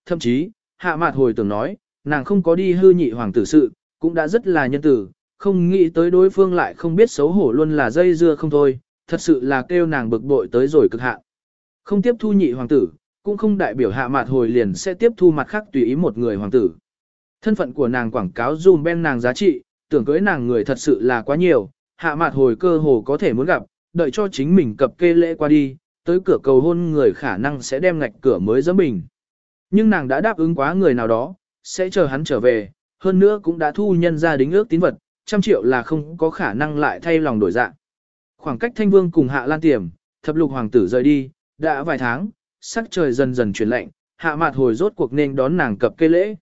Thậm chí, Hạ Mạt hồi tưởng nói, nàng không có đi hư nhị hoàng tử sự, cũng đã rất là nhân tử, không nghĩ tới đối phương lại không biết xấu hổ luôn là dây dưa không thôi, thật sự là kêu nàng bực bội tới rồi cực hạn. Không tiếp thu nhị hoàng tử, cũng không đại biểu Hạ Mạt hồi liền sẽ tiếp thu mặt khác tùy ý một người hoàng tử. Thân phận của nàng quảng cáo dùm ben nàng giá trị, tưởng cưới nàng người thật sự là quá nhiều, Hạ Mạt hồi cơ hồ có thể muốn gặp, đợi cho chính mình cập kê lễ qua đi, tới cửa cầu hôn người khả năng sẽ đem ngạch cửa mới giẫm bình. Nhưng nàng đã đáp ứng quá người nào đó, sẽ chờ hắn trở về, hơn nữa cũng đã thu nhân ra đính ước tín vật, 100 triệu là không có khả năng lại thay lòng đổi dạ. Khoảng cách Thanh Vương cùng Hạ Lan Tiềm, thập lục hoàng tử rời đi, đã vài tháng, sắc trời dần dần chuyển lạnh, Hạ Mạt hồi rốt cuộc nên đón nàng cập kê lễ.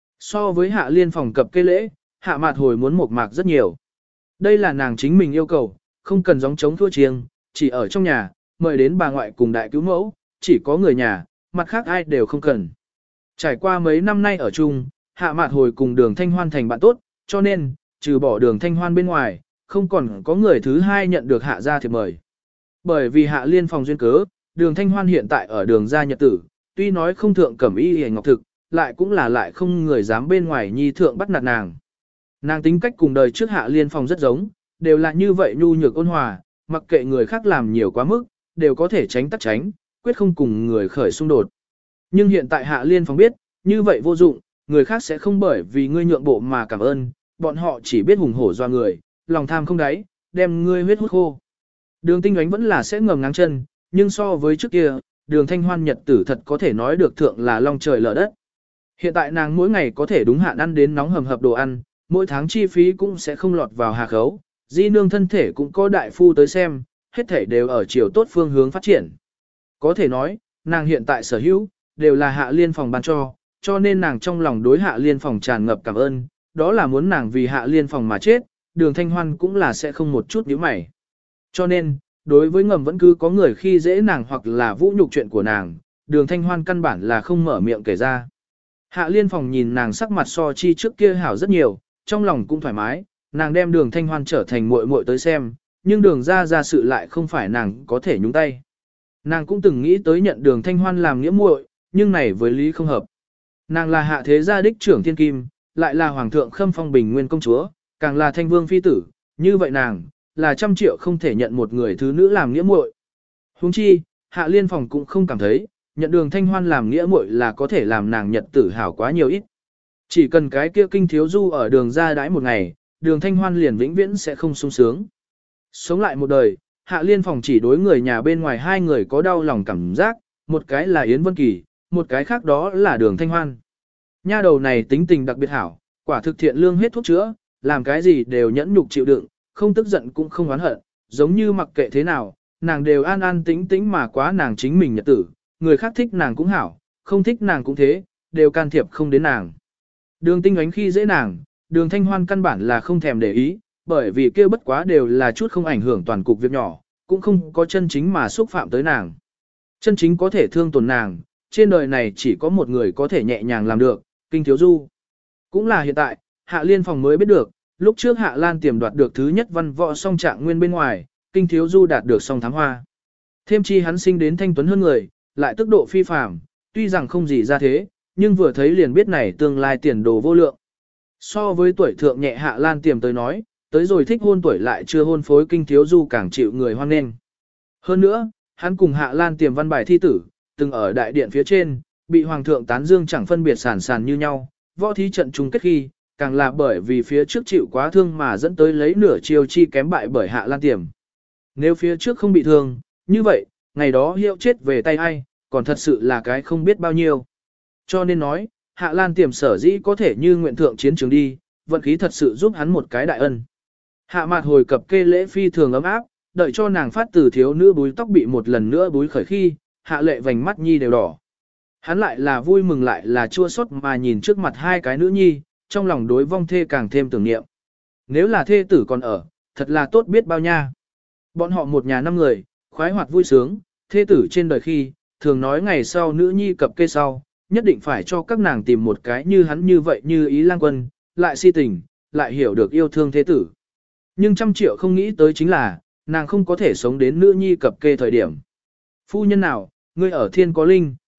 So với Hạ Liên phòng cập kê lễ, Hạ Mạt hồi muốn một mạc rất nhiều. Đây là nàng chính mình yêu cầu, không cần gióng trống thua chiêng, chỉ ở trong nhà, mời đến bà ngoại cùng đại cứu mẫu, chỉ có người nhà, mặt khác ai đều không cần. Trải qua mấy năm nay ở chung, Hạ Mạt hồi cùng Đường Thanh Hoan thành bạn tốt, cho nên, trừ bỏ Đường Thanh Hoan bên ngoài, không còn có người thứ hai nhận được Hạ gia thiệp mời. Bởi vì Hạ Liên phòng duyên cớ, Đường Thanh Hoan hiện tại ở Đường gia nhật tử, tuy nói không thượng cẩm y hề ngọc thực, lại cũng là lại không người dám bên ngoài nhi thượng bắt nạt nàng. Nàng tính cách cùng đời trước Hạ Liên phòng rất giống, đều là như vậy nhu nhược ôn hòa, mặc kệ người khác làm nhiều quá mức, đều có thể tránh tắt tránh, quyết không cùng người khởi xung đột. Nhưng hiện tại Hạ Liên phòng biết, như vậy vô dụng, người khác sẽ không bởi vì ngươi nhượng bộ mà cảm ơn, bọn họ chỉ biết hùng hổ doa người, lòng tham không đáy, đem ngươi huyết hút khô. Đường Tinh Ánh vẫn là sẽ ngầm ngáng chân, nhưng so với trước kia, Đường Thanh Hoan nhật tử thật có thể nói được thượng là long trời lở đất. Hiện tại nàng mỗi ngày có thể đúng hạn ăn đến nóng hầm hập đồ ăn, mỗi tháng chi phí cũng sẽ không lọt vào hà khấu, di nương thân thể cũng có đại phu tới xem, hết thể đều ở chiều tốt phương hướng phát triển. Có thể nói, nàng hiện tại sở hữu, đều là Hạ Liên phòng ban cho nên nàng trong lòng đối Hạ Liên phòng tràn ngập cảm ơn, đó là muốn nàng vì Hạ Liên phòng mà chết, Đường Thanh Hoan cũng là sẽ không một chút nhíu mày. Cho nên, đối với ngầm vẫn cứ có người khi dễ nàng hoặc là vũ nhục chuyện của nàng, Đường Thanh Hoan căn bản là không mở miệng kể ra. Hạ Liên phòng nhìn nàng sắc mặt so chi trước kia hảo rất nhiều, trong lòng cũng thoải mái, nàng đem Đường Thanh Hoan trở thành muội muội tới xem, nhưng Đường ra sự lại không phải nàng có thể nhúng tay. Nàng cũng từng nghĩ tới nhận Đường Thanh Hoan làm nghĩa muội, nhưng này với lý không hợp. Nàng là hạ thế gia đích trưởng thiên kim, lại là hoàng thượng Khâm Phong Bình Nguyên công chúa, càng là Thanh Vương phi tử, như vậy nàng là 100 triệu không thể nhận một người thứ nữ làm nghĩa muội. Huống chi, Hạ Liên phòng cũng không cảm thấy, nhận Đường Thanh Hoan làm nghĩa muội là có thể làm nàng nhật tử hảo quá nhiều ít. Chỉ cần cái kia kinh thiếu du ở Đường ra đãi một ngày, Đường Thanh Hoan liền vĩnh viễn sẽ không sung sướng. Sống lại một đời, Hạ Liên phòng chỉ đối người nhà bên ngoài hai người có đau lòng cảm giác, một cái là Yến Vân Kỳ, một cái khác đó là Đường Thanh Hoan. Nha đầu này tính tình đặc biệt hảo, quả thực thiện lương hết thuốc chữa, làm cái gì đều nhẫn nhục chịu đựng, không tức giận cũng không oán hận, giống như mặc kệ thế nào, nàng đều an an tĩnh tĩnh mà quá nàng chính mình nhật tử, người khác thích nàng cũng hảo, không thích nàng cũng thế, đều can thiệp không đến nàng. Đường Tinh Ánh khi dễ nàng, Đường Thanh Hoan căn bản là không thèm để ý, bởi vì kia bất quá đều là chút không ảnh hưởng toàn cục việc nhỏ, cũng không có chân chính mà xúc phạm tới nàng. Chân chính có thể thương tổn nàng, trên đời này chỉ có một người có thể nhẹ nhàng làm được, Kinh Thiếu Du. Cũng là hiện tại, Hạ Liên phòng mới biết được, lúc trước Hạ Lan Tiềm đoạt được thứ nhất văn võ song trạng nguyên bên ngoài, Kinh Thiếu Du đạt được song thám hoa. Thêm chi hắn sinh đến thanh tuấn hơn người, lại tức độ phi phàm, tuy rằng không gì ra thế, nhưng vừa thấy liền biết này tương lai tiền đồ vô lượng. So với tuổi thượng nhẹ Hạ Lan Tiềm tới nói, tới rồi thích hôn tuổi lại chưa hôn phối Kinh Thiếu Du càng chịu người hoan nghênh. Hơn nữa, hắn cùng Hạ Lan Tiềm văn bài thi tử, từng ở đại điện phía trên, bị hoàng thượng tán dương chẳng phân biệt sàn sàn như nhau, võ thí trận chung kết khi, càng là bởi vì phía trước chịu quá thương mà dẫn tới lấy nửa chiêu chi kém bại bởi Hạ Lan Tiềm. Nếu phía trước không bị thương, như vậy, ngày đó hiệu chết về tay ai, còn thật sự là cái không biết bao nhiêu. Cho nên nói, Hạ Lan Tiềm sở dĩ có thể như nguyện thượng chiến trường đi, vận khí thật sự giúp hắn một cái đại ân. Hạ Mạt hồi cập kê lễ phi thường ấm áp, đợi cho nàng phát từ thiếu nữ búi tóc bị một lần nữa búi khởi khi, Hạ Lệ vành mắt nhi đều đỏ. Hắn lại là vui mừng lại là chua xót mà nhìn trước mặt hai cái nữ nhi, trong lòng đối vong thê càng thêm tưởng niệm. Nếu là thê tử còn ở, thật là tốt biết bao nha. Bọn họ một nhà 5 người, khoái hoạt vui sướng, thê tử trên đời khi, thường nói ngày sau nữ nhi cập kê sau, nhất định phải cho các nàng tìm một cái như hắn như vậy như ý lang quân, lại si tình, lại hiểu được yêu thương thê tử. Nhưng 100 triệu không nghĩ tới chính là, nàng không có thể sống đến nữ nhi cập kê thời điểm. Phu nhân nào, ngươi ở thiên có linh,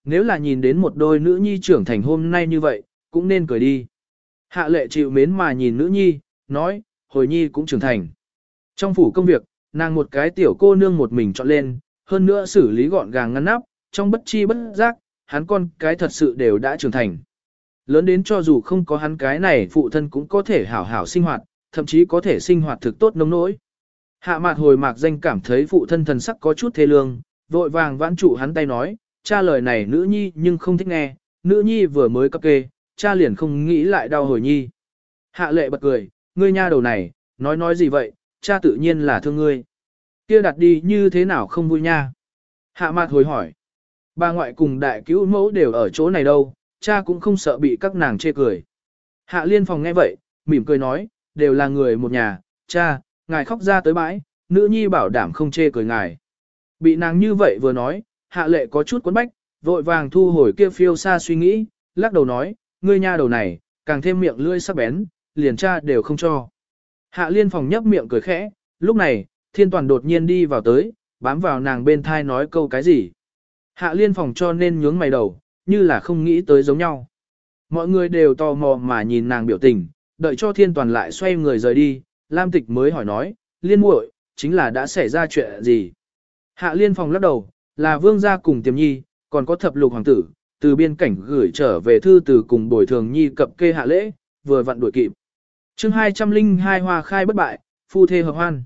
nếu là nhìn đến một đôi nữ nhi trưởng thành hôm nay như vậy, cũng nên cười đi. Hạ lệ chịu mến mà nhìn nữ nhi, nói, hồi nhi cũng trưởng thành. Trong phủ công việc, nàng một cái tiểu cô nương một mình chọn lên, hơn nữa xử lý gọn gàng ngăn nắp, trong bất chi bất giác, hắn con cái thật sự đều đã trưởng thành. Lớn đến cho dù không có hắn cái này phụ thân cũng có thể hảo hảo sinh hoạt, thậm chí có thể sinh hoạt thực tốt nông nỗi. Hạ mạt hồi mạc danh cảm thấy phụ thân thần sắc có chút thê lương, vội vàng vãn trụ hắn tay nói, cha lời này nữ nhi nhưng không thích nghe, nữ nhi vừa mới cấp kê, cha liền không nghĩ lại đau hồi nhi. Hạ lệ bật cười, ngươi nha đầu này, nói gì vậy, cha tự nhiên là thương ngươi. Kia đặt đi như thế nào không vui nha. Hạ mạt hồi hỏi, bà ngoại cùng đại cứu mẫu đều ở chỗ này đâu, cha cũng không sợ bị các nàng chê cười. Hạ liên phòng nghe vậy, mỉm cười nói, đều là người một nhà, cha, ngài khóc ra tới bãi, nữ nhi bảo đảm không chê cười ngài. Bị nàng như vậy vừa nói, hạ lệ có chút quấn bách, vội vàng thu hồi kia phiêu xa suy nghĩ, lắc đầu nói, ngươi nha đầu này, càng thêm miệng lưỡi sắc bén, liền cha đều không cho. Hạ liên phòng nhấp miệng cười khẽ, lúc này, thiên toàn đột nhiên đi vào tới, bám vào nàng bên thai nói câu cái gì. Hạ liên phòng cho nên nhướng mày đầu, như là không nghĩ tới giống nhau. Mọi người đều tò mò mà nhìn nàng biểu tình, đợi cho thiên toàn lại xoay người rời đi, Lam Tịch mới hỏi nói, liên muội, chính là đã xảy ra chuyện gì. Hạ liên phòng lắc đầu, là vương gia cùng tiềm nhi, còn có thập lục hoàng tử, từ biên cảnh gửi trở về thư từ cùng bồi thường nhi cập kê hạ lễ, vừa vặn đuổi kịp. Chương 202 Hoa khai bất bại, phu thê hợp hoan.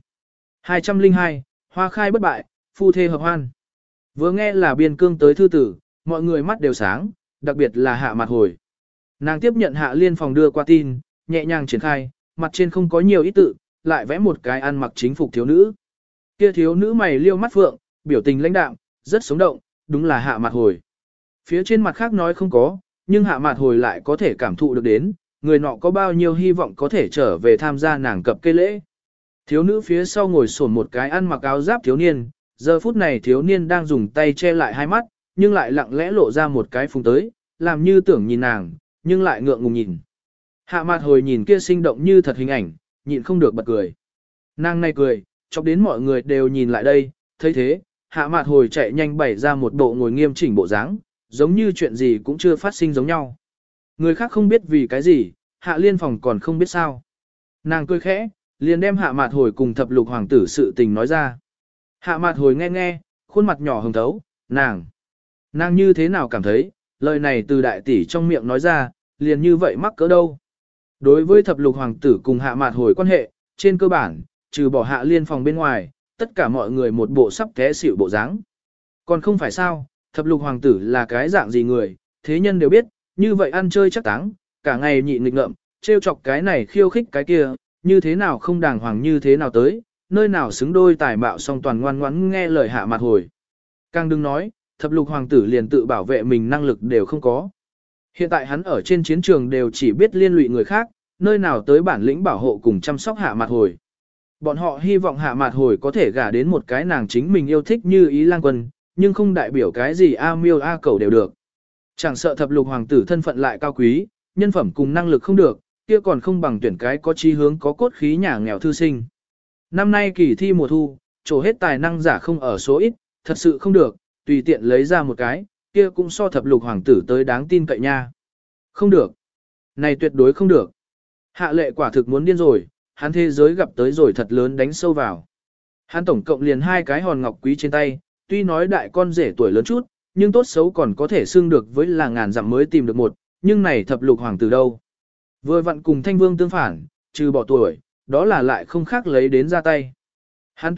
202 Hoa khai bất bại, phu thê hợp hoan. Vừa nghe là biên cương tới thư tử, mọi người mắt đều sáng, đặc biệt là hạ mặt hồi. Nàng tiếp nhận hạ liên phòng đưa qua tin, nhẹ nhàng triển khai, mặt trên không có nhiều ý tự, lại vẽ một cái ăn mặc chính phục thiếu nữ. Kia thiếu nữ mày liêu mắt phượng, biểu tình lãnh đạm, rất sống động, đúng là hạ mặt hồi. Phía trên mặt khác nói không có, nhưng hạ mặt hồi lại có thể cảm thụ được đến, người nọ có bao nhiêu hy vọng có thể trở về tham gia nàng cập cây lễ. Thiếu nữ phía sau ngồi sổn một cái ăn mặc áo giáp thiếu niên, giờ phút này thiếu niên đang dùng tay che lại hai mắt, nhưng lại lặng lẽ lộ ra một cái phùng tới, làm như tưởng nhìn nàng, nhưng lại ngượng ngùng nhìn. Hạ mặt hồi nhìn kia sinh động như thật hình ảnh, nhịn không được bật cười. Nàng này cười, chọc đến mọi người đều nhìn lại đây, thấy thế, hạ mặt hồi chạy nhanh bày ra một bộ ngồi nghiêm chỉnh bộ dáng, giống như chuyện gì cũng chưa phát sinh giống nhau. Người khác không biết vì cái gì, hạ liên phòng còn không biết sao. Nàng cười khẽ, liền đem hạ mặt hồi cùng thập lục hoàng tử sự tình nói ra. Hạ mặt hồi nghe nghe, khuôn mặt nhỏ hồng thấu, nàng như thế nào cảm thấy, lời này từ đại tỷ trong miệng nói ra, liền như vậy mắc cỡ đâu. Đối với thập lục hoàng tử cùng hạ mặt hồi quan hệ, trên cơ bản, trừ bỏ hạ liên phòng bên ngoài, tất cả mọi người một bộ sắp té xỉu bộ dáng. Còn không phải sao, thập lục hoàng tử là cái dạng gì người, thế nhân đều biết, như vậy ăn chơi chắc táng, cả ngày nhịn nghịch ngợm, trêu chọc cái này khiêu khích cái kia, như thế nào không đàng hoàng như thế nào tới, nơi nào xứng đôi tài mạo song toàn ngoan ngoãn nghe lời hạ mặt hồi. Càng đừng nói, thập lục hoàng tử liền tự bảo vệ mình năng lực đều không có. Hiện tại hắn ở trên chiến trường đều chỉ biết liên lụy người khác, nơi nào tới bản lĩnh bảo hộ cùng chăm sóc hạ mặt hồi. Bọn họ hy vọng hạ mặt hồi có thể gả đến một cái nàng chính mình yêu thích như ý lang quân, nhưng không đại biểu cái gì a miêu a cầu đều được. Chẳng sợ thập lục hoàng tử thân phận lại cao quý, nhân phẩm cùng năng lực không được, kia còn không bằng tuyển cái có chí hướng có cốt khí nhà nghèo thư sinh. Năm nay kỳ thi mùa thu, trổ hết tài năng giả không ở số ít, thật sự không được, tùy tiện lấy ra một cái, kia cũng so thập lục hoàng tử tới đáng tin cậy nha. Không được. Này tuyệt đối không được. Hạ lệ quả thực muốn điên rồi, hắn thế giới gặp tới rồi thật lớn đánh sâu vào. Hắn tổng cộng liền 2 cái hòn ngọc quý trên tay, tuy nói đại con rể tuổi lớn chút, nhưng tốt xấu còn có thể xưng được với là ngàn dặm mới tìm được một, nhưng này thập lục hoàng tử đâu. Vừa vặn cùng thanh vương tương phản, trừ bỏ tuổi, đó là lại không khác lấy đến ra tay. Hắn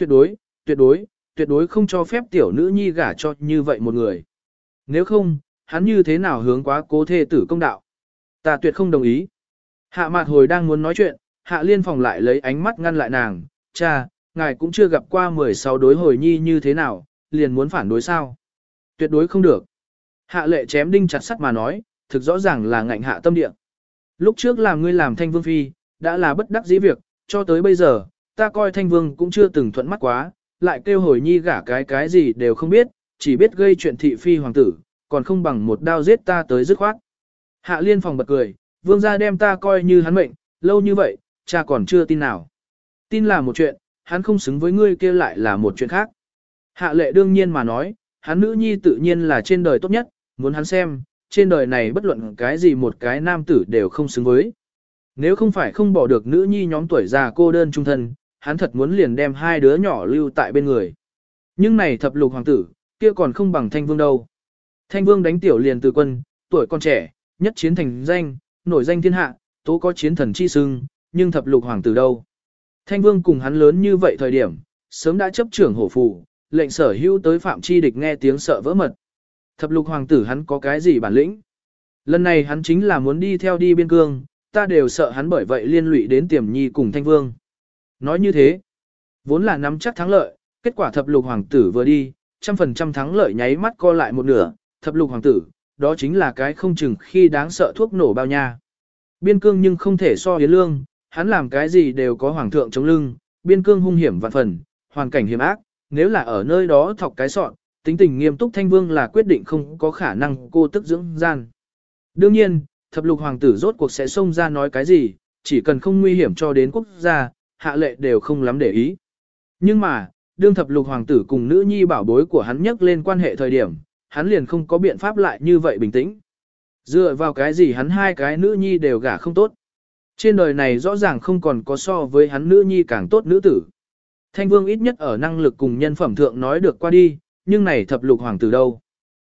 tuyệt đối không cho phép tiểu nữ nhi gả cho như vậy một người. Nếu không, hắn như thế nào hướng quá cố thê tử công đạo. Ta tuyệt không đồng ý. Hạ mạt hồi đang muốn nói chuyện, hạ liên phòng lại lấy ánh mắt ngăn lại nàng, cha, ngài cũng chưa gặp qua 16 đối hồi nhi như thế nào, liền muốn phản đối sao. Tuyệt đối không được. Hạ lệ chém đinh chặt sắt mà nói, thực rõ ràng là ngạnh hạ tâm địa. Lúc trước làm ngươi làm thanh vương phi, đã là bất đắc dĩ việc, cho tới bây giờ, ta coi thanh vương cũng chưa từng thuận mắt quá, lại kêu hồi nhi gả cái gì đều không biết, chỉ biết gây chuyện thị phi hoàng tử, còn không bằng một đao giết ta tới dứt khoát. Hạ liên phòng bật cười, vương gia đem ta coi như hắn mệnh, lâu như vậy, cha còn chưa tin nào. Tin là một chuyện, hắn không xứng với ngươi kia lại là một chuyện khác. Hạ lệ đương nhiên mà nói, hắn nữ nhi tự nhiên là trên đời tốt nhất, muốn hắn xem, trên đời này bất luận cái gì một cái nam tử đều không xứng với. Nếu không phải không bỏ được nữ nhi nhóm tuổi già cô đơn trung thân, hắn thật muốn liền đem hai đứa nhỏ lưu tại bên người. Nhưng này thập lục hoàng tử, kia còn không bằng Thanh Vương đâu. Thanh Vương đánh tiểu liền từ quân, tuổi còn trẻ, nhất chiến thành danh, nổi danh thiên hạ, tố có chiến thần chi sưng, nhưng thập lục hoàng tử đâu. Thanh Vương cùng hắn lớn như vậy thời điểm, sớm đã chấp trưởng hổ phù, lệnh sở hữu tới phạm chi địch nghe tiếng sợ vỡ mật. Thập lục hoàng tử hắn có cái gì bản lĩnh? Lần này hắn chính là muốn đi theo đi biên cương, ta đều sợ hắn bởi vậy liên lụy đến Tiềm Nhi cùng Thanh Vương. Nói như thế, vốn là nắm chắc thắng lợi, kết quả thập lục hoàng tử vừa đi, 100% thắng lợi nháy mắt co lại một nửa, thập lục hoàng tử, đó chính là cái không chừng khi đáng sợ thuốc nổ bao nha. Biên cương nhưng không thể so Yến Lương, hắn làm cái gì đều có hoàng thượng chống lưng, biên cương hung hiểm vạn phần, hoàn cảnh hiểm ác, nếu là ở nơi đó thọc cái sọn, tính tình nghiêm túc Thanh Vương là quyết định không có khả năng cô tức dưỡng gian. Đương nhiên, thập lục hoàng tử rốt cuộc sẽ xông ra nói cái gì, chỉ cần không nguy hiểm cho đến quốc gia, hạ lệ đều không lắm để ý. Nhưng mà, đương thập lục hoàng tử cùng nữ nhi bảo bối của hắn nhắc lên quan hệ thời điểm, hắn liền không có biện pháp lại như vậy bình tĩnh. Dựa vào cái gì hắn hai cái nữ nhi đều gả không tốt. Trên đời này rõ ràng không còn có so với hắn nữ nhi càng tốt nữ tử. Thanh Vương ít nhất ở năng lực cùng nhân phẩm thượng nói được qua đi, nhưng này thập lục hoàng tử đâu.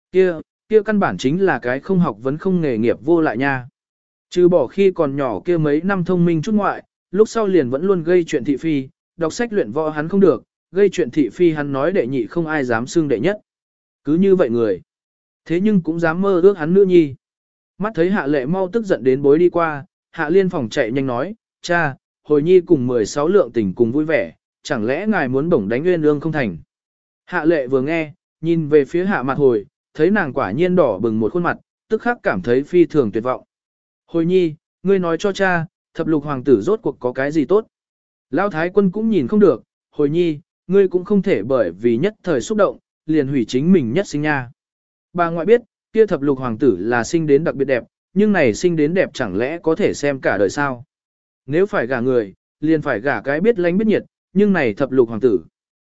Kia căn bản chính là cái không học vấn không nghề nghiệp vô lại nha. Trừ bỏ khi còn nhỏ kia mấy năm thông minh chút ngoại, lúc sau liền vẫn luôn gây chuyện thị phi, đọc sách luyện võ hắn không được, gây chuyện thị phi hắn nói đệ nhị không ai dám xưng đệ nhất. Cứ như vậy người. Thế nhưng cũng dám mơ ước hắn nữ nhi. Mắt thấy Hạ Lệ mau tức giận đến bối đi qua, Hạ Liên phòng chạy nhanh nói, cha, hồi nhi cùng 16 lượng tình cùng vui vẻ, chẳng lẽ ngài muốn bổng đánh Uyên Ương không thành. Hạ Lệ vừa nghe, nhìn về phía Hạ Mặt Hồi, thấy nàng quả nhiên đỏ bừng một khuôn mặt, tức khắc cảm thấy phi thường tuyệt vọng. Hồi nhi, ngươi nói cho cha, thập lục hoàng tử rốt cuộc có cái gì tốt. Lão Thái Quân cũng nhìn không được, hồi nhi, ngươi cũng không thể bởi vì nhất thời xúc động, liền hủy chính mình nhất sinh nha. Bà ngoại biết, kia thập lục hoàng tử là sinh đến đặc biệt đẹp, nhưng này sinh đến đẹp chẳng lẽ có thể xem cả đời sao. Nếu phải gả người, liền phải gả cái biết lánh biết nhiệt, nhưng này thập lục hoàng tử.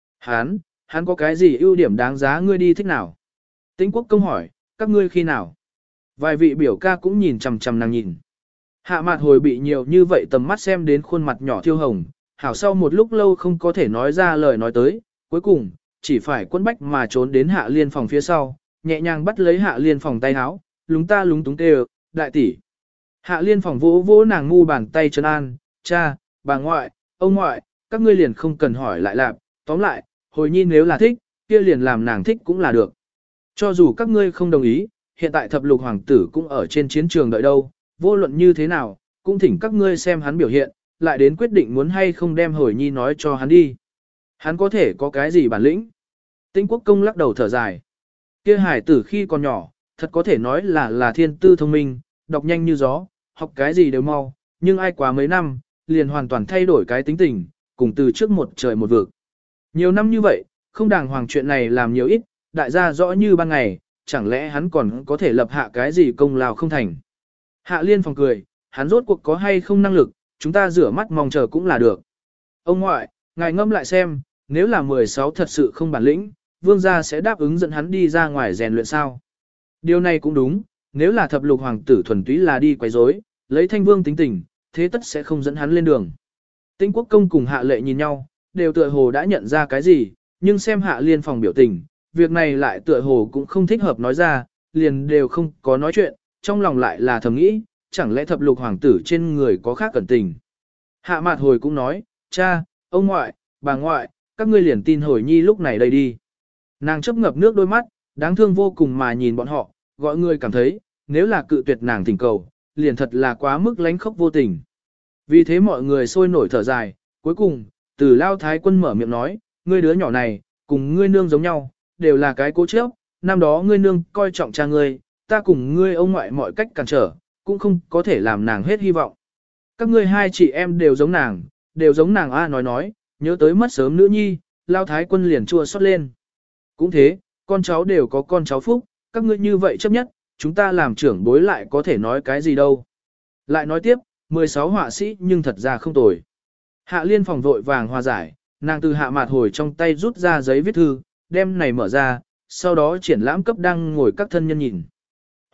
Hắn có cái gì ưu điểm đáng giá ngươi đi thích nào? Tĩnh Quốc Công hỏi, các ngươi khi nào? Vài vị biểu ca cũng nhìn chằm chằm nàng nhìn. Hạ Mạt Hồi bị nhiều như vậy tầm mắt xem đến khuôn mặt nhỏ thiêu hồng, hảo sau một lúc lâu không có thể nói ra lời nói tới, cuối cùng, chỉ phải quấn bách mà trốn đến Hạ Liên phòng phía sau, nhẹ nhàng bắt lấy Hạ Liên phòng tay áo, lúng túng kêu, đại tỷ. Hạ Liên phòng vỗ vỗ nàng ngu bàn tay trấn an, cha, bà ngoại, ông ngoại, các ngươi liền không cần hỏi lại lạp, tóm lại, hồi nhi nếu là thích, kia liền làm nàng thích cũng là được. Cho dù các ngươi không đồng ý, hiện tại thập lục hoàng tử cũng ở trên chiến trường đợi đâu, vô luận như thế nào, cũng thỉnh các ngươi xem hắn biểu hiện, lại đến quyết định muốn hay không đem hồi nhi nói cho hắn đi. Hắn có thể có cái gì bản lĩnh? Tĩnh Quốc Công lắc đầu thở dài. Kia hải tử khi còn nhỏ, thật có thể nói là thiên tư thông minh, đọc nhanh như gió, học cái gì đều mau, nhưng ai quá mấy năm, liền hoàn toàn thay đổi cái tính tình, cùng từ trước một trời một vực. Nhiều năm như vậy, không đàng hoàng chuyện này làm nhiều ít, đại gia rõ như ban ngày, chẳng lẽ hắn còn có thể lập hạ cái gì công lao không thành. Hạ Liên phòng cười, hắn rốt cuộc có hay không năng lực, chúng ta rửa mắt mong chờ cũng là được. Ông ngoại, ngài ngâm lại xem, nếu là 16 thật sự không bản lĩnh, vương gia sẽ đáp ứng dẫn hắn đi ra ngoài rèn luyện sao. Điều này cũng đúng, nếu là thập lục hoàng tử thuần túy là đi quấy rối, lấy Thanh Vương tính tình, thế tất sẽ không dẫn hắn lên đường. Tĩnh Quốc Công cùng Hạ Lệ nhìn nhau, đều tựa hồ đã nhận ra cái gì, nhưng xem Hạ Liên phòng biểu tình, việc này lại tựa hồ cũng không thích hợp nói ra, liền đều không có nói chuyện, trong lòng lại là thầm nghĩ, chẳng lẽ thập lục hoàng tử trên người có khác cẩn tình. Hạ Mạt Hồi cũng nói, cha, ông ngoại, bà ngoại, các ngươi liền tin hồi nhi lúc này đây đi. Nàng chấp ngập nước đôi mắt, đáng thương vô cùng mà nhìn bọn họ, gọi người cảm thấy, nếu là cự tuyệt nàng thỉnh cầu, liền thật là quá mức lánh khóc vô tình. Vì thế mọi người sôi nổi thở dài, cuối cùng, từ Lao Thái Quân mở miệng nói, ngươi đứa nhỏ này, cùng ngươi nương giống nhau, đều là cái cố chấp, năm đó ngươi nương coi trọng cha ngươi, ta cùng ngươi ông ngoại mọi cách cản trở, cũng không có thể làm nàng hết hy vọng. Các ngươi hai chị em đều giống nàng a nói, nhớ tới mất sớm nữ nhi, Lao Thái Quân liền chua xót lên. Cũng thế, con cháu đều có con cháu phúc, các ngươi như vậy chấp nhất, chúng ta làm trưởng bối lại có thể nói cái gì đâu. Lại nói tiếp, 16 họa sĩ nhưng thật ra không tồi. Hạ Liên phòng vội vàng hòa giải, nàng từ Hạ Mạt Hồi trong tay rút ra giấy viết thư, đem này mở ra, sau đó triển lãm cấp đang ngồi các thân nhân nhìn.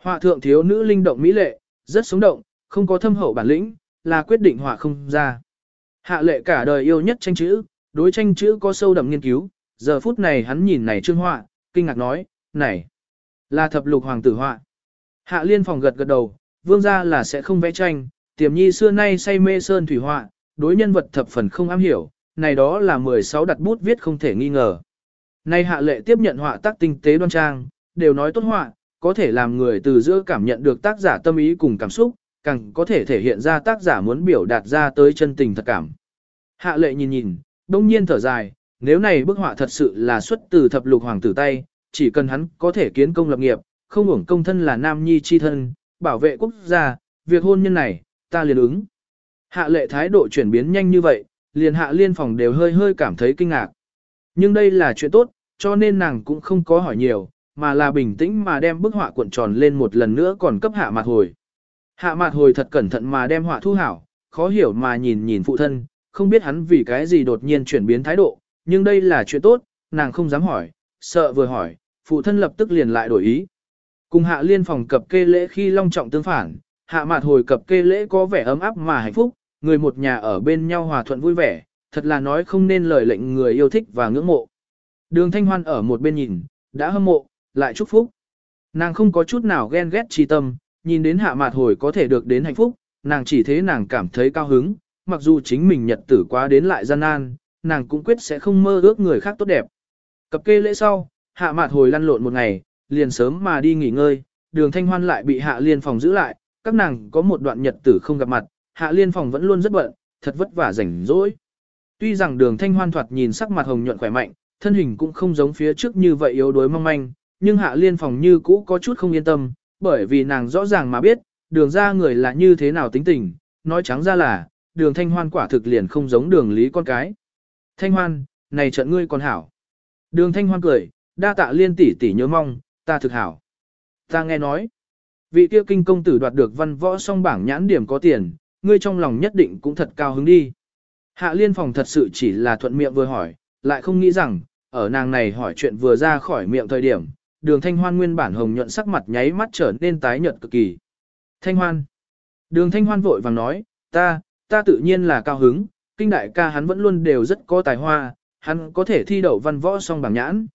Họa thượng thiếu nữ linh động mỹ lệ, rất sống động, không có thâm hậu bản lĩnh, là quyết định họa không ra. Hạ lệ cả đời yêu nhất tranh chữ, đối tranh chữ có sâu đậm nghiên cứu, giờ phút này hắn nhìn này trương họa, kinh ngạc nói, này, là thập lục hoàng tử họa. Hạ liên phòng gật gật đầu, vương gia là sẽ không vẽ tranh, tiềm nhi xưa nay say mê sơn thủy họa, đối nhân vật thập phần không am hiểu, này đó là 16 đặt bút viết không thể nghi ngờ. Nay hạ lệ tiếp nhận họa tác tinh tế đoan trang, đều nói tốt họa, có thể làm người từ giữa cảm nhận được tác giả tâm ý cùng cảm xúc, càng có thể thể hiện ra tác giả muốn biểu đạt ra tới chân tình thật cảm. Hạ lệ nhìn nhìn, đông nhiên thở dài, nếu này bức họa thật sự là xuất từ thập lục hoàng tử tay, chỉ cần hắn có thể kiến công lập nghiệp, không hưởng công thân là nam nhi chi thân, bảo vệ quốc gia, việc hôn nhân này, ta liền ứng. Hạ lệ thái độ chuyển biến nhanh như vậy, liền hạ liên phòng đều hơi hơi cảm thấy kinh ngạc. Nhưng đây là chuyện tốt, cho nên nàng cũng không có hỏi nhiều, mà là bình tĩnh mà đem bức họa cuộn tròn lên một lần nữa còn cấp hạ mạt hồi. Hạ mạt hồi thật cẩn thận mà đem họa thu hảo, khó hiểu mà nhìn nhìn phụ thân, không biết hắn vì cái gì đột nhiên chuyển biến thái độ, nhưng đây là chuyện tốt, nàng không dám hỏi, sợ vừa hỏi, phụ thân lập tức liền lại đổi ý. Cùng hạ liên phòng cập kê lễ khi long trọng tương phản, hạ mạt hồi cập kê lễ có vẻ ấm áp mà hạnh phúc, người một nhà ở bên nhau hòa thuận vui vẻ, thật là nói không nên lời lệnh người yêu thích và ngưỡng mộ. Đường Thanh Hoan ở một bên nhìn, đã hâm mộ, lại chúc phúc. Nàng không có chút nào ghen ghét chi tâm, nhìn đến hạ mạt hồi có thể được đến hạnh phúc, nàng chỉ thế nàng cảm thấy cao hứng, mặc dù chính mình nhật tử quá đến lại gian nan, nàng cũng quyết sẽ không mơ ước người khác tốt đẹp. Cập kê lễ sau, hạ mạt hồi lăn lộn một ngày, liền sớm mà đi nghỉ ngơi, đường Thanh Hoan lại bị hạ liên phòng giữ lại, các nàng có một đoạn nhật tử không gặp mặt, hạ liên phòng vẫn luôn rất bận, thật vất vả rảnh rỗi. Tuy rằng đường Thanh Hoan thoạt nhìn sắc mặt hồng nhuận khỏe mạnh, thân hình cũng không giống phía trước như vậy yếu đuối mong manh, nhưng hạ liên phòng như cũ có chút không yên tâm, bởi vì nàng rõ ràng mà biết, đường ra người là như thế nào tính tình, nói trắng ra là, đường Thanh Hoan quả thực liền không giống đường lý con cái. Thanh Hoan, này trận ngươi còn hảo. Đường Thanh Hoan cười, đa tạ liên tỷ tỷ nhớ mong, ta thực hảo. Ta nghe nói, vị kia kinh công tử đoạt được văn võ song bảng nhãn điểm có tiền, ngươi trong lòng nhất định cũng thật cao hứng đi. Hạ liên phòng thật sự chỉ là thuận miệng vừa hỏi, lại không nghĩ rằng, ở nàng này hỏi chuyện vừa ra khỏi miệng thời điểm, đường Thanh Hoan nguyên bản hồng nhuận sắc mặt nháy mắt trở nên tái nhợt cực kỳ. Thanh Hoan. Đường Thanh Hoan vội vàng nói, ta tự nhiên là cao hứng, kinh đại ca hắn vẫn luôn đều rất có tài hoa, hắn có thể thi đậu văn võ song bảng nhãn,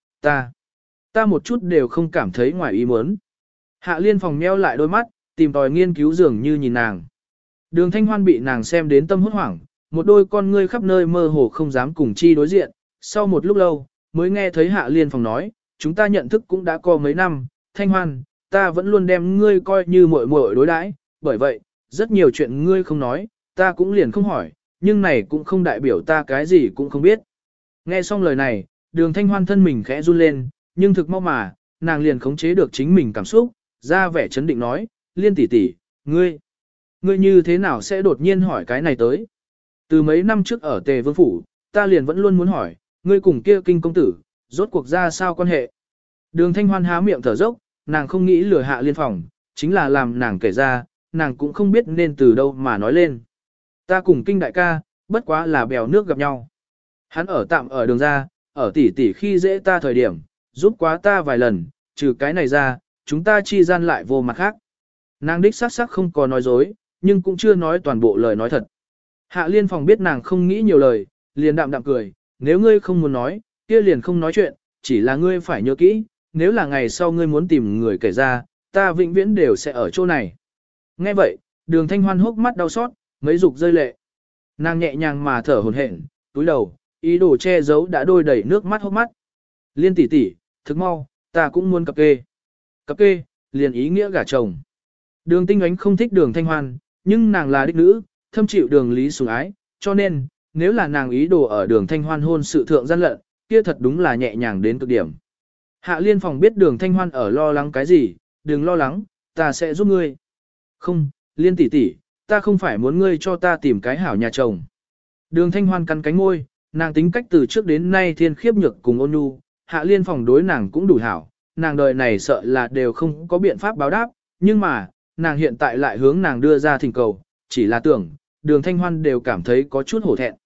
ta một chút đều không cảm thấy ngoài ý muốn. Hạ liên phòng nheo lại đôi mắt, tìm tòi nghiên cứu dường như nhìn nàng. Đường Thanh Hoan bị nàng xem đến tâm hốt hoảng, một đôi con ngươi khắp nơi mơ hồ không dám cùng chi đối diện, sau một lúc lâu, mới nghe thấy Hạ liên phòng nói, chúng ta nhận thức cũng đã có mấy năm, Thanh Hoan, ta vẫn luôn đem ngươi coi như muội muội đối đãi, bởi vậy, rất nhiều chuyện ngươi không nói, ta cũng liền không hỏi, nhưng này cũng không đại biểu ta cái gì cũng không biết. Nghe xong lời này, đường Thanh Hoan thân mình khẽ run lên, nhưng thực mau mà, nàng liền khống chế được chính mình cảm xúc, ra vẻ chấn định nói, liên tỷ tỷ, ngươi như thế nào sẽ đột nhiên hỏi cái này tới? Từ mấy năm trước ở Tề Vương Phủ, ta liền vẫn luôn muốn hỏi, ngươi cùng kia kinh công tử, rốt cuộc ra sao quan hệ? Đường Thanh Hoan há miệng thở dốc, nàng không nghĩ lừa hạ liên phòng, chính là làm nàng kể ra, nàng cũng không biết nên từ đâu mà nói lên. Ta cùng kinh đại ca, bất quá là bèo nước gặp nhau. Hắn ở tạm ở đường ra, ở tỷ tỷ khi dễ ta thời điểm, giúp quá ta vài lần, trừ cái này ra, chúng ta chi gian lại vô mặt khác. Nàng đích xác xác không có nói dối, nhưng cũng chưa nói toàn bộ lời nói thật. Hạ liên phòng biết nàng không nghĩ nhiều lời, liền đạm đạm cười, nếu ngươi không muốn nói, kia liền không nói chuyện, chỉ là ngươi phải nhớ kỹ, nếu là ngày sau ngươi muốn tìm người kể ra, ta vĩnh viễn đều sẽ ở chỗ này. Nghe vậy, đường Thanh Hoan hốc mắt đau xót, mấy dục rơi lệ. Nàng nhẹ nhàng mà thở hổn hển, túi đầu, ý đồ che giấu đã đôi đầy nước mắt hốc mắt. Liên tỷ tỷ, thức mau, ta cũng muốn cập kê. Cập kê, liền ý nghĩa gả chồng. Đường Tinh Ánh không thích đường Thanh Hoan, nhưng nàng là đích nữ, thâm chịu đường lý sủng ái, cho nên, nếu là nàng ý đồ ở đường Thanh Hoan hôn sự thượng gian lận, kia thật đúng là nhẹ nhàng đến cực điểm. Hạ liên phòng biết đường Thanh Hoan ở lo lắng cái gì, đừng lo lắng, ta sẽ giúp ngươi. Không, liên tỷ tỷ, ta không phải muốn ngươi cho ta tìm cái hảo nhà chồng. Đường Thanh Hoan cắn cánh môi, nàng tính cách từ trước đến nay thiên khiếp nhược cùng ôn nhu, hạ liên phòng đối nàng cũng đủ hảo, nàng đời này sợ là đều không có biện pháp báo đáp, nhưng mà, nàng hiện tại lại hướng nàng đưa ra thỉnh cầu, chỉ là tưởng, đường Thanh Hoan đều cảm thấy có chút hổ thẹn.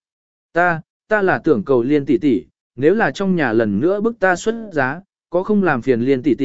Ta là tưởng cầu liên tỷ tỷ, nếu là trong nhà lần nữa bức ta xuất giá, có không làm phiền liên tỷ tỷ,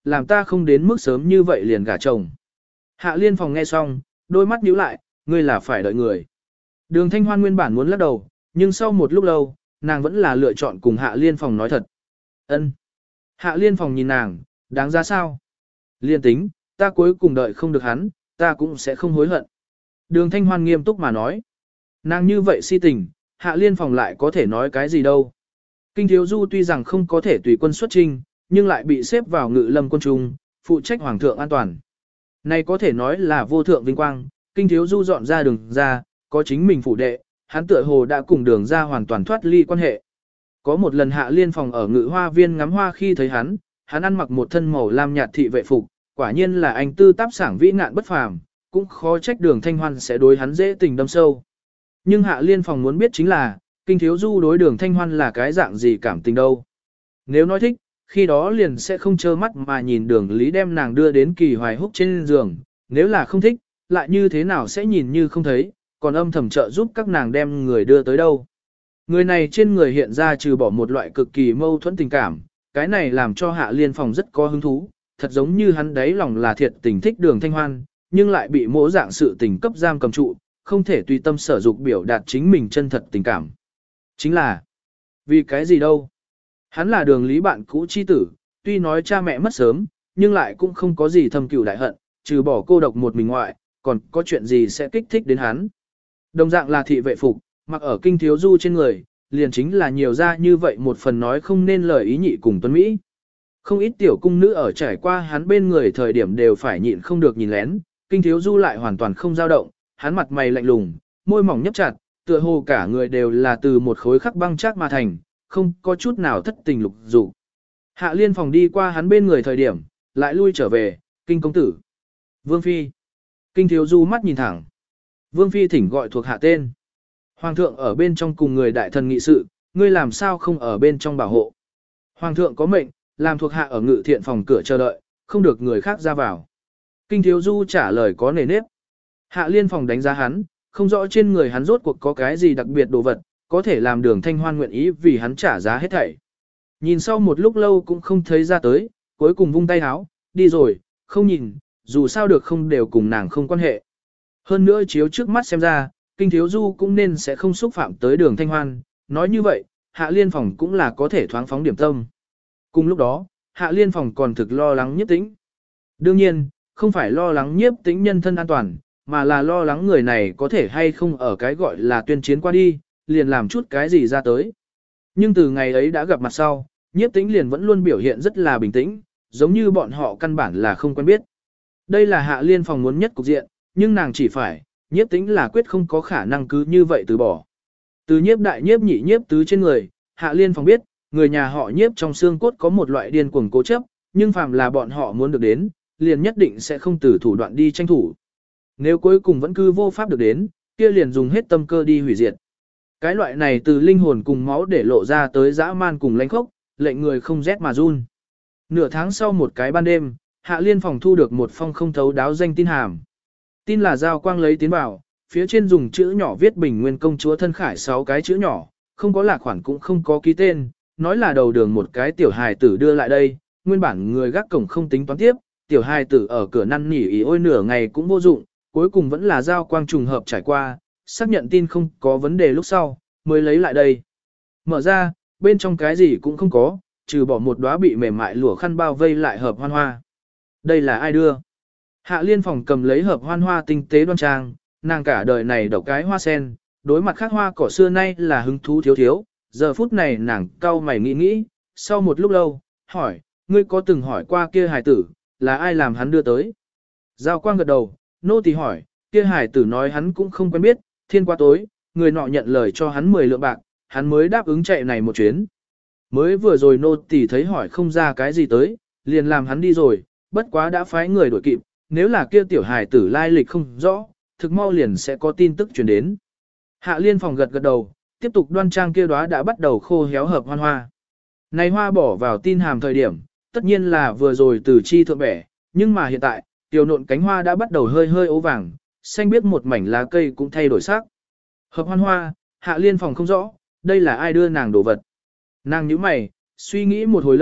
làm ta không đến mức sớm như vậy liền gả chồng. Hạ Liên Phòng nghe xong, đôi mắt nhíu lại, ngươi là phải đợi người. Đường Thanh Hoan nguyên bản muốn lắc đầu, nhưng sau một lúc lâu, nàng vẫn là lựa chọn cùng Hạ Liên Phòng nói thật. Ân. Hạ Liên Phòng nhìn nàng, đáng ra sao? Liên tính, ta cuối cùng đợi không được hắn, ta cũng sẽ không hối hận. Đường Thanh Hoan nghiêm túc mà nói. Nàng như vậy si tình, Hạ Liên Phòng lại có thể nói cái gì đâu. Kinh Thiếu Du tuy rằng không có thể tùy quân xuất chinh, nhưng lại bị xếp vào ngự lâm quân trung, phụ trách hoàng thượng an toàn. Này có thể nói là vô thượng vinh quang, Kinh Thiếu Du dọn ra đường ra, có chính mình phủ đệ, hắn tựa hồ đã cùng đường ra hoàn toàn thoát ly quan hệ. Có một lần Hạ Liên Phòng ở ngự hoa viên ngắm hoa khi thấy hắn ăn mặc một thân màu lam nhạt thị vệ phục, quả nhiên là anh tư táp sảng vĩ ngạn bất phàm, cũng khó trách Đường Thanh Hoan sẽ đối hắn dễ tình đâm sâu. Nhưng Hạ Liên Phòng muốn biết chính là, Kinh Thiếu Du đối Đường Thanh Hoan là cái dạng gì cảm tình đâu. Nếu nói thích, khi đó liền sẽ không trơ mắt mà nhìn Đường Lý đem nàng đưa đến Kỳ Hoài Húc trên giường, nếu là không thích, lại như thế nào sẽ nhìn như không thấy, còn âm thầm trợ giúp các nàng đem người đưa tới đâu. Người này trên người hiện ra trừ bỏ một loại cực kỳ mâu thuẫn tình cảm, cái này làm cho Hạ Liên Phòng rất có hứng thú, thật giống như hắn đấy lòng là thiệt tình thích Đường Thanh Hoan, nhưng lại bị mỗi dạng sự tình cấp giam cầm trụ, không thể tùy tâm sở dục biểu đạt chính mình chân thật tình cảm. Chính là, vì cái gì đâu? Hắn là Đường Lý bạn cũ chi tử, tuy nói cha mẹ mất sớm, nhưng lại cũng không có gì thâm cừu đại hận, trừ bỏ cô độc một mình ngoại, còn có chuyện gì sẽ kích thích đến hắn. Đồng dạng là thị vệ phục, mặc ở Kinh Thiếu Du trên người, liền chính là nhiều ra như vậy một phần nói không nên lời ý nhị cùng tuấn Mỹ. Không ít tiểu cung nữ ở trải qua hắn bên người thời điểm đều phải nhịn không được nhìn lén, Kinh Thiếu Du lại hoàn toàn không dao động, hắn mặt mày lạnh lùng, môi mỏng nhấp chặt, tựa hồ cả người đều là từ một khối khắc băng chắc mà thành, không có chút nào thất tình lục dục. Hạ Liên Phòng đi qua hắn bên người thời điểm, lại lui trở về, Kinh công tử. Vương Phi. Kinh Thiếu Du mắt nhìn thẳng. Vương Phi thỉnh gọi thuộc hạ tên. Hoàng thượng ở bên trong cùng người đại thần nghị sự, ngươi làm sao không ở bên trong bảo hộ. Hoàng thượng có mệnh, làm thuộc hạ ở ngự thiện phòng cửa chờ đợi, không được người khác ra vào. Kinh Thiếu Du trả lời có nề nếp. Hạ Liên Phòng đánh giá hắn, không rõ trên người hắn rốt cuộc có cái gì đặc biệt đồ vật, có thể làm Đường Thanh Hoan nguyện ý vì hắn trả giá hết thảy. Nhìn sau một lúc lâu cũng không thấy ra tới, cuối cùng vung tay háo, đi rồi, không nhìn, dù sao được không đều cùng nàng không quan hệ. Hơn nữa chiếu trước mắt xem ra, Kinh Thiếu Du cũng nên sẽ không xúc phạm tới Đường Thanh Hoan, nói như vậy, Hạ Liên Phòng cũng là có thể thoáng phóng điểm tâm. Cùng lúc đó, Hạ Liên Phòng còn thực lo lắng Nhiếp Tĩnh. Đương nhiên, không phải lo lắng Nhiếp Tĩnh nhân thân an toàn, mà là lo lắng người này có thể hay không ở cái gọi là tuyên chiến qua đi, liền làm chút cái gì ra tới. Nhưng từ ngày ấy đã gặp mặt sau, Nhiếp Tĩnh liền vẫn luôn biểu hiện rất là bình tĩnh, giống như bọn họ căn bản là không quen biết. Đây là Hạ Liên Phòng muốn nhất cục diện, nhưng nàng chỉ phải, Nhiếp Tĩnh là quyết không có khả năng cứ như vậy từ bỏ. Từ Nhiếp đại Nhiếp nhị Nhiếp tứ trên người, Hạ Liên Phòng biết, người nhà họ Nhiếp trong xương cốt có một loại điên cuồng cố chấp, nhưng phàm là bọn họ muốn được đến, liền nhất định sẽ không từ thủ đoạn đi tranh thủ. Nếu cuối cùng vẫn cứ vô pháp được đến, kia liền dùng hết tâm cơ đi hủy diệt. Cái loại này từ linh hồn cùng máu để lộ ra tới dã man cùng lãnh khốc, lệnh người không rét mà run. Nửa tháng sau một cái ban đêm, Hạ Liên Phòng thu được một phong không thấu đáo danh tin hàm. Tin là Giao Quang lấy tiến vào, phía trên dùng chữ nhỏ viết Bình Nguyên công chúa thân khải 6 cái chữ nhỏ, không có lạc khoản cũng không có ký tên, nói là đầu đường một cái tiểu hài tử đưa lại đây, nguyên bản người gác cổng không tính toán tiếp, tiểu hài tử ở cửa năn nỉ ý ôi nửa ngày cũng vô dụng, cuối cùng vẫn là Giao Quang trùng hợp trải qua, xác nhận tin không có vấn đề lúc sau, mới lấy lại đây. Mở ra, bên trong cái gì cũng không có, trừ bỏ một đóa bị mềm mại lụa khăn bao vây lại hợp hoan hoa. Đây là ai đưa? Hạ Liên Phòng cầm lấy hợp hoan hoa tinh tế đoan trang, nàng cả đời này độc cái hoa sen, đối mặt khác hoa cỏ xưa nay là hứng thú thiếu thiếu, giờ phút này nàng cau mày nghĩ nghĩ, sau một lúc lâu, hỏi, ngươi có từng hỏi qua kia hài tử, là ai làm hắn đưa tới? Giao Quang gật đầu, nô tỳ hỏi, kia hài tử nói hắn cũng không quen biết, thiên qua tối, người nọ nhận lời cho hắn 10 lượng bạc, hắn mới đáp ứng chạy này một chuyến. Mới vừa rồi nô tỳ thấy hỏi không ra cái gì tới, liền làm hắn đi rồi, bất quá đã phái người đuổi kịp, nếu là kia tiểu hài tử lai lịch không rõ, thực mau liền sẽ có tin tức truyền đến. Hạ Liên Phòng gật gật đầu, tiếp tục đoan trang kia đóa đã bắt đầu khô héo hợp hoan hoa. Này hoa bỏ vào tin hàm thời điểm, tất nhiên là vừa rồi từ chi thượng bẻ, nhưng mà hiện tại, tiểu nộn cánh hoa đã bắt đầu hơi hơi ố vàng, xanh biếc một mảnh lá cây cũng thay đổi sắc. Hợp hoan hoa, Hạ Liên Phòng không rõ, đây là ai đưa nàng đồ vật. Nàng nhíu mày, suy nghĩ một hồi lâu,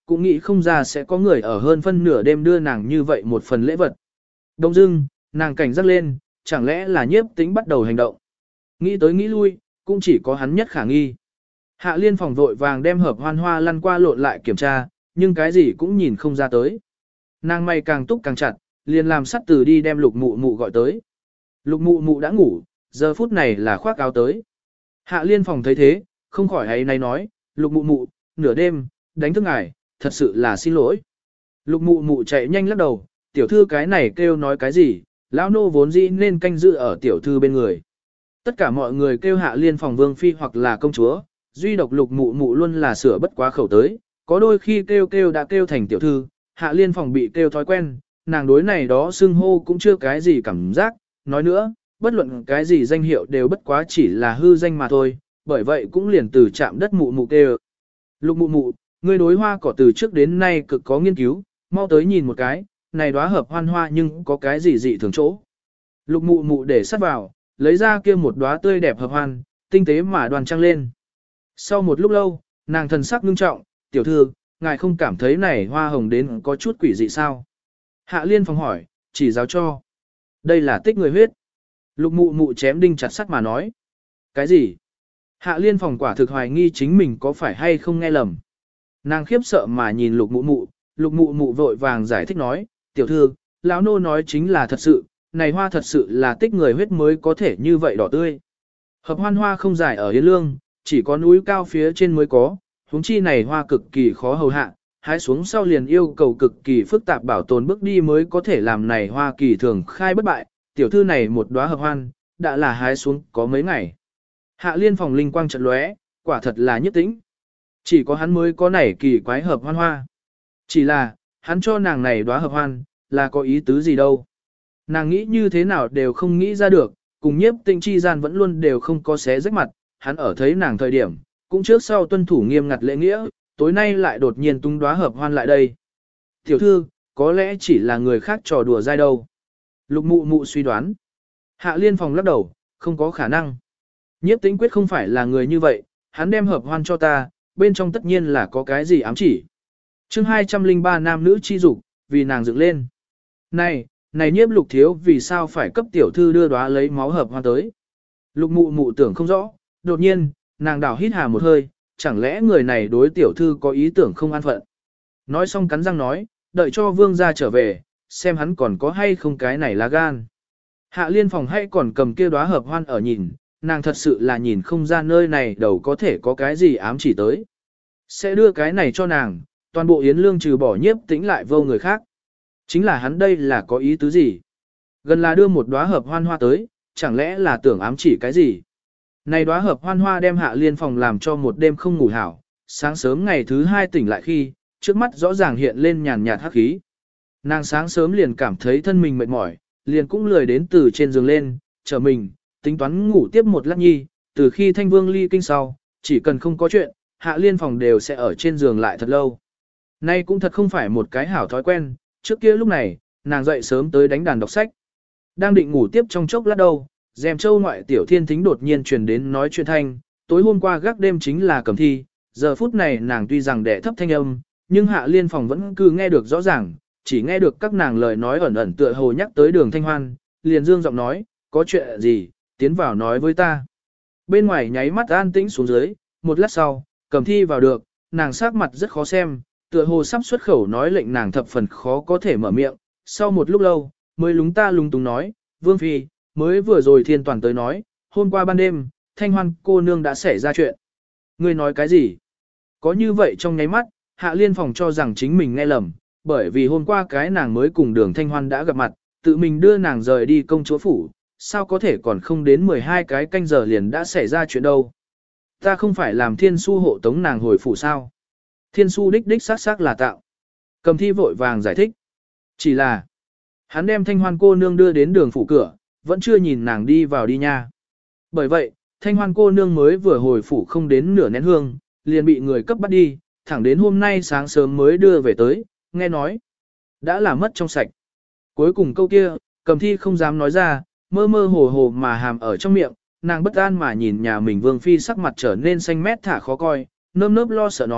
cũng nghĩ không ra sẽ có người ở hơn phân nửa đêm đưa nàng như vậy một phần lễ vật. Đông dưng, nàng cảnh giác lên, chẳng lẽ là Nhiếp Tĩnh bắt đầu hành động. Nghĩ tới nghĩ lui, cũng chỉ có hắn nhất khả nghi. Hạ Liên phòng vội vàng đem hợp hoan hoa lăn qua lộn lại kiểm tra, nhưng cái gì cũng nhìn không ra tới. Nàng mày càng túc càng chặt, liền làm sắt từ đi đem Lục Mụ Mụ gọi tới. Lục Mụ Mụ đã ngủ, giờ phút này là khoác áo tới. Hạ Liên phòng thấy thế, không khỏi ấy này nói, Lục Mụ Mụ, nửa đêm, đánh thức ngài, thật sự là xin lỗi. Lục Mụ Mụ chạy nhanh lắc đầu, tiểu thư cái này kêu nói cái gì, lão nô vốn dĩ nên canh giữ ở tiểu thư bên người. Tất cả mọi người kêu Hạ Liên phòng vương phi hoặc là công chúa, duy độc Lục Mụ Mụ luôn là sửa bất quá khẩu tới, có đôi khi kêu đã kêu thành tiểu thư, Hạ Liên phòng bị kêu thói quen, nàng đối này đó xưng hô cũng chưa cái gì cảm giác, nói nữa, bất luận cái gì danh hiệu đều bất quá chỉ là hư danh mà thôi, bởi vậy cũng liền từ chạm đất Mụ Mụ kêu. Lục Mụ Mụ, ngươi đối hoa cỏ từ trước đến nay cực có nghiên cứu, mau tới nhìn một cái, này đóa hợp hoan hoa nhưng có cái gì dị thường chỗ. Lục Mụ Mụ để sát vào, lấy ra kia một đóa tươi đẹp hợp hoan, tinh tế mà đoàn trăng lên. Sau một lúc lâu, nàng thần sắc ngưng trọng, tiểu thư, ngài không cảm thấy này hoa hồng đến có chút quỷ dị sao? Hạ Liên phòng hỏi, chỉ giáo cho. Đây là tích người huyết. Lục Mụ Mụ chém đinh chặt sắt mà nói. Cái gì? Hạ Liên phòng quả thực hoài nghi chính mình có phải hay không nghe lầm. Nàng khiếp sợ mà nhìn Lục Mụ Mụ, Lục Mụ Mụ vội vàng giải thích nói, tiểu thư, lão nô nói chính là thật sự, này hoa thật sự là tích người huyết mới có thể như vậy đỏ tươi. Hợp hoan hoa không dài ở Yên Lương, chỉ có núi cao phía trên mới có, huống chi này hoa cực kỳ khó hầu hạ, hái xuống sau liền yêu cầu cực kỳ phức tạp bảo tồn bước đi mới có thể làm này hoa kỳ thường khai bất bại, tiểu thư này một đóa hợp hoan, đã là hái xuống có mấy ngày. Hạ Liên phòng linh quang chợt lóe, quả thật là nhất tĩnh. Chỉ có hắn mới có này kỳ quái hợp hoan hoa. Chỉ là, hắn cho nàng này đóa hợp hoan, là có ý tứ gì đâu. Nàng nghĩ như thế nào đều không nghĩ ra được, cùng Nhiếp Tĩnh chi gian vẫn luôn đều không có xé rách mặt, hắn ở thấy nàng thời điểm, cũng trước sau tuân thủ nghiêm ngặt lễ nghĩa, tối nay lại đột nhiên tung đóa hợp hoan lại đây. Tiểu thư, có lẽ chỉ là người khác trò đùa dai đâu. Lục Mụ Mụ suy đoán. Hạ Liên phòng lắc đầu, không có khả năng. Nhiếp Tĩnh quyết không phải là người như vậy, hắn đem hợp hoan cho ta, bên trong tất nhiên là có cái gì ám chỉ. Chương 203 nam nữ chi dục, vì nàng dựng lên. Này Nhiếp Lục thiếu vì sao phải cấp tiểu thư đưa đóa lấy máu hợp hoan tới. Lục Mụ Mụ tưởng không rõ, đột nhiên, nàng đảo hít hà một hơi, chẳng lẽ người này đối tiểu thư có ý tưởng không an phận. Nói xong cắn răng nói, đợi cho vương gia trở về, xem hắn còn có hay không cái này lá gan. Hạ Liên phòng hay còn cầm kia đóa hợp hoan ở nhìn, nàng thật sự là nhìn không ra nơi này đầu có thể có cái gì ám chỉ tới. Sẽ đưa cái này cho nàng, toàn bộ Yến Lương trừ bỏ Nhiếp Tĩnh lại vô người khác. Chính là hắn đây là có ý tứ gì? Gần là đưa một đóa hợp hoan hoa tới, chẳng lẽ là tưởng ám chỉ cái gì? Này đóa hợp hoan hoa đem Hạ Liên phòng làm cho một đêm không ngủ hảo, sáng sớm ngày thứ hai tỉnh lại khi, trước mắt rõ ràng hiện lên nhàn nhạt hắc khí. Nàng sáng sớm liền cảm thấy thân mình mệt mỏi, liền cũng lười đến từ trên giường lên, chờ mình, tính toán ngủ tiếp một lát nhi, từ khi Thanh Vương ly kinh sau, chỉ cần không có chuyện, Hạ Liên phòng đều sẽ ở trên giường lại thật lâu. Nay cũng thật không phải một cái hảo thói quen, trước kia lúc này, nàng dậy sớm tới đánh đàn đọc sách. Đang định ngủ tiếp trong chốc lát đâu, Dèm Châu ngoại tiểu thiên thính đột nhiên truyền đến nói chuyện thanh, tối hôm qua gác đêm chính là Cẩm Thi, giờ phút này nàng tuy rằng đẻ thấp thanh âm, nhưng Hạ Liên phòng vẫn cứ nghe được rõ ràng, chỉ nghe được các nàng lời nói ẩn ẩn tựa hồ nhắc tới Đường Thanh Hoan, liền dương giọng nói, có chuyện gì, tiến vào nói với ta. Bên ngoài nháy mắt an tĩnh xuống dưới, một lát sau, Cẩm Thi vào được, nàng sắc mặt rất khó xem, tựa hồ sắp xuất khẩu nói lệnh nàng thập phần khó có thể mở miệng, sau một lúc lâu, mới lúng ta lung tung nói, Vương Phi, mới vừa rồi Thiên Toàn tới nói, hôm qua ban đêm, Thanh Hoan cô nương đã xảy ra chuyện. Ngươi nói cái gì? Có như vậy trong nháy mắt, Hạ Liên phòng cho rằng chính mình nghe lầm, bởi vì hôm qua cái nàng mới cùng Đường Thanh Hoan đã gặp mặt, tự mình đưa nàng rời đi công chúa phủ, sao có thể còn không đến 12 cái canh giờ liền đã xảy ra chuyện đâu. Ta không phải làm Thiên Su hộ tống nàng hồi phủ sao? Thiên Su đích xác là tạo. Cầm Thi vội vàng giải thích. Chỉ là, hắn đem Thanh Hoan cô nương đưa đến đường phủ cửa, vẫn chưa nhìn nàng đi vào đi nha. Bởi vậy, Thanh Hoan cô nương mới vừa hồi phủ không đến nửa nén hương, liền bị người cấp bắt đi, thẳng đến hôm nay sáng sớm mới đưa về tới, nghe nói. Đã là mất trong sạch. Cuối cùng câu kia, Cầm Thi không dám nói ra, mơ mơ hồ hồ mà hàm ở trong miệng, nàng bất an mà nhìn nhà mình Vương Phi sắc mặt trở nên xanh mét thả khó coi, nơm nớp lo sợ nói,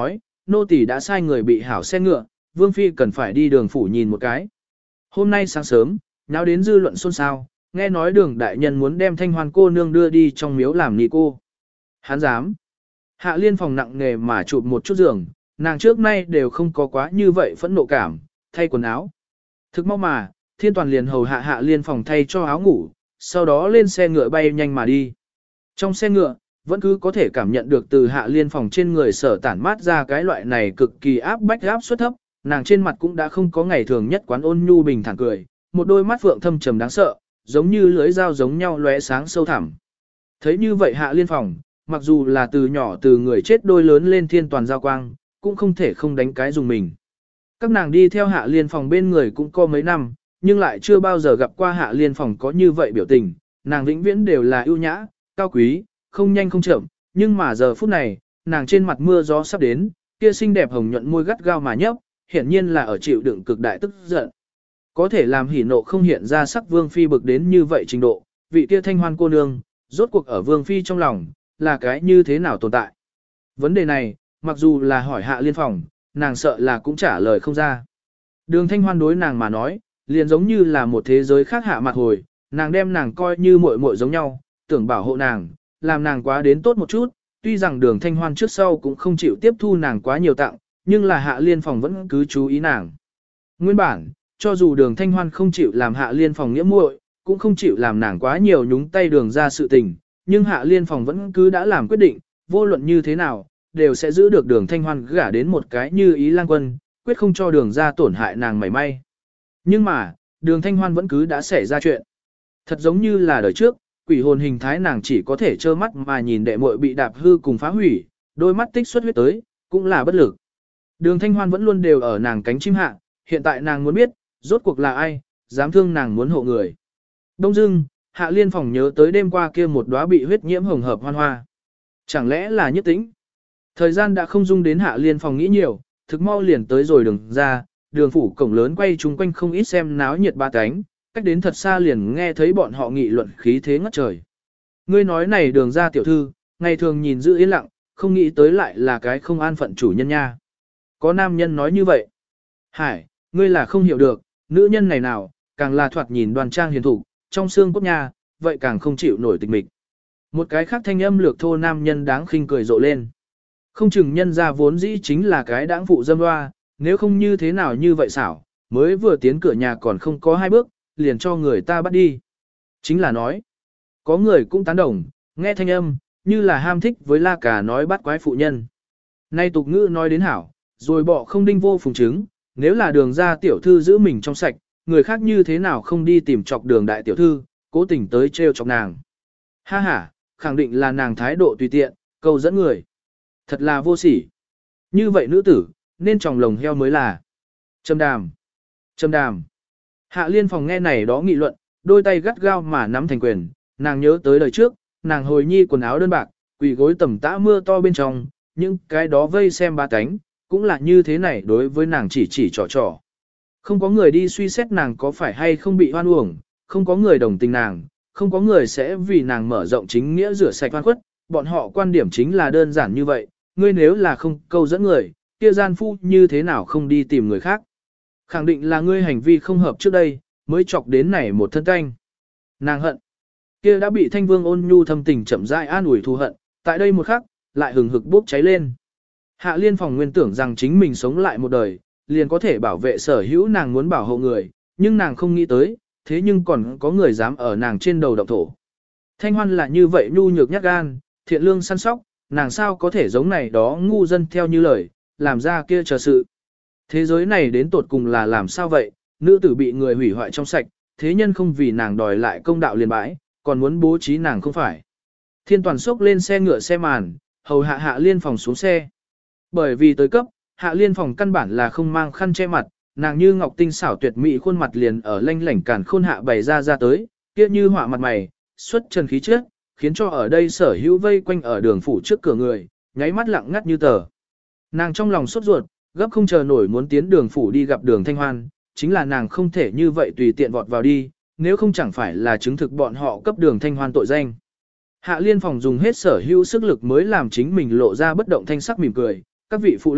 nô tỳ đã sai người bị hảo xe ngựa, Vương Phi cần phải đi đường phủ nhìn một cái. Hôm nay sáng sớm, nháo đến dư luận xôn xao, nghe nói đường đại nhân muốn đem Thanh Hoan cô nương đưa đi trong miếu làm nị cô. Hắn dám. Hạ Liên phòng nặng nề mà chụp một chút giường, nàng trước nay đều không có quá như vậy phẫn nộ cảm, thay quần áo. Thực mau mà, Thiên Toàn liền hầu Hạ Liên phòng thay cho áo ngủ, sau đó lên xe ngựa bay nhanh mà đi. Trong xe ngựa, vẫn cứ có thể cảm nhận được từ Hạ Liên phòng trên người sở tản mát ra cái loại này cực kỳ áp bách áp suất thấp, nàng trên mặt cũng đã không có ngày thường nhất quán ôn nhu bình thản cười, một đôi mắt phượng thâm trầm đáng sợ, giống như lưới dao giống nhau lóe sáng sâu thẳm. Thấy như vậy Hạ Liên phòng, mặc dù là từ nhỏ từ người chết đôi lớn lên Thiên Toàn giao quang, cũng không thể không đánh cái dùng mình. Các nàng đi theo Hạ Liên phòng bên người cũng có mấy năm, nhưng lại chưa bao giờ gặp qua Hạ Liên phòng có như vậy biểu tình, nàng vĩnh viễn đều là ưu nhã, cao quý, không nhanh không chậm, nhưng mà giờ phút này, nàng trên mặt mưa gió sắp đến, kia xinh đẹp hồng nhuận môi gắt gao mà nhấp, hiển nhiên là ở chịu đựng cực đại tức giận. Có thể làm hỉ nộ không hiện ra sắc Vương Phi bực đến như vậy trình độ, vị kia Thanh Hoan cô nương, rốt cuộc ở Vương Phi trong lòng, là cái như thế nào tồn tại. Vấn đề này, mặc dù là hỏi Hạ Liên phòng, nàng sợ là cũng trả lời không ra. Đường Thanh Hoan đối nàng mà nói, liền giống như là một thế giới khác hạ mặt hồi, nàng đem nàng coi như muội muội giống nhau, tưởng bảo hộ nàng, làm nàng quá đến tốt một chút, tuy rằng đường Thanh Hoan trước sau cũng không chịu tiếp thu nàng quá nhiều tặng, nhưng là Hạ Liên phòng vẫn cứ chú ý nàng. Nguyên bản, cho dù đường Thanh Hoan không chịu làm Hạ Liên phòng nghĩa muội, cũng không chịu làm nàng quá nhiều nhúng tay đường ra sự tình, nhưng Hạ Liên phòng vẫn cứ đã làm quyết định, vô luận như thế nào, đều sẽ giữ được đường Thanh Hoan gả đến một cái như ý lang quân, quyết không cho đường ra tổn hại nàng mảy may. Nhưng mà, đường Thanh Hoan vẫn cứ đã xảy ra chuyện. Thật giống như là đời trước, quỷ hồn hình thái nàng chỉ có thể trơ mắt mà nhìn đệ muội bị đạp hư cùng phá hủy, đôi mắt tích xuất huyết tới, cũng là bất lực. Đường Thanh Hoan vẫn luôn đều ở nàng cánh chim hạ, hiện tại nàng muốn biết, rốt cuộc là ai, dám thương nàng muốn hộ người. Đông dưng, Hạ Liên phòng nhớ tới đêm qua kia một đóa bị huyết nhiễm hồng hợp hoan hoa. Chẳng lẽ là Nhất Tĩnh? Thời gian đã không dung đến Hạ Liên phòng nghĩ nhiều, thực mau liền tới rồi đường ra, đường phủ cổng lớn quay chung quanh không ít xem náo nhiệt ba cánh, cách đến thật xa liền nghe thấy bọn họ nghị luận khí thế ngất trời. Ngươi nói này đường ra tiểu thư, ngày thường nhìn giữ yên lặng, không nghĩ tới lại là cái không an phận chủ nhân nha. Có nam nhân nói như vậy. Hải, ngươi là không hiểu được, nữ nhân này nào, càng là thoạt nhìn đoan trang hiền thủ, trong xương cốt nha, vậy càng không chịu nổi tịch mịch. Một cái khác thanh âm lược thô nam nhân đáng khinh cười rộ lên. Không chừng nhân ra vốn dĩ chính là cái đáng phụ dâm hoa, nếu không như thế nào như vậy xảo, mới vừa tiến cửa nhà còn không có 2 bước, liền cho người ta bắt đi. Chính là nói, có người cũng tán đồng, nghe thanh âm, như là ham thích với la cà nói bắt quái phụ nhân. Nay tục ngữ nói đến hảo, rồi bỏ không đinh vô phùng chứng, nếu là đường ra tiểu thư giữ mình trong sạch, người khác như thế nào không đi tìm chọc đường đại tiểu thư, cố tình tới trêu chọc nàng. Ha ha, khẳng định là nàng thái độ tùy tiện, câu dẫn người. Thật là vô sỉ. Như vậy nữ tử, nên tròng lồng heo mới là. Châm đàm. Châm đàm. Hạ Liên phòng nghe này đó nghị luận, đôi tay gắt gao mà nắm thành quyền, nàng nhớ tới đời trước, nàng hồi nhi quần áo đơn bạc, quỳ gối tầm tã mưa to bên trong, nhưng cái đó vây xem ba cánh, cũng là như thế này đối với nàng chỉ trò trò. Không có người đi suy xét nàng có phải hay không bị hoan uổng, không có người đồng tình nàng, không có người sẽ vì nàng mở rộng chính nghĩa rửa sạch oan khuất, bọn họ quan điểm chính là đơn giản như vậy, ngươi nếu là không câu dẫn người, kia gian phu như thế nào không đi tìm người khác. Khẳng định là ngươi hành vi không hợp trước đây, mới chọc đến này một thân canh. Nàng hận, kia đã bị Thanh Vương ôn nhu thâm tình chậm rãi an ủi thù hận, tại đây một khắc, lại hừng hực bốc cháy lên. Hạ Liên phòng nguyên tưởng rằng chính mình sống lại một đời, liền có thể bảo vệ sở hữu nàng muốn bảo hộ người, nhưng nàng không nghĩ tới, thế nhưng còn có người dám ở nàng trên đầu động thổ. Thanh Hoan là như vậy nhu nhược nhát gan, thiện lương săn sóc, nàng sao có thể giống này đó ngu dân theo như lời, làm ra kia chờ sự. Thế giới này đến tột cùng là làm sao vậy, nữ tử bị người hủy hoại trong sạch, thế nhân không vì nàng đòi lại công đạo liền bãi, còn muốn bố trí nàng không phải. Thiên Toàn xốc lên xe ngựa xe màn, hầu Hạ Liên phòng xuống xe. Bởi vì tới cấp, Hạ Liên phòng căn bản là không mang khăn che mặt, nàng như ngọc tinh xảo tuyệt mỹ khuôn mặt liền ở lanh lảnh cản khôn hạ bày ra tới, kia như họa mặt mày, xuất trần khí chất, khiến cho ở đây sở hữu vây quanh ở đường phủ trước cửa người, nháy mắt lặng ngắt như tờ. Nàng trong lòng sốt ruột, gấp không chờ nổi muốn tiến đường phủ đi gặp đường Thanh Hoan, chính là nàng không thể như vậy tùy tiện vọt vào đi, nếu không chẳng phải là chứng thực bọn họ cấp đường Thanh Hoan tội danh. Hạ Liên phòng dùng hết sở hữu sức lực mới làm chính mình lộ ra bất động thanh sắc mỉm cười, các vị phụ lão,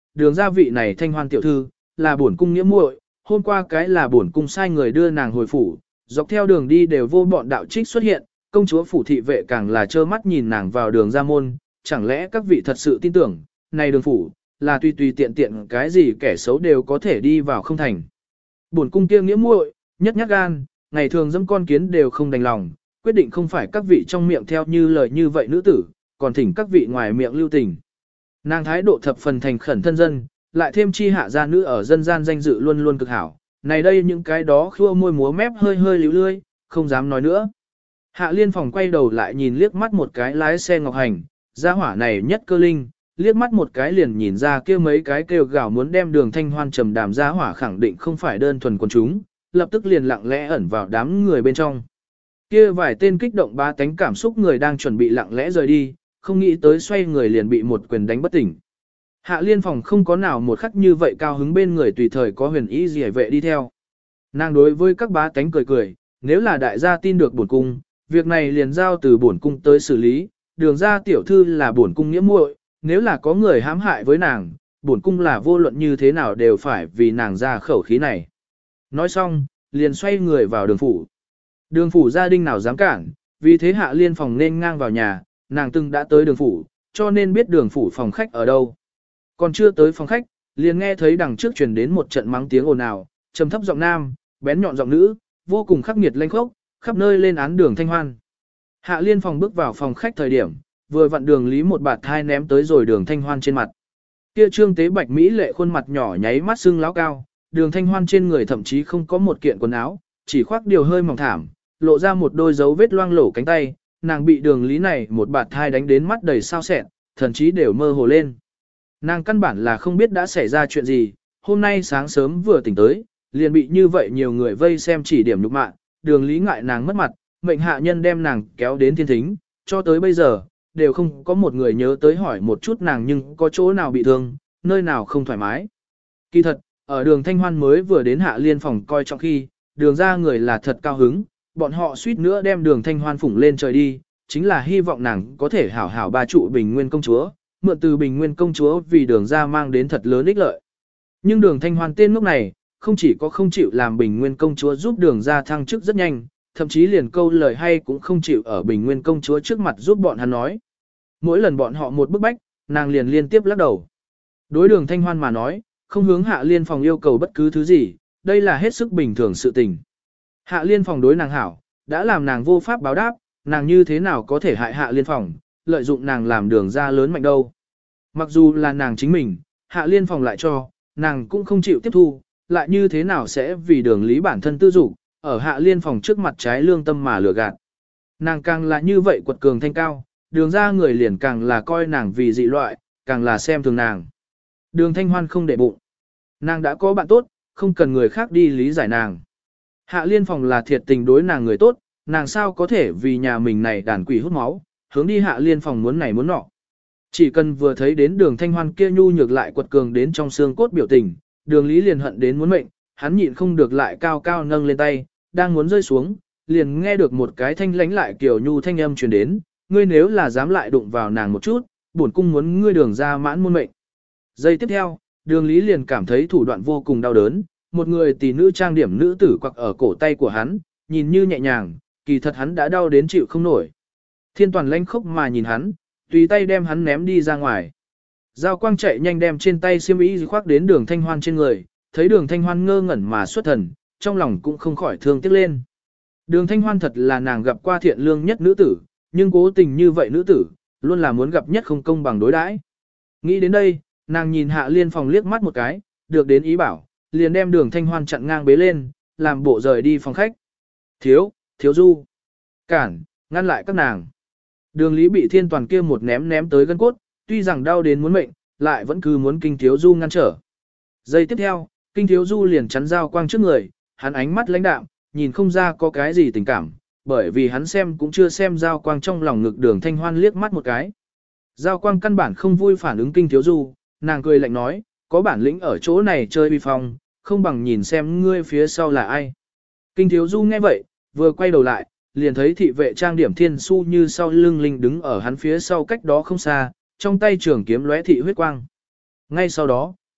đường gia vị này Thanh Hoan tiểu thư, là bổn cung nghĩa muội, hôm qua cái là bổn cung sai người đưa nàng hồi phủ, dọc theo đường đi đều vô bọn đạo trích xuất hiện, công chúa phủ thị vệ càng là trơ mắt nhìn nàng vào đường ra môn, chẳng lẽ các vị thật sự tin tưởng, này đường phủ, là tùy tùy tiện tiện cái gì kẻ xấu đều có thể đi vào không thành. Bổn cung kia nghĩa muội, nhất nhát gan, ngày thường dẫm con kiến đều không đành lòng, quyết định không phải các vị trong miệng theo như lời như vậy nữ tử, còn thỉnh các vị ngoài miệng lưu tình. Nàng thái độ thập phần thành khẩn thân dân, lại thêm chi hạ gia nữ ở dân gian danh dự luôn luôn cực hảo. Này đây những cái đó khua môi múa mép hơi hơi líu lươi, không dám nói nữa. Hạ Liên Phòng quay đầu lại nhìn liếc mắt một cái lái xe Ngọc Hành, gia hỏa này nhất cơ linh, liếc mắt một cái liền nhìn ra kia mấy cái kêu gào muốn đem đường Thanh Hoan trầm đàm gia hỏa khẳng định không phải đơn thuần quần chúng, lập tức liền lặng lẽ ẩn vào đám người bên trong. Kia vài tên kích động ba tánh cảm xúc người đang chuẩn bị lặng lẽ rời đi, không nghĩ tới xoay người liền bị một quyền đánh bất tỉnh. Hạ Liên Phòng không có nào một khắc như vậy cao hứng bên người tùy thời có huyền ý gì vệ đi theo. Nàng đối với các bá tánh cười cười, nếu là đại gia tin được bổn cung, việc này liền giao từ bổn cung tới xử lý, đường ra tiểu thư là bổn cung nghĩa muội, nếu là có người hãm hại với nàng, bổn cung là vô luận như thế nào đều phải vì nàng ra khẩu khí này. Nói xong, liền xoay người vào đường phủ. Đường phủ gia đình nào dám cản, vì thế Hạ Liên Phòng nên ngang vào nhà, nàng từng đã tới đường phủ, cho nên biết đường phủ phòng khách ở đâu. Còn chưa tới phòng khách, liền nghe thấy đằng trước truyền đến một trận mắng tiếng ồn ào, trầm thấp giọng nam, bén nhọn giọng nữ, vô cùng khắc nghiệt lênh khốc, khắp nơi lên án đường Thanh Hoan. Hạ Liên Phòng bước vào phòng khách thời điểm, vừa vặn đường lý một bạt thai ném tới rồi đường Thanh Hoan trên mặt. Kia trương tế bạch mỹ lệ khuôn mặt nhỏ nháy mắt sưng láo cao, đường Thanh Hoan trên người thậm chí không có một kiện quần áo, chỉ khoác điều hơi mỏng thảm, lộ ra một đôi dấu vết loang lổ cánh tay, nàng bị đường lý này một bạt thai đánh đến mắt đầy sao sẹn, thần chí đều mơ hồ lên. Nàng căn bản là không biết đã xảy ra chuyện gì, hôm nay sáng sớm vừa tỉnh tới, liền bị như vậy nhiều người vây xem chỉ điểm nhục mạ, đường lý ngại nàng mất mặt, mệnh hạ nhân đem nàng kéo đến thiên thính, cho tới bây giờ, đều không có một người nhớ tới hỏi một chút nàng nhưng có chỗ nào bị thương, nơi nào không thoải mái. Kỳ thật, ở đường Thanh Hoan mới vừa đến Hạ Liên Phòng coi trọng khi, đường ra người là thật cao hứng, bọn họ suýt nữa đem đường Thanh Hoan phủng lên trời đi, chính là hy vọng nàng có thể hảo hảo ba trụ Bình Nguyên công chúa, mượn từ Bình Nguyên công chúa vì đường ra mang đến thật lớn ích lợi. Nhưng đường Thanh Hoan tên lúc này, không chỉ có không chịu làm Bình Nguyên công chúa giúp đường ra thăng chức rất nhanh, thậm chí liền câu lời hay cũng không chịu ở Bình Nguyên công chúa trước mặt giúp bọn hắn nói. Mỗi lần bọn họ một bức bách, nàng liền liên tiếp lắc đầu. Đối đường Thanh Hoan mà nói, không hướng Hạ Liên Phòng yêu cầu bất cứ thứ gì, đây là hết sức bình thường sự tình. Hạ Liên Phòng đối nàng hảo, đã làm nàng vô pháp báo đáp, nàng như thế nào có thể hại Hạ Liên Phòng, lợi dụng nàng làm đường ra lớn mạnh đâu. Mặc dù là nàng chính mình, Hạ Liên Phòng lại cho, nàng cũng không chịu tiếp thu, lại như thế nào sẽ vì đường lý bản thân tư dục, ở Hạ Liên Phòng trước mặt trái lương tâm mà lừa gạt. Nàng càng là như vậy quật cường thanh cao, đường ra người liền càng là coi nàng vì dị loại, càng là xem thường nàng. Đường Thanh Hoan không để bụng. Nàng đã có bạn tốt, không cần người khác đi lý giải nàng. Hạ Liên Phòng là thiệt tình đối nàng người tốt, nàng sao có thể vì nhà mình này đàn quỷ hút máu, hướng đi Hạ Liên Phòng muốn này muốn nọ. Chỉ cần vừa thấy đến đường Thanh Hoan kia nhu nhược lại quật cường đến trong xương cốt biểu tình, đường lý liền hận đến muốn mệnh, hắn nhịn không được lại cao cao nâng lên tay, đang muốn rơi xuống, liền nghe được một cái thanh lánh lại kiểu nhu thanh âm truyền đến, ngươi nếu là dám lại đụng vào nàng một chút, bổn cung muốn ngươi đường ra mãn muôn mệnh. Giây tiếp theo, đường lý liền cảm thấy thủ đoạn vô cùng đau đớn, một người tỷ nữ trang điểm nữ tử quặc ở cổ tay của hắn, nhìn như nhẹ nhàng, kỳ thật hắn đã đau đến chịu không nổi. Thiên Toàn lanh khốc mà nhìn hắn, tùy tay đem hắn ném đi ra ngoài. Giao Quang chạy nhanh đem trên tay xiêm y khoác đến đường Thanh Hoan trên người, thấy đường Thanh Hoan ngơ ngẩn mà xuất thần, trong lòng cũng không khỏi thương tiếc lên. Đường Thanh Hoan thật là nàng gặp qua thiện lương nhất nữ tử, nhưng cố tình như vậy nữ tử, luôn là muốn gặp nhất không công bằng đối đãi. Nghĩ đến đây, nàng nhìn Hạ Liên Phòng liếc mắt một cái, được đến ý bảo, liền đem đường Thanh Hoan chặn ngang bế lên, làm bộ rời đi phòng khách. Thiếu du. Cản, ngăn lại các nàng. Đường Lý bị Thiên Toàn kia một ném tới gân cốt, tuy rằng đau đến muốn mệnh, lại vẫn cứ muốn Kinh Thiếu Du ngăn trở. Giây tiếp theo, Kinh Thiếu Du liền chắn Giao Quang trước người, hắn ánh mắt lãnh đạm, nhìn không ra có cái gì tình cảm, bởi vì hắn xem cũng chưa xem Giao Quang trong lòng ngực đường Thanh Hoan liếc mắt một cái. Giao Quang căn bản không vui phản ứng Kinh Thiếu Du, nàng cười lạnh nói, có bản lĩnh ở chỗ này chơi uy phong, không bằng nhìn xem ngươi phía sau là ai. Kinh Thiếu Du nghe vậy, vừa quay đầu lại, liền thấy thị vệ trang điểm Thiên Su như sau lưng linh đứng ở hắn phía sau cách đó không xa, trong tay trường kiếm lóe thị huyết quang. Ngay sau đó,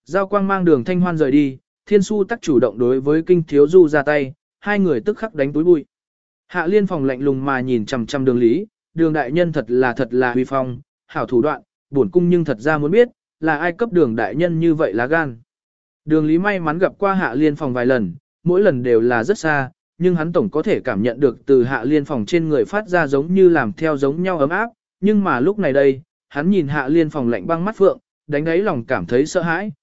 Giao quang mang Đường Thanh Hoan rời đi, Thiên Su tắc chủ động đối với Kinh Thiếu Du ra tay, hai người tức khắc đánh túi bụi. Hạ Liên Phòng lạnh lùng mà nhìn chằm chằm Đường Lý, Đường đại nhân thật là huy phong, hảo thủ đoạn, bổn cung nhưng thật ra muốn biết, là ai cấp Đường đại nhân như vậy lá gan. Đường Lý may mắn gặp qua Hạ Liên Phòng vài lần, mỗi lần đều là rất xa, nhưng hắn tổng có thể cảm nhận được từ Hạ Liên Phòng trên người phát ra giống như làm theo giống nhau ấm áp, nhưng mà lúc này đây, hắn nhìn Hạ Liên Phòng lạnh băng mắt phượng, đánh đáy lòng cảm thấy sợ hãi,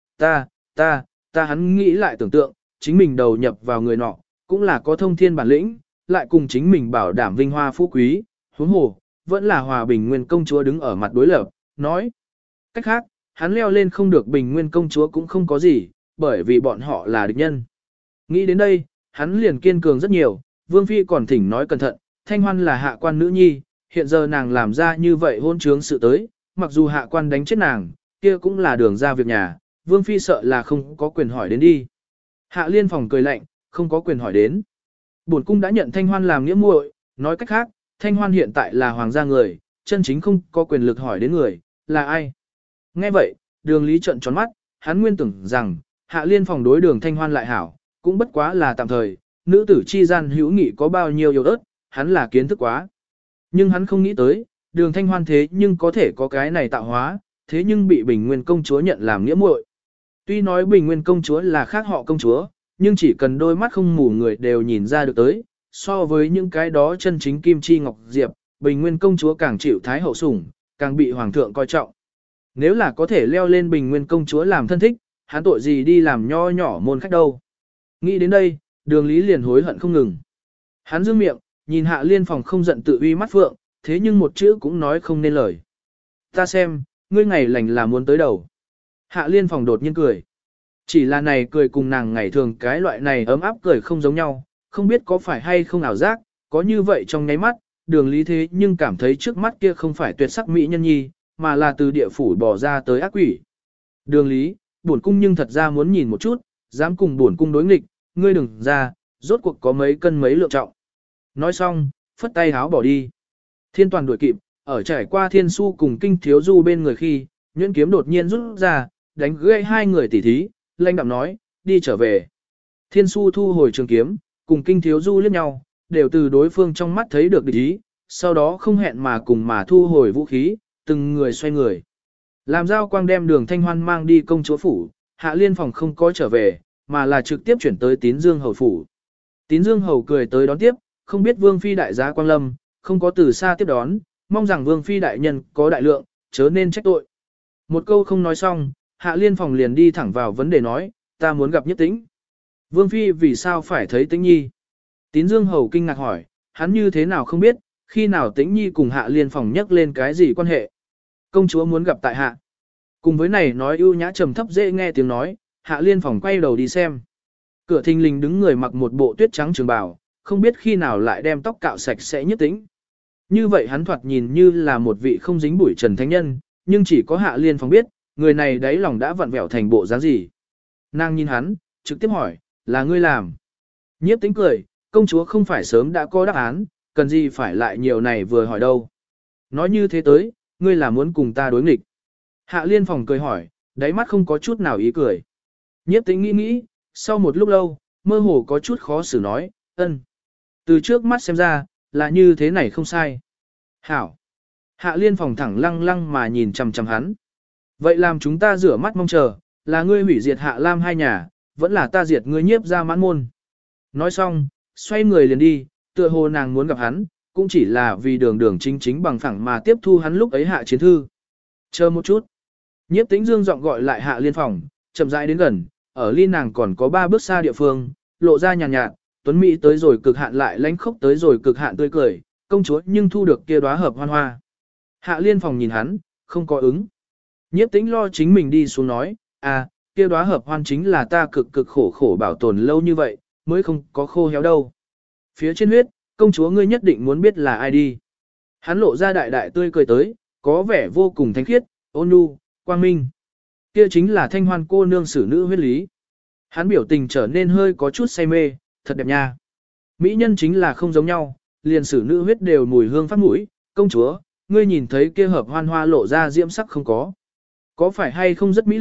ta hắn nghĩ lại tưởng tượng, chính mình đầu nhập vào người nọ, cũng là có thông thiên bản lĩnh, lại cùng chính mình bảo đảm vinh hoa phú quý, huống hồ, vẫn là Hòa Bình Nguyên công chúa đứng ở mặt đối lập, nói. Cách khác, hắn leo lên không được Bình Nguyên công chúa cũng không có gì, bởi vì bọn họ là địch nhân. Nghĩ đến đây, hắn liền kiên cường rất nhiều, Vương Phi còn thỉnh nói cẩn thận, Thanh Hoan là hạ quan nữ nhi, hiện giờ nàng làm ra như vậy hôn trướng sự tới, mặc dù hạ quan đánh chết nàng, kia cũng là đường ra việc nhà, Vương Phi sợ là không có quyền hỏi đến đi. Hạ Liên Phòng cười lạnh, không có quyền hỏi đến. Bổn cung đã nhận Thanh Hoan làm nghĩa muội, nói cách khác, Thanh Hoan hiện tại là hoàng gia người, chân chính không có quyền lực hỏi đến người, là ai. Nghe vậy, Đường Lý trợn tròn mắt, hắn nguyên tưởng rằng, Hạ Liên Phòng đối Đường Thanh Hoan lại hảo, cũng bất quá là tạm thời, nữ tử chi gian hữu nghị có bao nhiêu yếu ớt, hắn là kiến thức quá. Nhưng hắn không nghĩ tới, Đường Thanh Hoan thế nhưng có thể có cái này tạo hóa, thế nhưng bị Bình Nguyên công chúa nhận làm nghĩa muội. Tuy nói Bình Nguyên công chúa là khác họ công chúa, nhưng chỉ cần đôi mắt không mù người đều nhìn ra được tới, so với những cái đó chân chính kim chi ngọc diệp, Bình Nguyên công chúa càng chịu thái hậu sủng, càng bị hoàng thượng coi trọng. Nếu là có thể leo lên Bình Nguyên công chúa làm thân thích, hắn tội gì đi làm nho nhỏ môn khách đâu. Nghĩ đến đây, Đường Lý liền hối hận không ngừng. Hắn dương miệng, nhìn Hạ Liên Phòng không giận tự uy mắt phượng, thế nhưng một chữ cũng nói không nên lời. Ta xem, ngươi ngày lành là muốn tới đầu. Hạ Liên Phòng đột nhiên cười. Chỉ là này cười cùng nàng ngày thường cái loại này ấm áp cười không giống nhau, không biết có phải hay không ảo giác, có như vậy trong nháy mắt, Đường Lý thế nhưng cảm thấy trước mắt kia không phải tuyệt sắc mỹ nhân nhi, mà là từ địa phủ bỏ ra tới ác quỷ. Đường Lý, bổn cung nhưng thật ra muốn nhìn một chút, dám cùng bổn cung đối nghịch, ngươi đừng ra, rốt cuộc có mấy cân mấy lượng trọng. Nói xong, phất tay háo bỏ đi. Thiên Toàn đuổi kịp, ở trải qua Thiên Su cùng Kinh Thiếu Du bên người khi, nhuyễn kiếm đột nhiên rút ra, đánh gãy hai người tỉ thí, lanh đạm nói, đi trở về. Thiên Su thu hồi trường kiếm, cùng Kinh Thiếu Du liếc nhau, đều từ đối phương trong mắt thấy được địch ý, sau đó không hẹn mà cùng mà thu hồi vũ khí, từng người xoay người. Làm Giao Quang đem Đường Thanh Hoan mang đi công chúa phủ, Hạ Liên Phòng không có trở về, mà là trực tiếp chuyển tới Tín Dương Hầu phủ. Tín Dương Hầu cười tới đón tiếp, không biết Vương Phi đại giá Quang Lâm, không có từ xa tiếp đón, mong rằng Vương Phi đại nhân có đại lượng, chớ nên trách tội. Một câu không nói xong, Hạ Liên Phòng liền đi thẳng vào vấn đề nói, ta muốn gặp Nhất Tĩnh. Vương Phi vì sao phải thấy Tĩnh Nhi? Tín Dương Hầu kinh ngạc hỏi, hắn như thế nào không biết, khi nào Tĩnh Nhi cùng Hạ Liên Phòng nhắc lên cái gì quan hệ? Công chúa muốn gặp tại hạ. Cùng với này nói ưu nhã trầm thấp dễ nghe tiếng nói, Hạ Liên Phòng quay đầu đi xem. Cửa thình lình đứng người mặc một bộ tuyết trắng trường bào, không biết khi nào lại đem tóc cạo sạch sẽ Nhất Tĩnh. Như vậy hắn thoạt nhìn như là một vị không dính bụi trần thánh nhân, nhưng chỉ có Hạ Liên Phòng biết, người này đáy lòng đã vặn vẹo thành bộ dáng gì. Nàng nhìn hắn, trực tiếp hỏi, là ngươi làm? Nhiếp Tĩnh cười, công chúa không phải sớm đã có đáp án, cần gì phải lại nhiều này vừa hỏi đâu. Nói như thế tới, ngươi là muốn cùng ta đối nghịch. Hạ Liên Phòng cười hỏi, đáy mắt không có chút nào ý cười. Nhiếp Tĩnh nghĩ nghĩ, sau một lúc lâu, mơ hồ có chút khó xử nói, ân. Từ trước mắt xem ra, là như thế này không sai. Hảo. Hạ Liên Phòng thẳng lăng lăng mà nhìn chằm chằm hắn. Vậy làm chúng ta rửa mắt mong chờ, là ngươi hủy diệt Hạ Lam hai nhà, vẫn là ta diệt ngươi Nhiếp ra Mãn môn. Nói xong, xoay người liền đi, tựa hồ nàng muốn gặp hắn, cũng chỉ là vì đường đường chính chính bằng phẳng mà tiếp thu hắn lúc ấy hạ chiến thư. Chờ một chút. Nhiếp Tĩnh Dương giọng gọi lại Hạ Liên Phòng, chậm rãi đến gần, ở ly nàng còn có 3 bước xa địa phương, lộ ra nhàn nhạt, tuấn mỹ tới rồi cực hạn lại lánh khốc tới rồi cực hạn tươi cười, công chúa nhưng thu được kia đóa hợp hoan hoa. Hạ Liên Phòng nhìn hắn, không có ứng. Nhiếp Tĩnh lo chính mình đi xuống nói, kia đóa hợp hoan chính là ta cực cực khổ khổ bảo tồn lâu như vậy, mới không có khô héo đâu. Phía trên huyết, công chúa ngươi nhất định muốn biết là ai đi. Hắn lộ ra đại đại tươi cười tới, có vẻ vô cùng thánh khiết, ôn nhu, quang minh. Kia chính là Thanh Hoan cô nương xử nữ huyết lý. Hắn biểu tình trở nên hơi có chút say mê, thật đẹp nha. Mỹ nhân chính là không giống nhau, liền xử nữ huyết đều mùi hương phát mũi, công chúa, ngươi nhìn thấy kia hợp hoan hoa lộ ra diễm sắc không có. Có phải hay không rất mỹ lệ,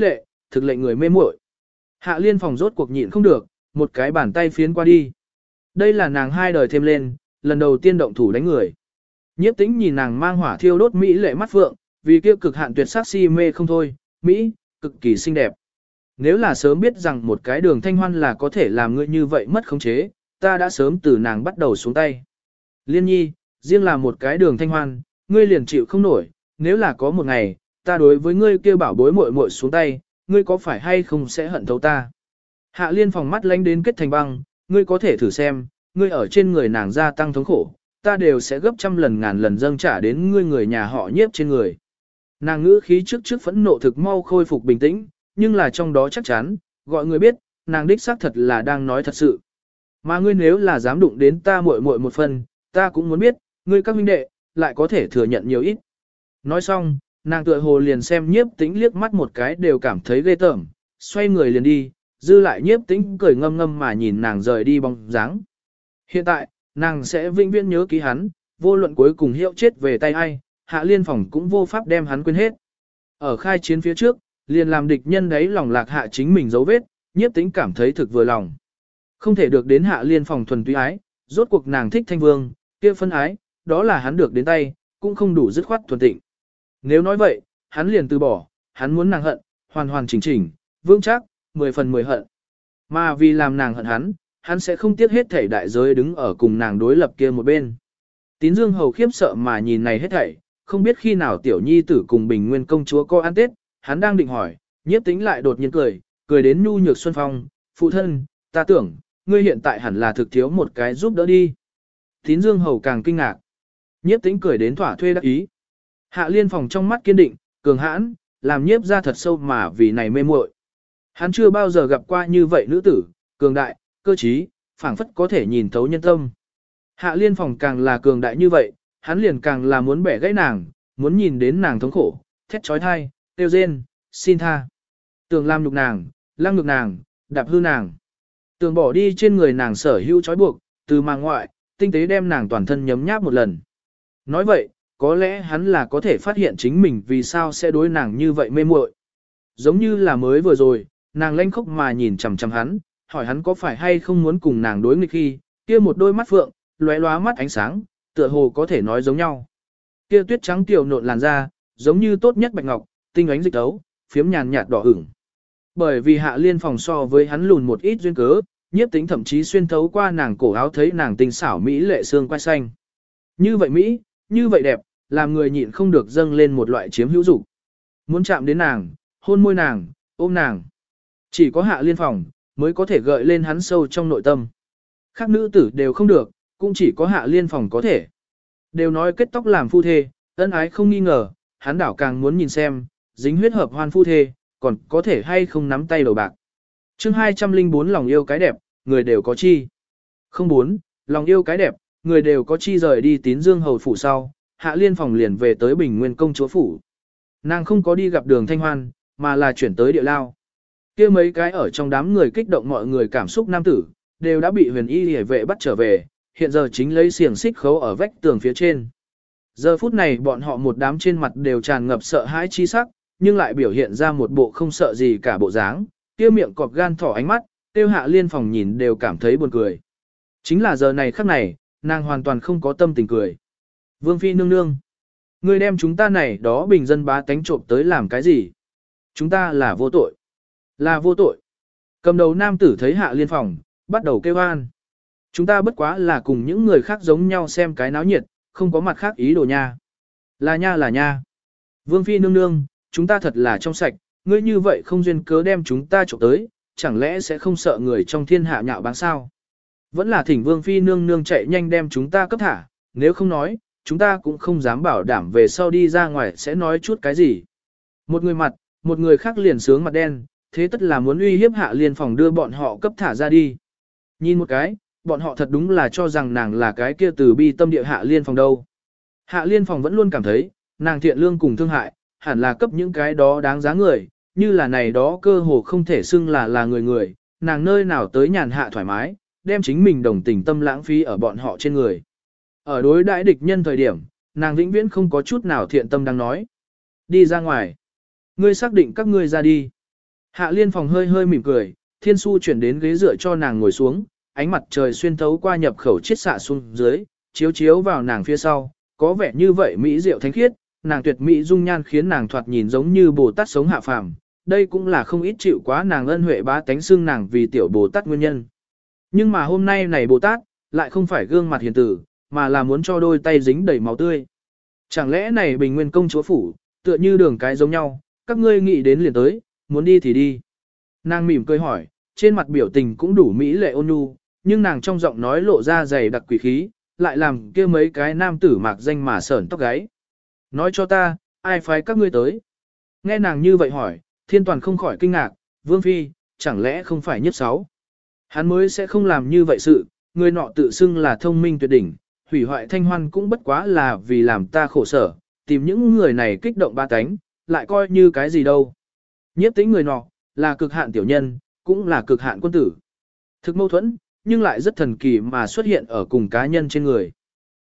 thực lệnh người mê muội. Hạ Liên Phòng rốt cuộc nhịn không được, một cái bàn tay phiến qua đi. Đây là nàng hai đời thêm lên, lần đầu tiên động thủ đánh người. Nhiếp Tĩnh nhìn nàng mang hỏa thiêu đốt mỹ lệ mắt phượng, vì kia cực hạn tuyệt sắc si mê không thôi, mỹ, cực kỳ xinh đẹp. Nếu là sớm biết rằng một cái Đường Thanh Hoan là có thể làm ngươi như vậy mất khống chế, ta đã sớm từ nàng bắt đầu xuống tay. Liên nhi, riêng là một cái Đường Thanh Hoan, ngươi liền chịu không nổi, nếu là có một ngày, ta đối với ngươi kia bảo bối muội muội xuống tay, ngươi có phải hay không sẽ hận thấu ta. Hạ Liên Phòng mắt lánh đến kết thành băng, ngươi có thể thử xem, ngươi ở trên người nàng gia tăng thống khổ, ta đều sẽ gấp trăm lần ngàn lần dâng trả đến ngươi người nhà họ Nhiếp trên người. Nàng ngữ khí trước phẫn nộ thực mau khôi phục bình tĩnh, nhưng là trong đó chắc chắn, gọi người biết, nàng đích xác thật là đang nói thật sự. Mà ngươi nếu là dám đụng đến ta muội muội một phần, ta cũng muốn biết, ngươi các huynh đệ, lại có thể thừa nhận nhiều ít. Nói xong, nàng tựa hồ liền xem Nhiếp Tĩnh liếc mắt một cái đều cảm thấy ghê tởm, xoay người liền đi, dư lại Nhiếp Tĩnh cười ngâm ngâm mà nhìn nàng rời đi bóng dáng. Hiện tại, nàng sẽ vĩnh viễn nhớ ký hắn, vô luận cuối cùng hiệu chết về tay ai, Hạ Liên Phòng cũng vô pháp đem hắn quên hết. Ở khai chiến phía trước, liền làm địch nhân đấy lòng lạc hạ chính mình dấu vết, Nhiếp Tĩnh cảm thấy thực vừa lòng. Không thể được đến Hạ Liên Phòng thuần túy ái, rốt cuộc nàng thích Thanh Vương, kia phân ái, đó là hắn được đến tay, cũng không đủ dứt khoát thuần tịnh. Nếu nói vậy, hắn liền từ bỏ, hắn muốn nàng hận, hoàn hoàn chỉnh chỉnh, vững chắc, 10 phần 10 hận. Mà vì làm nàng hận hắn sẽ không tiếc hết thảy đại giới đứng ở cùng nàng đối lập kia một bên. Tín Dương Hầu khiếp sợ mà nhìn này hết thảy, không biết khi nào tiểu nhi tử cùng Bình Nguyên công chúa có ăn Tết, hắn đang định hỏi, Nhiếp Tĩnh lại đột nhiên cười đến nhu nhược xuân phong, phụ thân, ta tưởng, ngươi hiện tại hẳn là thực thiếu một cái giúp đỡ đi. Tín Dương Hầu càng kinh ngạc. Nhiếp Tĩnh cười đến thỏa thuê đắc ý. Hạ Liên Phòng trong mắt kiên định, cường hãn, làm nhiếp ra thật sâu mà vì này mê muội. Hắn chưa bao giờ gặp qua như vậy nữ tử, cường đại, cơ trí, phảng phất có thể nhìn thấu nhân tâm. Hạ Liên Phòng càng là cường đại như vậy, hắn liền càng là muốn bẻ gãy nàng, muốn nhìn đến nàng thống khổ, thét trói thai, kêu rên, xin tha. Tưởng làm nhục nàng, lăng nhục nàng, đạp hư nàng. Tưởng bỏ đi trên người nàng sở hữu trói buộc, từ màng ngoại, tinh tế đem nàng toàn thân nhấm nháp một lần. Nói vậy, có lẽ hắn là có thể phát hiện chính mình vì sao sẽ đối nàng như vậy mê muội. Giống như là mới vừa rồi, nàng lanh khóc mà nhìn chằm chằm hắn, hỏi hắn có phải hay không muốn cùng nàng đối nghịch khi, kia một đôi mắt phượng, lóe lóa mắt ánh sáng, tựa hồ có thể nói giống nhau. Kia tuyết trắng tiểu nộn làn da, giống như tốt nhất bạch ngọc, tinh ánh dịch tấu, phiếm nhàn nhạt đỏ ửng. Bởi vì Hạ Liên Phòng so với hắn lùn một ít duyên cớ, Nhiếp Tĩnh thậm chí xuyên thấu qua nàng cổ áo thấy nàng tinh xảo mỹ lệ xương quai xanh. Như vậy mỹ, như vậy đẹp, làm người nhịn không được dâng lên một loại chiếm hữu dục. Muốn chạm đến nàng, hôn môi nàng, ôm nàng. Chỉ có Hạ Liên Phòng mới có thể gợi lên hắn sâu trong nội tâm. Khác nữ tử đều không được, cũng chỉ có Hạ Liên Phòng có thể. Đều nói kết tóc làm phu thê, ân ái không nghi ngờ, hắn đảo càng muốn nhìn xem, dính huyết hợp hoan phu thê, còn có thể hay không nắm tay đầu bạc. Chương 204 lòng yêu cái đẹp, người đều có chi. 04, lòng yêu cái đẹp, người đều có chi rời đi Tín Dương Hầu phủ sau, Hạ Liên Phòng liền về tới Bình Nguyên công chúa phủ. Nàng không có đi gặp Đường Thanh Hoan, mà là chuyển tới địa lao. Kia mấy cái ở trong đám người kích động mọi người cảm xúc nam tử, đều đã bị Huyền Y Liễu vệ bắt trở về, hiện giờ chính lấy xiềng xích khấu ở vách tường phía trên. Giờ phút này bọn họ một đám trên mặt đều tràn ngập sợ hãi chi sắc, nhưng lại biểu hiện ra một bộ không sợ gì cả bộ dáng, kia miệng cọp gan thỏ ánh mắt, tiêu Hạ Liên Phòng nhìn đều cảm thấy buồn cười. Chính là giờ này khắc này, nàng hoàn toàn không có tâm tình cười. Vương Phi nương nương, ngươi đem chúng ta này đó bình dân bá tánh trộm tới làm cái gì? Chúng ta là vô tội. Là vô tội. Cầm đầu nam tử thấy Hạ Liên Phòng, bắt đầu kêu oan. Chúng ta bất quá là cùng những người khác giống nhau xem cái náo nhiệt, không có mặt khác ý đồ nha. Là nha là nha. Vương Phi nương nương, chúng ta thật là trong sạch, ngươi như vậy không duyên cớ đem chúng ta trộm tới, chẳng lẽ sẽ không sợ người trong thiên hạ nhạo báng sao? Vẫn là thỉnh Vương Phi nương nương chạy nhanh đem chúng ta cấp thả, nếu không nói, chúng ta cũng không dám bảo đảm về sau đi ra ngoài sẽ nói chút cái gì. Một người mặt, một người khác liền sướng mặt đen, thế tất là muốn uy hiếp Hạ Liên Phòng đưa bọn họ cấp thả ra đi. Nhìn một cái, bọn họ thật đúng là cho rằng nàng là cái kia từ bi tâm địa Hạ Liên Phòng đâu. Hạ Liên Phòng vẫn luôn cảm thấy, nàng thiện lương cùng thương hại, hẳn là cấp những cái đó đáng giá người, như là này đó cơ hồ không thể xưng là người, nàng nơi nào tới nhàn hạ thoải mái, đem chính mình đồng tình tâm lãng phí ở bọn họ trên người. Ở đối đãi địch nhân thời điểm, nàng vĩnh viễn không có chút nào thiện tâm đang nói. Đi ra ngoài. Ngươi xác định các ngươi ra đi. Hạ Liên Phòng hơi hơi mỉm cười, Thiên Su chuyển đến ghế dựa cho nàng ngồi xuống, ánh mặt trời xuyên thấu qua nhập khẩu chiết xạ xuống dưới, chiếu chiếu vào nàng phía sau, có vẻ như vậy mỹ diệu thánh khiết, nàng tuyệt mỹ dung nhan khiến nàng thoạt nhìn giống như Bồ Tát sống hạ phàm. Đây cũng là không ít chịu quá nàng ân huệ bá tánh xưng nàng vì tiểu Bồ Tát nguyên nhân. Nhưng mà hôm nay này Bồ Tát, lại không phải gương mặt hiền tử, mà là muốn cho đôi tay dính đầy máu tươi. Chẳng lẽ này Bình Nguyên công chúa phủ, tựa như đường cái giống nhau, các ngươi nghĩ đến liền tới, muốn đi thì đi. Nàng mỉm cười hỏi, trên mặt biểu tình cũng đủ mỹ lệ ôn nhu, nhưng nàng trong giọng nói lộ ra dày đặc quỷ khí, lại làm kia mấy cái nam tử mạc danh mà sởn tóc gáy. Nói cho ta, ai phái các ngươi tới? Nghe nàng như vậy hỏi, Thiên Toàn không khỏi kinh ngạc, Vương Phi, chẳng lẽ không phải Nhiếp Sáu? Hắn mới sẽ không làm như vậy sự, người nọ tự xưng là thông minh tuyệt đỉnh, hủy hoại Thanh Hoan cũng bất quá là vì làm ta khổ sở, tìm những người này kích động ba cánh, lại coi như cái gì đâu. Nhiếp Tĩnh người nọ, là cực hạn tiểu nhân, cũng là cực hạn quân tử. Thực mâu thuẫn, nhưng lại rất thần kỳ mà xuất hiện ở cùng cá nhân trên người.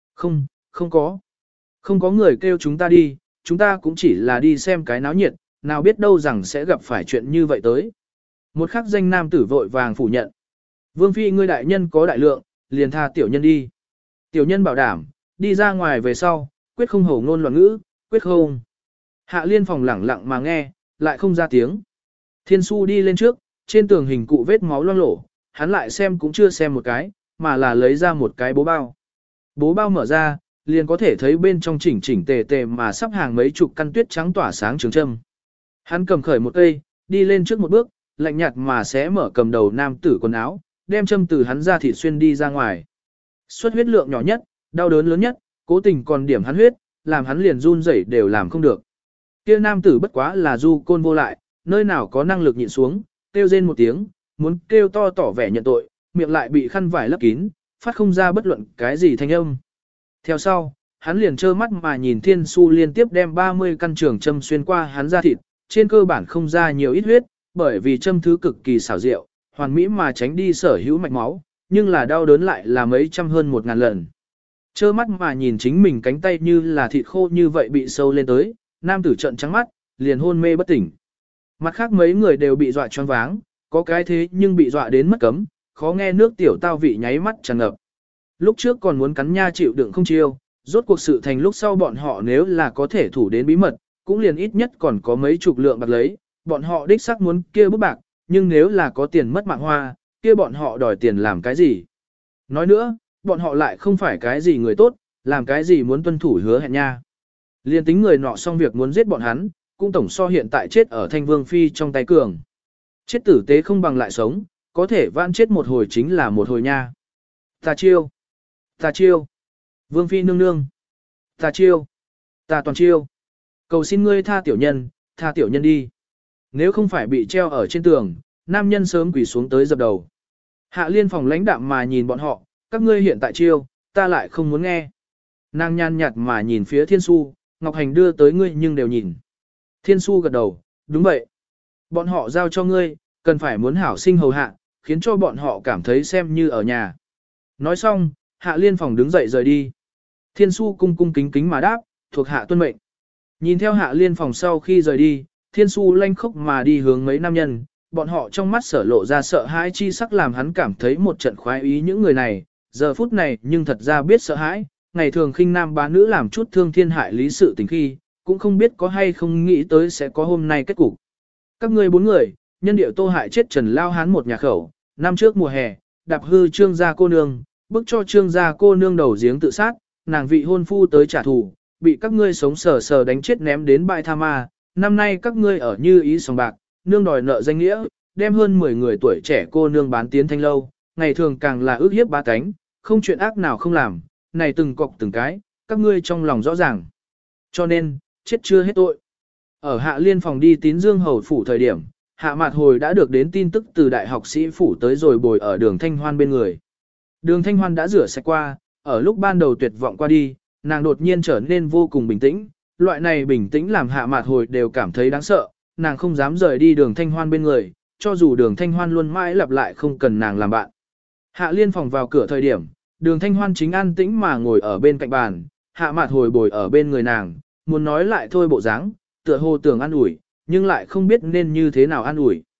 Không có. Không có người kêu chúng ta đi, chúng ta cũng chỉ là đi xem cái náo nhiệt, nào biết đâu rằng sẽ gặp phải chuyện như vậy tới. Một khắc danh nam tử vội vàng phủ nhận. Vương Phi ngươi đại nhân có đại lượng, liền tha tiểu nhân đi. Tiểu nhân bảo đảm, đi ra ngoài về sau, quyết không hổ ngôn loạn ngữ, quyết không. Hạ Liên Phòng lẳng lặng mà nghe, lại không ra tiếng. Thiên Su đi lên trước, trên tường hình cụ vết máu loang lổ, hắn lại xem cũng chưa xem một cái, mà là lấy ra một cái bố bao. Bố bao mở ra, liền có thể thấy bên trong chỉnh chỉnh tề tề mà sắp hàng mấy chục căn tuyết trắng tỏa sáng trường châm. Hắn cầm khởi một cây, đi lên trước một bước, lạnh nhạt mà xé mở cầm đầu nam tử quần áo, đem châm từ hắn ra thịt xuyên đi ra ngoài. Xuất huyết lượng nhỏ nhất, đau đớn lớn nhất, cố tình còn điểm hắn huyết, làm hắn liền run rẩy đều làm không được. Kia nam tử bất quá là du côn vô lại, nơi nào có năng lực nhịn xuống, kêu rên một tiếng, muốn kêu to tỏ vẻ nhận tội, miệng lại bị khăn vải lấp kín, phát không ra bất luận cái gì thanh âm. Theo sau, hắn liền trơ mắt mà nhìn Thiên Su liên tiếp đem 30 căn trường châm xuyên qua hắn ra thịt, trên cơ bản không ra nhiều ít huyết, bởi vì châm thứ cực kỳ xảo diệu, hoàn mỹ mà tránh đi sở hữu mạch máu, nhưng là đau đớn lại là mấy trăm hơn 1000 lần. Trơ mắt mà nhìn chính mình cánh tay như là thịt khô như vậy bị sâu lên tới, nam tử trợn trắng mắt, liền hôn mê bất tỉnh. Mặt khác mấy người đều bị dọa choáng váng, có cái thế nhưng bị dọa đến mất cấm, khó nghe nước tiểu tao vị nháy mắt tràn ngập. Lúc trước còn muốn cắn nha chịu đựng không chiêu, rốt cuộc sự thành lúc sau bọn họ nếu là có thể thủ đến bí mật, cũng liền ít nhất còn có mấy chục lượng bạc lấy, bọn họ đích xác muốn kia bút bạc, nhưng nếu là có tiền mất mạng hoa, kia bọn họ đòi tiền làm cái gì? Nói nữa, bọn họ lại không phải cái gì người tốt, làm cái gì muốn tuân thủ hứa hẹn nha. Liên tính người nọ xong việc muốn giết bọn hắn, cũng tổng so hiện tại chết ở Thanh Vương Phi trong tay cường. Chết tử tế không bằng lại sống, có thể vãn chết một hồi chính là một hồi nha. Ta chiêu. Ta chiêu. Vương Phi nương nương. Ta chiêu. Ta toàn chiêu. Cầu xin ngươi tha tiểu nhân đi. Nếu không phải bị treo ở trên tường, nam nhân sớm quỳ xuống tới dập đầu. Hạ Liên Phòng lãnh đạm mà nhìn bọn họ, các ngươi hiện tại chiêu, ta lại không muốn nghe. Nàng nhàn nhạt mà nhìn phía Thiên Su, Ngọc Hành đưa tới ngươi nhưng đều nhìn. Thiên Su gật đầu, đúng vậy. Bọn họ giao cho ngươi, cần phải muốn hảo sinh hầu hạ, khiến cho bọn họ cảm thấy xem như ở nhà. Nói xong, Hạ Liên Phòng đứng dậy rời đi. Thiên Su cung cung kính kính mà đáp, thuộc hạ tuân mệnh. Nhìn theo Hạ Liên Phòng sau khi rời đi, Thiên Su lanh khốc mà đi hướng mấy nam nhân, bọn họ trong mắt sở lộ ra sợ hãi chi sắc làm hắn cảm thấy một trận khoái ý những người này, giờ phút này nhưng thật ra biết sợ hãi, ngày thường khinh nam bá nữ làm chút thương thiên hại lý sự tình khi, cũng không biết có hay không nghĩ tới sẽ có hôm nay kết cục. Các ngươi 4 người, nhân điệu Tô hại chết Trần Lao Hán một nhà khẩu, năm trước mùa hè, đạp hư Trương gia cô nương, bức cho Trương gia cô nương đầu giếng tự sát, nàng vị hôn phu tới trả thù, bị các ngươi sống sờ sờ đánh chết ném đến bãi tha ma. Năm nay các ngươi ở Như Ý sòng bạc, nương đòi nợ danh nghĩa, đem hơn 10 người tuổi trẻ cô nương bán tiến thanh lâu, ngày thường càng là ước hiếp ba cánh, không chuyện ác nào không làm, này từng cọc từng cái, các ngươi trong lòng rõ ràng. Cho nên, chết chưa hết tội. Ở Hạ Liên Phòng đi Tín Dương hầu phủ thời điểm, Hạ Mạt Hồi đã được đến tin tức từ đại học sĩ phủ tới rồi bồi ở đường Thanh Hoan bên người. Đường Thanh Hoan đã rửa sạch qua, ở lúc ban đầu tuyệt vọng qua đi, nàng đột nhiên trở nên vô cùng bình tĩnh, loại này bình tĩnh làm Hạ Mạt Hồi đều cảm thấy đáng sợ, nàng không dám rời đi đường Thanh Hoan bên người, cho dù đường Thanh Hoan luôn mãi lặp lại không cần nàng làm bạn. Hạ Liên Phòng vào cửa thời điểm, đường Thanh Hoan chính an tĩnh mà ngồi ở bên cạnh bàn, Hạ Mạt Hồi bồi ở bên người nàng, muốn nói lại thôi bộ dáng, tựa hồ tưởng an ủi, nhưng lại không biết nên như thế nào an ủi.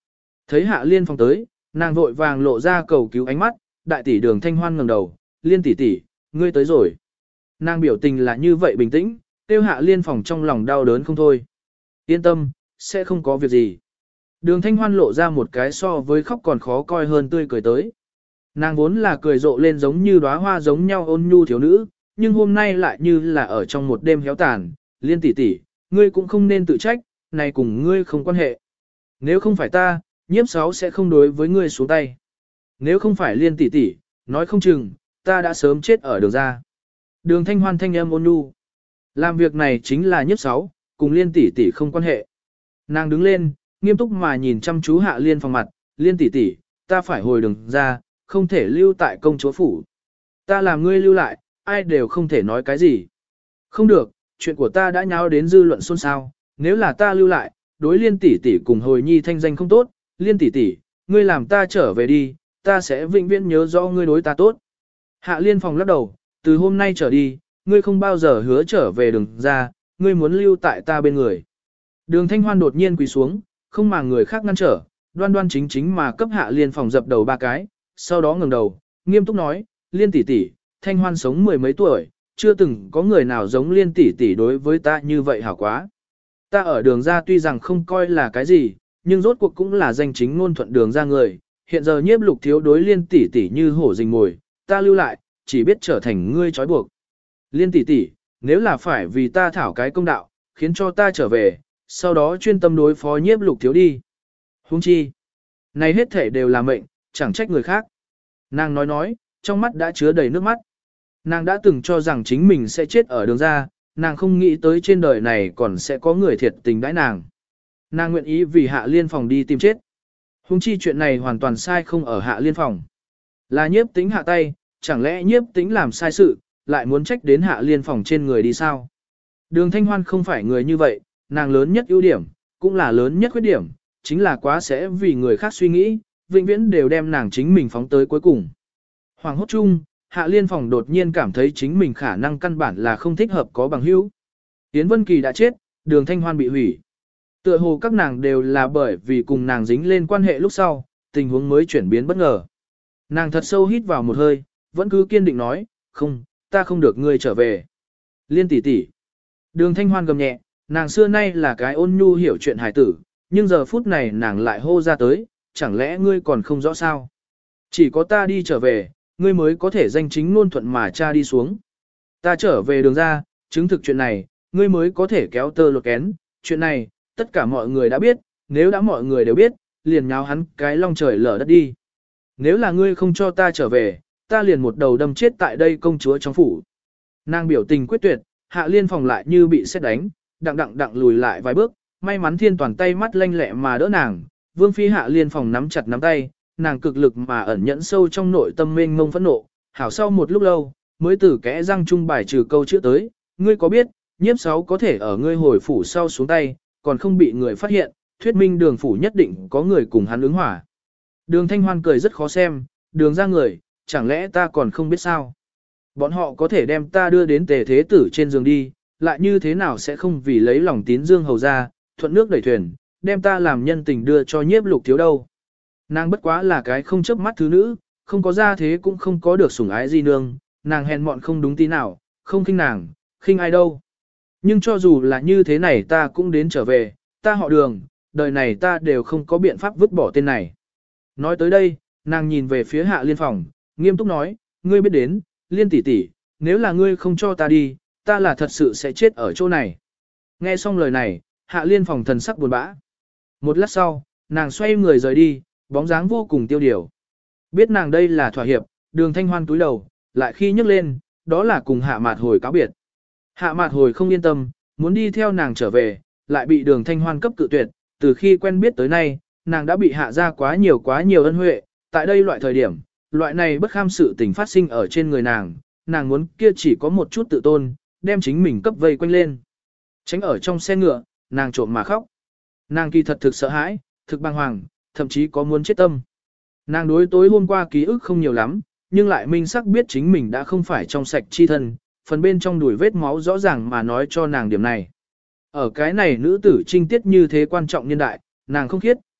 Thấy Hạ Liên Phong tới, nàng vội vàng lộ ra cầu cứu ánh mắt, đại tỷ Đường Thanh Hoan ngẩng đầu, Liên tỷ tỷ, ngươi tới rồi. Nàng biểu tình là như vậy bình tĩnh, tiêu Hạ Liên Phong trong lòng đau đớn không thôi. Yên tâm, sẽ không có việc gì. Đường Thanh Hoan lộ ra một cái so với khóc còn khó coi hơn tươi cười tới. Nàng vốn là cười rộ lên giống như đóa hoa giống nhau ôn nhu thiếu nữ, nhưng hôm nay lại như là ở trong một đêm héo tàn. Liên tỷ tỷ, ngươi cũng không nên tự trách, này cùng ngươi không quan hệ. Nếu không phải ta, nhiếp sáu sẽ không đối với ngươi xuống tay. Nếu không phải Liên tỷ tỷ, nói không chừng, ta đã sớm chết ở đường ra. Đường Thanh Hoan thanh âm ôn nhu. Làm việc này chính là nhiếp sáu, cùng Liên tỷ tỷ không quan hệ. Nàng đứng lên, nghiêm túc mà nhìn chăm chú Hạ Liên Phong mặt, Liên tỷ tỷ, ta phải hồi đường ra, không thể lưu tại công chúa phủ. Ta làm ngươi lưu lại, ai đều không thể nói cái gì. Không được, chuyện của ta đã nháo đến dư luận xôn xao, nếu là ta lưu lại, đối Liên tỷ tỷ cùng hồi nhi thanh danh không tốt, Liên tỷ tỷ, ngươi làm ta trở về đi, ta sẽ vĩnh viễn nhớ rõ ngươi đối ta tốt. Hạ Liên Phong lắc đầu, từ hôm nay trở đi, ngươi không bao giờ hứa trở về đường ra, ngươi muốn lưu tại ta bên người. Đường Thanh Hoan đột nhiên quỳ xuống, không mà người khác ngăn trở, đoan đoan chính chính mà cấp Hạ Liên Phong dập đầu 3 cái, sau đó ngẩng đầu, nghiêm túc nói, Liên tỷ tỷ, Thanh Hoan sống 10 mấy tuổi, chưa từng có người nào giống Liên tỷ tỷ đối với ta như vậy hảo quá. Ta ở đường ra tuy rằng không coi là cái gì, nhưng rốt cuộc cũng là danh chính ngôn thuận đường ra người, hiện giờ nhiếp lục thiếu đối Liên tỷ tỷ như hổ rình mồi, ta lưu lại, chỉ biết trở thành ngươi trói buộc. Liên tỷ tỷ, nếu là phải vì ta thảo cái công đạo, khiến cho ta trở về, sau đó chuyên tâm đối phó nhiếp lục thiếu đi. Huống chi, này hết thể đều là mệnh, chẳng trách người khác. Nàng nói, trong mắt đã chứa đầy nước mắt. Nàng đã từng cho rằng chính mình sẽ chết ở đường ra, nàng không nghĩ tới trên đời này còn sẽ có người thiệt tình đãi nàng. Nàng nguyện ý vì Hạ Liên Phong đi tìm chết. Huống chi chuyện này hoàn toàn sai không ở Hạ Liên Phong. Là nhiếp tính hạ tay, chẳng lẽ nhiếp tính làm sai sự, lại muốn trách đến Hạ Liên Phong trên người đi sao? Đường Thanh Hoan không phải người như vậy, nàng lớn nhất ưu điểm, cũng là lớn nhất khuyết điểm, chính là quá sẽ vì người khác suy nghĩ, vĩnh viễn đều đem nàng chính mình phóng tới cuối cùng. Hoàng hốt chung, Hạ Liên Phong đột nhiên cảm thấy chính mình khả năng căn bản là không thích hợp có bằng hữu. Yến Vân Kỳ đã chết, Đường Thanh Hoan bị hủy. Tựa hồ các nàng đều là bởi vì cùng nàng dính lên quan hệ lúc sau, tình huống mới chuyển biến bất ngờ. Nàng thật sâu hít vào một hơi, vẫn cứ kiên định nói, không, ta không được ngươi trở về. Liên tỷ tỷ. Đường Thanh Hoan gầm nhẹ, nàng xưa nay là cái ôn nhu hiểu chuyện hài tử, nhưng giờ phút này nàng lại hô ra tới, chẳng lẽ ngươi còn không rõ sao? Chỉ có ta đi trở về, ngươi mới có thể danh chính ngôn thuận mà cha đi xuống. Ta trở về đường ra, chứng thực chuyện này, ngươi mới có thể kéo tơ lột kén. Chuyện này, tất cả mọi người đã biết, nếu đã mọi người đều biết, liền nháo hắn cái long trời lở đất đi. Nếu là ngươi không cho ta trở về, ta liền một đầu đâm chết tại đây công chúa trong phủ. Nàng biểu tình quyết tuyệt, Hạ Liên Phong lại như bị sét đánh, đặng lùi lại vài bước, may mắn Thiên Toàn tay mắt lanh lẹ mà đỡ nàng, Vương phi Hạ Liên Phong nắm chặt nắm tay, nàng cực lực mà ẩn nhẫn sâu trong nội tâm mênh mông phẫn nộ, hảo sau một lúc lâu, mới từ kẽ răng trung bài trừ câu chữ tới, ngươi có biết, nhiếp sáu có thể ở ngươi hồi phủ sau xuống tay, còn không bị người phát hiện, thuyết minh đường phủ nhất định có người cùng hắn ứng hỏa. Đường Thanh Hoan cười rất khó xem, đường ra người, chẳng lẽ ta còn không biết sao? Bọn họ có thể đem ta đưa đến Tề Thế Tử trên giường đi, lại như thế nào sẽ không vì lấy lòng tín dương hầu ra, thuận nước đẩy thuyền, đem ta làm nhân tình đưa cho nhiếp lục thiếu đâu. Nàng bất quá là cái không chớp mắt thứ nữ, không có gia thế cũng không có được sủng ái gì nương, nàng hèn mọn không đúng tí nào, không khinh nàng, khinh ai đâu. Nhưng cho dù là như thế này ta cũng đến trở về, ta họ Đường, đời này ta đều không có biện pháp vứt bỏ tên này. Nói tới đây, nàng nhìn về phía Hạ Liên Phong, nghiêm túc nói, ngươi biết đến, Liên tỷ tỷ, nếu là ngươi không cho ta đi, ta là thật sự sẽ chết ở chỗ này. Nghe xong lời này, Hạ Liên Phong thần sắc buồn bã. Một lát sau, nàng xoay người rời đi, bóng dáng vô cùng tiêu điều. Biết nàng đây là thỏa hiệp, Đường Thanh Hoan túi đầu, lại khi nhấc lên, đó là cùng Hạ Mạt Hồi cáo biệt. Hạ Mạt Hồi không yên tâm, muốn đi theo nàng trở về, lại bị Đường Thanh Hoan cấp cự tuyệt, từ khi quen biết tới nay, nàng đã bị hạ ra quá nhiều ân huệ, tại đây loại thời điểm, loại này bất kham sự tình phát sinh ở trên người nàng muốn kia chỉ có một chút tự tôn, đem chính mình cấp vây quanh lên. Tránh ở trong xe ngựa, nàng trộm mà khóc. Nàng kỳ thật thực sợ hãi, thực bàng hoàng, thậm chí có muốn chết tâm. Nàng đối tối hôm qua ký ức không nhiều lắm, nhưng lại minh sắc biết chính mình đã không phải trong sạch chi thân, phần bên trong đùi vết máu rõ ràng mà nói cho nàng điểm này. Ở cái này nữ tử trinh tiết như thế quan trọng nhân đại, nàng không khiết,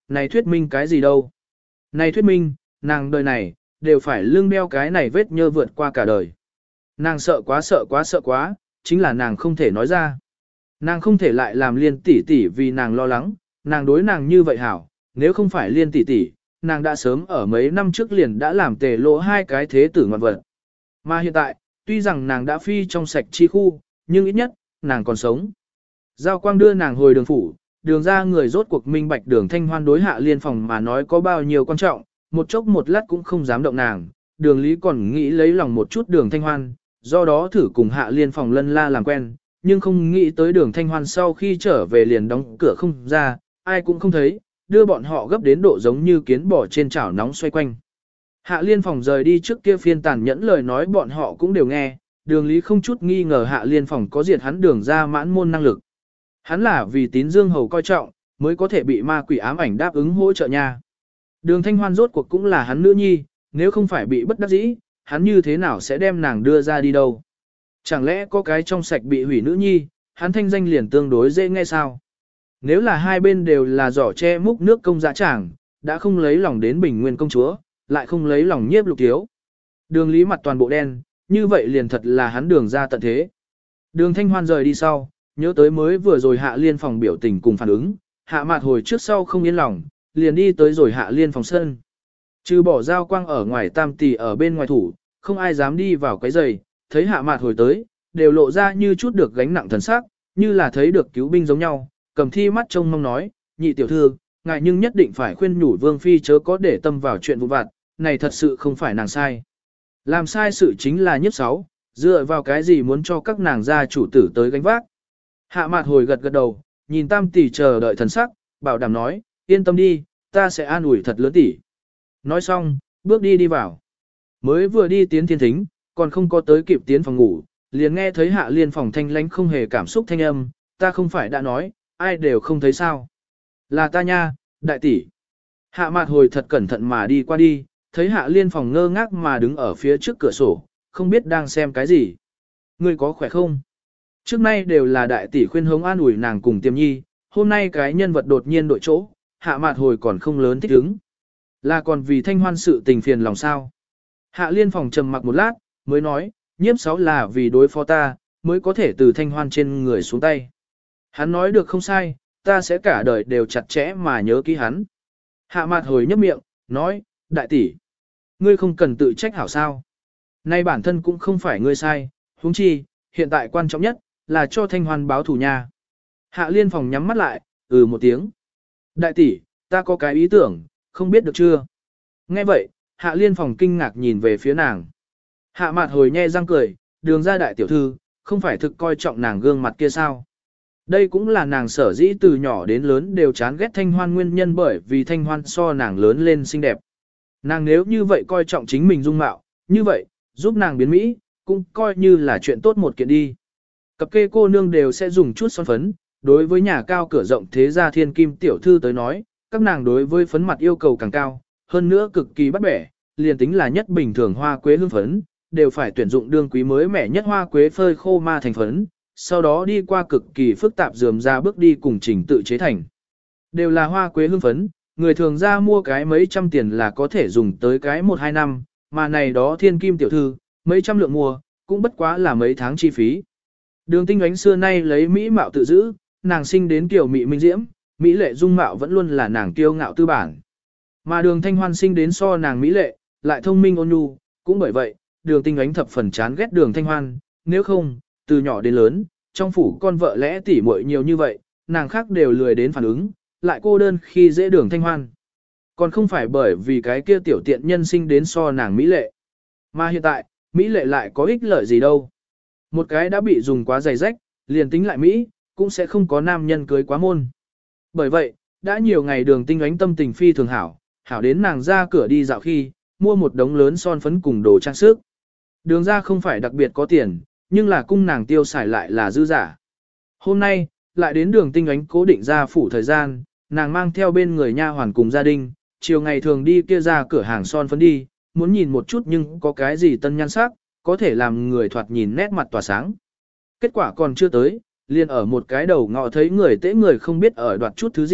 này thuyết minh cái gì đâu. Này thuyết minh, nàng đời này, đều phải lưng đeo cái này vết nhơ vượt qua cả đời. Nàng sợ quá sợ quá sợ quá, chính là nàng không thể nói ra. Nàng không thể lại làm Liên tỷ tỷ vì nàng lo lắng, nàng đối nàng như vậy hảo, nếu không phải Liên tỷ tỷ, nàng đã sớm ở mấy năm trước liền đã làm tề lộ hai cái thế tử ngoạn vật. Mà hiện tại, tuy rằng nàng đã phi trong sạch chi khu, nhưng ít nhất, nàng còn sống. Giao Quang đưa nàng hồi đường phủ, đường ra người rốt cuộc minh bạch đường Thanh Hoan đối Hạ Liên Phòng mà nói có bao nhiêu quan trọng, một chốc một lát cũng không dám động nàng, đường lý còn nghĩ lấy lòng một chút đường Thanh Hoan, do đó thử cùng Hạ Liên Phòng lân la làm quen, nhưng không nghĩ tới đường Thanh Hoan sau khi trở về liền đóng cửa không ra, ai cũng không thấy, đưa bọn họ gấp đến độ giống như kiến bò trên chảo nóng xoay quanh. Hạ Liên Phòng rời đi trước kia phiên tàn nhẫn lời nói bọn họ cũng đều nghe, đường lý không chút nghi ngờ Hạ Liên Phòng có diệt hắn đường ra mãn môn năng lực. Hắn là vì tín dương hầu coi trọng, mới có thể bị ma quỷ ám ảnh đáp ứng hỗ trợ nha. Đường Thanh Hoan rốt cuộc cũng là hắn nữ nhi, nếu không phải bị bất đắc dĩ, hắn như thế nào sẽ đem nàng đưa ra đi đâu. Chẳng lẽ có cái trong sạch bị hủy nữ nhi, hắn thanh danh liền tương đối dễ nghe sao? Nếu là hai bên đều là giỏ che múc nước công dã tràng, đã không lấy lòng đến Bình Nguyên công chúa, lại không lấy lòng Nhiếp Lục Thiếu. Đường lý mặt toàn bộ đen, như vậy liền thật là hắn đường ra tận thế. Đường Thanh Hoan rời đi sau, nhớ tới mới vừa rồi Hạ Liên Phòng biểu tình cùng phản ứng, Hạ Mạt hồi trước sau không yên lòng, liền đi tới rồi Hạ Liên Phòng sân. Trừ bỏ Giao Quang ở ngoài tam tỷ ở bên ngoài thủ, không ai dám đi vào cái giày, thấy Hạ Mạt hồi tới, đều lộ ra như chút được gánh nặng thần sắc, như là thấy được cứu binh giống nhau, cầm thi mắt trông mong nói, nhị tiểu thư, ngài nhưng nhất định phải khuyên nhủ Vương Phi chớ có để tâm vào chuyện vụn vặt, này thật sự không phải nàng sai. Làm sai sự chính là Nhiếp Sáu, dựa vào cái gì muốn cho các nàng gia chủ tử tới gánh vác. Hạ Mạt hồi gật gật đầu, nhìn tam tỷ chờ đợi thần sắc, bảo đảm nói, yên tâm đi, ta sẽ an ủi thật lớn tỷ. Nói xong, bước đi vào. Mới vừa đi tiến thiên thính, còn không có tới kịp tiến phòng ngủ, liền nghe thấy Hạ Liên Phòng thanh lánh không hề cảm xúc thanh âm, ta không phải đã nói, ai đều không thấy sao. Là ta nha, đại tỷ. Hạ Mạt hồi thật cẩn thận mà đi qua đi, thấy Hạ Liên Phòng ngơ ngác mà đứng ở phía trước cửa sổ, không biết đang xem cái gì. Ngươi có khỏe không? Trước nay đều là đại tỷ khuyên hống an ủi nàng cùng Tiềm Nhi, hôm nay cái nhân vật đột nhiên đổi chỗ, Hạ Mạt hồi còn không lớn thích ứng. Là còn vì Thanh Hoan sự tình phiền lòng sao? Hạ Liên Phòng trầm mặc một lát, mới nói, Nhiếp Sáu là vì đối phó ta, mới có thể từ Thanh Hoan trên người xuống tay. Hắn nói được không sai, ta sẽ cả đời đều chặt chẽ mà nhớ kỹ hắn. Hạ Mạt hồi nhấp miệng, nói, đại tỷ, ngươi không cần tự trách hảo sao. Nay bản thân cũng không phải ngươi sai, huống chi, hiện tại quan trọng nhất, là cho Thanh Hoan báo thù nha. Hạ Liên Phòng nhắm mắt lại, một tiếng. Đại tỷ, ta có cái ý tưởng, không biết được chưa? Nghe vậy, Hạ Liên Phòng kinh ngạc nhìn về phía nàng. Hạ Mạt hồi nhe răng cười, đường ra đại tiểu thư, không phải thực coi trọng nàng gương mặt kia sao? Đây cũng là nàng sở dĩ từ nhỏ đến lớn đều chán ghét Thanh Hoan nguyên nhân bởi vì Thanh Hoan so nàng lớn lên xinh đẹp. Nàng nếu như vậy coi trọng chính mình dung mạo, như vậy, giúp nàng biến Mỹ, cũng coi như là chuyện tốt một kiện đi. Cặp kê cô nương đều sẽ dùng chút son phấn, đối với nhà cao cửa rộng thế gia thiên kim tiểu thư tới nói, các nàng đối với phấn mặt yêu cầu càng cao, hơn nữa cực kỳ bắt bẻ, liền tính là nhất bình thường hoa quế hương phấn, đều phải tuyển dụng đương quý mới mẻ nhất hoa quế phơi khô ma thành phấn, sau đó đi qua cực kỳ phức tạp rườm ra bước đi cùng trình tự chế thành. Đều là hoa quế hương phấn, người thường ra mua cái mấy trăm tiền là có thể dùng tới cái 1-2 năm, mà này đó thiên kim tiểu thư, mấy trăm lượng mua, cũng bất quá là mấy tháng chi phí. Đường Tinh Ánh xưa nay lấy mỹ mạo tự giữ, nàng sinh đến kiểu mỹ minh diễm, mỹ lệ dung mạo vẫn luôn là nàng kiêu ngạo tư bản. Mà đường Thanh Hoan sinh đến so nàng mỹ lệ, lại thông minh ôn nhu, cũng bởi vậy, đường Tinh Ánh thập phần chán ghét đường Thanh Hoan, nếu không, từ nhỏ đến lớn, trong phủ con vợ lẽ tỉ muội nhiều như vậy, nàng khác đều lười đến phản ứng, lại cô đơn khi dễ đường Thanh Hoan. Còn không phải bởi vì cái kia tiểu tiện nhân sinh đến so nàng mỹ lệ. Mà hiện tại, mỹ lệ lại có ích lợi gì đâu. Một cái đã bị dùng quá dày rách, liền tính lại Mỹ, cũng sẽ không có nam nhân cưới quá môn. Bởi vậy, đã nhiều ngày đường Tinh Ánh tâm tình phi thường hảo, hảo đến nàng ra cửa đi dạo khi, mua một đống lớn son phấn cùng đồ trang sức. Đường ra không phải đặc biệt có tiền, nhưng là cung nàng tiêu xài lại là dư giả. Hôm nay, lại đến đường Tinh Ánh cố định ra phủ thời gian, nàng mang theo bên người nha hoàn cùng gia đình, chiều ngày thường đi kia ra cửa hàng son phấn đi, muốn nhìn một chút nhưng có cái gì tân nhan sắc, có thể làm người thoạt nhìn nét mặt tỏa sáng. Kết quả còn chưa tới, liền ở một cái đầu ngọ thấy người tễ người không biết ở đoạt chút thứ gì,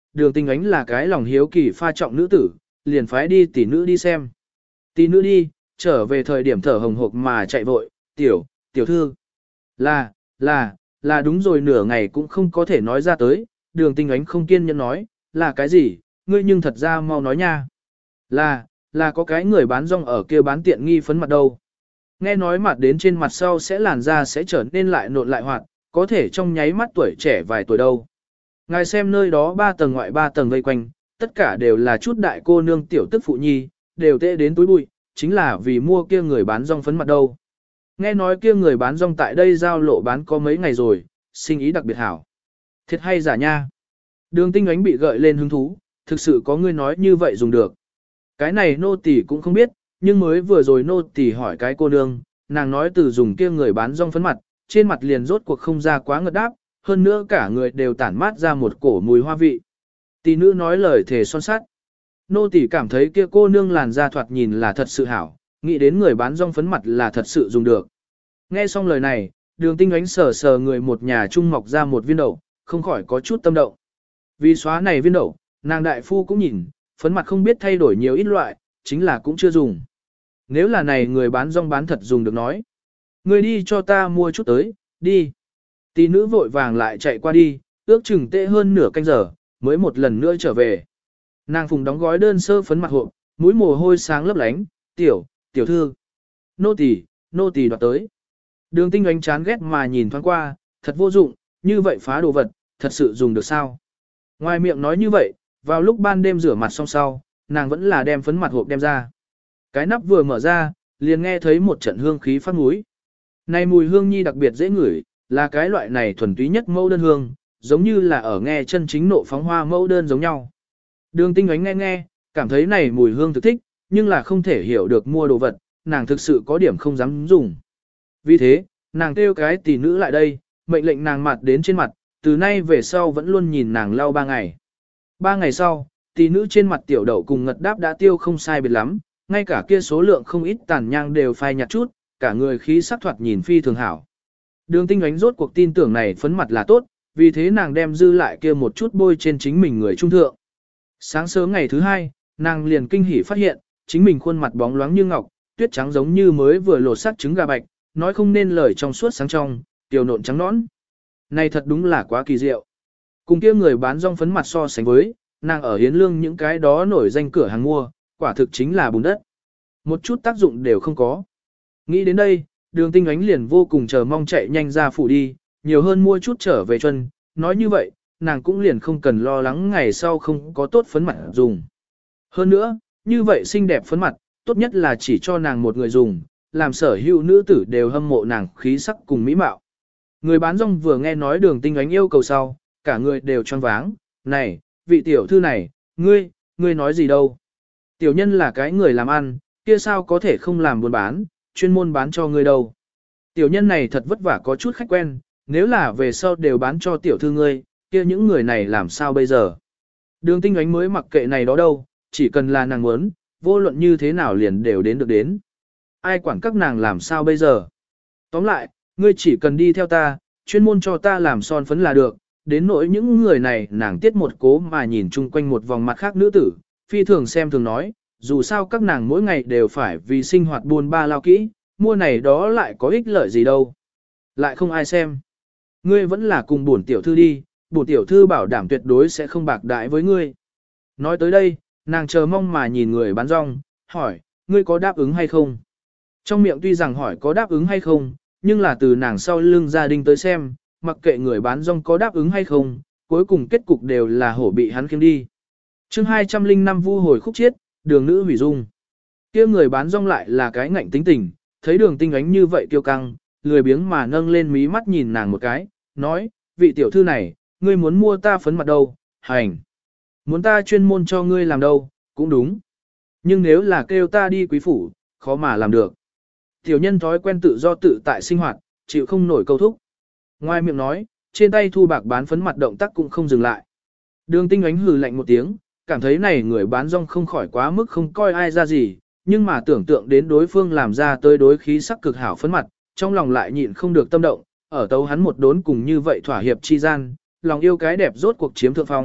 Đường Tinh Ánh là cái lòng hiếu kỳ pha trọng nữ tử, liền phái đi tỷ nữ đi xem. Tỷ nữ đi, trở về thời điểm thở hồng hộc mà chạy vội, tiểu thư. Là đúng rồi, nửa ngày cũng không có thể nói ra tới. Đường Tinh Ánh không kiên nhẫn nói, là cái gì, ngươi nhưng thật ra mau nói nha. Là có cái người bán rong ở kia bán tiện nghi phấn mặt đâu. Nghe nói mặt đến trên mặt sau sẽ làn da sẽ trở nên lại nộn lại hoạt, có thể trong nháy mắt tuổi trẻ vài tuổi đâu. Ngài xem nơi đó 3 tầng ngoại 3 tầng vây quanh, tất cả đều là chút đại cô nương tiểu tức phụ nhi, đều tệ đến túi bụi, chính là vì mua kia người bán rong phấn mặt đâu. Nghe nói kia người bán rong tại đây giao lộ bán có mấy ngày rồi, sinh ý đặc biệt hảo. Thiệt hay giả nha. Đường Tinh Ánh bị gợi lên hứng thú, thực sự có người nói như vậy dùng được. Cái này nô tỳ cũng không biết, nhưng mới vừa rồi nô tỳ hỏi cái cô nương, nàng nói từ dùng kia người bán rong phấn mặt, trên mặt liền rốt cuộc không ra quá ngợt đáp, hơn nữa cả người đều tản mát ra một cổ mùi hoa vị. Tỷ nữ nói lời thề son sắt. Nô tỳ cảm thấy kia cô nương làn da thoạt nhìn là thật sự hảo, nghĩ đến người bán rong phấn mặt là thật sự dùng được. Nghe xong lời này, Đường Tinh Ánh sờ sờ người một nhà trung mọc ra một viên đậu, không khỏi có chút tâm động. Vì xóa này viên đậu, nàng đại phu cũng nhìn, phấn mặt không biết thay đổi nhiều ít loại, chính là cũng chưa dùng. Nếu là này người bán rong bán thật dùng được nói. Người đi cho ta mua chút tới, đi. Tỷ nữ vội vàng lại chạy qua đi, ước chừng tệ hơn nửa canh giờ, mới một lần nữa trở về. Nàng phùng đóng gói đơn sơ phấn mặt hộp, mũi mồ hôi sáng lấp lánh, tiểu thư. Nô tỳ đoạt tới. Đường Tinh Ánh chán ghét mà nhìn thoáng qua, thật vô dụng, như vậy phá đồ vật, thật sự dùng được sao? Ngoài miệng nói như vậy, vào lúc ban đêm rửa mặt xong sau, nàng vẫn là đem phấn mặt hộp đem ra. Cái nắp vừa mở ra, liền nghe thấy một trận hương khí phát mũi. Này mùi hương nhi đặc biệt dễ ngửi, là cái loại này thuần túy nhất mẫu đơn hương, giống như là ở nghe chân chính nộ phóng hoa mẫu đơn giống nhau. Đường Tinh Ánh nghe, cảm thấy này mùi hương thực thích, nhưng là không thể hiểu được mua đồ vật, nàng thực sự có điểm không dám dùng. Vì thế, nàng kêu cái tỷ nữ lại đây, mệnh lệnh nàng mặt đến trên mặt, từ nay về sau vẫn luôn nhìn nàng lau 3 ngày. 3 ngày sau, tỷ nữ trên mặt tiểu đậu cùng ngật đáp đã tiêu không sai biệt lắm, ngay cả kia số lượng không ít tàn nhang đều phai nhạt chút, cả người khí sắc thoạt nhìn phi thường hảo. Đường Tinh Ánh rốt cuộc tin tưởng này phấn mặt là tốt, vì thế nàng đem dư lại kia một chút bôi trên chính mình người trung thượng. Sáng sớm ngày thứ 2, nàng liền kinh hỉ phát hiện, chính mình khuôn mặt bóng loáng như ngọc, tuyết trắng giống như mới vừa lột xác trứng gà bạch, nói không nên lời trong suốt sáng trong, tiểu nộn trắng nõn. Này thật đúng là quá kỳ diệu. Cùng kia người bán rong phấn mặt so sánh với, nàng ở Hiến Lương những cái đó nổi danh cửa hàng mua, quả thực chính là bùn đất. Một chút tác dụng đều không có. Nghĩ đến đây, Đường Tinh Ánh liền vô cùng chờ mong chạy nhanh ra phủ đi, nhiều hơn mua chút trở về chân. Nói như vậy, nàng cũng liền không cần lo lắng ngày sau không có tốt phấn mặt dùng. Hơn nữa, như vậy xinh đẹp phấn mặt, tốt nhất là chỉ cho nàng một người dùng, làm sở hữu nữ tử đều hâm mộ nàng khí sắc cùng mỹ mạo. Người bán rong vừa nghe nói Đường Tinh Ánh yêu cầu sau, cả người đều choáng váng, này, vị tiểu thư này, ngươi nói gì đâu. Tiểu nhân là cái người làm ăn, kia sao có thể không làm buôn bán, chuyên môn bán cho ngươi đâu. Tiểu nhân này thật vất vả có chút khách quen, nếu là về sau đều bán cho tiểu thư ngươi, kia những người này làm sao bây giờ. Đường Tinh Ánh mới mặc kệ này đó đâu, chỉ cần là nàng muốn, vô luận như thế nào liền đều đến được đến. Ai quản các nàng làm sao bây giờ. Tóm lại, ngươi chỉ cần đi theo ta, chuyên môn cho ta làm son phấn là được, đến nỗi những người này nàng tiết một cố mà nhìn chung quanh một vòng mặt khác nữ tử, phi thường xem thường nói, dù sao các nàng mỗi ngày đều phải vì sinh hoạt buôn ba lao kỹ, mua này đó lại có ích lợi gì đâu. Lại không ai xem. Ngươi vẫn là cùng bổn tiểu thư đi, bổn tiểu thư bảo đảm tuyệt đối sẽ không bạc đãi với ngươi. Nói tới đây, nàng chờ mong mà nhìn người bán rong, hỏi, ngươi có đáp ứng hay không? Trong miệng tuy rằng hỏi có đáp ứng hay không, nhưng là từ nàng sau lưng gia đình tới xem, mặc kệ người bán rong có đáp ứng hay không, cuối cùng kết cục đều là hổ bị hắn khiêng đi. Chương 205 vu hồi khúc chiết, Đường nữ hủy dung. Kia người bán rong lại là cái ngạnh tính tình, thấy Đường Tinh Ánh như vậy kiêu căng, lười biếng mà nâng lên mí mắt nhìn nàng một cái, nói, vị tiểu thư này, ngươi muốn mua ta phấn mặt đâu, hành. Muốn ta chuyên môn cho ngươi làm đâu, cũng đúng. Nhưng nếu là kêu ta đi quý phủ, khó mà làm được. Tiểu nhân thói quen tự do tự tại sinh hoạt, chịu không nổi câu thúc. Ngoài miệng nói, trên tay thu bạc bán phấn mặt động tác cũng không dừng lại. Đường Tinh Ánh hừ lạnh một tiếng, cảm thấy này người bán rong không khỏi quá mức không coi ai ra gì, nhưng mà tưởng tượng đến đối phương làm ra tới đối khí sắc cực hảo phấn mặt, trong lòng lại nhịn không được tâm động, ở tấu hắn một đốn cùng như vậy thỏa hiệp chi gian, lòng yêu cái đẹp rốt cuộc chiếm thượng phong,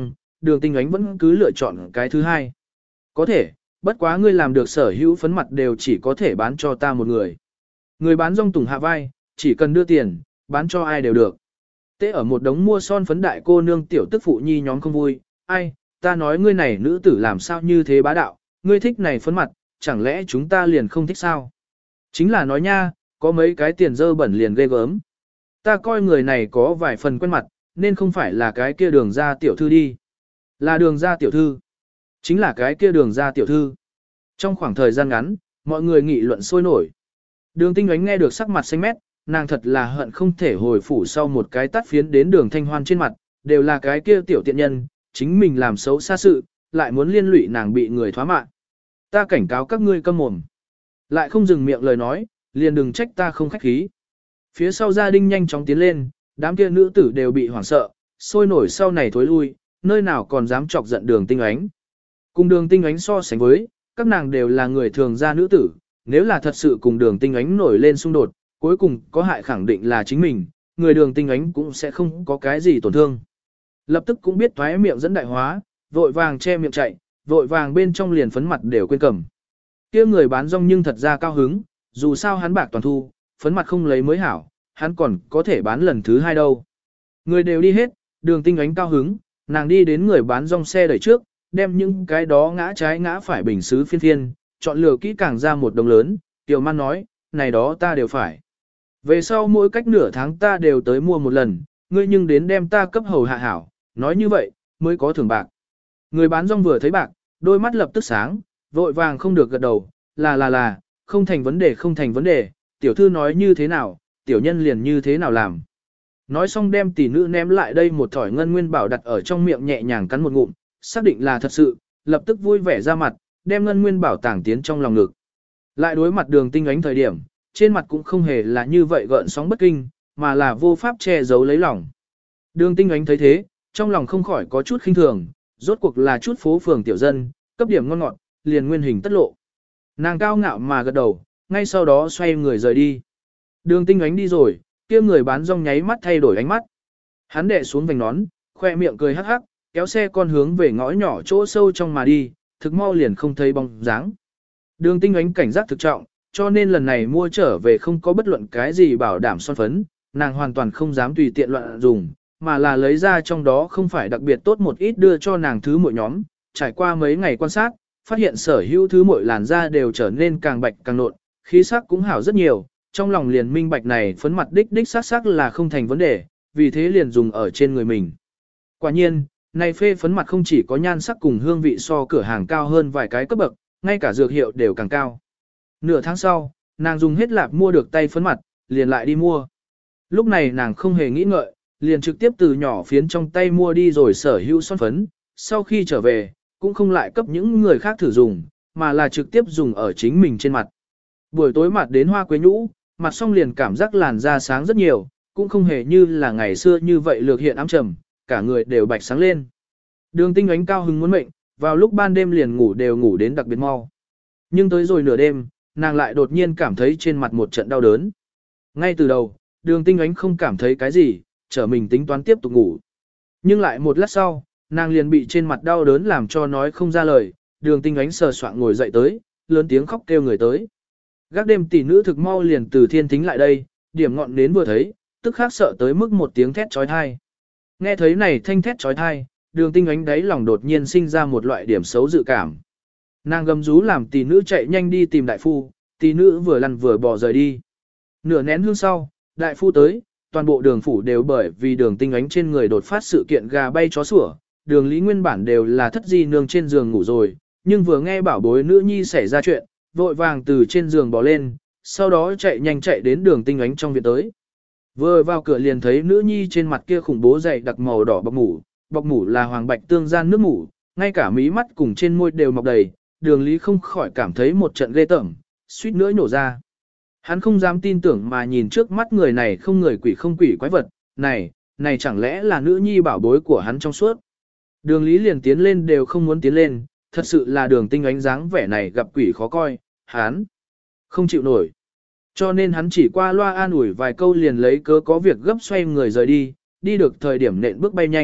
đường tinh ánh vẫn cứ lựa chọn cái thứ hai. Có thể, bất quá ngươi làm được sở hữu phấn mặt đều chỉ có thể bán cho ta một người. Người bán rong tùng hạ vai, chỉ cần đưa tiền, bán cho ai đều được. Tế ở một đống mua son phấn đại cô nương tiểu tức phụ nhi nhóm không vui, ai, ta nói ngươi này nữ tử làm sao như thế bá đạo, ngươi thích này phấn mặt, chẳng lẽ chúng ta liền không thích sao? Chính là nói nha, có mấy cái tiền dơ bẩn liền ghê gớm. Ta coi người này có vài phần quen mặt, nên không phải là cái kia đường ra tiểu thư đi. Là đường ra tiểu thư. Chính là cái kia đường ra tiểu thư. Trong khoảng thời gian ngắn, mọi người nghị luận sôi nổi. Đường Tinh Ánh nghe được sắc mặt xanh mét, nàng thật là hận không thể hồi phủ sau một cái tát phiến đến đường Thanh Hoan trên mặt, đều là cái kia tiểu tiện nhân, chính mình làm xấu xa sự, lại muốn liên lụy nàng bị người thoá mạ. Ta cảnh cáo các ngươi câm mồm. Lại không dừng miệng lời nói, liền đừng trách ta không khách khí. Phía sau gia đình nhanh chóng tiến lên, đám kia nữ tử đều bị hoảng sợ, sôi nổi sau này thối lui, nơi nào còn dám chọc giận đường Tinh Ánh. Cùng đường Tinh Ánh so sánh với, các nàng đều là người thường gia nữ tử, nếu là thật sự cùng đường Tinh Ánh nổi lên xung đột, cuối cùng có hại khẳng định là chính mình, người đường Tinh Ánh cũng sẽ không có cái gì tổn thương. Lập tức cũng biết thoái miệng dẫn đại hóa, vội vàng che miệng chạy, vội vàng bên trong liền phấn mặt đều quên cầm. Kia người bán rong nhưng thật ra cao hứng, dù sao hắn bạc toàn thu, phấn mặt không lấy mới hảo, hắn còn có thể bán lần thứ hai đâu. Người đều đi hết, đường Tinh Ánh cao hứng, nàng đi đến người bán rong xe đẩy trước, đem những cái đó ngã trái ngã phải bình xứ phiên phiên, chọn lựa kỹ càng ra một đồng lớn, Tiểu Man nói, này đó ta đều phải. Về sau mỗi cách nửa tháng ta đều tới mua một lần, ngươi nhưng đến đem ta cấp hầu hạ hảo, nói như vậy, mới có thưởng bạc. Người bán rong vừa thấy bạc, đôi mắt lập tức sáng, vội vàng không được gật đầu, là, không thành vấn đề không thành vấn đề, tiểu thư nói như thế nào, tiểu nhân liền như thế nào làm. Nói xong đem tỷ nữ ném lại đây một thỏi ngân nguyên bảo đặt ở trong miệng nhẹ nhàng cắn một ngụm, xác định là thật sự, lập tức vui vẻ ra mặt, đem ngân nguyên bảo tàng tiến trong lòng ngực. Lại đối mặt đường Tinh Ánh thời điểm, trên mặt cũng không hề là như vậy gợn sóng bất kinh, mà là vô pháp che giấu lấy lòng. Đường Tinh Ánh thấy thế, trong lòng không khỏi có chút khinh thường, rốt cuộc là chút phố phường tiểu dân, cấp điểm ngon ngọt, liền nguyên hình tất lộ. Nàng cao ngạo mà gật đầu, ngay sau đó xoay người rời đi. Đường Tinh Ánh đi rồi, kia người bán rong nháy mắt thay đổi ánh mắt. Hắn đệ xuống vành nón, khoe miệng cười hắc hắc, kéo xe con hướng về ngõ nhỏ chỗ sâu trong mà đi, thực mau liền không thấy bóng dáng. Đường Tinh Ánh cảnh giác thực trọng, cho nên lần này mua trở về không có bất luận cái gì bảo đảm son phấn, nàng hoàn toàn không dám tùy tiện loạn dùng, mà là lấy ra trong đó không phải đặc biệt tốt một ít đưa cho nàng thứ mỗi nhóm, trải qua mấy ngày quan sát, phát hiện sở hữu thứ mỗi làn da đều trở nên càng bạch càng nộn, khí sắc cũng hảo rất nhiều, trong lòng liền minh bạch này phấn mặt đích sắc là không thành vấn đề, vì thế liền dùng ở trên người mình. Quả nhiên, này phê phấn mặt không chỉ có nhan sắc cùng hương vị so cửa hàng cao hơn vài cái cấp bậc, ngay cả dược hiệu đều càng cao. Nửa tháng sau, nàng dùng hết lạp mua được tay phấn mặt, liền lại đi mua. Lúc này nàng không hề nghĩ ngợi, liền trực tiếp từ nhỏ phiến trong tay mua đi rồi sở hữu son phấn, sau khi trở về, cũng không lại cấp những người khác thử dùng, mà là trực tiếp dùng ở chính mình trên mặt. Buổi tối mặt đến hoa quế nhũ, mặt xong liền cảm giác làn da sáng rất nhiều, cũng không hề như là ngày xưa như vậy lược hiện ám trầm, cả người đều bạch sáng lên. Đường Tinh Ánh cao hứng muốn mệnh, vào lúc ban đêm liền ngủ đều ngủ đến đặc biệt mau. Nhưng tới rồi nửa đêm, nàng lại đột nhiên cảm thấy trên mặt một trận đau đớn. Ngay từ đầu, đường Tinh Ánh không cảm thấy cái gì, trở mình tính toán tiếp tục ngủ. Nhưng lại một lát sau, nàng liền bị trên mặt đau đớn làm cho nói không ra lời, đường Tinh Ánh sờ soạng ngồi dậy tới, lớn tiếng khóc kêu người tới. Gác đêm tỷ nữ thực mau liền từ thiên thính lại đây, điểm ngọn đến vừa thấy, tức khắc sợ tới mức một tiếng thét trói thai. Nghe thấy này thanh thét trói thai, đường Tinh Ánh đáy lòng đột nhiên sinh ra một loại điểm xấu dự cảm. Nàng gầm rú làm tỷ nữ chạy nhanh đi tìm đại phu, tỷ nữ vừa lăn vừa bò rời đi. Nửa nén hương sau, đại phu tới, toàn bộ đường phủ đều bởi vì đường Tinh Ánh trên người đột phát sự kiện gà bay chó sủa, đường lý nguyên bản đều là thất di nương trên giường ngủ rồi, nhưng vừa nghe bảo bối nữ nhi xảy ra chuyện, vội vàng từ trên giường bò lên, sau đó chạy nhanh chạy đến đường Tinh Ánh trong viện tới. Vừa vào cửa liền thấy nữ nhi trên mặt kia khủng bố dày đặc màu đỏ bọc mủ là hoàng bạch tương gian nước mủ, ngay cả mí mắt cùng trên môi đều mọc đầy, đường lý không khỏi cảm thấy một trận ghê tởm, suýt nữa nhổ ra. Hắn không dám tin tưởng mà nhìn trước mắt người này không người quỷ không quỷ quái vật, này chẳng lẽ là nữ nhi bảo bối của hắn trong suốt. Đường lý liền tiến lên đều không muốn tiến lên, thật sự là đường Tinh Ánh dáng vẻ này gặp quỷ khó coi, hắn không chịu nổi. Cho nên hắn chỉ qua loa an ủi vài câu liền lấy cớ có việc gấp xoay người rời đi, đi được thời điểm nện bước bay nhanh,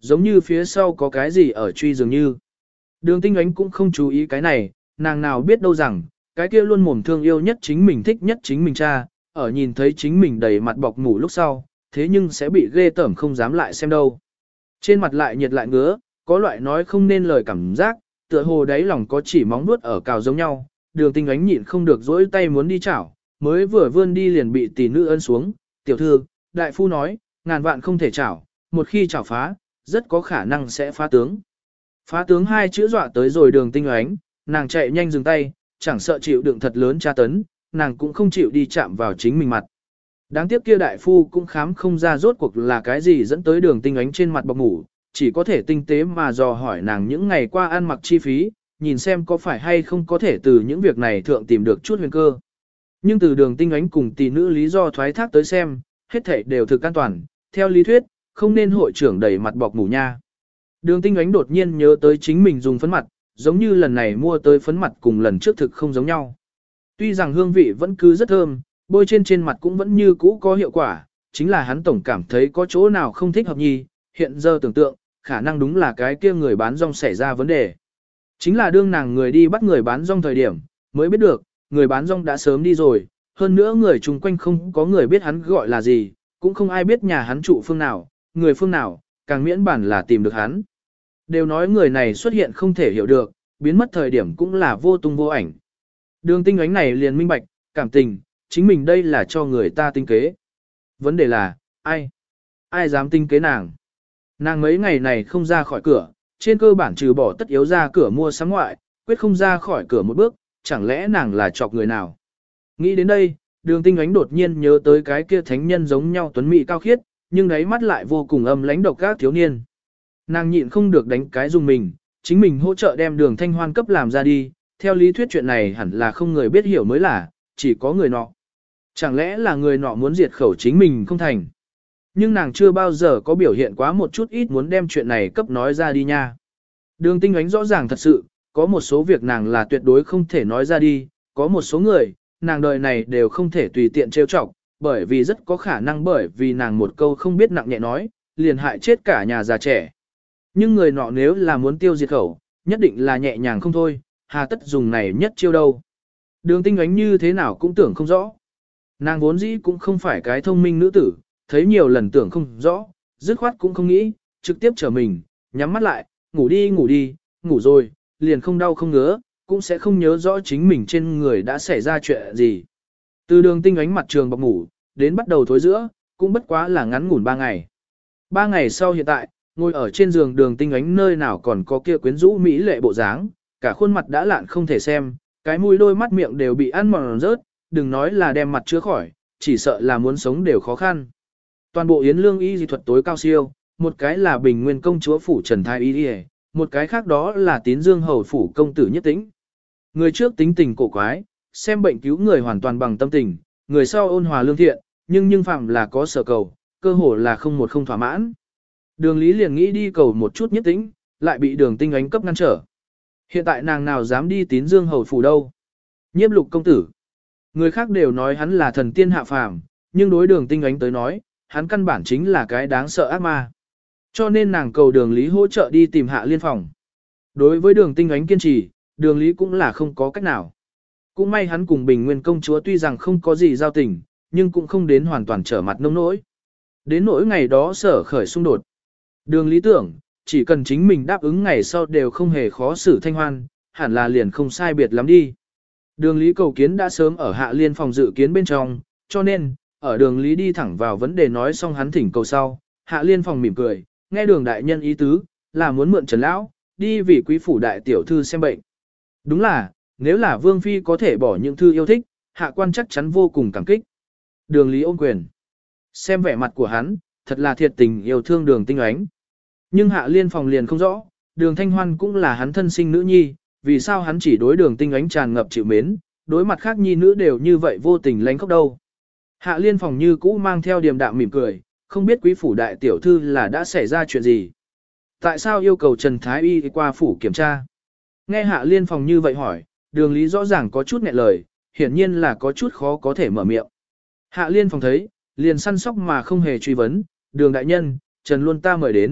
giống như phía sau có cái gì ở truy dường như. Đường Tinh Ánh cũng không chú ý cái này, nàng nào biết đâu rằng, cái kia luôn mồm thương yêu nhất chính mình thích nhất chính mình cha, ở nhìn thấy chính mình đầy mặt bọc ngủ lúc sau, thế nhưng sẽ bị ghê tởm không dám lại xem đâu. Trên mặt lại nhiệt lại ngứa, có loại nói không nên lời cảm giác, tựa hồ đáy lòng có chỉ móng nuốt ở cào giống nhau, Đường Tinh Ánh nhịn không được dỗi tay muốn đi chảo, mới vừa vươn đi liền bị tỷ nữ ấn xuống, tiểu thư, đại phu nói, ngàn vạn không thể chảo, một khi chảo phá, rất có khả năng sẽ phá tướng. Phá tướng hai chữ dọa tới rồi Đường Tinh Ánh, nàng chạy nhanh dừng tay, chẳng sợ chịu đựng thật lớn tra tấn, nàng cũng không chịu đi chạm vào chính mình mặt. Đáng tiếc kia đại phu cũng khám không ra rốt cuộc là cái gì dẫn tới Đường Tinh Ánh trên mặt bọc ngủ, chỉ có thể tinh tế mà dò hỏi nàng những ngày qua ăn mặc chi phí, nhìn xem có phải hay không có thể từ những việc này thượng tìm được chút huyền cơ. Nhưng từ Đường Tinh Ánh cùng tỷ nữ lý do thoái thác tới xem, hết thảy đều thực an toàn, theo lý thuyết, không nên hội trưởng đẩy mặt bọc ngủ nha. Đường Tinh Ánh đột nhiên nhớ tới chính mình dùng phấn mặt, giống như lần này mua tới phấn mặt cùng lần trước thực không giống nhau. Tuy rằng hương vị vẫn cứ rất thơm, bôi trên mặt cũng vẫn như cũ có hiệu quả, chính là hắn tổng cảm thấy có chỗ nào không thích hợp nhì, hiện giờ tưởng tượng, khả năng đúng là cái kia người bán rong xảy ra vấn đề. Chính là đương nàng người đi bắt người bán rong thời điểm, mới biết được, người bán rong đã sớm đi rồi, hơn nữa người chung quanh không có người biết hắn gọi là gì, cũng không ai biết nhà hắn trụ phương nào, người phương nào, càng miễn bản là tìm được hắn. Đều nói người này xuất hiện không thể hiểu được, biến mất thời điểm cũng là vô tung vô ảnh. Đường Tinh Ánh này liền minh bạch, cảm tình, chính mình đây là cho người ta tinh kế. Vấn đề là, ai? Ai dám tinh kế nàng? Nàng mấy ngày này không ra khỏi cửa, trên cơ bản trừ bỏ tất yếu ra cửa mua sắm ngoại, quyết không ra khỏi cửa một bước, chẳng lẽ nàng là chọc người nào? Nghĩ đến đây, Đường Tinh Ánh đột nhiên nhớ tới cái kia thánh nhân giống nhau tuấn mỹ cao khiết, nhưng đáy mắt lại vô cùng âm lãnh độc các thiếu niên. Nàng nhịn không được đánh cái dùng mình, chính mình hỗ trợ đem Đường Thanh Hoan cấp làm ra đi, theo lý thuyết chuyện này hẳn là không người biết hiểu mới là, chỉ có người nọ. Chẳng lẽ là người nọ muốn diệt khẩu chính mình không thành? Nhưng nàng chưa bao giờ có biểu hiện quá một chút ít muốn đem chuyện này cấp nói ra đi nha. Đường Tinh Ánh rõ ràng thật sự, có một số việc nàng là tuyệt đối không thể nói ra đi, có một số người, nàng đời này đều không thể tùy tiện trêu chọc, bởi vì rất có khả năng bởi vì nàng một câu không biết nặng nhẹ nói, liền hại chết cả nhà già trẻ. Nhưng người nọ nếu là muốn tiêu diệt khẩu, nhất định là nhẹ nhàng không thôi, hà tất dùng này nhất chiêu đâu. Đường Tinh Ánh như thế nào cũng tưởng không rõ. Nàng vốn dĩ cũng không phải cái thông minh nữ tử, thấy nhiều lần tưởng không rõ, dứt khoát cũng không nghĩ, trực tiếp trở mình, nhắm mắt lại, ngủ đi, ngủ rồi, liền không đau không ngứa, cũng sẽ không nhớ rõ chính mình trên người đã xảy ra chuyện gì. Từ Đường Tinh Ánh mặt trường bọc ngủ, đến bắt đầu thối giữa, cũng bất quá là ngắn ngủn 3 ngày. 3 ngày sau hiện tại, ngồi ở trên giường Đường Tinh Ánh nơi nào còn có kia quyến rũ mỹ lệ bộ dáng, cả khuôn mặt đã lạn không thể xem, cái mũi đôi mắt miệng đều bị ăn mòn rớt, đừng nói là đem mặt chữa khỏi, chỉ sợ là muốn sống đều khó khăn. Toàn bộ Yến Lương y dị thuật tối cao siêu, một cái là Bình Nguyên công chúa phủ Trần Thái y, một cái khác đó là Tín Dương hầu phủ công tử Nhất Tĩnh. Người trước tính tình cổ quái, xem bệnh cứu người hoàn toàn bằng tâm tình, người sau ôn hòa lương thiện, nhưng phạm là có sở cầu, cơ hồ là không thỏa mãn. Đường Lý liền nghĩ đi cầu một chút Nhất Tĩnh, lại bị Đường Tinh Ánh cấp ngăn trở. Hiện tại nàng nào dám đi Tín Dương hầu phủ đâu? Nhiếp Lục công tử. Người khác đều nói hắn là thần tiên hạ phàm, nhưng đối Đường Tinh Ánh tới nói, hắn căn bản chính là cái đáng sợ ác ma. Cho nên nàng cầu Đường Lý hỗ trợ đi tìm Hạ Liên phòng. Đối với Đường Tinh Ánh kiên trì, Đường Lý cũng là không có cách nào. Cũng may hắn cùng Bình Nguyên công chúa tuy rằng không có gì giao tình, nhưng cũng không đến hoàn toàn trở mặt nông nỗi. Đến nỗi ngày đó sở khởi xung đột. Đường Lý tưởng, chỉ cần chính mình đáp ứng ngày sau đều không hề khó xử Thanh Hoan, hẳn là liền không sai biệt lắm đi. Đường Lý cầu kiến đã sớm ở Hạ Liên phòng dự kiến bên trong, cho nên, ở Đường Lý đi thẳng vào vấn đề nói xong hắn thỉnh cầu sau, Hạ Liên phòng mỉm cười, nghe Đường đại nhân ý tứ, là muốn mượn Trần lão đi vì quý phủ đại tiểu thư xem bệnh. Đúng là, nếu là Vương phi có thể bỏ những thư yêu thích, Hạ quan chắc chắn vô cùng cảm kích. Đường Lý ôm quyền. Xem vẻ mặt của hắn, thật là thiệt tình yêu thương Đường Tinh Ánh. Nhưng Hạ Liên phòng liền không rõ, Đường Thanh Hoan cũng là hắn thân sinh nữ nhi, vì sao hắn chỉ đối Đường Tinh Ánh tràn ngập chịu mến, đối mặt khác nhi nữ đều như vậy vô tình lánh khóc đâu. Hạ Liên phòng như cũ mang theo điềm đạm mỉm cười, không biết quý phủ đại tiểu thư là đã xảy ra chuyện gì. Tại sao yêu cầu Trần Thái Y qua phủ kiểm tra? Nghe Hạ Liên phòng như vậy hỏi, Đường Lý rõ ràng có chút nghẹn lời, hiển nhiên là có chút khó có thể mở miệng. Hạ Liên phòng thấy, liền săn sóc mà không hề truy vấn, Đường đại nhân, Trần luôn ta mời đến,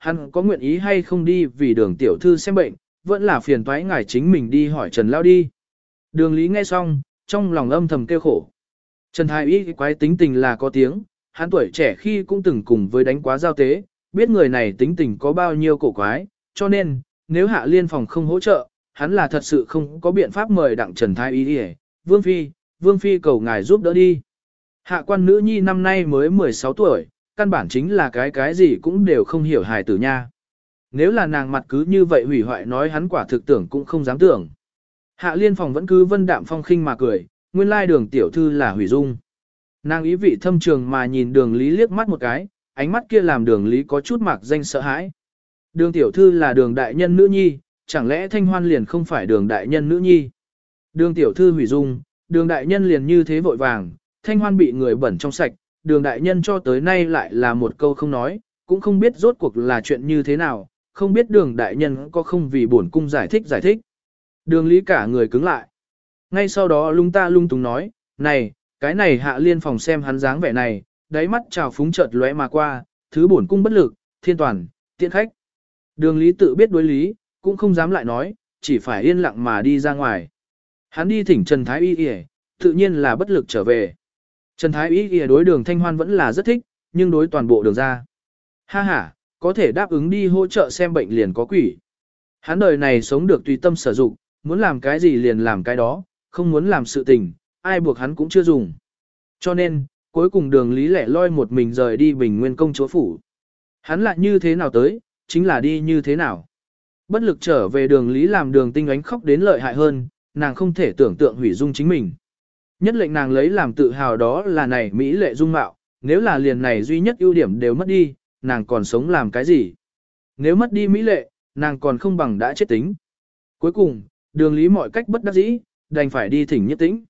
hắn có nguyện ý hay không đi vì đường tiểu thư xem bệnh, vẫn là phiền toái ngài chính mình đi hỏi Trần Lao đi. Đường Lý nghe xong, trong lòng âm thầm kêu khổ. Trần Thái Y quái tính tình là có tiếng, hắn tuổi trẻ khi cũng từng cùng với đánh quá giao tế, biết người này tính tình có bao nhiêu cổ quái, cho nên, nếu Hạ Liên phòng không hỗ trợ, hắn là thật sự không có biện pháp mời đặng Trần Thái Y đi. Vương Phi cầu ngài giúp đỡ đi. Hạ quan nữ nhi năm nay mới 16 tuổi, căn bản chính là cái gì cũng đều không hiểu hài tử nha. Nếu là nàng mặt cứ như vậy hủy hoại nói hắn quả thực tưởng cũng không dám tưởng. Hạ Liên phòng vẫn cứ vân đạm phong khinh mà cười, nguyên lai đường tiểu thư là hủy dung. Nàng ý vị thâm trường mà nhìn đường lý liếc mắt một cái, ánh mắt kia làm đường lý có chút mạc danh sợ hãi. Đường tiểu thư là đường đại nhân nữ nhi, chẳng lẽ Thanh Hoan liền không phải đường đại nhân nữ nhi. Đường tiểu thư hủy dung, đường đại nhân liền như thế vội vàng, Thanh Hoan bị người bẩn trong sạch, đường đại nhân cho tới nay lại là một câu không nói, cũng không biết rốt cuộc là chuyện như thế nào, không biết đường đại nhân có không vì bổn cung giải thích. Đường lý cả người cứng lại. Ngay sau đó lung ta lung tung nói, này, cái này Hạ Liên phòng xem hắn dáng vẻ này, đáy mắt trào phúng chợt lóe mà qua, thứ bổn cung bất lực, thiên toàn, tiện khách. Đường lý tự biết đối lý, cũng không dám lại nói, chỉ phải yên lặng mà đi ra ngoài. Hắn đi thỉnh Trần Thái Y Y, tự nhiên là bất lực trở về. Trần Thái Y Y đối đường Thanh Hoan vẫn là rất thích, nhưng đối toàn bộ đường ra. Ha ha, có thể đáp ứng đi hỗ trợ xem bệnh liền có quỷ. Hắn đời này sống được tùy tâm sở dụng, muốn làm cái gì liền làm cái đó, không muốn làm sự tình, ai buộc hắn cũng chưa dùng. Cho nên, cuối cùng đường lý lẻ loi một mình rời đi Bình Nguyên công chúa phủ. Hắn lại như thế nào tới, chính là đi như thế nào. Bất lực trở về đường lý làm đường Tinh Ánh khóc đến lợi hại hơn, nàng không thể tưởng tượng hủy dung chính mình. Nhất lệnh nàng lấy làm tự hào đó là này Mỹ lệ dung mạo, nếu là liền này duy nhất ưu điểm đều mất đi, nàng còn sống làm cái gì? Nếu mất đi Mỹ lệ, nàng còn không bằng đã chết tính. Cuối cùng, đường lý mọi cách bất đắc dĩ, đành phải đi thỉnh Nhiếp Tĩnh.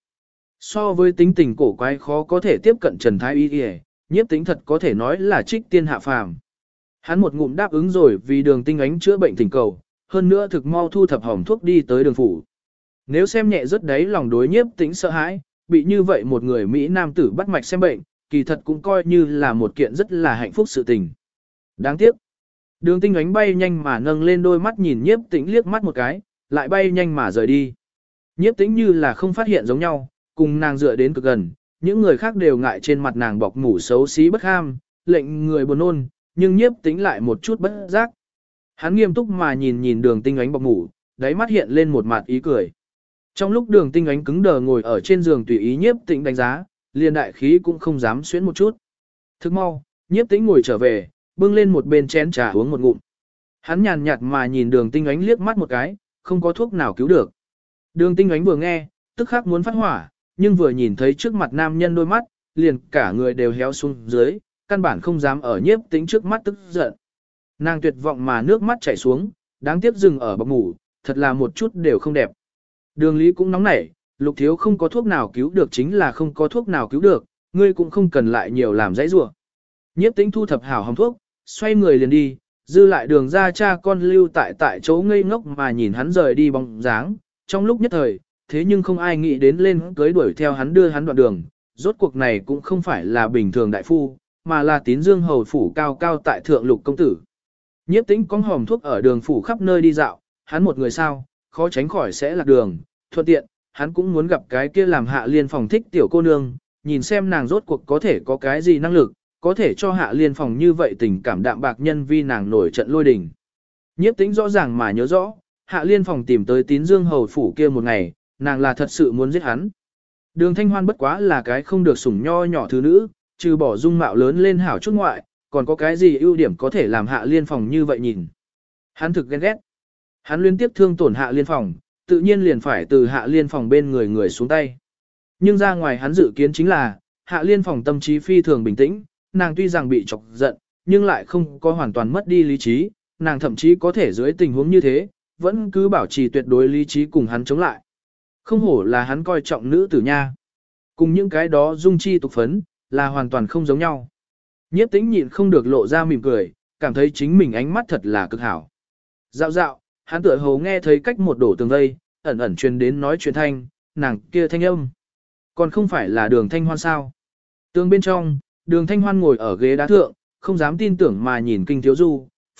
So với tính tình cổ quái khó có thể tiếp cận Trần Thái Y, Nhiếp Tĩnh thật có thể nói là trích tiên hạ phàm. Hắn một ngụm đáp ứng rồi vì đường Tinh Ánh chữa bệnh thỉnh cầu, hơn nữa thực mau thu thập hỏng thuốc đi tới đường phủ. Nếu xem nhẹ rất đấy lòng đối Nhiếp Tĩnh sợ hãi, bị như vậy một người Mỹ nam tử bắt mạch xem bệnh, kỳ thật cũng coi như là một kiện rất là hạnh phúc sự tình. Đáng tiếc. Đường Tinh Ánh bay nhanh mà nâng lên đôi mắt nhìn Nhiếp Tĩnh liếc mắt một cái, lại bay nhanh mà rời đi. Nhiếp Tĩnh như là không phát hiện giống nhau, cùng nàng dựa đến cực gần, những người khác đều ngại trên mặt nàng bọc mủ xấu xí bất ham, lệnh người buồn nôn, nhưng Nhiếp Tĩnh lại một chút bất giác. Hắn nghiêm túc mà nhìn đường Tinh Ánh bọc mủ, đáy mắt hiện lên một mặt ý cười. Trong lúc đường Tinh Ánh cứng đờ ngồi ở trên giường tùy ý Nhiếp Tĩnh đánh giá, liền đại khí cũng không dám xuyến một chút. Thức mau, Nhiếp Tĩnh ngồi trở về, bưng lên một bên chén trà uống một ngụm. Hắn nhàn nhạt mà nhìn đường Tinh Ánh liếc mắt một cái, không có thuốc nào cứu được. Đường Tinh Ánh vừa nghe, tức khắc muốn phát hỏa, nhưng vừa nhìn thấy trước mặt nam nhân đôi mắt, liền cả người đều héo xuống dưới, căn bản không dám ở Nhiếp Tĩnh trước mắt tức giận. Nàng tuyệt vọng mà nước mắt chảy xuống, đáng tiếc dừng ở bọc ngủ, thật là một chút đều không đẹp. Đường Lý cũng nóng nảy, Lục thiếu không có thuốc nào cứu được chính là không có thuốc nào cứu được, ngươi cũng không cần lại nhiều làm dãy rủa. Nhiếp Tĩnh thu thập hảo hồng thuốc, xoay người liền đi, dư lại đường ra cha con lưu tại chỗ ngây ngốc mà nhìn hắn rời đi bóng dáng, trong lúc nhất thời, thế nhưng không ai nghĩ đến lên cưới đuổi theo hắn đưa hắn đoạn đường, rốt cuộc này cũng không phải là bình thường đại phu, mà là Tín Dương hầu phủ cao cao tại thượng Lục công tử. Nhiếp Tĩnh có hòm thuốc ở đường phủ khắp nơi đi dạo, hắn một người sao, khó tránh khỏi sẽ lạc đường, thuận tiện, hắn cũng muốn gặp cái kia làm Hạ Liên phòng thích tiểu cô nương, nhìn xem nàng rốt cuộc có thể có cái gì năng lực, có thể cho Hạ Liên phòng như vậy tình cảm đạm bạc nhân vi nàng nổi trận lôi đình. Nhiếp Tĩnh rõ ràng mà nhớ rõ, Hạ Liên phòng tìm tới Tín Dương hầu phủ kia một ngày, nàng là thật sự muốn giết hắn. Đường Thanh Hoan bất quá là cái không được sủng nho nhỏ thứ nữ, trừ bỏ dung mạo lớn lên hảo chút ngoại, còn có cái gì ưu điểm có thể làm Hạ Liên phòng như vậy nhìn. Hắn thực ghen ghét. Hắn liên tiếp thương tổn Hạ Liên phòng, tự nhiên liền phải từ Hạ Liên phòng bên người xuống tay. Nhưng ra ngoài hắn dự kiến chính là, Hạ Liên phòng tâm trí phi thường bình tĩnh, nàng tuy rằng bị chọc giận, nhưng lại không có hoàn toàn mất đi lý trí, nàng thậm chí có thể dưới tình huống như thế, vẫn cứ bảo trì tuyệt đối lý trí cùng hắn chống lại. Không hổ là hắn coi trọng nữ tử nha. Cùng những cái đó dung chi tục phấn, là hoàn toàn không giống nhau. Nhiếp Tĩnh nhịn không được lộ ra mỉm cười, cảm thấy chính mình ánh mắt thật là cực hảo. Dạo dạo, hắn tựa hồ nghe thấy cách một đổ tường vây, ẩn ẩn truyền đến nói chuyện thanh, nàng kia thanh âm. Còn không phải là đường Thanh Hoan sao? Tường bên trong, đường Thanh Hoan ngồi ở ghế đá thượng, không dám tin tưởng mà nhìn Kinh Thiếu Du,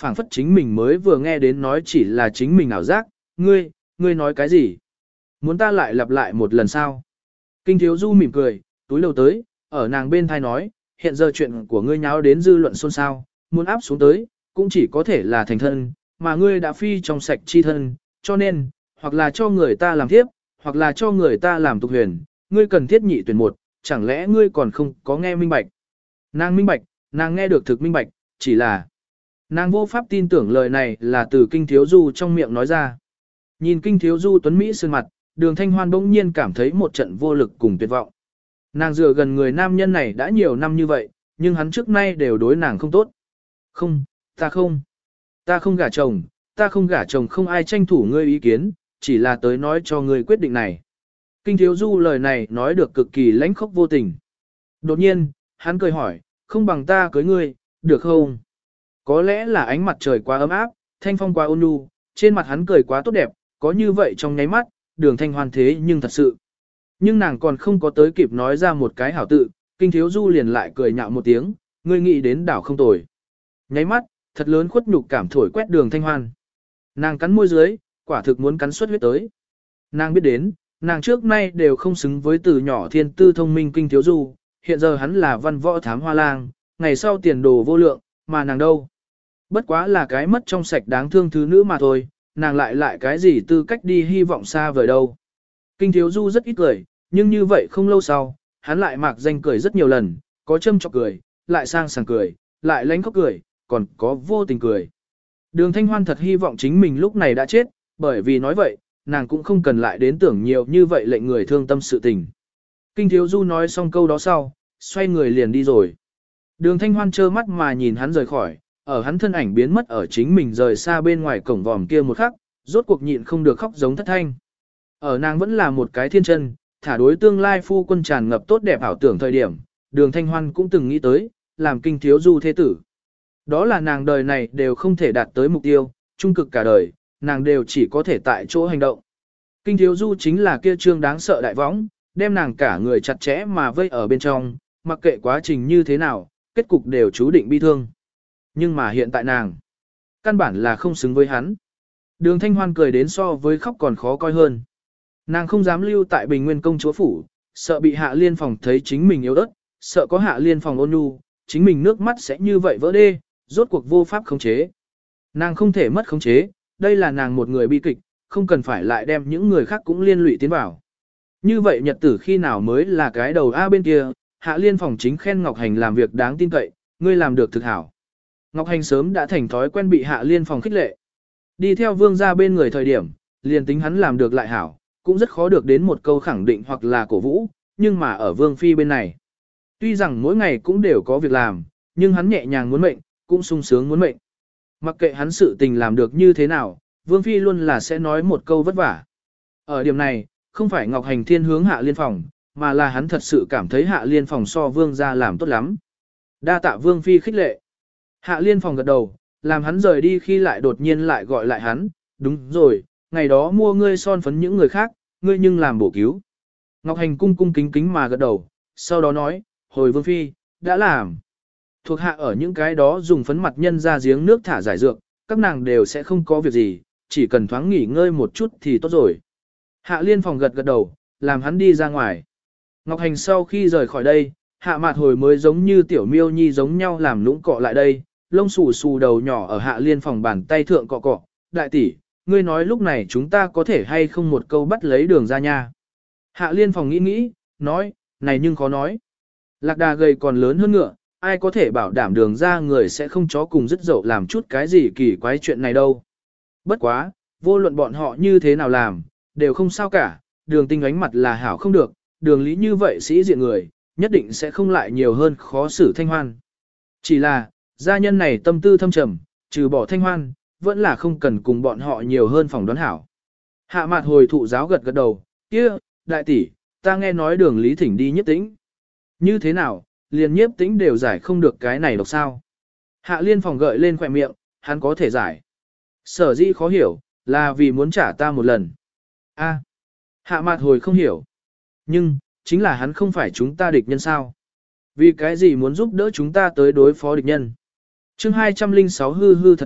phảng phất chính mình mới vừa nghe đến nói chỉ là chính mình ảo giác, ngươi nói cái gì? Muốn ta lại lặp lại một lần sao? Kinh Thiếu Du mỉm cười, túi lầu tới, ở nàng bên thai nói, hiện giờ chuyện của ngươi nháo đến dư luận xôn xao, muốn áp xuống tới, cũng chỉ có thể là thành thân, mà ngươi đã phi trong sạch chi thân, cho nên, hoặc là cho người ta làm tiếp, hoặc là cho người ta làm tục huyền, ngươi cần thiết nhị tuyển một, chẳng lẽ ngươi còn không có nghe minh bạch? Nàng minh bạch, nàng nghe được thực minh bạch, chỉ là nàng vô pháp tin tưởng lời này là từ Kinh Thiếu Du trong miệng nói ra. Nhìn Kinh Thiếu Du tuấn Mỹ sơn mặt, Đường Thanh Hoan bỗng nhiên cảm thấy một trận vô lực cùng tuyệt vọng. Nàng dựa gần người nam nhân này đã nhiều năm như vậy, nhưng hắn trước nay đều đối nàng không tốt. Không, ta không gả chồng không ai tranh thủ ngươi ý kiến, chỉ là tới nói cho ngươi quyết định này. Kinh Thiếu Du lời này nói được cực kỳ lãnh khốc vô tình. Đột nhiên, hắn cười hỏi, không bằng ta cưới ngươi, được không? Có lẽ là ánh mặt trời quá ấm áp, thanh phong quá ôn nhu, trên mặt hắn cười quá tốt đẹp, có như vậy trong nháy mắt, Đường Thanh Hoan thế nhưng thật sự. Nhưng nàng còn không có tới kịp nói ra một cái hảo tự, Kinh Thiếu Du liền lại cười nhạo một tiếng, ngươi nghĩ đến đảo không tồi. Nháy mắt, thật lớn khuất nhục cảm thổi quét Đường Thanh Hoan. Nàng cắn môi dưới, quả thực muốn cắn xuất huyết tới. Nàng biết đến, nàng trước nay đều không xứng với từ nhỏ thiên tư thông minh Kinh Thiếu Du, hiện giờ hắn là văn võ thám hoa lang, ngày sau tiền đồ vô lượng, mà nàng đâu. Bất quá là cái mất trong sạch đáng thương thứ nữ mà thôi, nàng lại cái gì tư cách đi hy vọng xa vời đâu. Kinh Thiếu Du rất ít cười, nhưng như vậy không lâu sau, hắn lại mạc danh cười rất nhiều lần, có châm chọc cười, lại sang sảng cười, lại lánh khóc cười, còn có vô tình cười. Đường Thanh Hoan thật hy vọng chính mình lúc này đã chết, bởi vì nói vậy, nàng cũng không cần lại đến tưởng nhiều như vậy lệnh người thương tâm sự tình. Kinh Thiếu Du nói xong câu đó sau, xoay người liền đi rồi. Đường Thanh Hoan trơ mắt mà nhìn hắn rời khỏi, ở hắn thân ảnh biến mất ở chính mình rời xa bên ngoài cổng vòm kia một khắc, rốt cuộc nhịn không được khóc giống thất thanh. Ở nàng vẫn là một cái thiên chân, thả đối tương lai phu quân tràn ngập tốt đẹp ảo tưởng thời điểm, Đường Thanh Hoan cũng từng nghĩ tới, làm Kinh Thiếu Du thế tử. Đó là nàng đời này đều không thể đạt tới mục tiêu, trung cực cả đời, nàng đều chỉ có thể tại chỗ hành động. Kinh Thiếu Du chính là kia trương đáng sợ đại võng, đem nàng cả người chặt chẽ mà vây ở bên trong, mặc kệ quá trình như thế nào, kết cục đều chú định bi thương. Nhưng mà hiện tại nàng, căn bản là không xứng với hắn. Đường Thanh Hoan cười đến so với khóc còn khó coi hơn. Nàng không dám lưu tại Bình Nguyên công chúa phủ, sợ bị Hạ Liên Phòng thấy chính mình yếu ớt, sợ có Hạ Liên Phòng ôn nhu, chính mình nước mắt sẽ như vậy vỡ đê, rốt cuộc vô pháp khống chế. Nàng không thể mất khống chế, đây là nàng một người bi kịch, không cần phải lại đem những người khác cũng liên lụy tiến vào. Như vậy nhật tử khi nào mới là cái đầu A bên kia, Hạ Liên Phòng chính khen Ngọc Hành làm việc đáng tin cậy, ngươi làm được thực hảo. Ngọc Hành sớm đã thành thói quen bị Hạ Liên Phòng khích lệ. Đi theo vương gia bên người thời điểm, liền tính hắn làm được lại hảo, cũng rất khó được đến một câu khẳng định hoặc là cổ vũ, nhưng mà ở vương phi bên này. Tuy rằng mỗi ngày cũng đều có việc làm, nhưng hắn nhẹ nhàng muốn mệnh, cũng sung sướng muốn mệnh. Mặc kệ hắn sự tình làm được như thế nào, vương phi luôn là sẽ nói một câu vất vả. Ở điểm này, không phải Ngọc Hành thiên hướng Hạ Liên Phòng, mà là hắn thật sự cảm thấy Hạ Liên Phòng so vương gia làm tốt lắm. Đa tạ vương phi khích lệ. Hạ Liên Phòng gật đầu, làm hắn rời đi khi lại đột nhiên lại gọi lại hắn, đúng rồi, ngày đó mua ngươi son phấn những người khác, ngươi nhưng làm bổ cứu. Ngọc Hành cung cung kính kính mà gật đầu, sau đó nói, hồi vương phi, đã làm. Thuộc hạ ở những cái đó dùng phấn mặt nhân ra giếng nước thả giải dược, các nàng đều sẽ không có việc gì, chỉ cần thoáng nghỉ ngơi một chút thì tốt rồi. Hạ Liên Phòng gật gật đầu, làm hắn đi ra ngoài. Ngọc Hành sau khi rời khỏi đây, Hạ Mạt Hồi mới giống như tiểu miêu nhi giống nhau làm lũng cọ lại đây, lông xù xù đầu nhỏ ở Hạ Liên Phòng bàn tay thượng cọ cọ, đại tỷ, ngươi nói lúc này chúng ta có thể hay không một câu bắt lấy đường ra nha. Hạ Liên Phòng nghĩ nghĩ, nói, này nhưng khó nói. Lạc đà gầy còn lớn hơn ngựa, ai có thể bảo đảm đường ra người sẽ không chó cùng dứt dậu làm chút cái gì kỳ quái chuyện này đâu. Bất quá, vô luận bọn họ như thế nào làm, đều không sao cả, đường tinh ánh mặt là hảo không được, đường lý như vậy sĩ diện người, nhất định sẽ không lại nhiều hơn khó xử Thanh Hoan. Chỉ là, gia nhân này tâm tư thâm trầm, trừ bỏ Thanh Hoan, vẫn là không cần cùng bọn họ nhiều hơn phỏng đoán hảo. Hạ Mạt Hồi thụ giáo gật gật đầu, kia, đại tỷ, ta nghe nói đường lý thỉnh đi Nhiếp Tĩnh. Như thế nào, liền Nhiếp Tĩnh đều giải không được cái này độc sao. Hạ Liên Phòng gợi lên khỏe miệng, hắn có thể giải. Sở dĩ khó hiểu, là vì muốn trả ta một lần. A, Hạ Mạt Hồi không hiểu. Nhưng, chính là hắn không phải chúng ta địch nhân sao. Vì cái gì muốn giúp đỡ chúng ta tới đối phó địch nhân. Chương 206 hư hư thật thật,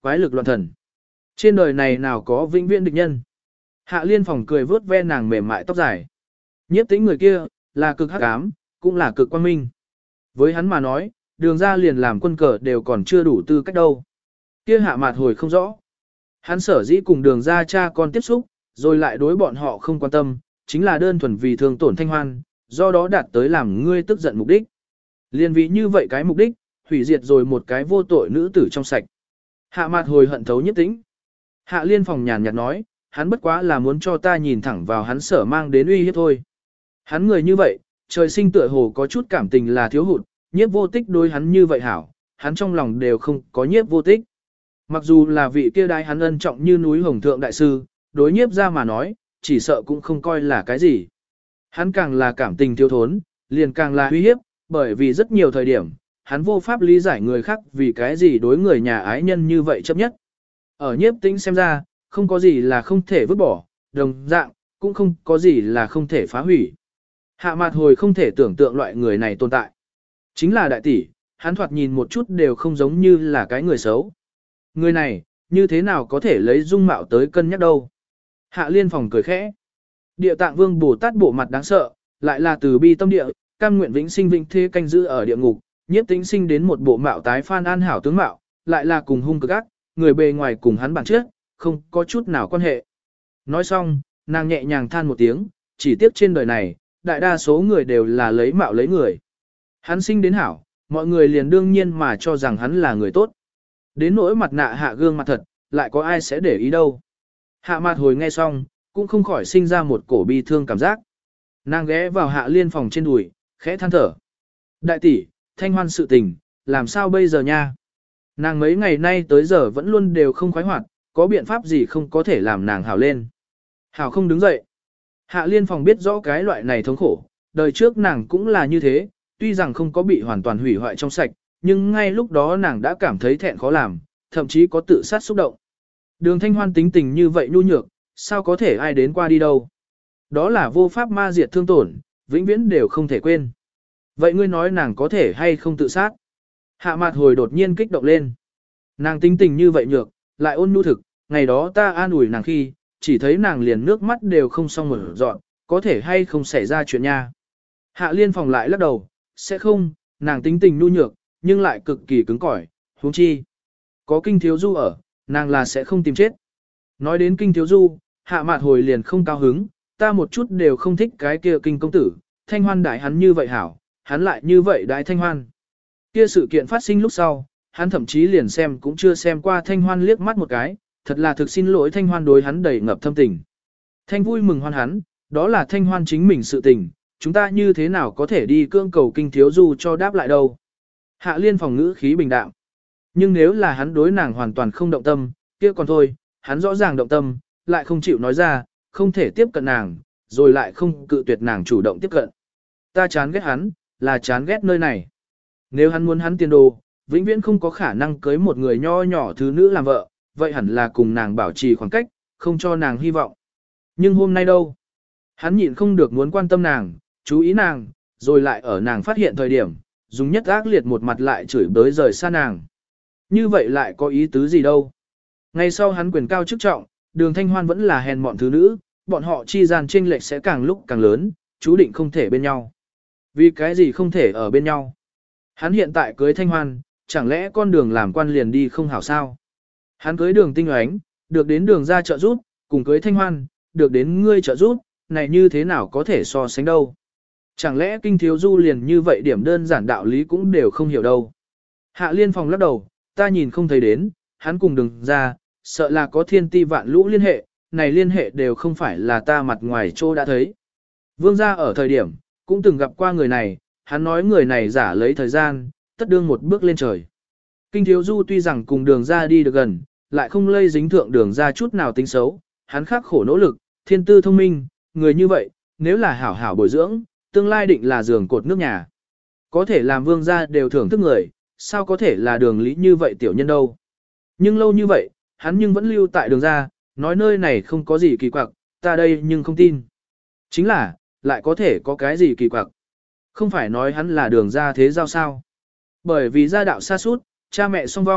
quái lực loạn thần. Trên đời này nào có vĩnh viễn địch nhân. Hạ Liên Phòng cười vớt ve nàng mềm mại tóc dài. Nhiếp Tĩnh người kia, là cực hắc ám, cũng là cực quang minh. Với hắn mà nói, đường ra liền làm quân cờ đều còn chưa đủ tư cách đâu. Kia Hạ Mạt Hồi không rõ. Hắn sở dĩ cùng đường ra cha con tiếp xúc, rồi lại đối bọn họ không quan tâm, chính là đơn thuần vì thương tổn Thanh Hoan, do đó đạt tới làm ngươi tức giận mục đích. Liên vì như vậy cái mục đích, hủy diệt rồi một cái vô tội nữ tử trong sạch. Hạ Mạt Hồi hận thấu Nhiếp Tĩnh. Hạ Liên Phòng nhàn nhạt nói, hắn bất quá là muốn cho ta nhìn thẳng vào hắn sở mang đến uy hiếp thôi. Hắn người như vậy, trời sinh tựa hồ có chút cảm tình là thiếu hụt, Nhiếp Vô Tích đối hắn như vậy hảo, hắn trong lòng đều không có Nhiếp Vô Tích. Mặc dù là vị kia đai hắn ân trọng như núi hồng thượng đại sư, đối Nhiếp ra mà nói, chỉ sợ cũng không coi là cái gì. Hắn càng là cảm tình thiếu thốn, liền càng là uy hiếp, bởi vì rất nhiều thời điểm, hắn vô pháp lý giải người khác vì cái gì đối người nhà ái nhân như vậy chấp nhất. Ở Nhiếp Tĩnh xem ra, không có gì là không thể vứt bỏ, đồng dạng, cũng không có gì là không thể phá hủy. Hạ Mạt Hồi không thể tưởng tượng loại người này tồn tại. Chính là đại tỷ, hắn thoạt nhìn một chút đều không giống như là cái người xấu. Người này, như thế nào có thể lấy dung mạo tới cân nhắc đâu. Hạ Liên Phòng cười khẽ. Địa Tạng Vương Bồ Tát bộ mặt đáng sợ, lại là từ bi tâm địa, cam nguyện vĩnh sinh vĩnh thế canh giữ ở địa ngục, Nhiếp Tĩnh sinh đến một bộ mạo tái phan an hảo tướng mạo, lại là cùng hung cực ác, người bề ngoài cùng hắn bản chất, không có chút nào quan hệ. Nói xong, nàng nhẹ nhàng than một tiếng, chỉ tiếc trên đời này, đại đa số người đều là lấy mạo lấy người. Hắn sinh đến hảo, mọi người liền đương nhiên mà cho rằng hắn là người tốt. Đến nỗi mặt nạ hạ gương mặt thật, lại có ai sẽ để ý đâu. Hạ Mạt Hồi nghe xong, cũng không khỏi sinh ra một cổ bi thương cảm giác. Nàng ghé vào Hạ Liên Phòng trên đùi, khẽ than thở. Đại tỷ, Thanh Hoan sự tình, làm sao bây giờ nha? Nàng mấy ngày nay tới giờ vẫn luôn đều không khoái hoạt, có biện pháp gì không có thể làm nàng hảo lên. Hảo không đứng dậy. Hạ Liên Phòng biết rõ cái loại này thống khổ, đời trước nàng cũng là như thế, tuy rằng không có bị hoàn toàn hủy hoại trong sạch, nhưng ngay lúc đó nàng đã cảm thấy thẹn khó làm, thậm chí có tự sát xúc động. Đường Thanh Hoan tính tình như vậy nhu nhược, sao có thể ai đến qua đi đâu. Đó là vô pháp ma diệt thương tổn, vĩnh viễn đều không thể quên. Vậy ngươi nói nàng có thể hay không tự sát? Hạ Mạt Hồi đột nhiên kích động lên. Nàng tính tình như vậy nhược, lại ôn nhu thực, ngày đó ta an ủi nàng khi, chỉ thấy nàng liền nước mắt đều không xong một dọn, có thể hay không xảy ra chuyện nha. Hạ Liên Phòng lại lắc đầu, sẽ không, nàng tính tình nhu nhược, nhưng lại cực kỳ cứng cỏi, huống chi. Có Kinh Thiếu Du ở, nàng là sẽ không tìm chết. Nói đến Kinh Thiếu Du, Hạ Mạt Hồi liền không cao hứng, ta một chút đều không thích cái kia Kinh công tử, Thanh Hoan đại hắn như vậy hảo, hắn lại như vậy đại Thanh Hoan. Kia sự kiện phát sinh lúc sau, hắn thậm chí liền xem cũng chưa xem qua Thanh Hoan liếc mắt một cái, thật là thực xin lỗi Thanh Hoan đối hắn đầy ngập thâm tình. Thanh vui mừng hoan hắn, đó là Thanh Hoan chính mình sự tình, chúng ta như thế nào có thể đi cưỡng cầu Kinh Thiếu Du cho đáp lại đâu. Hạ Liên Phòng ngữ khí bình đạm. Nhưng nếu là hắn đối nàng hoàn toàn không động tâm, kia còn thôi, hắn rõ ràng động tâm, lại không chịu nói ra, không thể tiếp cận nàng, rồi lại không cự tuyệt nàng chủ động tiếp cận. Ta chán ghét hắn, là chán ghét nơi này. Nếu hắn muốn hắn tiền đồ, vĩnh viễn không có khả năng cưới một người nho nhỏ thứ nữ làm vợ, vậy hẳn là cùng nàng bảo trì khoảng cách, không cho nàng hy vọng. Nhưng hôm nay đâu? Hắn nhịn không được muốn quan tâm nàng, chú ý nàng, rồi lại ở nàng phát hiện thời điểm, dùng nhất ác liệt một mặt lại chửi bới rời xa nàng. Như vậy lại có ý tứ gì đâu? Ngay sau hắn quyền cao chức trọng, Đường Thanh Hoan vẫn là hèn mọn thứ nữ, bọn họ chi gian chênh lệch sẽ càng lúc càng lớn, chú định không thể bên nhau. Vì cái gì không thể ở bên nhau? Hắn hiện tại cưới Thanh Hoan, chẳng lẽ con đường làm quan liền đi không hảo sao? Hắn cưới Đường Tinh Oánh, được đến Đường ra trợ giúp, cùng cưới Thanh Hoan, được đến ngươi trợ giúp, này như thế nào có thể so sánh đâu? Chẳng lẽ Kinh Thiếu Du liền như vậy điểm đơn giản đạo lý cũng đều không hiểu đâu? Hạ Liên Phòng lắc đầu, ta nhìn không thấy đến, hắn cùng Đường ra, sợ là có thiên ti vạn lũ liên hệ, này liên hệ đều không phải là ta mặt ngoài chỗ đã thấy. Vương gia ở thời điểm, cũng từng gặp qua người này, hắn nói người này giả lấy thời gian, tất đương một bước lên trời. Kinh Thiếu Du tuy rằng cùng Đường ra đi được gần, lại không lây dính thượng Đường ra chút nào tính xấu, hắn khắc khổ nỗ lực, thiên tư thông minh, người như vậy, nếu là hảo hảo bồi dưỡng, tương lai định là giường cột nước nhà. Có thể làm vương gia đều thưởng thức người, sao có thể là Đường lý như vậy tiểu nhân đâu. Nhưng lâu như vậy, hắn nhưng vẫn lưu tại Đường ra, nói nơi này không có gì kỳ quặc, ta đây nhưng không tin. Chính là, lại có thể có cái gì kỳ quặc. Không phải nói hắn là Đường ra thế giao sao. Bởi vì gia đạo xa suốt, cha mẹ song vong,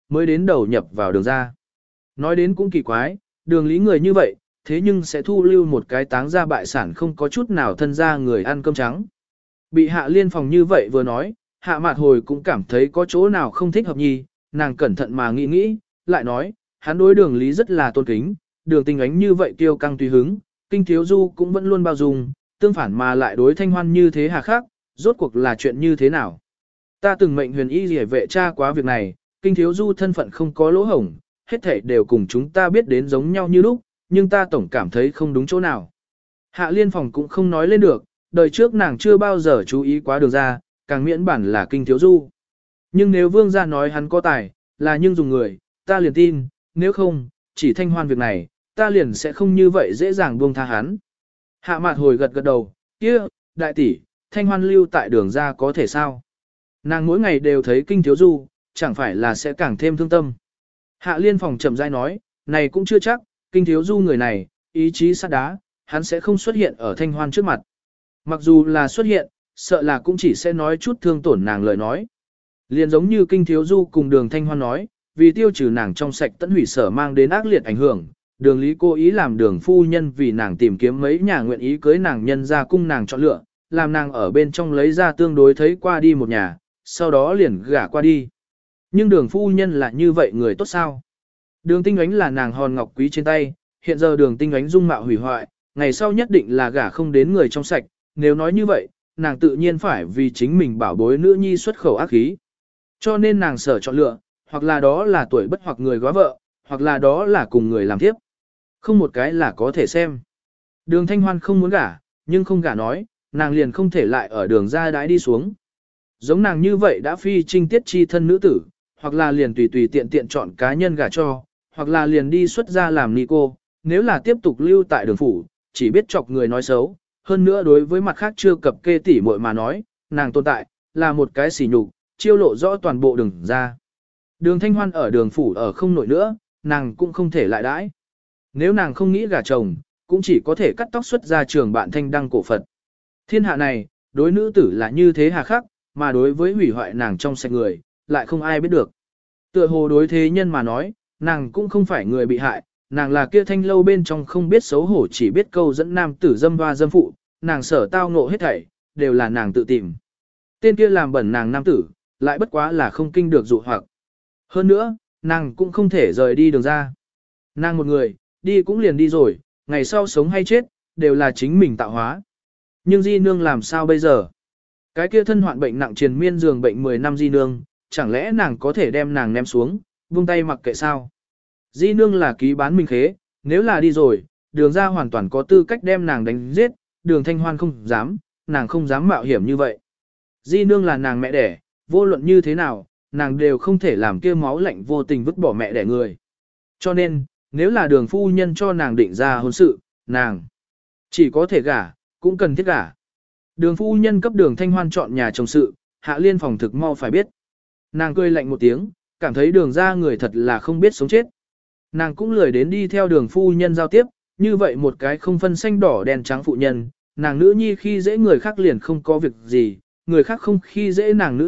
mới đến đầu nhập vào đường ra. Nói đến cũng kỳ quái, đường lý người như vậy, thế nhưng sẽ thu lưu một cái táng ra bại sản không có chút nào thân ra người ăn cơm trắng. Bị Hạ Liên Phòng như vậy vừa nói, Hạ Mạt Hồi cũng cảm thấy có chỗ nào không thích hợp nhì, nàng cẩn thận mà nghĩ nghĩ, lại nói, hắn đối đường lý rất là tôn kính, đường Tinh Ánh như vậy kiêu căng tùy hứng, Kinh Thiếu Du cũng vẫn luôn bao dung, tương phản mà lại đối Thanh Hoan như thế hà khắc, rốt cuộc là chuyện như thế nào. Ta từng mệnh huyền y rỉa vệ tra quá việc này, Kinh Thiếu Du thân phận không có lỗ hổng, hết thảy đều cùng chúng ta biết đến giống nhau như lúc, nhưng ta tổng cảm thấy không đúng chỗ nào. Hạ Liên Phòng cũng không nói lên được, đời trước nàng chưa bao giờ chú ý quá đường ra, càng miễn bản là Kinh Thiếu Du. Nhưng nếu vương gia nói hắn có tài, là nhưng dùng người, ta liền tin, nếu không, chỉ Thanh Hoan việc này, ta liền sẽ không như vậy dễ dàng buông tha hắn. Hạ Mạt Hồi gật gật đầu, kia, đại tỷ, Thanh Hoan lưu tại đường ra có thể sao? Nàng mỗi ngày đều thấy Kinh Thiếu Du, chẳng phải là sẽ càng thêm thương tâm. Hạ Liên Phòng chậm rãi nói, này cũng chưa chắc, Kinh Thiếu Du người này, ý chí sắt đá, hắn sẽ không xuất hiện ở Thanh Hoan trước mặt. Mặc dù là xuất hiện, sợ là cũng chỉ sẽ nói chút thương tổn nàng lời nói. Liền giống như Kinh Thiếu Du cùng đường Thanh Hoan nói, vì tiêu trừ nàng trong sạch tận hủy sở mang đến ác liệt ảnh hưởng, đường lý cố ý làm đường phu nhân vì nàng tìm kiếm mấy nhà nguyện ý cưới nàng nhân ra cung nàng chọn lựa, làm nàng ở bên trong lấy ra tương đối thấy qua đi một nhà, sau đó liền gả qua đi. Nhưng đường phu nhân là như vậy người tốt sao? Đường Tinh Ánh là nàng hòn ngọc quý trên tay, hiện giờ đường Tinh Ánh dung mạo hủy hoại, ngày sau nhất định là gả không đến người trong sạch, nếu nói như vậy, nàng tự nhiên phải vì chính mình bảo bối nữ nhi xuất khẩu ác khí. Cho nên nàng sở chọn lựa, hoặc là đó là tuổi bất hoặc người góa vợ, hoặc là đó là cùng người làm tiếp. Không một cái là có thể xem. Đường Thanh Hoan không muốn gả, nhưng không gả nói, nàng liền không thể lại ở đường ra đãi đi xuống. Giống nàng như vậy đã phi trinh tiết chi thân nữ tử, hoặc là liền tùy tùy tiện tiện chọn cá nhân gả cho, hoặc là liền đi xuất ra làm ni cô, nếu là tiếp tục lưu tại đường phủ, chỉ biết chọc người nói xấu, hơn nữa đối với mặt khác chưa cập kê tỉ muội mà nói, nàng tồn tại, là một cái sỉ nhục, chiêu lộ rõ toàn bộ đường ra. Đường Thanh Hoan ở đường phủ ở không nổi nữa, nàng cũng không thể lại đãi. Nếu nàng không nghĩ gả chồng, cũng chỉ có thể cắt tóc xuất ra trường bạn thanh đăng cổ Phật. Thiên hạ này, đối nữ tử là như thế hà khắc, mà đối với hủy hoại nàng trong sạch người, lại không ai biết được. Tựa hồ đối thế nhân mà nói, nàng cũng không phải người bị hại, nàng là kia thanh lâu bên trong không biết xấu hổ chỉ biết câu dẫn nam tử dâm hoa dâm phụ, nàng sở tao ngộ hết thảy, đều là nàng tự tìm. Tên kia làm bẩn nàng nam tử, lại bất quá là không kinh được dụ hoặc. Hơn nữa, nàng cũng không thể rời đi đường ra. Nàng một người, đi cũng liền đi rồi, ngày sau sống hay chết, đều là chính mình tạo hóa. Nhưng Di Nương làm sao bây giờ? Cái kia thân hoạn bệnh nặng triền miên giường bệnh 10 năm Di Nương, chẳng lẽ nàng có thể đem nàng ném xuống, buông tay mặc kệ sao? Di Nương là ký bán minh khế, nếu là đi rồi, đường ra hoàn toàn có tư cách đem nàng đánh giết, đường Thanh Hoan không dám, nàng không dám mạo hiểm như vậy. Di Nương là nàng mẹ đẻ, vô luận như thế nào, nàng đều không thể làm kia máu lạnh vô tình vứt bỏ mẹ đẻ người. Cho nên, nếu là đường phu nhân cho nàng định ra hôn sự, nàng chỉ có thể gả, cũng cần thiết gả. Đường phu nhân cấp đường Thanh Hoan chọn nhà chồng sự, Hạ Liên Phòng thực mau phải biết. Nàng cười lạnh một tiếng, cảm thấy đường ra người thật là không biết sống chết. Nàng cũng lười đến đi theo đường phu nhân giao tiếp, như vậy một cái không phân xanh đỏ đen trắng phụ nhân, nàng nữ nhi khi dễ người khác liền không có việc gì, người khác không khi dễ nàng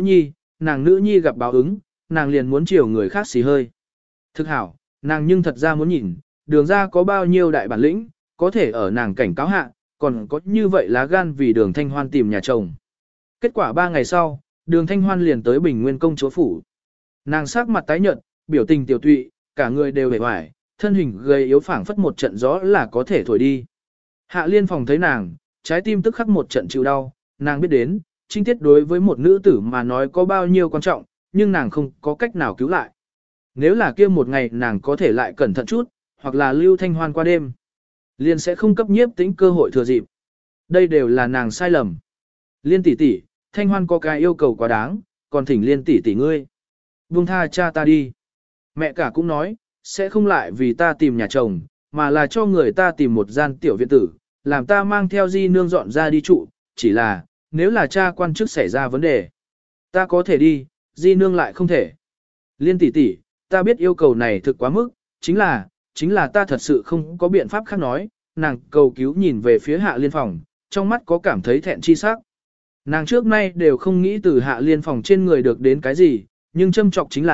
nữ nhi gặp báo ứng, nàng liền muốn chiều người khác xì hơi. Thực hảo, nàng nhưng thật ra muốn nhìn, đường ra có bao nhiêu đại bản lĩnh, có thể ở nàng cảnh cáo hạ, còn có như vậy lá gan vì đường Thanh Hoan tìm nhà chồng. Kết quả 3 ngày sau, đường Thanh Hoan liền tới Bình Nguyên công chúa phủ. Nàng sắc mặt tái nhợt, biểu tình tiểu tụy, cả người đều hề hoài, thân hình gầy yếu phảng phất một trận gió là có thể thổi đi. Hạ Liên Phòng thấy nàng, trái tim tức khắc một trận chịu đau, nàng biết đến, trinh tiết đối với một nữ tử mà nói có bao nhiêu quan trọng, nhưng nàng không có cách nào cứu lại. Nếu là kia một ngày nàng có thể lại cẩn thận chút, hoặc là lưu Thanh Hoan qua đêm, liền sẽ không cấp nhiếp tính cơ hội thừa dịp. Đây đều là nàng sai lầm. Liên tỷ tỷ, Thanh Hoan có cái yêu cầu quá đáng, còn thỉnh Liên tỷ tỷ ngươi buông tha cha ta đi. Mẹ cả cũng nói, sẽ không lại vì ta tìm nhà chồng, mà là cho người ta tìm một gian tiểu viện tử, làm ta mang theo Di Nương dọn ra đi trụ, chỉ là, nếu là cha quan chức xảy ra vấn đề, ta có thể đi, Di Nương lại không thể. Liên tỷ tỷ, ta biết yêu cầu này thực quá mức, chính là ta thật sự không có biện pháp khác nói, nàng cầu cứu nhìn về phía Hạ Liên Phòng, trong mắt có cảm thấy thẹn chi sắc. Nàng trước nay đều không nghĩ từ Hạ Liên Phòng trên người được đến cái gì, nhưng châm trọng chính là,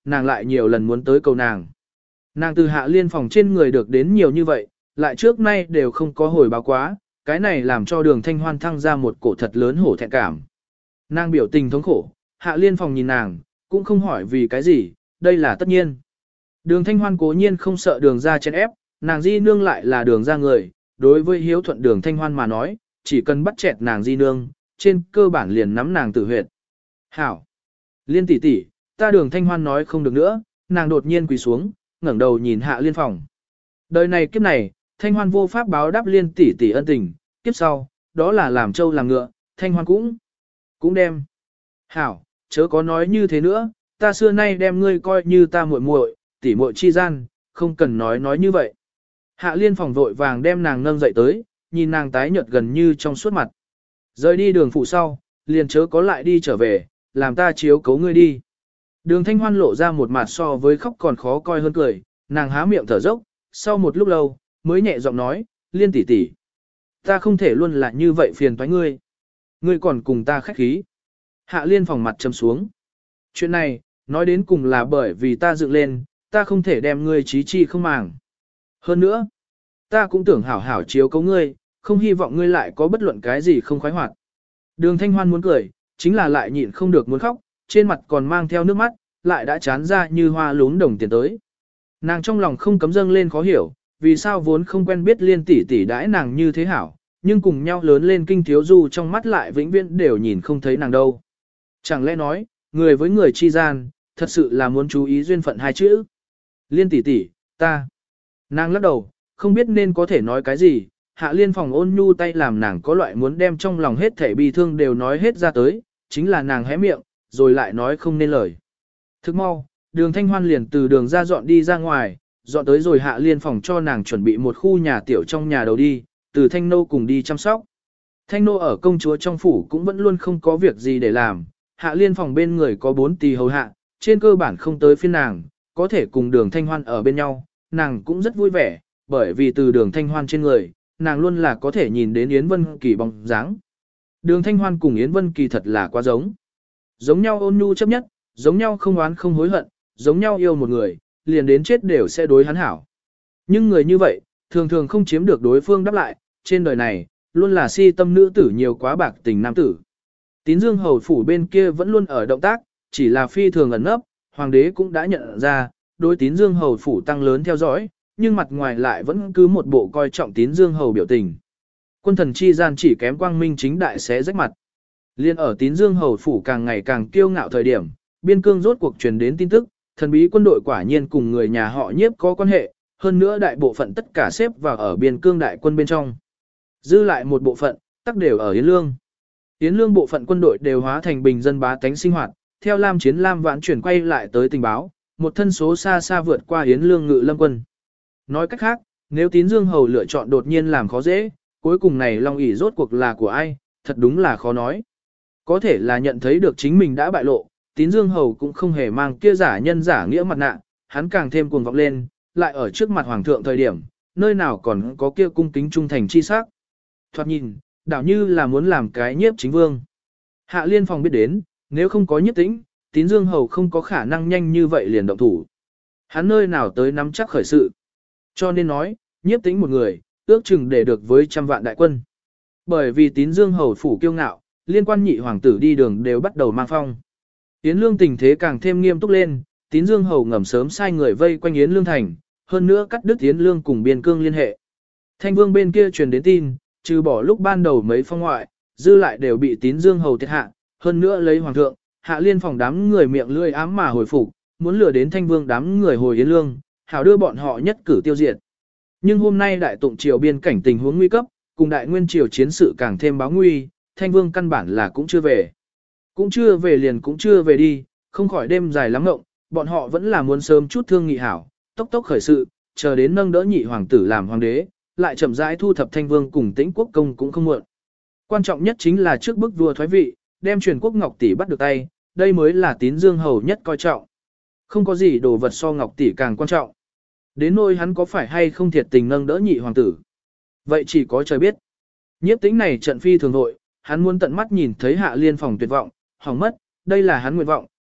nàng lại nhiều lần muốn tới cầu nàng. Nàng từ Hạ Liên phòng trên người được đến nhiều như vậy, lại trước nay đều không có hồi báo quá, cái này làm cho Đường Thanh Hoan thăng ra một cổ thật lớn hổ thẹn cảm. Nàng biểu tình thống khổ, Hạ Liên phòng nhìn nàng, cũng không hỏi vì cái gì, đây là tất nhiên. Đường Thanh Hoan cố nhiên không sợ Đường ra chen ép, nàng di nương lại là Đường ra người, đối với hiếu thuận Đường Thanh Hoan mà nói, chỉ cần bắt chẹt nàng di nương, trên cơ bản liền nắm nàng tử huyệt. Hảo! Liên tỷ tỷ, ta Đường Thanh Hoan nói không được nữa, nàng đột nhiên quỳ xuống, ngẩng đầu nhìn Hạ Liên phòng. Đời này kiếp này, Thanh Hoan vô pháp báo đáp Liên tỷ tỷ ân tình, kiếp sau, đó là làm trâu làm ngựa, Thanh Hoan cũng đem. Hảo, chớ có nói như thế nữa, ta xưa nay đem ngươi coi như ta muội muội, tỷ muội chi gian, không cần nói như vậy. Hạ Liên phòng vội vàng đem nàng nâng dậy tới, nhìn nàng tái nhợt gần như trong suốt mặt. Rời đi đường phụ sau, liền chớ có lại đi trở về, làm ta chiếu cấu ngươi đi. Đường Thanh Hoan lộ ra một mặt so với khóc còn khó coi hơn cười, nàng há miệng thở dốc, sau một lúc lâu, mới nhẹ giọng nói, Liên tỷ tỷ, ta không thể luôn là như vậy phiền toái ngươi. Ngươi còn cùng ta khách khí. Hạ Liên phòng mặt trầm xuống. Chuyện này, nói đến cùng là bởi vì ta dựng lên, ta không thể đem ngươi trí chi không màng. Hơn nữa, ta cũng tưởng hảo hảo chiếu cấu ngươi, không hy vọng ngươi lại có bất luận cái gì không khoái hoạt. Đường Thanh Hoan muốn cười, chính là lại nhịn không được muốn khóc, trên mặt còn mang theo nước mắt, lại đã chán ra như hoa lún đồng tiền tới. Nàng trong lòng không cấm dâng lên khó hiểu, vì sao vốn không quen biết Liên tỷ tỷ đãi nàng như thế hảo, nhưng cùng nhau lớn lên kinh thiếu du trong mắt lại vĩnh viễn đều nhìn không thấy nàng đâu. Chẳng lẽ nói, người với người chi gian, thật sự là muốn chú ý duyên phận hai chữ. Liên tỷ tỷ, ta. Nàng lắc đầu, không biết nên có thể nói cái gì, Hạ Liên phòng ôn nhu tay làm nàng có loại muốn đem trong lòng hết thể bi thương đều nói hết ra tới, chính là nàng hé miệng, rồi lại nói không nên lời. Thức mau, Đường Thanh Hoan liền từ đường ra dọn đi ra ngoài, dọn tới rồi Hạ Liên phòng cho nàng chuẩn bị một khu nhà tiểu trong nhà đầu đi, từ Thanh Nô cùng đi chăm sóc. Thanh Nô ở công chúa trong phủ cũng vẫn luôn không có việc gì để làm, Hạ Liên phòng bên người có 4 tỳ hầu hạ, trên cơ bản không tới phiên nàng, có thể cùng Đường Thanh Hoan ở bên nhau, nàng cũng rất vui vẻ, bởi vì từ Đường Thanh Hoan trên người, nàng luôn là có thể nhìn đến Yến Vân Kỳ bóng dáng. Đường Thanh Hoan cùng Yến Vân Kỳ thật là quá giống. Giống nhau ôn nhu chấp nhất, giống nhau không oán không hối hận, giống nhau yêu một người, liền đến chết đều sẽ đối hắn hảo. Nhưng người như vậy, thường thường không chiếm được đối phương đáp lại, trên đời này, luôn là si tâm nữ tử nhiều quá bạc tình nam tử. Tín Dương hầu phủ bên kia vẫn luôn ở động tác, chỉ là phi thường ẩn nấp, hoàng đế cũng đã nhận ra, đối Tín Dương hầu phủ tăng lớn theo dõi, nhưng mặt ngoài lại vẫn cứ một bộ coi trọng Tín Dương hầu biểu tình. Quân thần chi gian chỉ kém quang minh chính đại sẽ rách mặt. Liên ở Tín Dương hầu phủ càng ngày càng kiêu ngạo thời điểm, biên cương rốt cuộc truyền đến tin tức, thần bí quân đội quả nhiên cùng người nhà họ Nhiếp có quan hệ, hơn nữa đại bộ phận tất cả xếp vào ở biên cương đại quân bên trong. Dư lại một bộ phận, tắc đều ở Yến Lương. Yến Lương bộ phận quân đội đều hóa thành bình dân bá tánh sinh hoạt, theo Lam Chiến Lam Vãn chuyển quay lại tới tình báo, một thân số xa xa vượt qua Yến Lương ngự lâm quân. Nói cách khác, nếu Tín Dương hầu lựa chọn đột nhiên làm khó dễ, cuối cùng này Long ỷ rốt cuộc là của ai, thật đúng là khó nói. Có thể là nhận thấy được chính mình đã bại lộ, Tín Dương hầu cũng không hề mang kia giả nhân giả nghĩa mặt nạ, hắn càng thêm cuồng vọng lên, lại ở trước mặt hoàng thượng thời điểm, nơi nào còn có kia cung kính trung thành chi sắc. Thoạt nhìn, đảo như là muốn làm cái nhiếp chính vương. Hạ Liên phòng biết đến, nếu không có nhiếp tĩnh, Tín Dương hầu không có khả năng nhanh như vậy liền động thủ. Hắn nơi nào tới nắm chắc khởi sự. Cho nên nói, nhiếp tĩnh một người, ước chừng để được với 100 vạn đại quân. Bởi vì Tín Dương hầu phủ kiêu ngạo, liên quan nhị hoàng tử đi đường đều bắt đầu mang phong. Yến Lương tình thế càng thêm nghiêm túc lên, Tín Dương hầu ngầm sớm sai người vây quanh Yến Lương thành, hơn nữa cắt đứt Yến Lương cùng biên cương liên hệ. Thanh Vương bên kia truyền đến tin, trừ bỏ lúc ban đầu mấy phong ngoại, dư lại đều bị Tín Dương hầu thiệt hạ, hơn nữa lấy hoàng thượng, Hạ Liên phòng đám người miệng lưỡi ám mà hồi phục, muốn lừa đến Thanh Vương đám người hồi Yến Lương, hảo đưa bọn họ nhất cử tiêu diệt. Nhưng hôm nay đại tụng triều biên cảnh tình huống nguy cấp, cùng đại nguyên triều chiến sự càng thêm báo nguy, Thanh Vương căn bản là cũng chưa về. Cũng chưa về liền cũng chưa về đi, không khỏi đêm dài lắm ngộng, bọn họ vẫn là muốn sớm chút thương nghị hảo, tốc tốc khởi sự, chờ đến nâng đỡ nhị hoàng tử làm hoàng đế, lại chậm rãi thu thập Thanh Vương cùng Tĩnh quốc công cũng không muộn. Quan trọng nhất chính là trước bức vua thoái vị, đem truyền quốc Ngọc tỷ bắt được tay, đây mới là Tín Dương hầu nhất coi trọng. Không có gì đồ vật so Ngọc tỷ càng quan trọng. Đến nỗi hắn có phải hay không thiệt tình nâng đỡ nhị hoàng tử. Vậy chỉ có trời biết. Nhiếp Tĩnh này trận phi thường nội, hắn muốn tận mắt nhìn thấy Hạ Liên phòng tuyệt vọng, hỏng mất, đây là hắn nguyện vọng,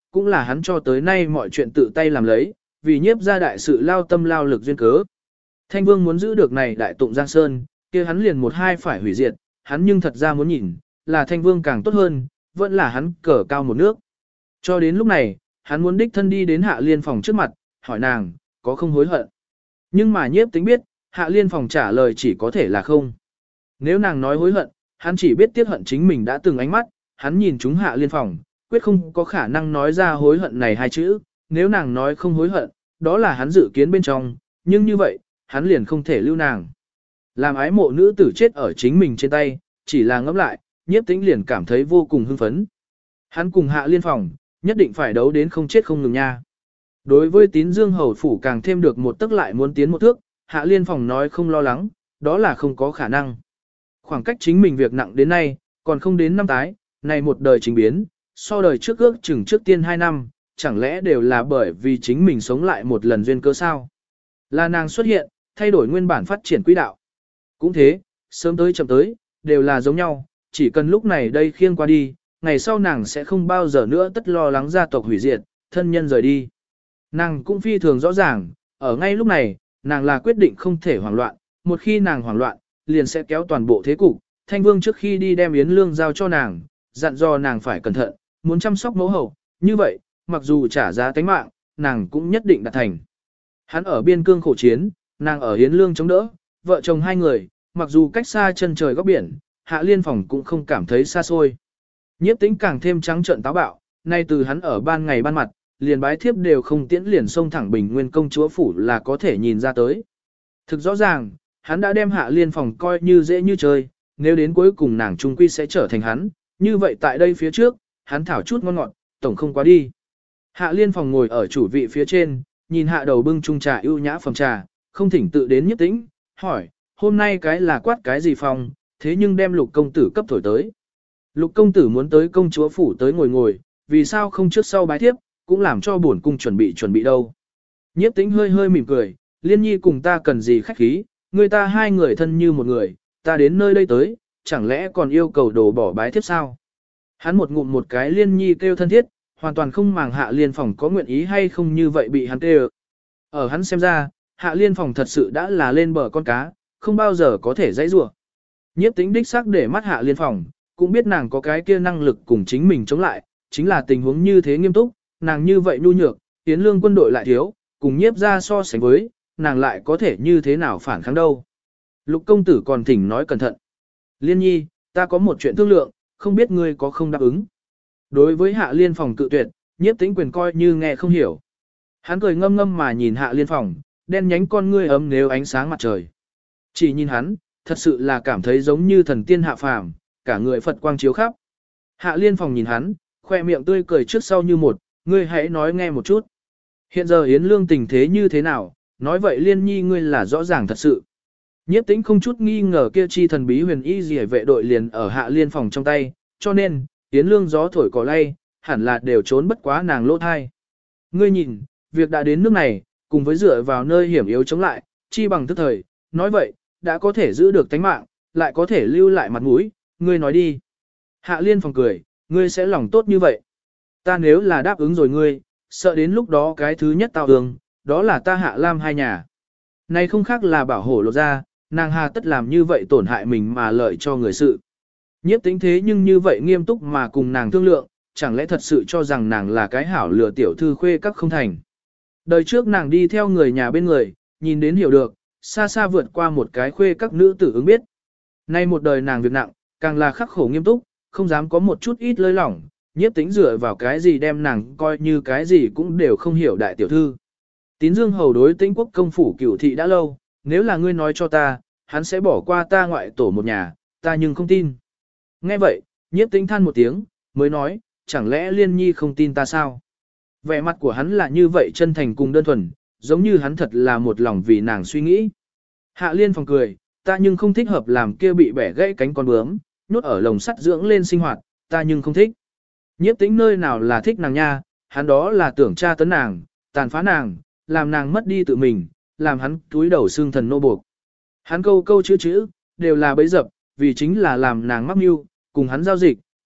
cũng là hắn cho tới nay mọi chuyện tự tay làm lấy, vì nhiếp ra đại sự lao tâm lao lực duyên cớ. Thanh Vương muốn giữ được này đại tụng Giang Sơn, kia hắn liền một hai phải hủy diệt, hắn nhưng thật ra muốn nhìn, là Thanh Vương càng tốt hơn, vẫn là hắn cờ cao một nước. Cho đến lúc này, hắn muốn đích thân đi đến Hạ Liên phòng trước mặt, hỏi nàng, có không hối hận. Nhưng mà nhiếp tính biết, Hạ Liên phòng trả lời chỉ có thể là không. Nếu nàng nói hối hận, hắn chỉ biết tiếc hận chính mình đã từng ánh mắt, hắn nhìn chúng Hạ Liên phòng, quyết không có khả năng nói ra hối hận này hai chữ, nếu nàng nói không hối hận, đó là hắn dự kiến bên trong, nhưng như vậy, hắn liền không thể lưu nàng. Làm ái mộ nữ tử chết ở chính mình trên tay, chỉ là ngẫm lại, nhiếp tĩnh liền cảm thấy vô cùng hưng phấn. Hắn cùng Hạ Liên phòng, nhất định phải đấu đến không chết không ngừng nha. Đối với Tín Dương hầu phủ càng thêm được một tức lại muốn tiến một thước, Hạ Liên phòng nói không lo lắng, đó là không có khả năng. Khoảng cách chính mình việc nặng đến nay, còn không đến năm tái, này một đời trình biến, so đời trước ước chừng trước tiên 2 năm, chẳng lẽ đều là bởi vì chính mình sống lại một lần duyên cơ sao? Là nàng xuất hiện, thay đổi nguyên bản phát triển quỹ đạo. Cũng thế, sớm tới chậm tới, đều là giống nhau, chỉ cần lúc này đây khiêng qua đi, ngày sau nàng sẽ không bao giờ nữa tất lo lắng gia tộc hủy diệt, thân nhân rời đi. Nàng cũng phi thường rõ ràng, ở ngay lúc này, nàng là quyết định không thể hoảng loạn, một khi nàng hoảng loạn, liền sẽ kéo toàn bộ thế cục. Thanh Vương trước khi đi đem Yến Lương giao cho nàng, dặn dò nàng phải cẩn thận, muốn chăm sóc mẫu hậu, như vậy, mặc dù trả giá tánh mạng, nàng cũng nhất định đạt thành. Hắn ở biên cương khổ chiến, nàng ở Yến Lương chống đỡ, vợ chồng hai người, mặc dù cách xa chân trời góc biển, Hạ Liên phòng cũng không cảm thấy xa xôi. Nhiếp Tĩnh càng thêm trắng trợn táo bạo, nay từ hắn ở ban ngày ban mặt, liền bái thiếp đều không tiễn liền xông thẳng Bình Nguyên công chúa phủ là có thể nhìn ra tới. Thực rõ ràng, hắn đã đem Hạ Liên phòng coi như dễ như chơi, nếu đến cuối cùng nàng trung quy sẽ trở thành hắn, như vậy tại đây phía trước, hắn thảo chút ngon ngọt, tổng không quá đi. Hạ Liên phòng ngồi ở chủ vị phía trên, nhìn hạ đầu bưng chung trà ưu nhã phẩm trà, không thỉnh tự đến Nhiếp Tĩnh, hỏi, hôm nay cái là quát cái gì phòng, thế nhưng đem Lục công tử cấp thổi tới. Lục công tử muốn tới công chúa phủ tới ngồi ngồi, vì sao không trước sau bái thiếp, cũng làm cho bổn cung chuẩn bị đâu. Nhiếp Tĩnh hơi hơi mỉm cười, Liên nhi cùng ta cần gì khách khí, người ta hai người thân như một người, ta đến nơi đây tới, chẳng lẽ còn yêu cầu đổ bỏ bái thiếp sao? Hắn một ngụm một cái Liên nhi kêu thân thiết, hoàn toàn không màng Hạ Liên phòng có nguyện ý hay không như vậy bị hắn kêu. Ở hắn xem ra, Hạ Liên phòng thật sự đã là lên bờ con cá, không bao giờ có thể dãy rủa. Nhiếp Tĩnh đích xác để mắt Hạ Liên phòng, cũng biết nàng có cái kia năng lực cùng chính mình chống lại, chính là tình huống như thế nghiêm túc, nàng như vậy nhu nhược, Yến Lương quân đội lại thiếu, cùng nhiếp ra so sánh với, nàng lại có thể như thế nào phản kháng đâu. Lục công tử còn thỉnh nói cẩn thận. Liên nhi, ta có một chuyện thương lượng, không biết ngươi có không đáp ứng. Đối với Hạ Liên phòng cự tuyệt, Nhiếp Tĩnh quyền coi như nghe không hiểu. Hắn cười ngâm ngâm mà nhìn Hạ Liên phòng, đen nhánh con ngươi ấm nếu ánh sáng mặt trời. Chỉ nhìn hắn, thật sự là cảm thấy giống như thần tiên hạ phàm, cả người Phật quang chiếu khắp. Hạ Liên phòng nhìn hắn, khoe miệng tươi cười trước sau như một, ngươi hãy nói nghe một chút. Hiện giờ Yến Lương tình thế như thế nào, nói vậy Liên nhi ngươi là rõ ràng thật sự. Nhiếp Tĩnh không chút nghi ngờ kia chi thần bí huyền y gì vệ đội liền ở Hạ Liên phòng trong tay, cho nên, Yến Lương gió thổi cỏ lay, hẳn là đều trốn bất quá nàng lỗ thai. Ngươi nhìn, việc đã đến nước này, cùng với dựa vào nơi hiểm yếu chống lại, chi bằng tức thời, nói vậy, đã có thể giữ được tánh mạng, lại có thể lưu lại mặt mũi, ngươi nói đi. Hạ Liên phòng cười, ngươi sẽ lòng tốt như vậy. Ta nếu là đáp ứng rồi ngươi, sợ đến lúc đó cái thứ nhất tao hương, đó là ta Hạ Lam hai nhà. Này không khác là bảo hộ lột ra, nàng hà tất làm như vậy tổn hại mình mà lợi cho người sự. Nhiếp Tĩnh thế nhưng như vậy nghiêm túc mà cùng nàng thương lượng, chẳng lẽ thật sự cho rằng nàng là cái hảo lừa tiểu thư khuê các không thành. Đời trước nàng đi theo người nhà bên người, nhìn đến hiểu được, xa xa vượt qua một cái khuê các nữ tử ứng biết. Nay một đời nàng việc nặng, càng là khắc khổ nghiêm túc, không dám có một chút ít lơi lỏng, Nhiếp Tĩnh dựa vào cái gì đem nàng coi như cái gì cũng đều không hiểu đại tiểu thư. Tín Dương hầu đối Tĩnh quốc công phủ Cửu thị đã lâu, nếu là ngươi nói cho ta, hắn sẽ bỏ qua ta ngoại tổ một nhà, ta nhưng không tin. Nghe vậy, Nhiếp Tĩnh than một tiếng, mới nói, chẳng lẽ Liên nhi không tin ta sao? Vẻ mặt của hắn là như vậy chân thành cùng đơn thuần, giống như hắn thật là một lòng vì nàng suy nghĩ. Hạ Liên phòng cười, ta nhưng không thích hợp làm kia bị bẻ gãy cánh con bướm, nhốt ở lồng sắt dưỡng lên sinh hoạt, ta nhưng không thích. Nhiếp Tĩnh nơi nào là thích nàng nha, hắn đó là tưởng tra tấn nàng, tàn phá nàng, làm nàng mất đi tự mình, làm hắn túi đầu xương thần nô buộc. Hắn câu câu chữ, đều là bấy dập, vì chính là làm nàng mắc mưu, cùng hắn giao dịch,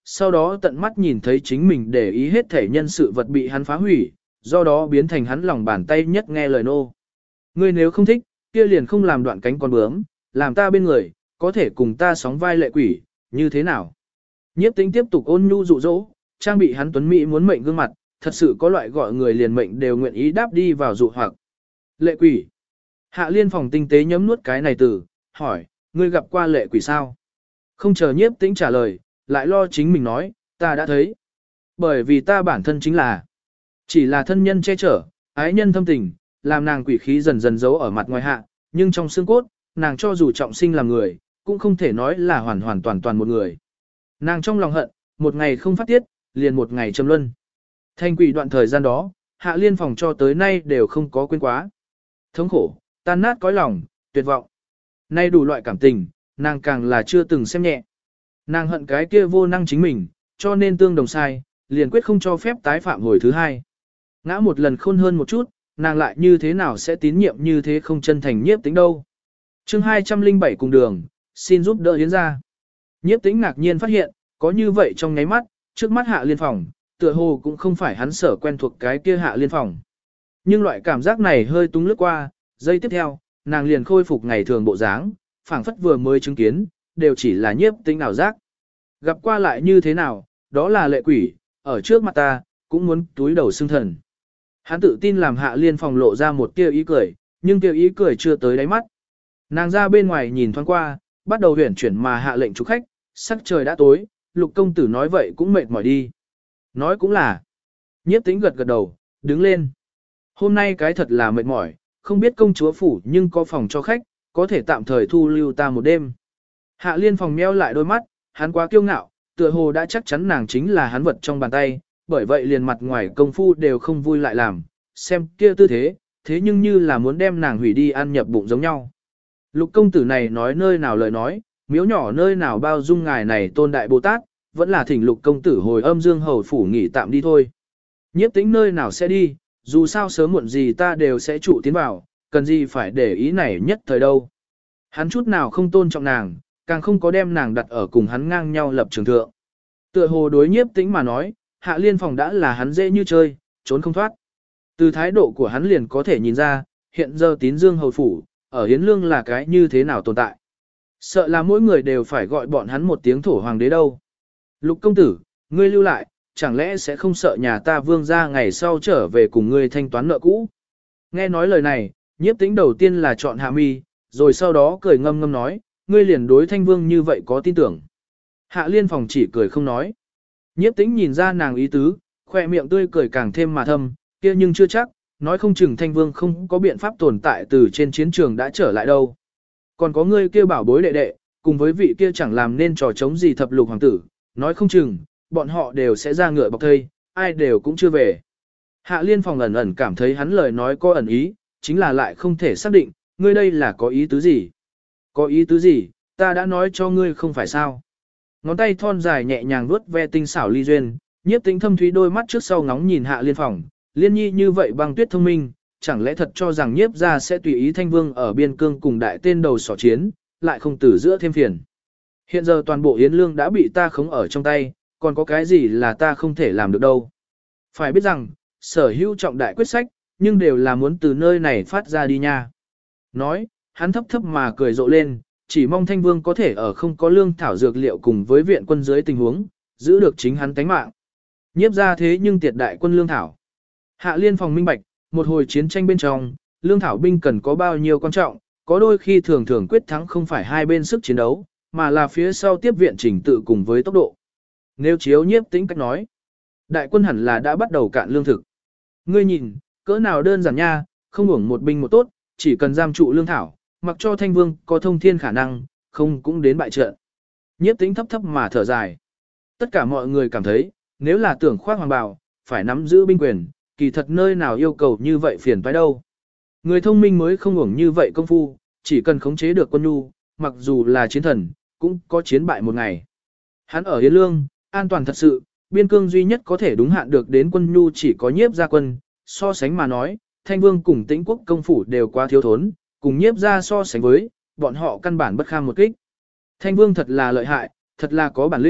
sau đó tận mắt nhìn thấy chính mình để ý hết thể nhân sự vật bị hắn phá hủy, do đó biến thành hắn lòng bàn tay nhất nghe lời nô. Ngươi nếu không thích, kia liền không làm đoạn cánh con bướm, làm ta bên người, có thể cùng ta sóng vai lệ quỷ, như thế nào? Nhiếp Tĩnh tiếp tục ôn nhu dụ dỗ, trang bị hắn tuấn mỹ muốn mệnh gương mặt, thật sự có loại gọi người liền mệnh đều nguyện ý đáp đi vào dụ hoặc. Lệ quỷ. Hạ Liên Phòng tinh tế nhấm nuốt cái này từ, hỏi, ngươi gặp qua lệ quỷ sao? Không chờ Nhiếp Tĩnh trả lời, lại lo chính mình nói, ta đã thấy. Bởi vì ta bản thân chính là, chỉ là thân nhân che chở, ái nhân thâm tình, làm nàng quỷ khí dần dần giấu ở mặt ngoài hạ, nhưng trong xương cốt, nàng cho dù trọng sinh làm người, cũng không thể nói là hoàn hoàn toàn toàn một người. Nàng trong lòng hận, một ngày không phát tiết, liền một ngày châm luân. Thanh quỷ đoạn thời gian đó, Hạ Liên Phòng cho tới nay đều không có quên quá. Thống khổ, tan nát cõi lòng, tuyệt vọng. Nay đủ loại cảm tình, nàng càng là chưa từng xem nhẹ. Nàng hận cái kia vô năng chính mình, cho nên tương đồng sai, liền quyết không cho phép tái phạm hồi thứ hai. Ngã một lần khôn hơn một chút, nàng lại như thế nào sẽ tín nhiệm như thế không chân thành Nhiếp Tĩnh đâu. Chương 207 cùng đường, xin giúp đỡ Yến ra. Nhiếp Tĩnh ngạc nhiên phát hiện, có như vậy trong nháy mắt, trước mắt Hạ Liên Phòng, tựa hồ cũng không phải hắn sở quen thuộc cái kia Hạ Liên Phòng. Nhưng loại cảm giác này hơi túng lướt qua, giây tiếp theo, nàng liền khôi phục ngày thường bộ dáng, phảng phất vừa mới chứng kiến, đều chỉ là Nhiếp Tĩnh ảo giác. Gặp qua lại như thế nào, đó là lệ quỷ, ở trước mặt ta, cũng muốn túi đầu xương thần. Hắn tự tin làm Hạ Liên Phòng lộ ra một tia ý cười, nhưng tia ý cười chưa tới đáy mắt. Nàng ra bên ngoài nhìn thoáng qua, bắt đầu huyển chuyển mà hạ lệnh chủ khách, sắc trời đã tối, Lục công tử nói vậy cũng mệt mỏi đi. Nói cũng là. Nhiếp Tĩnh gật gật đầu, đứng lên. Hôm nay cái thật là mệt mỏi, không biết công chúa phủ nhưng có phòng cho khách, có thể tạm thời thu lưu ta một đêm. Hạ Liên Phòng meo lại đôi mắt, hắn quá kiêu ngạo, tựa hồ đã chắc chắn nàng chính là hắn vật trong bàn tay, bởi vậy liền mặt ngoài công phu đều không vui lại làm, xem kia tư thế, thế nhưng như là muốn đem nàng hủy đi ăn nhập bụng giống nhau. Lục công tử này nói nơi nào lời nói, miếu nhỏ nơi nào bao dung ngài này tôn đại Bồ Tát, vẫn là thỉnh Lục công tử hồi âm dương hầu phủ nghỉ tạm đi thôi. Nhiếp Tĩnh nơi nào sẽ đi, dù sao sớm muộn gì ta đều sẽ trụ tiến vào, cần gì phải để ý này nhất thời đâu. Hắn chút nào không tôn trọng nàng, càng không có đem nàng đặt ở cùng hắn ngang nhau lập trường thượng. Tựa hồ đối Nhiếp Tĩnh mà nói, Hạ Liên Phòng đã là hắn dễ như chơi, trốn không thoát. Từ thái độ của hắn liền có thể nhìn ra, hiện giờ tín dương hầu phủ, ở Hiến Lương là cái như thế nào tồn tại. Sợ là mỗi người đều phải gọi bọn hắn một tiếng thổ hoàng đế đâu. Lục công tử, ngươi lưu lại, chẳng lẽ sẽ không sợ nhà ta vương ra ngày sau trở về cùng ngươi thanh toán nợ cũ. Nghe nói lời này, Nhiếp Tĩnh đầu tiên là chọn Hạ Mi, rồi sau đó cười ngâm ngâm nói, ngươi liền đối thanh vương như vậy có tin tưởng. Hạ Liên Phòng chỉ cười không nói. Nhiếp Tĩnh nhìn ra nàng ý tứ, khoe miệng tươi cười càng thêm mà thâm, kia nhưng chưa chắc, nói không chừng thanh vương không có biện pháp tồn tại từ trên chiến trường đã trở lại đâu. Còn có ngươi kia bảo bối đệ đệ, cùng với vị kia chẳng làm nên trò chống gì thập lục hoàng tử, nói không chừng, bọn họ đều sẽ ra ngựa bọc thây, ai đều cũng chưa về. Hạ Liên Phòng ẩn ẩn cảm thấy hắn lời nói có ẩn ý, chính là lại không thể xác định, ngươi đây là có ý tứ gì. Có ý tứ gì, ta đã nói cho ngươi không phải sao. Ngón tay thon dài nhẹ nhàng vuốt ve tinh xảo ly duyên, Nhiếp Tĩnh thâm thúy đôi mắt trước sau ngóng nhìn Hạ Liên Phòng, Liên Nhi như vậy băng tuyết thông minh, chẳng lẽ thật cho rằng Nhiếp gia sẽ tùy ý thanh vương ở biên cương cùng đại tên đầu sỏ chiến, lại không tử giữa thêm phiền. Hiện giờ toàn bộ Yến Lương đã bị ta khống ở trong tay, còn có cái gì là ta không thể làm được đâu. Phải biết rằng, sở hữu trọng đại quyết sách, nhưng đều là muốn từ nơi này phát ra đi nha. Nói, hắn thấp thấp mà cười rộ lên, chỉ mong thanh vương có thể ở không có lương thảo dược liệu cùng với viện quân dưới tình huống, giữ được chính hắn tánh mạng. Nhiếp ra thế nhưng tiệt đại quân lương thảo. Hạ Liên Phòng minh bạch, một hồi chiến tranh bên trong, lương thảo binh cần có bao nhiêu quan trọng, có đôi khi thường thường quyết thắng không phải hai bên sức chiến đấu, mà là phía sau tiếp viện trình tự cùng với tốc độ. Nếu chiếu Nhiếp Tĩnh cách nói, đại quân hẳn là đã bắt đầu cạn lương thực. Ngươi nhìn, cỡ nào đơn giản nha, không hưởng một binh một tốt, chỉ cần giam trụ lương thảo, mặc cho thanh vương có thông thiên khả năng, không cũng đến bại trận. Nhiếp Tĩnh thấp thấp mà thở dài. Tất cả mọi người cảm thấy, nếu là tưởng khoác hoàng bào, phải nắm giữ binh quyền, kỳ thật nơi nào yêu cầu như vậy phiền toái đâu. Người thông minh mới không hưởng như vậy công phu, chỉ cần khống chế được quân nhu, mặc dù là chiến thần, cũng có chiến bại một ngày. Hắn ở Yến Lương, an toàn thật sự, biên cương duy nhất có thể đúng hạn được đến quân nhu chỉ có Nhiếp gia quân, so sánh mà nói, Thanh Vương cùng Tĩnh quốc công phủ đều quá thiếu thốn, cùng Nhiếp gia so sánh với, bọn họ căn bản bất kham một kích. Thanh Vương thật là lợi hại, thật là có bản lĩnh,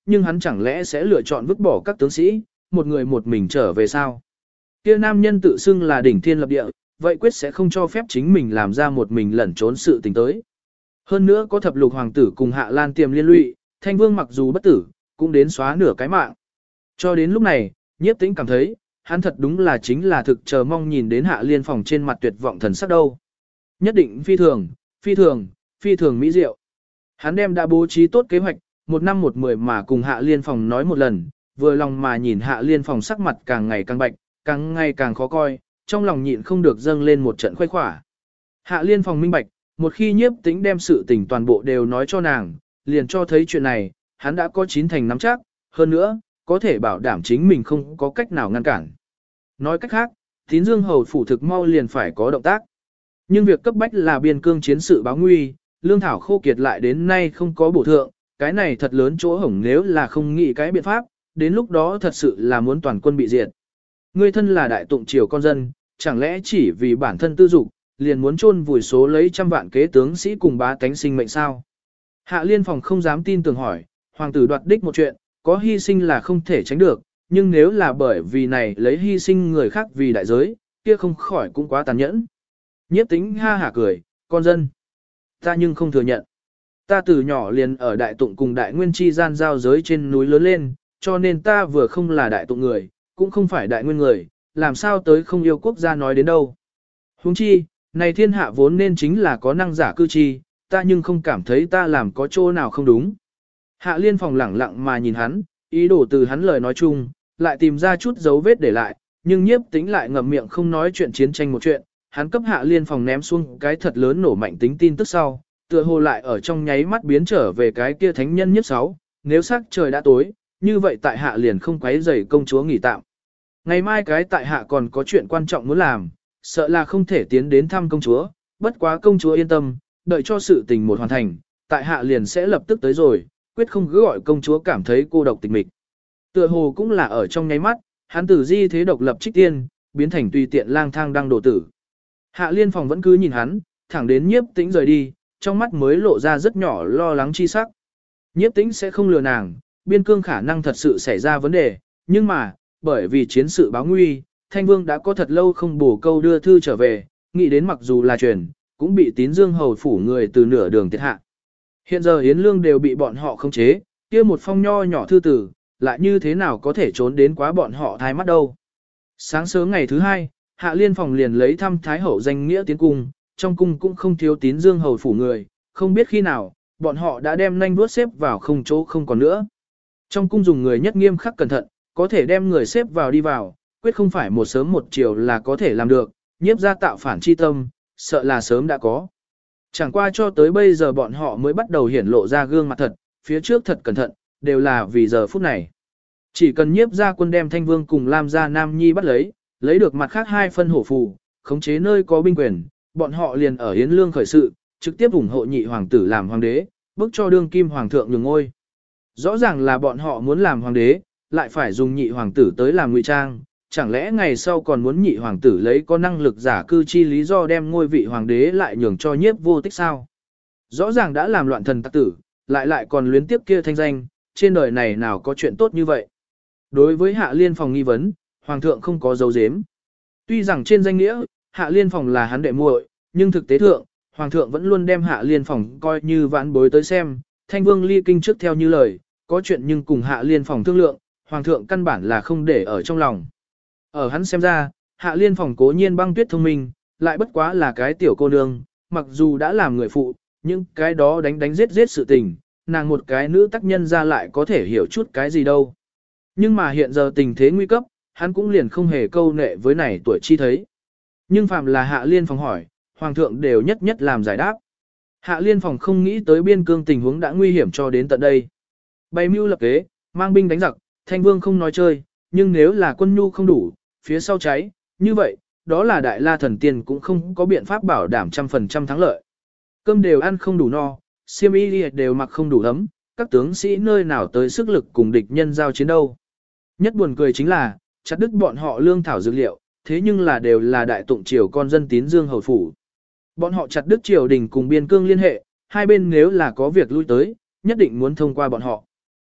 nhưng hắn chẳng lẽ sẽ lựa chọn vứt bỏ các tướng sĩ, một người một mình trở về sao? Kia nam nhân tự xưng là đỉnh thiên lập địa, vậy quyết sẽ không cho phép chính mình làm ra một mình lẩn trốn sự tình tới. Hơn nữa có thập lục hoàng tử cùng Hạ Lan tiềm liên lụy, Thanh Vương mặc dù bất tử, cũng đến xóa nửa cái mạng. Cho đến lúc này, Nhiếp Tĩnh cảm thấy, hắn thật đúng là chính là thực chờ mong nhìn đến Hạ Liên Phòng trên mặt tuyệt vọng thần sắc đâu. Nhất định phi thường, phi thường, phi thường mỹ diệu. Hắn đem đã bố trí tốt kế hoạch, một năm một mười mà cùng Hạ Liên Phòng nói một lần, vừa lòng mà nhìn Hạ Liên Phòng sắc mặt càng ngày càng bạch, càng ngày càng khó coi, trong lòng nhịn không được dâng lên một trận khoái khỏa. Hạ Liên Phòng minh bạch, một khi Nhiếp Tĩnh đem sự tình toàn bộ đều nói cho nàng, liền cho thấy chuyện này, hắn đã có 9 thành nắm chắc, hơn nữa, có thể bảo đảm chính mình không có cách nào ngăn cản. Nói cách khác, Tín Dương Hầu phủ thực mau liền phải có động tác. Nhưng việc cấp bách là biên cương chiến sự báo nguy, lương thảo khô kiệt lại đến nay không có bổ thượng, cái này thật lớn chỗ hổng nếu là không nghĩ cái biện pháp, đến lúc đó thật sự là muốn toàn quân bị diệt. Ngươi thân là đại tụng triều con dân, chẳng lẽ chỉ vì bản thân tư dục, liền muốn chôn vùi số lấy trăm vạn kế tướng sĩ cùng bá tánh sinh mệnh sao? Hạ Liên Phòng không dám tin tưởng hỏi, hoàng tử đoạt đích một chuyện, có hy sinh là không thể tránh được, nhưng nếu là bởi vì này lấy hy sinh người khác vì đại giới, kia không khỏi cũng quá tàn nhẫn. Nhiếp Tĩnh ha hả cười, con dân. Ta nhưng không thừa nhận. Ta từ nhỏ liền ở đại tụng cùng đại nguyên chi gian giao giới trên núi lớn lên, cho nên ta vừa không là đại tụng người, cũng không phải đại nguyên người, làm sao tới không yêu quốc gia nói đến đâu. Huống chi, này thiên hạ vốn nên chính là có năng giả cư chi, ta nhưng không cảm thấy ta làm có chỗ nào không đúng. Hạ Liên Phòng lẳng lặng mà nhìn hắn, ý đồ từ hắn lời nói chung, lại tìm ra chút dấu vết để lại, nhưng Nhiếp Tĩnh lại ngậm miệng không nói chuyện chiến tranh một chuyện, hắn cấp Hạ Liên Phòng ném xuống cái thật lớn nổ mạnh tính tin tức sau, tựa hồ lại ở trong nháy mắt biến trở về cái kia thánh nhân Nhiếp Sáu, nếu sắc trời đã tối, như vậy tại Hạ liền không quấy rầy công chúa nghỉ tạm. Ngày mai cái tại Hạ còn có chuyện quan trọng muốn làm, sợ là không thể tiến đến thăm công chúa, bất quá công chúa yên tâm, đợi cho sự tình một hoàn thành, tại Hạ liền sẽ lập tức tới rồi, quyết không cứ gọi công chúa cảm thấy cô độc tịch mịch. Tựa hồ cũng là ở trong nháy mắt, hắn từ di thế độc lập trích tiên, biến thành tùy tiện lang thang đăng đổ tử. Hạ Liên Phòng vẫn cứ nhìn hắn, thẳng đến Nhiếp Tĩnh rời đi, trong mắt mới lộ ra rất nhỏ lo lắng chi sắc. Nhiếp Tĩnh sẽ không lừa nàng, biên cương khả năng thật sự xảy ra vấn đề, nhưng mà, bởi vì chiến sự báo nguy, Thanh Vương đã có thật lâu không bổ câu đưa thư trở về, nghĩ đến mặc dù là truyền, cũng bị Tín Dương Hầu phủ người từ nửa đường tiệt hạ. Hiện giờ Yến Lương đều bị bọn họ khống chế, kia một phong nho nhỏ thư tử, lại như thế nào có thể trốn đến quá bọn họ thái mắt đâu. Sáng sớm ngày thứ 2, Hạ Liên Phòng liền lấy thăm Thái Hậu danh nghĩa tiến cung, trong cung cũng không thiếu Tín Dương Hầu phủ người, không biết khi nào, bọn họ đã đem nhanh vuốt xếp vào không chỗ không còn nữa. Trong cung dùng người nhất nghiêm khắc cẩn thận, có thể đem người xếp vào đi vào, quyết không phải một sớm một chiều là có thể làm được, nhiếp ra tạo phản chi tâm, sợ là sớm đã có. Chẳng qua cho tới bây giờ bọn họ mới bắt đầu hiển lộ ra gương mặt thật, phía trước thật cẩn thận, đều là vì giờ phút này. Chỉ cần nhiếp ra quân đem Thanh Vương cùng Lam gia Nam Nhi bắt lấy được mặt khác 2 phân hổ phù, khống chế nơi có binh quyền, bọn họ liền ở Yến Lương khởi sự, trực tiếp ủng hộ nhị hoàng tử làm hoàng đế, bức cho đương kim hoàng thượng nhường ngôi. Rõ ràng là bọn họ muốn làm hoàng đế, lại phải dùng nhị hoàng tử tới làm ngụy trang, chẳng lẽ ngày sau còn muốn nhị hoàng tử lấy có năng lực giả cư chi lý do đem ngôi vị hoàng đế lại nhường cho nhiếp vô tích sao? Rõ ràng đã làm loạn thần tặc tử, lại còn luyến tiếp kia thanh danh, trên đời này nào có chuyện tốt như vậy? Đối với Hạ Liên Phòng nghi vấn, hoàng thượng không có dấu giếm. Tuy rằng trên danh nghĩa, Hạ Liên Phòng là hắn đệ muội, nhưng thực tế thượng, hoàng thượng vẫn luôn đem Hạ Liên Phòng coi như vãn bối tới xem, Thanh Vương ly kinh trước theo như lời, có chuyện nhưng cùng Hạ Liên Phòng thương lượng, hoàng thượng căn bản là không để ở trong lòng. Ở hắn xem ra, Hạ Liên Phòng cố nhiên băng tuyết thông minh, lại bất quá là cái tiểu cô nương, mặc dù đã làm người phụ, nhưng cái đó đánh giết sự tình, nàng một cái nữ tác nhân ra lại có thể hiểu chút cái gì đâu. Nhưng mà hiện giờ tình thế nguy cấp, hắn cũng liền không hề câu nệ với này tuổi chi thấy. Nhưng phạm là Hạ Liên Phòng hỏi, hoàng thượng đều nhất nhất làm giải đáp. Hạ Liên Phòng không nghĩ tới biên cương tình huống đã nguy hiểm cho đến tận đây. Bày mưu lập kế, mang binh đánh giặc, Thanh Vương không nói chơi, nhưng nếu là quân nhu không đủ, phía sau cháy, như vậy, đó là Đại La Thần Tiên cũng không có biện pháp bảo đảm 100% thắng lợi. Cơm đều ăn không đủ no, xiêm y đều mặc không đủ ấm, các tướng sĩ nơi nào tới sức lực cùng địch nhân giao chiến đâu. Nhất buồn cười chính là, chặt đứt bọn họ lương thảo dược liệu, thế nhưng là đều là đại tụng triều con dân Tín Dương hầu phủ. Bọn họ chặt đứt triều đình cùng biên cương liên hệ, hai bên nếu là có việc lui tới, nhất định muốn thông qua bọn họ.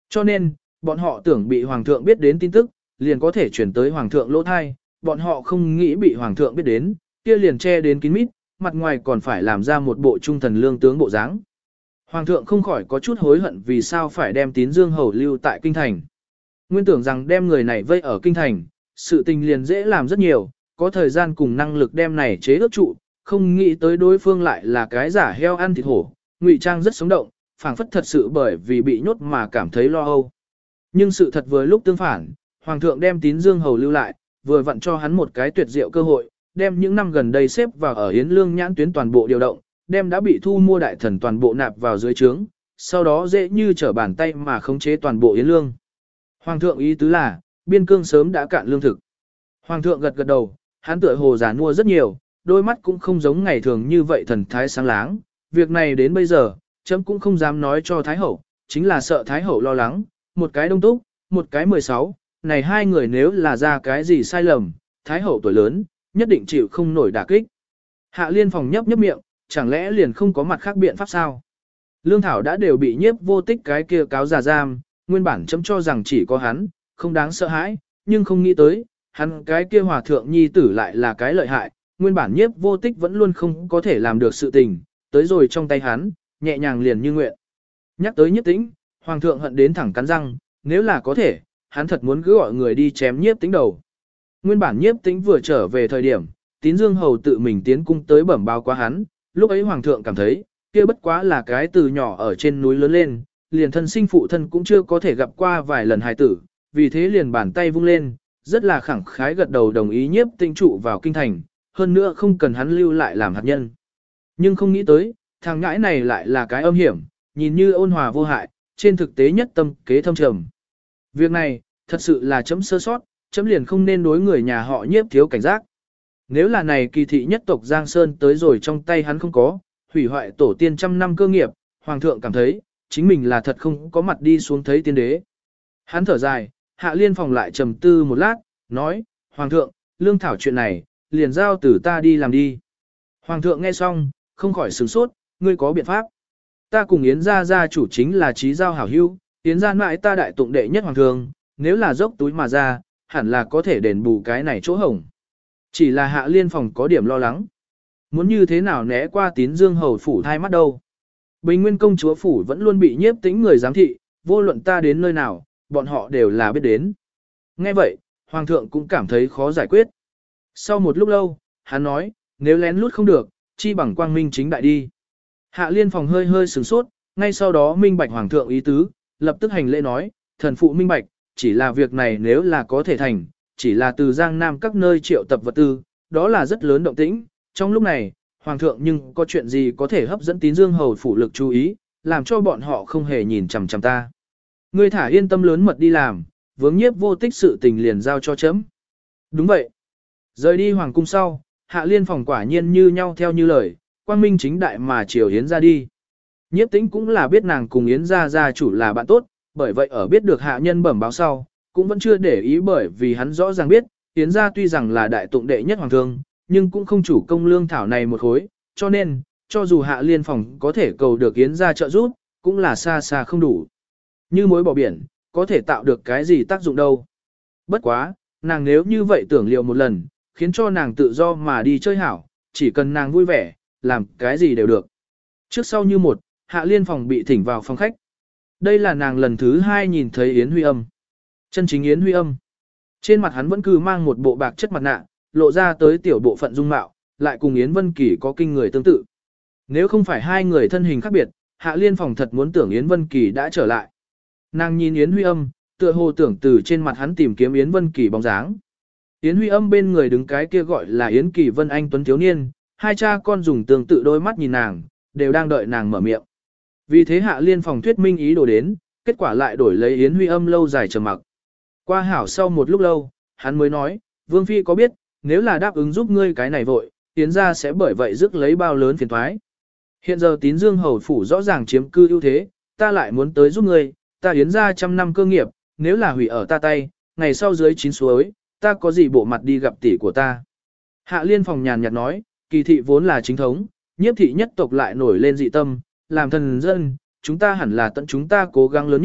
Cho nên, bọn họ tưởng bị hoàng thượng biết đến tin tức, liền có thể chuyển tới hoàng thượng lỗ thai, bọn họ không nghĩ bị hoàng thượng biết đến, kia liền che đến kín mít, mặt ngoài còn phải làm ra một bộ trung thần lương tướng bộ dáng. Hoàng thượng không khỏi có chút hối hận vì sao phải đem Tín Dương Hầu lưu tại kinh thành. Nguyên tưởng rằng đem người này vây ở kinh thành, sự tình liền dễ làm rất nhiều, có thời gian cùng năng lực đem này chế ước trụ, không nghĩ tới đối phương lại là cái giả heo ăn thịt hổ, ngụy trang rất sống động, phảng phất thật sự bởi vì bị nhốt mà cảm thấy lo âu. Nhưng sự thật vừa lúc tương phản, Hoàng thượng đem Tín Dương Hầu lưu lại, vừa vặn cho hắn một cái tuyệt diệu cơ hội, đem những năm gần đây xếp vào ở Yến Lương nhãn tuyến toàn bộ điều động, đem đã bị thu mua đại thần toàn bộ nạp vào dưới trướng, sau đó dễ như trở bàn tay mà khống chế toàn bộ Yến Lương. Hoàng thượng ý tứ là, biên cương sớm đã cạn lương thực. Hoàng thượng gật gật đầu, hắn tựa hồ già nua rất nhiều, đôi mắt cũng không giống ngày thường như vậy thần thái sáng láng. Việc này đến bây giờ, chấm cũng không dám nói cho Thái Hậu, chính là sợ Thái Hậu lo lắng, một cái Đông Túc, một cái 16, này hai người nếu là ra cái gì sai lầm, Thái Hậu tuổi lớn, nhất định chịu không nổi đả kích. Hạ Liên Phòng nhấp nhấp miệng, chẳng lẽ liền không có mặt khác biện pháp sao? Lương thảo đã đều bị nhiếp vô tích cái kia cáo già giam, nguyên bản chấm cho rằng chỉ có hắn, không đáng sợ hãi, nhưng không nghĩ tới, hắn cái kia hòa thượng nhi tử lại là cái lợi hại, nguyên bản nhiếp vô tích vẫn luôn không có thể làm được sự tình, tới rồi trong tay hắn, nhẹ nhàng liền như nguyện. Nhắc tới nhiếp tĩnh, hoàng thượng hận đến thẳng cắn răng, nếu là có thể, hắn thật muốn cứ gọi người đi chém nhiếp tĩnh đầu. Nguyên bản nhiếp tĩnh vừa trở về thời điểm, Tín Dương Hầu tự mình tiến cung tới bẩm báo qua hắn, lúc ấy hoàng thượng cảm thấy, kia bất quá là cái từ nhỏ ở trên núi lớn lên, liền thân sinh phụ thân cũng chưa có thể gặp qua vài lần hài tử, vì thế liền bàn tay vung lên, rất là khẳng khái gật đầu đồng ý nhiếp tĩnh trụ vào kinh thành, hơn nữa không cần hắn lưu lại làm hạt nhân. Nhưng không nghĩ tới, thằng ngãi này lại là cái âm hiểm, nhìn như ôn hòa vô hại, trên thực tế nhất tâm kế thâm trầm. Việc này, thật sự là chấm sơ sót, chấm liền không nên đối người nhà họ nhiếp thiếu cảnh giác. Nếu là này kỳ thị nhất tộc Giang Sơn tới rồi trong tay hắn không có, hủy hoại tổ tiên trăm năm cơ nghiệp, hoàng thượng cảm thấy, chính mình là thật không có mặt đi xuống thấy tiên đế. Hắn thở dài, Hạ Liên Phòng lại trầm tư một lát, nói, hoàng thượng, lương thảo chuyện này, liền giao từ ta đi làm đi. Hoàng thượng nghe xong, không khỏi sửng sốt, ngươi có biện pháp. Ta cùng Yến gia gia chủ chính là trí giao hảo hữu, Yến gia mãi ta đại tụng đệ nhất hoàng thượng, nếu là dốc túi mà ra, hẳn là có thể đền bù cái này chỗ hổng. Chỉ là Hạ Liên Phòng có điểm lo lắng. Muốn như thế nào né qua Tín Dương Hầu phủ thai mắt đâu. Bình Nguyên công chúa phủ vẫn luôn bị nhiếp tĩnh người giám thị, vô luận ta đến nơi nào, bọn họ đều là biết đến. Nghe vậy, Hoàng thượng cũng cảm thấy khó giải quyết. Sau một lúc lâu, hắn nói, nếu lén lút không được, chi bằng quang minh chính đại đi. Hạ Liên Phòng hơi hơi sửng sốt, ngay sau đó minh bạch Hoàng thượng ý tứ, lập tức hành lễ nói, thần phụ minh bạch, chỉ là việc này nếu là có thể thành, chỉ là từ Giang Nam các nơi triệu tập vật tư, đó là rất lớn động tĩnh. Trong lúc này, Hoàng thượng nhưng có chuyện gì có thể hấp dẫn Tín Dương Hầu phủ lực chú ý, làm cho bọn họ không hề nhìn chằm chằm ta. Ngươi thả yên tâm lớn mật đi làm, vướng nhiếp vô tích sự tình liền giao cho chấm. Đúng vậy. Rời đi Hoàng cung sau, Hạ Liên Phòng quả nhiên như nhau theo như lời, quang minh chính đại mà chiều Yến ra đi. Nhiếp tĩnh cũng là biết nàng cùng Yến gia gia chủ là bạn tốt, bởi vậy ở biết được hạ nhân bẩm báo sau, cũng vẫn chưa để ý bởi vì hắn rõ ràng biết, Yến gia tuy rằng là đại tụng đệ nhất hoàng thương, nhưng cũng không chủ công lương thảo này một khối, cho nên, cho dù Hạ Liên Phòng có thể cầu được Yến gia trợ giúp, cũng là xa xa không đủ. Như mối bỏ biển, có thể tạo được cái gì tác dụng đâu. Bất quá, nàng nếu như vậy tưởng liệu một lần, khiến cho nàng tự do mà đi chơi hảo, chỉ cần nàng vui vẻ, làm cái gì đều được. Trước sau như một, Hạ Liên Phòng bị thỉnh vào phòng khách. Đây là nàng lần thứ 2 nhìn thấy Yến Huy Âm. Chân chính Yến Huy Âm. Trên mặt hắn vẫn cứ mang một bộ bạc chất mặt nạ, lộ ra tới tiểu bộ phận dung mạo, lại cùng Yến Vân Kỳ có kinh người tương tự. Nếu không phải hai người thân hình khác biệt, Hạ Liên Phòng thật muốn tưởng Yến Vân Kỳ đã trở lại. Nàng nhìn Yến Huy Âm, tựa hồ tưởng từ trên mặt hắn tìm kiếm Yến Vân Kỳ bóng dáng. Yến Huy Âm bên người đứng cái kia gọi là Yến Kỳ Vân Anh tuấn thiếu niên, hai cha con dùng tương tự đôi mắt nhìn nàng, đều đang đợi nàng mở miệng. Vì thế Hạ Liên Phòng thuyết minh ý đồ đến, kết quả lại đổi lấy Yến Huy Âm lâu dài trầm mặc. Qua hảo sau một lúc lâu, hắn mới nói, Vương Phi có biết, nếu là đáp ứng giúp ngươi cái này vội, Yến gia sẽ bởi vậy rước lấy bao lớn phiền toái. Hiện giờ Tín Dương hầu phủ rõ ràng chiếm cư ưu thế, ta lại muốn tới giúp ngươi, ta Yến gia trăm năm cơ nghiệp, nếu là hủy ở ta tay, ngày sau dưới chín suối, ta có gì bộ mặt đi gặp tỷ của ta. Hạ Liên Phòng nhàn nhạt nói, kỳ thị vốn là chính thống, nhiếp thị nhất tộc lại nổi lên dị tâm, làm thần dân, chúng ta hẳn là tận chúng ta cố gắng lớn nhất,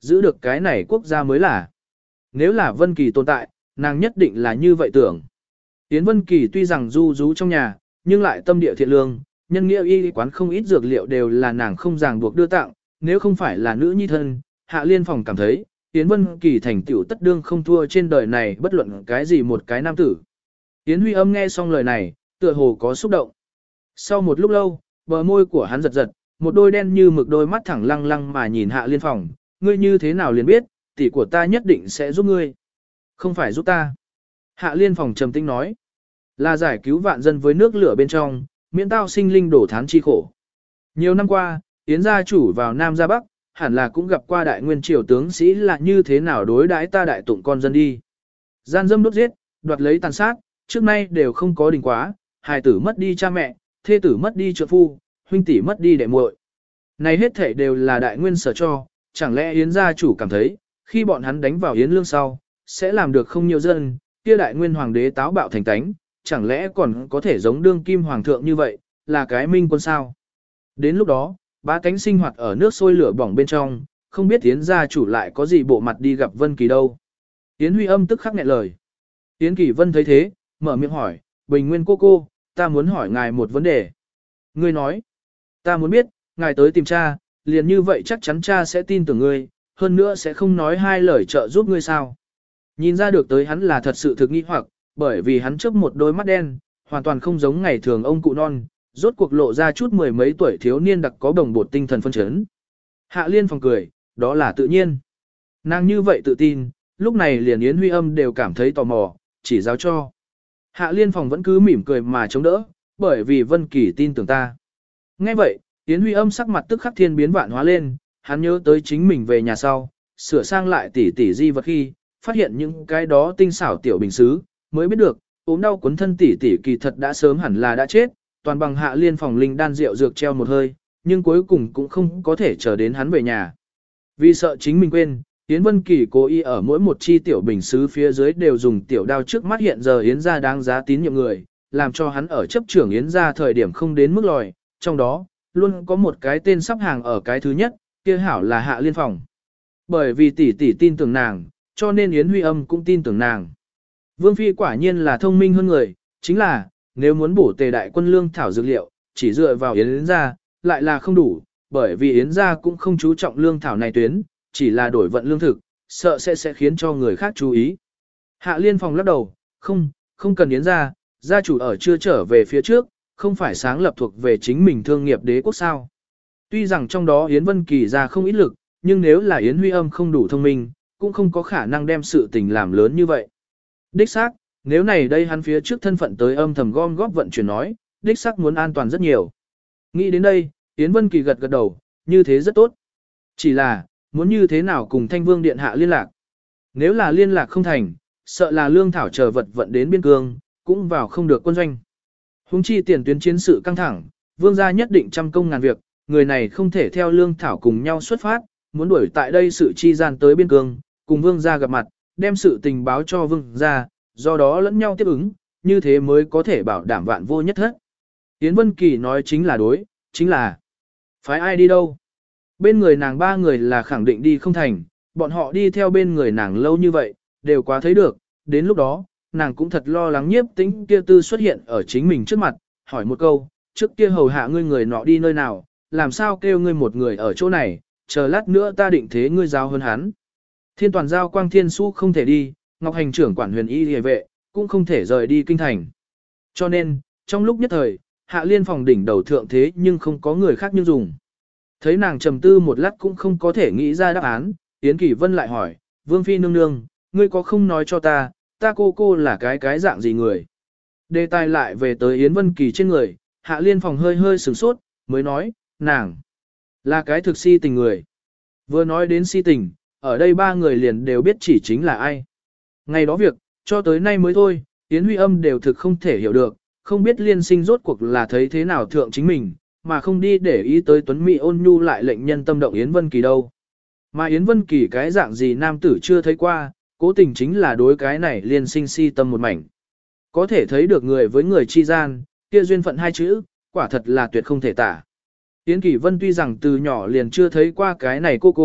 giữ được cái này quốc gia mới là. Nếu là Vân Kỳ tồn tại, nàng nhất định là như vậy tưởng. Yến Vân Kỳ tuy rằng du rú trong nhà, nhưng lại tâm địa thiện lương, nhân nghĩa y quán không ít dược liệu đều là nàng không ràng buộc đưa tặng, nếu không phải là nữ nhi thân, Hạ Liên Phòng cảm thấy, Yến Vân Kỳ thành tựu tất đương không thua trên đời này bất luận cái gì một cái nam tử. Yến Huy Âm nghe xong lời này, tựa hồ có xúc động. Sau một lúc lâu, bờ môi của hắn giật giật, một đôi đen như mực đôi mắt thẳng lăng lăng mà nhìn Hạ Liên Phòng, ngươi như thế nào liền biết, tỷ của ta nhất định sẽ giúp ngươi. Không phải giúp ta. Hạ Liên Phòng trầm tĩnh nói, là giải cứu vạn dân với nước lửa bên trong, miễn tao sinh linh đổ thán chi khổ. Nhiều năm qua, Yến gia chủ vào Nam ra Bắc, hẳn là cũng gặp qua đại nguyên triều tướng sĩ là như thế nào đối đãi ta đại tụng con dân đi. Gian dâm đốt giết, đoạt lấy tàn sát, trước nay đều không có đình quá, hài tử mất đi cha mẹ, thê tử mất đi trợ phu, huynh tỷ mất đi đệ muội. Này hết thảy đều là đại nguyên sở cho, chẳng lẽ Yến gia chủ cảm thấy, khi bọn hắn đánh vào Yến lương sau, sẽ làm được không nhiều dân, kia đại nguyên hoàng đế táo bạo thành tánh, chẳng lẽ còn có thể giống đương kim hoàng thượng như vậy, là cái minh quân sao? Đến lúc đó, ba cánh sinh hoạt ở nước sôi lửa bỏng bên trong, không biết Yến gia chủ lại có gì bộ mặt đi gặp Vân Kỳ đâu. Yến Huy Âm tức khắc nghẹn lời. Yến Kỳ Vân thấy thế, mở miệng hỏi, Bình Nguyên cô, ta muốn hỏi ngài một vấn đề. Ngươi nói, ta muốn biết, ngài tới tìm cha, liền như vậy chắc chắn cha sẽ tin tưởng ngươi, hơn nữa sẽ không nói hai lời trợ giúp ngươi sao. Nhìn ra được tới hắn là thật sự thực nghi hoặc, bởi vì hắn chớp một đôi mắt đen, hoàn toàn không giống ngày thường ông cụ non, rốt cuộc lộ ra chút mười mấy tuổi thiếu niên đặc có đồng bột tinh thần phân chấn. Hạ Liên Phòng cười, đó là tự nhiên. Nàng như vậy tự tin, lúc này liền Yến Huy Âm đều cảm thấy tò mò, chỉ giáo cho. Hạ Liên Phòng vẫn cứ mỉm cười mà chống đỡ, bởi vì Vân Kỳ tin tưởng ta. Nghe vậy, Yến Huy Âm sắc mặt tức khắc thiên biến vạn hóa lên, hắn nhớ tới chính mình về nhà sau, sửa sang lại tỉ tỉ di vật khi, phát hiện những cái đó tinh xảo tiểu bình sứ, mới biết được, ốm đau cuốn thân tỉ tỉ kỳ thật đã sớm hẳn là đã chết, toàn bằng Hạ Liên Phòng linh đan rượu dược treo một hơi, nhưng cuối cùng cũng không có thể chờ đến hắn về nhà. Vì sợ chính mình quên, Yến Vân Kỳ cố ý ở mỗi một chi tiểu bình sứ phía dưới đều dùng tiểu đao trước mắt hiện giờ Yến gia đáng giá tín nhiệm người, làm cho hắn ở chấp trưởng Yến gia thời điểm không đến mức lòi, trong đó, luôn có một cái tên sắp hàng ở cái thứ nhất, kia hảo là Hạ Liên Phòng. Bởi vì tỷ tỷ tin tưởng nàng, cho nên Yến Huy Âm cũng tin tưởng nàng. Vương Phi quả nhiên là thông minh hơn người, chính là, nếu muốn bổ tề đại quân lương thảo dược liệu, chỉ dựa vào Yến gia, lại là không đủ, bởi vì Yến gia cũng không chú trọng lương thảo này tuyến, chỉ là đổi vận lương thực, sợ sẽ khiến cho người khác chú ý. Hạ Liên Phòng lắc đầu, không cần Yến gia, gia chủ ở chưa trở về phía trước, không phải sáng lập thuộc về chính mình thương nghiệp đế quốc sao. Tuy rằng trong đó Yến Vân Kỳ ra không ít lực, nhưng nếu là Yến Huy Âm không đủ thông minh, cũng không có khả năng đem sự tình làm lớn như vậy. Đích xác, nếu này đây hắn phía trước thân phận tới âm thầm gom góp vận chuyển nói, đích xác muốn an toàn rất nhiều. Nghĩ đến đây, Yến Vân Kỳ gật gật đầu, như thế rất tốt. Chỉ là, muốn như thế nào cùng Thanh Vương Điện Hạ liên lạc. Nếu là liên lạc không thành, sợ là lương thảo chờ vật vận đến biên cương, cũng vào không được quân doanh. Hùng chi tiền tuyến chiến sự căng thẳng, vương gia nhất định trăm công ngàn việc, người này không thể theo lương thảo cùng nhau xuất phát, muốn đuổi tại đây sự chi gian tới biên cương, cùng vương gia gặp mặt, đem sự tình báo cho vương gia, do đó lẫn nhau tiếp ứng, như thế mới có thể bảo đảm vạn vô nhất thất. Yến Vân Kỳ nói chính là đối, chính là phái ai đi đâu. Bên người nàng ba người là khẳng định đi không thành, bọn họ đi theo bên người nàng lâu như vậy, đều quá thấy được, đến lúc đó, nàng cũng thật lo lắng Nhiếp Tĩnh kia tư xuất hiện ở chính mình trước mặt, hỏi một câu, trước kia hầu hạ ngươi người nọ đi nơi nào, làm sao kêu ngươi một người ở chỗ này, chờ lát nữa ta định thế ngươi giao hơn hắn. Thiên toàn giao Quang Thiên Su không thể đi, Ngọc Hành trưởng quản huyền y hề vệ, cũng không thể rời đi kinh thành. Cho nên, trong lúc nhất thời, Hạ Liên Phòng đỉnh đầu thượng thế nhưng không có người khác như dùng. Thấy nàng trầm tư một lát cũng không có thể nghĩ ra đáp án, Yến Kỳ Vân lại hỏi, Vương Phi nương nương, ngươi có không nói cho ta cô là cái dạng gì người. Đề tài lại về tới Yến Vân Kỳ trên người, Hạ Liên Phòng hơi hơi sửng sốt, mới nói, nàng là cái thực si tình người. Vừa nói đến si tình, ở đây ba người liền đều biết chỉ chính là ai. Ngày đó việc, cho tới nay mới thôi, Yến Huy Âm đều thực không thể hiểu được, không biết liên sinh rốt cuộc là thấy thế nào thượng chính mình, mà không đi để ý tới Tuấn Mỹ ôn nhu lại lệnh nhân tâm động Yến Vân Kỳ đâu. Mà Yến Vân Kỳ cái dạng gì nam tử chưa thấy qua, cố tình chính là đối cái này liên sinh si tâm một mảnh. Có thể thấy được người với người chi gian, kia duyên phận hai chữ, quả thật là tuyệt không thể tả. Yến Kỳ Vân tuy rằng từ nhỏ liền chưa thấy qua cái này cô,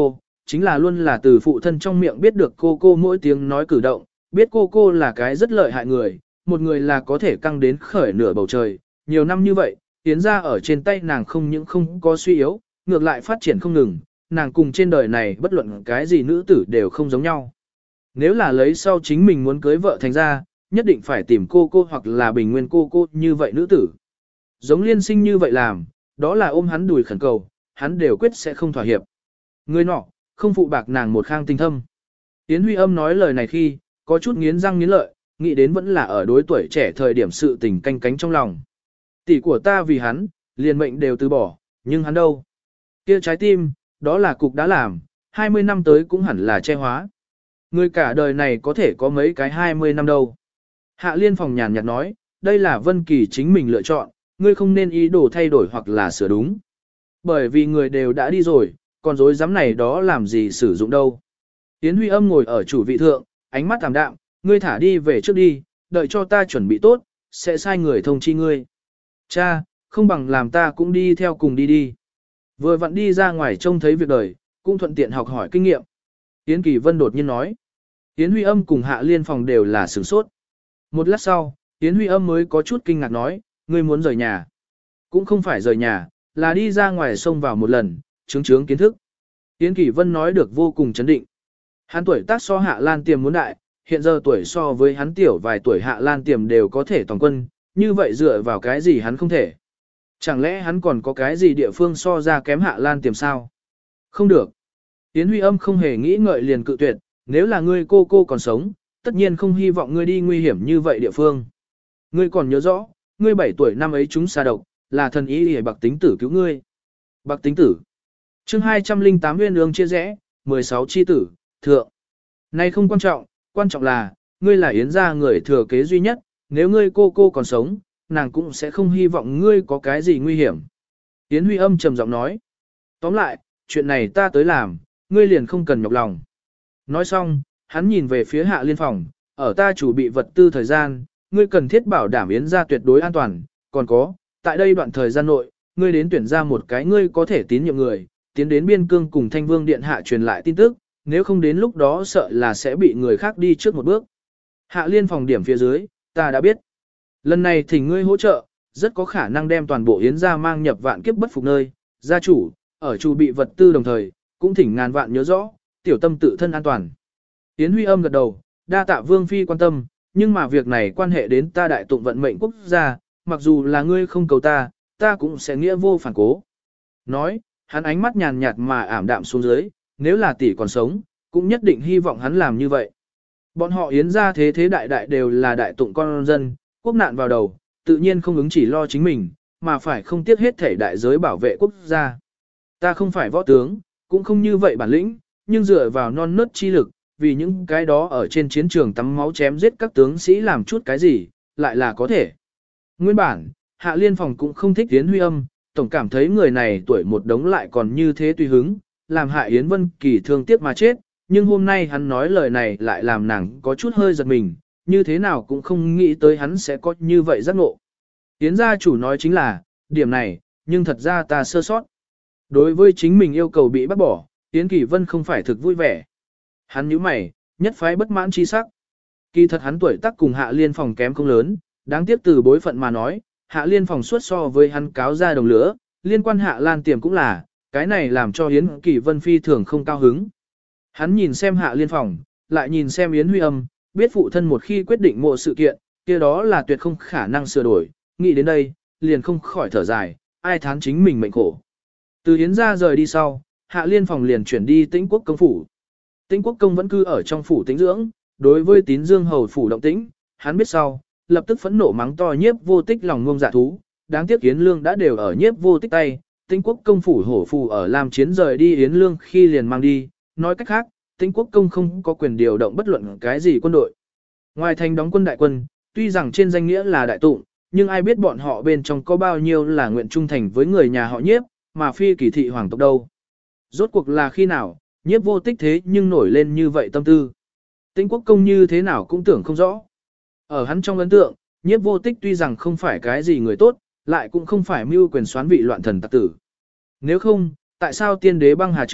chính là luôn là từ phụ thân trong miệng biết được cô mỗi tiếng nói cử động, biết cô là cái rất lợi hại người, một người là có thể căng đến khởi nửa bầu trời. Nhiều năm như vậy, Yến ra ở trên tay nàng không những không có suy yếu, ngược lại phát triển không ngừng, nàng cùng trên đời này bất luận cái gì nữ tử đều không giống nhau. Nếu là lấy sau chính mình muốn cưới vợ thành ra, nhất định phải tìm cô hoặc là bình nguyên cô như vậy nữ tử. Giống Liên Sinh như vậy làm, đó là ôm hắn đùi khẩn cầu, hắn đều quyết sẽ không thỏa hiệp. Người nọ, không phụ bạc nàng một khang tinh thâm. Yến Huy Âm nói lời này khi, có chút nghiến răng nghiến lợi, nghĩ đến vẫn là ở đối tuổi trẻ thời điểm sự tình canh cánh trong lòng. Tỷ của ta vì hắn, liền mệnh đều từ bỏ, nhưng hắn đâu? Kia trái tim, đó là cục đã làm, 20 năm tới cũng hẳn là che hóa. Người cả đời này có thể có mấy cái 20 năm đâu. Hạ Liên Phòng nhàn nhạt nói, đây là Vân Kỳ chính mình lựa chọn, ngươi không nên ý đồ thay đổi hoặc là sửa đúng. Bởi vì người đều đã đi rồi, còn dối dám này đó làm gì sử dụng đâu. Yến Huy Âm ngồi ở chủ vị thượng, ánh mắt thảm đạm, ngươi thả đi về trước đi, đợi cho ta chuẩn bị tốt, sẽ sai người thông chi ngươi. Cha, không bằng làm ta cũng đi theo cùng đi đi. Vừa vặn đi ra ngoài trông thấy việc đời, cũng thuận tiện học hỏi kinh nghiệm. Yến Kỳ Vân đột nhiên nói. Yến Huy Âm cùng Hạ Liên Phòng đều là sửng sốt. Một lát sau, Yến Huy Âm mới có chút kinh ngạc nói, ngươi muốn rời nhà. Cũng không phải rời nhà, là đi ra ngoài sông vào một lần, chướng kiến thức. Yến Kỳ Vân nói được vô cùng chấn định. Hắn tuổi tác so Hạ Lan Tiềm muốn đại, hiện giờ tuổi so với hắn tiểu vài tuổi Hạ Lan Tiềm đều có thể toàn quân, như vậy dựa vào cái gì hắn không thể. Chẳng lẽ hắn còn có cái gì địa phương so ra kém Hạ Lan Tiềm sao? Không được. Yến Huy Âm không hề nghĩ ngợi liền cự tuyệt, nếu là ngươi cô còn sống, tất nhiên không hy vọng ngươi đi nguy hiểm như vậy địa phương. Ngươi còn nhớ rõ, ngươi 7 tuổi năm ấy chúng xa độc, là thần ý để Bạc Tính Tử cứu ngươi. Bạc Tính Tử. Chương 208 Nguyên Ương chia rẽ, 16 chi tử, thượng. Này không quan trọng là, ngươi là Yến gia người thừa kế duy nhất, nếu ngươi cô còn sống, nàng cũng sẽ không hy vọng ngươi có cái gì nguy hiểm. Yến Huy Âm trầm giọng nói. Tóm lại, chuyện này ta tới làm, ngươi liền không cần nhọc lòng. Nói xong, hắn nhìn về phía Hạ Liên Phòng, ở ta chủ bị vật tư thời gian, ngươi cần thiết bảo đảm Yến gia tuyệt đối an toàn, còn có, tại đây đoạn thời gian nội, ngươi đến tuyển ra một cái ngươi có thể tín nhiệm người, tiến đến biên cương cùng Thanh Vương Điện Hạ truyền lại tin tức, nếu không đến lúc đó sợ là sẽ bị người khác đi trước một bước. Hạ Liên Phòng điểm phía dưới, ta đã biết. Lần này thỉnh ngươi hỗ trợ, rất có khả năng đem toàn bộ Yến gia mang nhập vạn kiếp bất phục nơi, gia chủ, ở chủ bị vật tư đồng thời, cũng thỉnh ngàn vạn nhớ rõ, tiểu tâm tự thân an toàn. Yến Huy Âm gật đầu, đa tạ Vương Phi quan tâm, nhưng mà việc này quan hệ đến ta đại tụng vận mệnh quốc gia, mặc dù là ngươi không cầu ta cũng sẽ nghĩa vô phản cố. Nói, hắn ánh mắt nhàn nhạt mà ảm đạm xuống dưới, nếu là tỷ còn sống, cũng nhất định hy vọng hắn làm như vậy. Bọn họ Yến gia thế đại đều là đại tụng con dân, quốc nạn vào đầu, tự nhiên không ứng chỉ lo chính mình, mà phải không tiếc hết thể đại giới bảo vệ quốc gia. Ta không phải võ tướng, cũng không như vậy bản lĩnh, nhưng dựa vào non nớt chi lực, vì những cái đó ở trên chiến trường tắm máu chém giết các tướng sĩ làm chút cái gì, lại là có thể. Nguyên bản, Hạ Liên Phòng cũng không thích Yến Huy Âm, tổng cảm thấy người này tuổi một đống lại còn như thế tùy hứng, làm Hạ Yến Vân Kỳ thương tiếc mà chết, nhưng hôm nay hắn nói lời này lại làm nàng có chút hơi giật mình, như thế nào cũng không nghĩ tới hắn sẽ có như vậy giác ngộ. Yến gia chủ nói chính là, điểm này, nhưng thật ra ta sơ sót. Đối với chính mình yêu cầu bị bắt bỏ, Yến Kỳ Vân không phải thực vui vẻ. Hắn nhíu mày, nhất phái bất mãn chi sắc. Kỳ thật hắn tuổi tác cùng Hạ Liên Phòng kém không lớn, đáng tiếc từ bối phận mà nói, Hạ Liên Phòng suốt so với hắn cáo ra đồng lửa, liên quan Hạ Lan Tiềm cũng là, cái này làm cho Yến Kỳ Vân phi thường không cao hứng. Hắn nhìn xem Hạ Liên Phòng, lại nhìn xem Yến Huy Âm, biết phụ thân một khi quyết định một sự kiện, kia đó là tuyệt không khả năng sửa đổi, nghĩ đến đây, liền không khỏi thở dài, ai thán chính mình mệnh khổ. Từ Yến gia rời đi sau, Hạ Liên Phòng liền chuyển đi Tĩnh Quốc công phủ. Tĩnh Quốc công vẫn cư ở trong phủ tĩnh dưỡng, đối với Tín Dương hầu phủ động tĩnh, hắn biết sau, lập tức phẫn nộ mắng to Nhiếp Vô Tích lòng ngông dạ thú, đáng tiếc Yến Lương đã đều ở Nhiếp Vô Tích tay, Tĩnh Quốc công phủ hổ phù ở Lam Chiến rời đi Yến Lương khi liền mang đi, nói cách khác, Tĩnh Quốc công không có quyền điều động bất luận cái gì quân đội. Ngoài thành đóng quân đại quân, tuy rằng trên danh nghĩa là đại tụng, nhưng ai biết bọn họ bên trong có bao nhiêu là nguyện trung thành với người nhà họ Nhiếp, mà phi kỳ thị hoàng tộc đâu. Rốt cuộc là khi nào, Nhiếp Vô Tích thế nhưng nổi lên như vậy tâm tư. Tĩnh Quốc công như thế nào cũng tưởng không rõ. Ở hắn trong ấn tượng, Nhiếp Vô Tích tuy rằng không phải cái gì người tốt, lại cũng không phải mưu quyền soán vị loạn thần tặc tử. Nếu không, tại sao tiên đế băng hà trước,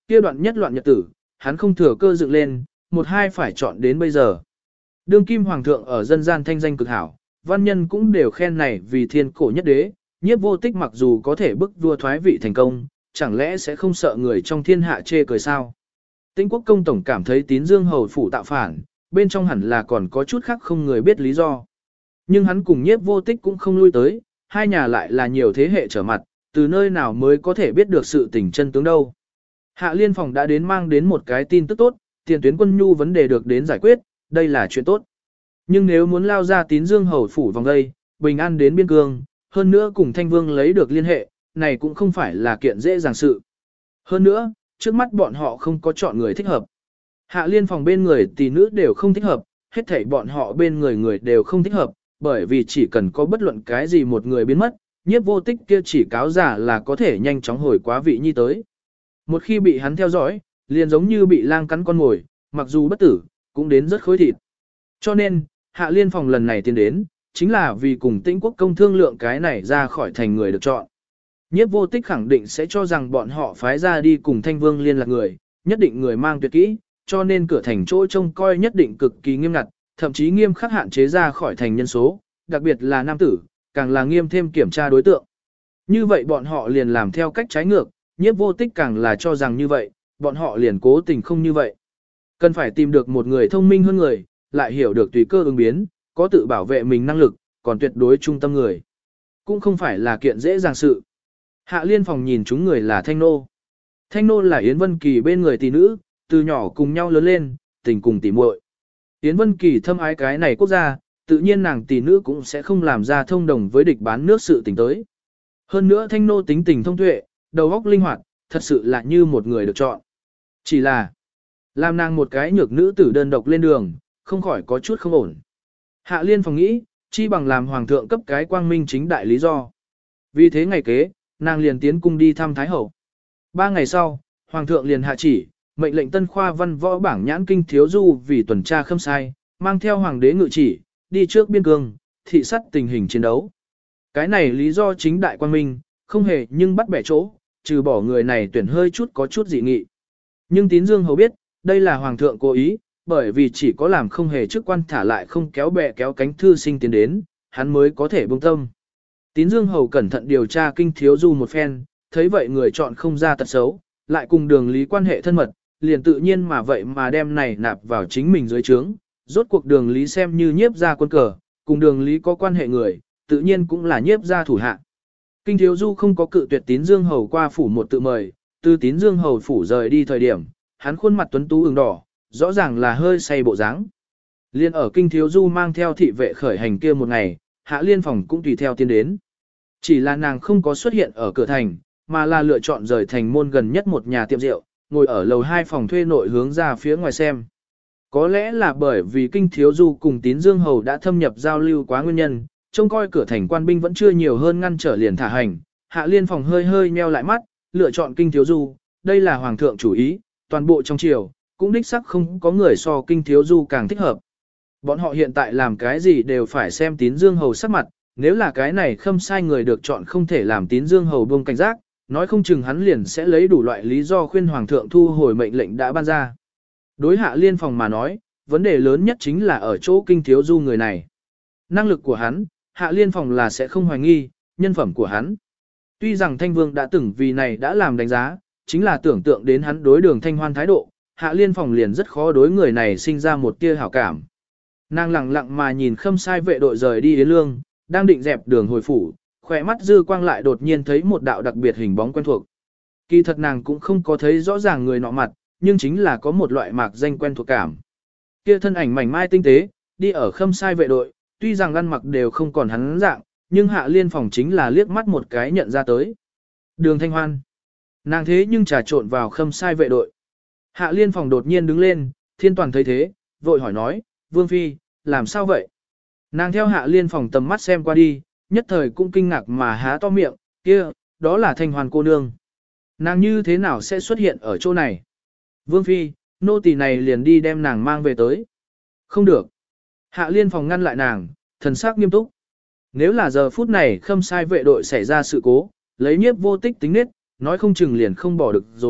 kia đoạn nhất loạn nhật tử, hắn không thừa cơ dựng lên, một hai phải chọn đến bây giờ. Đương kim hoàng thượng ở dân gian thanh danh cực hảo, văn nhân cũng đều khen này vì thiên cổ nhất đế, Nhiếp Vô Tích mặc dù có thể bức vua thoái vị thành công, chẳng lẽ sẽ không sợ người trong thiên hạ chê cười sao? Tĩnh Quốc công tổng cảm thấy Tín Dương hầu phủ tạo phản, bên trong hẳn là còn có chút khác không người biết lý do. Nhưng hắn cùng Nhiếp Vô Tích cũng không lui tới, hai nhà lại là nhiều thế hệ trở mặt, từ nơi nào mới có thể biết được sự tình chân tướng đâu. Hạ Liên Phòng đã đến mang đến một cái tin tức tốt, tiền tuyến quân nhu vấn đề được đến giải quyết, đây là chuyện tốt. Nhưng nếu muốn lao ra Tín Dương hầu phủ vòng đây, bình an đến biên cương, hơn nữa cùng Thanh Vương lấy được liên hệ, này cũng không phải là kiện dễ dàng sự. Hơn nữa, trước mắt bọn họ không có chọn người thích hợp. Hạ Liên Phòng bên người tỷ nữ đều không thích hợp, hết thảy bọn họ bên người đều không thích hợp, bởi vì chỉ cần có bất luận cái gì một người biến mất, Nhiếp Vô Tích kia chỉ cáo giả là có thể nhanh chóng hồi quá vị nhi tới. Một khi bị hắn theo dõi, liền giống như bị lang cắn con mồi, mặc dù bất tử, cũng đến rất khối thịt. Cho nên, Hạ Liên Phòng lần này tiến đến, chính là vì cùng Tĩnh Quốc công thương lượng cái này ra khỏi thành người được chọn. Nhiếp Vô Tích khẳng định sẽ cho rằng bọn họ phái ra đi cùng Thanh Vương liên lạc người, nhất định người mang tuyệt kỹ, cho nên cửa thành chỗ trông coi nhất định cực kỳ nghiêm ngặt, thậm chí nghiêm khắc hạn chế ra khỏi thành nhân số, đặc biệt là nam tử, càng là nghiêm thêm kiểm tra đối tượng. Như vậy bọn họ liền làm theo cách trái ngược, Nhiếp Vô Tích càng là cho rằng như vậy, bọn họ liền cố tình không như vậy. Cần phải tìm được một người thông minh hơn người, lại hiểu được tùy cơ ứng biến, có tự bảo vệ mình năng lực, còn tuyệt đối trung tâm người. Cũng không phải là kiện dễ dàng sự. Hạ Liên Phòng nhìn chúng người là Thanh Nô. Thanh Nô là Yến Vân Kỳ bên người tỷ nữ, từ nhỏ cùng nhau lớn lên, tình cùng tỉ muội. Yến Vân Kỳ thâm ái cái này quốc gia, tự nhiên nàng tỷ nữ cũng sẽ không làm ra thông đồng với địch bán nước sự tình tới. Hơn nữa Thanh Nô tính tình thông tuệ, đầu óc linh hoạt, thật sự là như một người được chọn. Chỉ là, làm nàng một cái nhược nữ tử đơn độc lên đường, không khỏi có chút không ổn. Hạ Liên Phòng nghĩ, chi bằng làm hoàng thượng cấp cái quang minh chính đại lý do. Vì thế ngày kế, nàng liền tiến cung đi thăm Thái Hậu. 3 ngày sau, hoàng thượng liền hạ chỉ, mệnh lệnh Tân Khoa Văn Võ bảng nhãn kinh thiếu du vì tuần tra khâm sai, mang theo hoàng đế ngự chỉ, đi trước biên cương, thị sát tình hình chiến đấu. Cái này lý do chính đại quang minh, không hề nhưng bắt bẻ chỗ, trừ bỏ người này tuyển hơi chút có chút dị nghị. Nhưng Tín Dương hầu biết, đây là hoàng thượng cố ý, bởi vì chỉ có làm không hề chức quan thả lại không kéo bè kéo cánh thư sinh tiến đến, hắn mới có thể buông tâm. Tín Dương hầu cẩn thận điều tra kinh thiếu du một phen, thấy vậy người chọn không ra tật xấu, lại cùng Đường Lý quan hệ thân mật, liền tự nhiên mà vậy mà đem này nạp vào chính mình dưới trướng. Rốt cuộc Đường Lý xem như nhiếp gia quân cờ, cùng Đường Lý có quan hệ người, tự nhiên cũng là nhiếp gia thủ hạ. Kinh thiếu du không có cự tuyệt Tín Dương hầu qua phủ một tự mời, từ Tín Dương hầu phủ rời đi thời điểm, hắn khuôn mặt tuấn tú ửng đỏ, rõ ràng là hơi say bộ dáng. Liên ở Kinh thiếu du mang theo thị vệ khởi hành kia một ngày, Hạ Liên Phòng cũng tùy theo tiến đến. Chỉ là nàng không có xuất hiện ở cửa thành, mà là lựa chọn rời thành môn gần nhất một nhà tiệm rượu, ngồi ở lầu 2 phòng thuê nội hướng ra phía ngoài xem. Có lẽ là bởi vì Kinh thiếu du cùng Tín Dương hầu đã thâm nhập giao lưu quá nguyên nhân, trông coi cửa thành quan binh vẫn chưa nhiều hơn ngăn trở liền thả hành. Hạ Liên Phòng hơi hơi nheo lại mắt, lựa chọn Kinh thiếu du, đây là hoàng thượng chủ ý, toàn bộ trong triều cũng đích sắc không có người so Kinh thiếu du càng thích hợp. Bọn họ hiện tại làm cái gì đều phải xem Tín Dương hầu sắc mặt, nếu là cái này khâm sai người được chọn không thể làm Tín Dương hầu buông cảnh giác, nói không chừng hắn liền sẽ lấy đủ loại lý do khuyên hoàng thượng thu hồi mệnh lệnh đã ban ra. Đối Hạ Liên Phòng mà nói, vấn đề lớn nhất chính là ở chỗ Kinh thiếu du người này. Năng lực của hắn, Hạ Liên Phòng là sẽ không hoài nghi, nhân phẩm của hắn. Tuy rằng Thanh Vương đã từng vì này đã làm đánh giá, chính là tưởng tượng đến hắn đối Đường Thanh Hoan thái độ, Hạ Liên Phòng liền rất khó đối người này sinh ra một tia hảo cảm. Nàng lặng lặng mà nhìn khâm sai vệ đội rời đi Yến Lương, đang định dẹp đường hồi phủ, khỏe mắt dư quang lại đột nhiên thấy một đạo đặc biệt hình bóng quen thuộc. Kỳ thật nàng cũng không có thấy rõ ràng người nọ mặt, nhưng chính là có một loại mạc danh quen thuộc cảm. Kia thân ảnh mảnh mai tinh tế, đi ở khâm sai vệ đội, tuy rằng ăn mặc đều không còn hắn dạng, nhưng Hạ Liên Phòng chính là liếc mắt một cái nhận ra tới. Đường Thanh Hoan. Nàng thế nhưng trà trộn vào khâm sai vệ đội. Hạ Liên Phòng đột nhiên đứng lên, Thiên Toàn thấy thế, vội hỏi nói, Vương Phi, làm sao vậy? Nàng theo Hạ Liên Phòng tầm mắt xem qua đi, nhất thời cũng kinh ngạc mà há to miệng, kia, đó là Thanh Hoan cô nương. Nàng như thế nào sẽ xuất hiện ở chỗ này? Vương Phi, nô tỳ này liền đi đem nàng mang về tới. Không được. Hạ Liên Phòng ngăn lại nàng, thần sắc nghiêm túc. Nếu là giờ phút này khâm sai vệ đội xảy ra sự cố, lấy Nhiếp Vô Tích tính nết, nói không chừng liền không bỏ được rồi,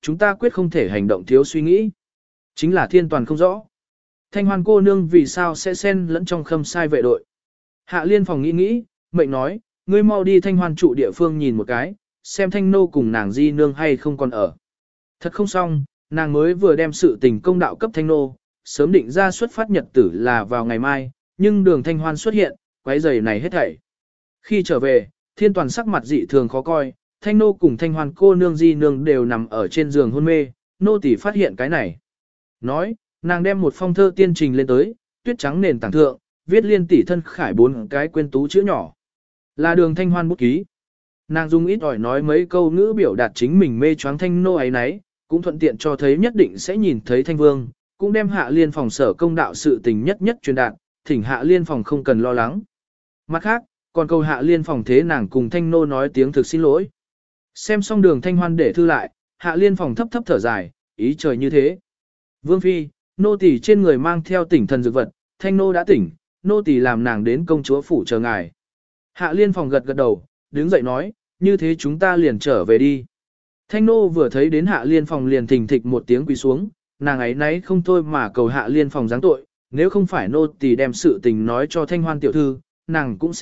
chúng ta quyết không thể hành động thiếu suy nghĩ. Chính là thiên toàn không rõ. Thanh Hoan cô nương vì sao sẽ xen lẫn trong khâm sai vệ đội. Hạ Liên Phòng nghĩ, mệnh nói, ngươi mau đi Thanh Hoan trụ địa phương nhìn một cái, xem Thanh nô cùng nàng di nương hay không còn ở. Thật không xong, nàng mới vừa đem sự tình công đạo cấp Thanh nô, sớm định ra xuất phát nhật tử là vào ngày mai, nhưng đường Thanh Hoan xuất hiện, quấy giày này hết thảy. Khi trở về, thiên toàn sắc mặt dị thường khó coi, Thanh nô cùng Thanh Hoan cô nương di nương đều nằm ở trên giường hôn mê, nô tỳ phát hiện cái này. Nói, nàng đem một phong thơ tiên trình lên tới, tuyết trắng nền tảng thượng, viết liên tỷ thân khải 4 cái quên tú chữ nhỏ. Là đường Thanh Hoan bút ký. Nàng dùng ít ỏi nói mấy câu ngữ biểu đạt chính mình mê choáng Thanh nô ấy nấy, cũng thuận tiện cho thấy nhất định sẽ nhìn thấy Thanh Vương, cũng đem Hạ Liên Phòng sở công đạo sự tình nhất nhất truyền đạt, thỉnh Hạ Liên Phòng không cần lo lắng. Mặt khác, còn câu Hạ Liên Phòng thế nàng cùng Thanh nô nói tiếng thực xin lỗi. Xem xong đường Thanh Hoan để thư lại, Hạ Liên Phòng thấp thấp thở dài, ý trời như thế. Vương Phi, nô tỳ trên người mang theo tỉnh thần dược vật, Thanh nô đã tỉnh, nô tỳ làm nàng đến công chúa phủ chờ ngài. Hạ Liên Phòng gật gật đầu, đứng dậy nói, như thế chúng ta liền trở về đi. Thanh nô vừa thấy đến Hạ Liên Phòng liền thình thịch một tiếng quỳ xuống, nàng ấy nấy không thôi mà cầu Hạ Liên Phòng giáng tội, nếu không phải nô tỳ đem sự tình nói cho Thanh Hoan tiểu thư, nàng cũng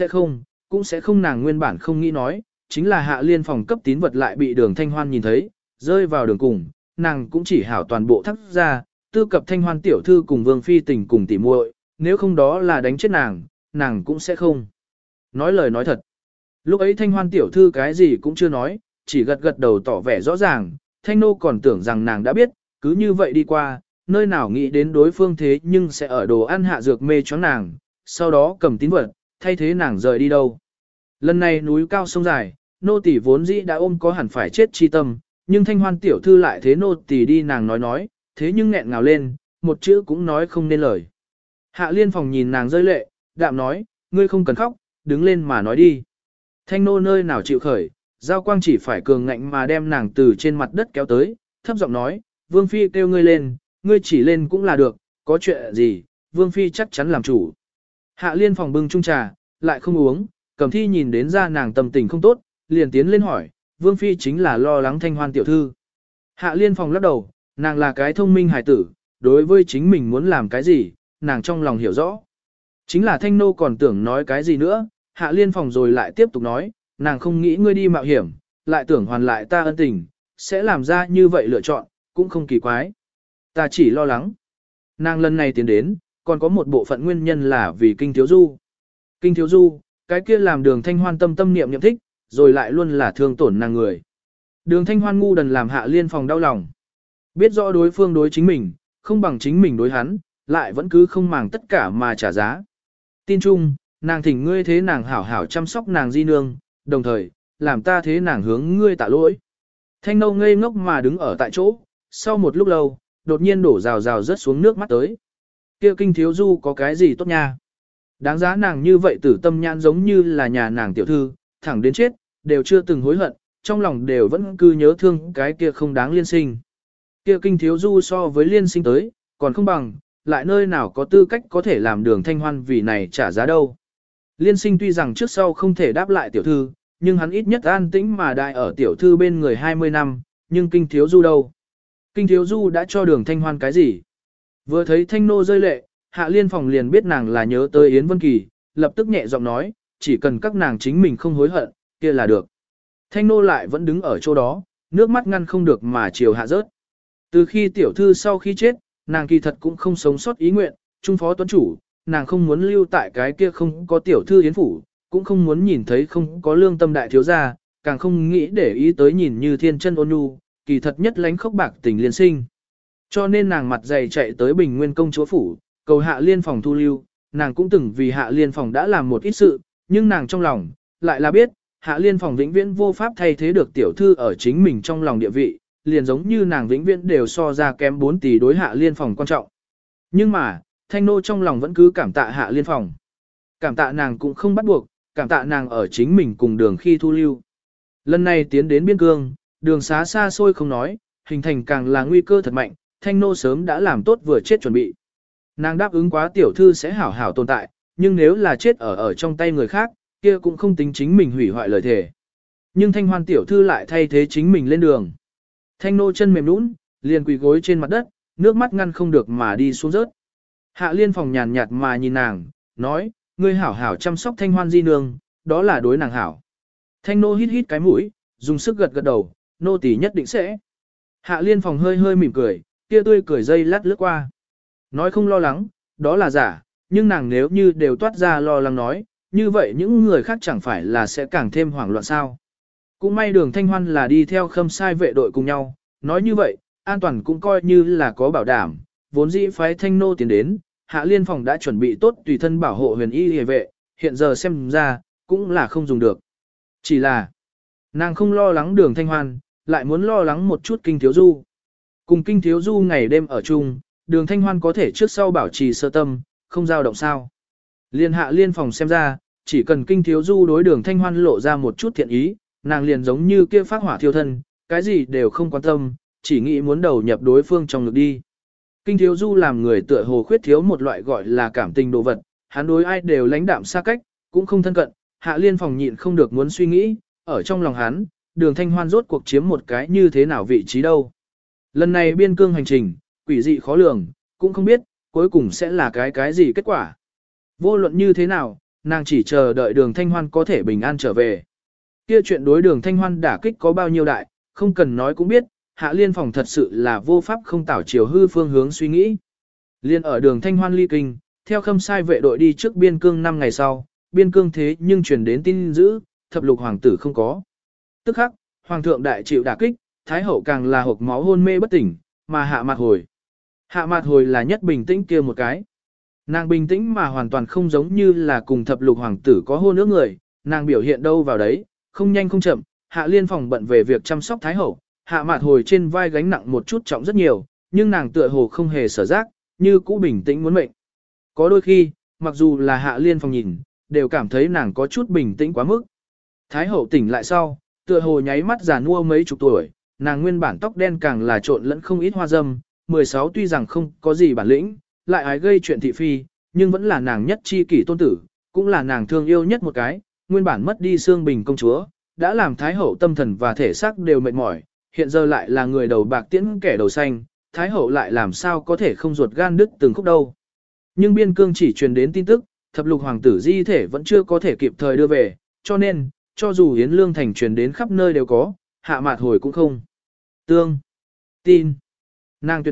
sẽ không nàng nguyên bản không nghĩ nói, chính là Hạ Liên Phòng cấp tín vật lại bị đường Thanh Hoan nhìn thấy, rơi vào đường cùng, nàng cũng chỉ hảo toàn bộ thắt ra, tư cập Thanh Hoan tiểu thư cùng Vương Phi tình cùng tỉ muội, nếu không đó là đánh chết nàng cũng sẽ không. Nói lời nói thật. Lúc ấy Thanh Hoan tiểu thư cái gì cũng chưa nói, chỉ gật gật đầu tỏ vẻ rõ ràng, Thanh nô còn tưởng rằng nàng đã biết, cứ như vậy đi qua, nơi nào nghĩ đến đối phương thế nhưng sẽ ở đồ ăn hạ dược mê choáng nàng, sau đó cầm tín vật, thay thế nàng rời đi đâu. Lần này núi cao sông dài, nô tỳ vốn dĩ đã ôm có hẳn phải chết chi tâm, nhưng Thanh Hoan tiểu thư lại thế nô tỳ đi nàng nói, thế nhưng nghẹn ngào lên, một chữ cũng nói không nên lời. Hạ Liên Phòng nhìn nàng rơi lệ, đạm nói, ngươi không cần khóc, đứng lên mà nói đi. Thanh nô nơi nào chịu khởi, Giao Quang chỉ phải cường ngạnh mà đem nàng từ trên mặt đất kéo tới, thấp giọng nói, Vương Phi kêu ngươi lên, ngươi chỉ lên cũng là được, có chuyện gì, Vương Phi chắc chắn làm chủ. Hạ Liên Phòng bưng chung trà, lại không uống, Cẩm Thi nhìn đến ra nàng tâm tình không tốt, liền tiến lên hỏi, Vương Phi chính là lo lắng Thanh Hoan tiểu thư. Hạ Liên Phòng lắc đầu, nàng là cái thông minh hài tử, đối với chính mình muốn làm cái gì, nàng trong lòng hiểu rõ. Chính là Thanh nô còn tưởng nói cái gì nữa, Hạ Liên Phòng rồi lại tiếp tục nói, nàng không nghĩ ngươi đi mạo hiểm, lại tưởng hoàn lại ta ân tình, sẽ làm ra như vậy lựa chọn, cũng không kỳ quái. Ta chỉ lo lắng. Nàng lần này tiến đến, còn có một bộ phận nguyên nhân là vì Kinh Thiếu Du. Kinh Thiếu Du, cái kia làm đường Thanh Hoan tâm niệm thích, rồi lại luôn là thương tổn nàng người. Đường Thanh Hoan ngu đần làm Hạ Liên Phòng đau lòng. Biết rõ đối phương đối chính mình, không bằng chính mình đối hắn, lại vẫn cứ không màng tất cả mà trả giá. Tin chung, nàng thỉnh ngươi thế nàng hảo hảo chăm sóc nàng di nương, đồng thời, làm ta thế nàng hướng ngươi tạ lỗi. Thanh nâu ngây ngốc mà đứng ở tại chỗ, sau một lúc lâu, đột nhiên đổ rào rào rớt xuống nước mắt tới. Kia Kinh Thiếu Du có cái gì tốt nha? Đáng giá nàng như vậy tử tâm nhãn giống như là nhà nàng tiểu thư, thẳng đến chết, đều chưa từng hối hận, trong lòng đều vẫn cứ nhớ thương cái kia không đáng liên sinh. Kia Kinh Thiếu Du so với liên sinh tới, còn không bằng, lại nơi nào có tư cách có thể làm đường Thanh Hoan vì này trả giá đâu. Liên sinh tuy rằng trước sau không thể đáp lại tiểu thư, nhưng hắn ít nhất an tĩnh mà đại ở tiểu thư bên người 20 năm, nhưng Kinh Thiếu Du đâu? Kinh Thiếu Du đã cho đường Thanh Hoan cái gì? Vừa thấy Thanh nô rơi lệ, Hạ Liên Phòng liền biết nàng là nhớ tới Yến Vân Kỳ, lập tức nhẹ giọng nói, chỉ cần các nàng chính mình không hối hận, kia là được. Thanh nô lại vẫn đứng ở chỗ đó, nước mắt ngăn không được mà chiều hạ rớt. Từ khi tiểu thư sau khi chết, nàng kỳ thật cũng không sống sót ý nguyện, trung phó tuấn chủ, nàng không muốn lưu tại cái kia không có tiểu thư Yến phủ, cũng không muốn nhìn thấy không có lương tâm đại thiếu gia, càng không nghĩ để ý tới nhìn như thiên chân ôn nhu, kỳ thật nhất lánh khốc bạc tình liên sinh. Cho nên nàng mặt dày chạy tới Bình Nguyên công chúa phủ, cầu Hạ Liên Phòng thu lưu, nàng cũng từng vì Hạ Liên Phòng đã làm một ít sự, nhưng nàng trong lòng, lại là biết, Hạ Liên Phòng vĩnh viễn vô pháp thay thế được tiểu thư ở chính mình trong lòng địa vị, liền giống như nàng vĩnh viễn đều so ra kém 4 tỷ đối Hạ Liên Phòng quan trọng. Nhưng mà, Thanh nô trong lòng vẫn cứ cảm tạ Hạ Liên Phòng. Cảm tạ nàng cũng không bắt buộc, cảm tạ nàng ở chính mình cùng đường khi thu lưu. Lần này tiến đến biên cương, đường xá xa xôi không nói, hình thành càng là nguy cơ thật mạnh, Thanh nô sớm đã làm tốt vừa chết chuẩn bị. Nàng đáp ứng quá tiểu thư sẽ hảo hảo tồn tại, nhưng nếu là chết ở trong tay người khác, kia cũng không tính chính mình hủy hoại lời thề. Nhưng Thanh Hoan tiểu thư lại thay thế chính mình lên đường. Thanh nô chân mềm nhũn, liền quỳ gối trên mặt đất, nước mắt ngăn không được mà đi xuống rớt. Hạ Liên Phòng nhàn nhạt mà nhìn nàng, nói, ngươi hảo hảo chăm sóc Thanh Hoan di nương, đó là đối nàng hảo. Thanh nô hít hít cái mũi, dùng sức gật gật đầu, nô tỳ nhất định sẽ. Hạ Liên Phòng hơi hơi mỉm cười, kia tươi cười dây lát lướt qua. Nói không lo lắng, đó là giả, nhưng nàng nếu như đều toát ra lo lắng nói, như vậy những người khác chẳng phải là sẽ càng thêm hoảng loạn sao. Cũng may Đường Thanh Hoan là đi theo Khâm Sai vệ đội cùng nhau, nói như vậy, an toàn cũng coi như là có bảo đảm, vốn dĩ phái Thanh nô tiến đến, Hạ Liên Phòng đã chuẩn bị tốt tùy thân bảo hộ huyền y hề vệ, hiện giờ xem ra, cũng là không dùng được. Chỉ là, nàng không lo lắng Đường Thanh Hoan, lại muốn lo lắng một chút Kinh Thiếu Du. Cùng Kinh Thiếu Du ngày đêm ở chung, Đường Thanh Hoan có thể trước sau bảo trì sơ tâm, không dao động sao. Liên Hạ Liên Phòng xem ra, chỉ cần Kinh Thiếu Du đối Đường Thanh Hoan lộ ra một chút thiện ý, nàng liền giống như kia phát hỏa thiêu thân, cái gì đều không quan tâm, chỉ nghĩ muốn đầu nhập đối phương trong ngực đi. Kinh Thiếu Du làm người tựa hồ khuyết thiếu một loại gọi là cảm tình đồ vật, hắn đối ai đều lãnh đạm xa cách, cũng không thân cận, Hạ Liên Phòng nhịn không được muốn suy nghĩ, ở trong lòng hắn, Đường Thanh Hoan rốt cuộc chiếm một cái như thế nào vị trí đâu. Lần này biên cương hành trình, quỷ dị khó lường, cũng không biết, cuối cùng sẽ là cái gì kết quả. Vô luận như thế nào, nàng chỉ chờ đợi Đường Thanh Hoan có thể bình an trở về. Kia chuyện đối Đường Thanh Hoan đả kích có bao nhiêu đại, không cần nói cũng biết, Hạ Liên Phòng thật sự là vô pháp không tảo chiều hư phương hướng suy nghĩ. Liên ở Đường Thanh Hoan ly kinh, theo Khâm Sai vệ đội đi trước biên cương 5 ngày sau, biên cương thế nhưng truyền đến tin dữ, thập lục hoàng tử không có. Tức khắc, hoàng thượng đại chịu đả kích, thái hậu càng là hộc máu hôn mê bất tỉnh, mà Hạ Mạt Hồi. Hạ Mạt Hồi là nhất bình tĩnh kia một cái. Nàng bình tĩnh mà hoàn toàn không giống như là cùng thập lục hoàng tử có hôn ước người, nàng biểu hiện đâu vào đấy, không nhanh không chậm, Hạ Liên Phòng bận về việc chăm sóc thái hậu, Hạ Mạt Hồi trên vai gánh nặng một chút trọng rất nhiều, nhưng nàng tựa hồ không hề sở giác, như cũ bình tĩnh muốn mệnh. Có đôi khi, mặc dù là Hạ Liên Phòng nhìn, đều cảm thấy nàng có chút bình tĩnh quá mức. Thái hậu tỉnh lại sau, tựa hồ nháy mắt già nua mấy chục tuổi, nàng nguyên bản tóc đen càng là trộn lẫn không ít hoa dâm, 16 tuy rằng không có gì bản lĩnh, lại ái gây chuyện thị phi, nhưng vẫn là nàng nhất chi kỷ tôn tử, cũng là nàng thương yêu nhất một cái, nguyên bản mất đi xương bình công chúa, đã làm thái hậu tâm thần và thể xác đều mệt mỏi, hiện giờ lại là người đầu bạc tiễn kẻ đầu xanh, thái hậu lại làm sao có thể không ruột gan đứt từng khúc đâu. Nhưng biên cương chỉ truyền đến tin tức, thập lục hoàng tử di thể vẫn chưa có thể kịp thời đưa về, cho nên, cho dù Yến Lương Thành truyền đến khắp nơi đều có, Hạ Mạt Hồi cũng không. Tin. Nàng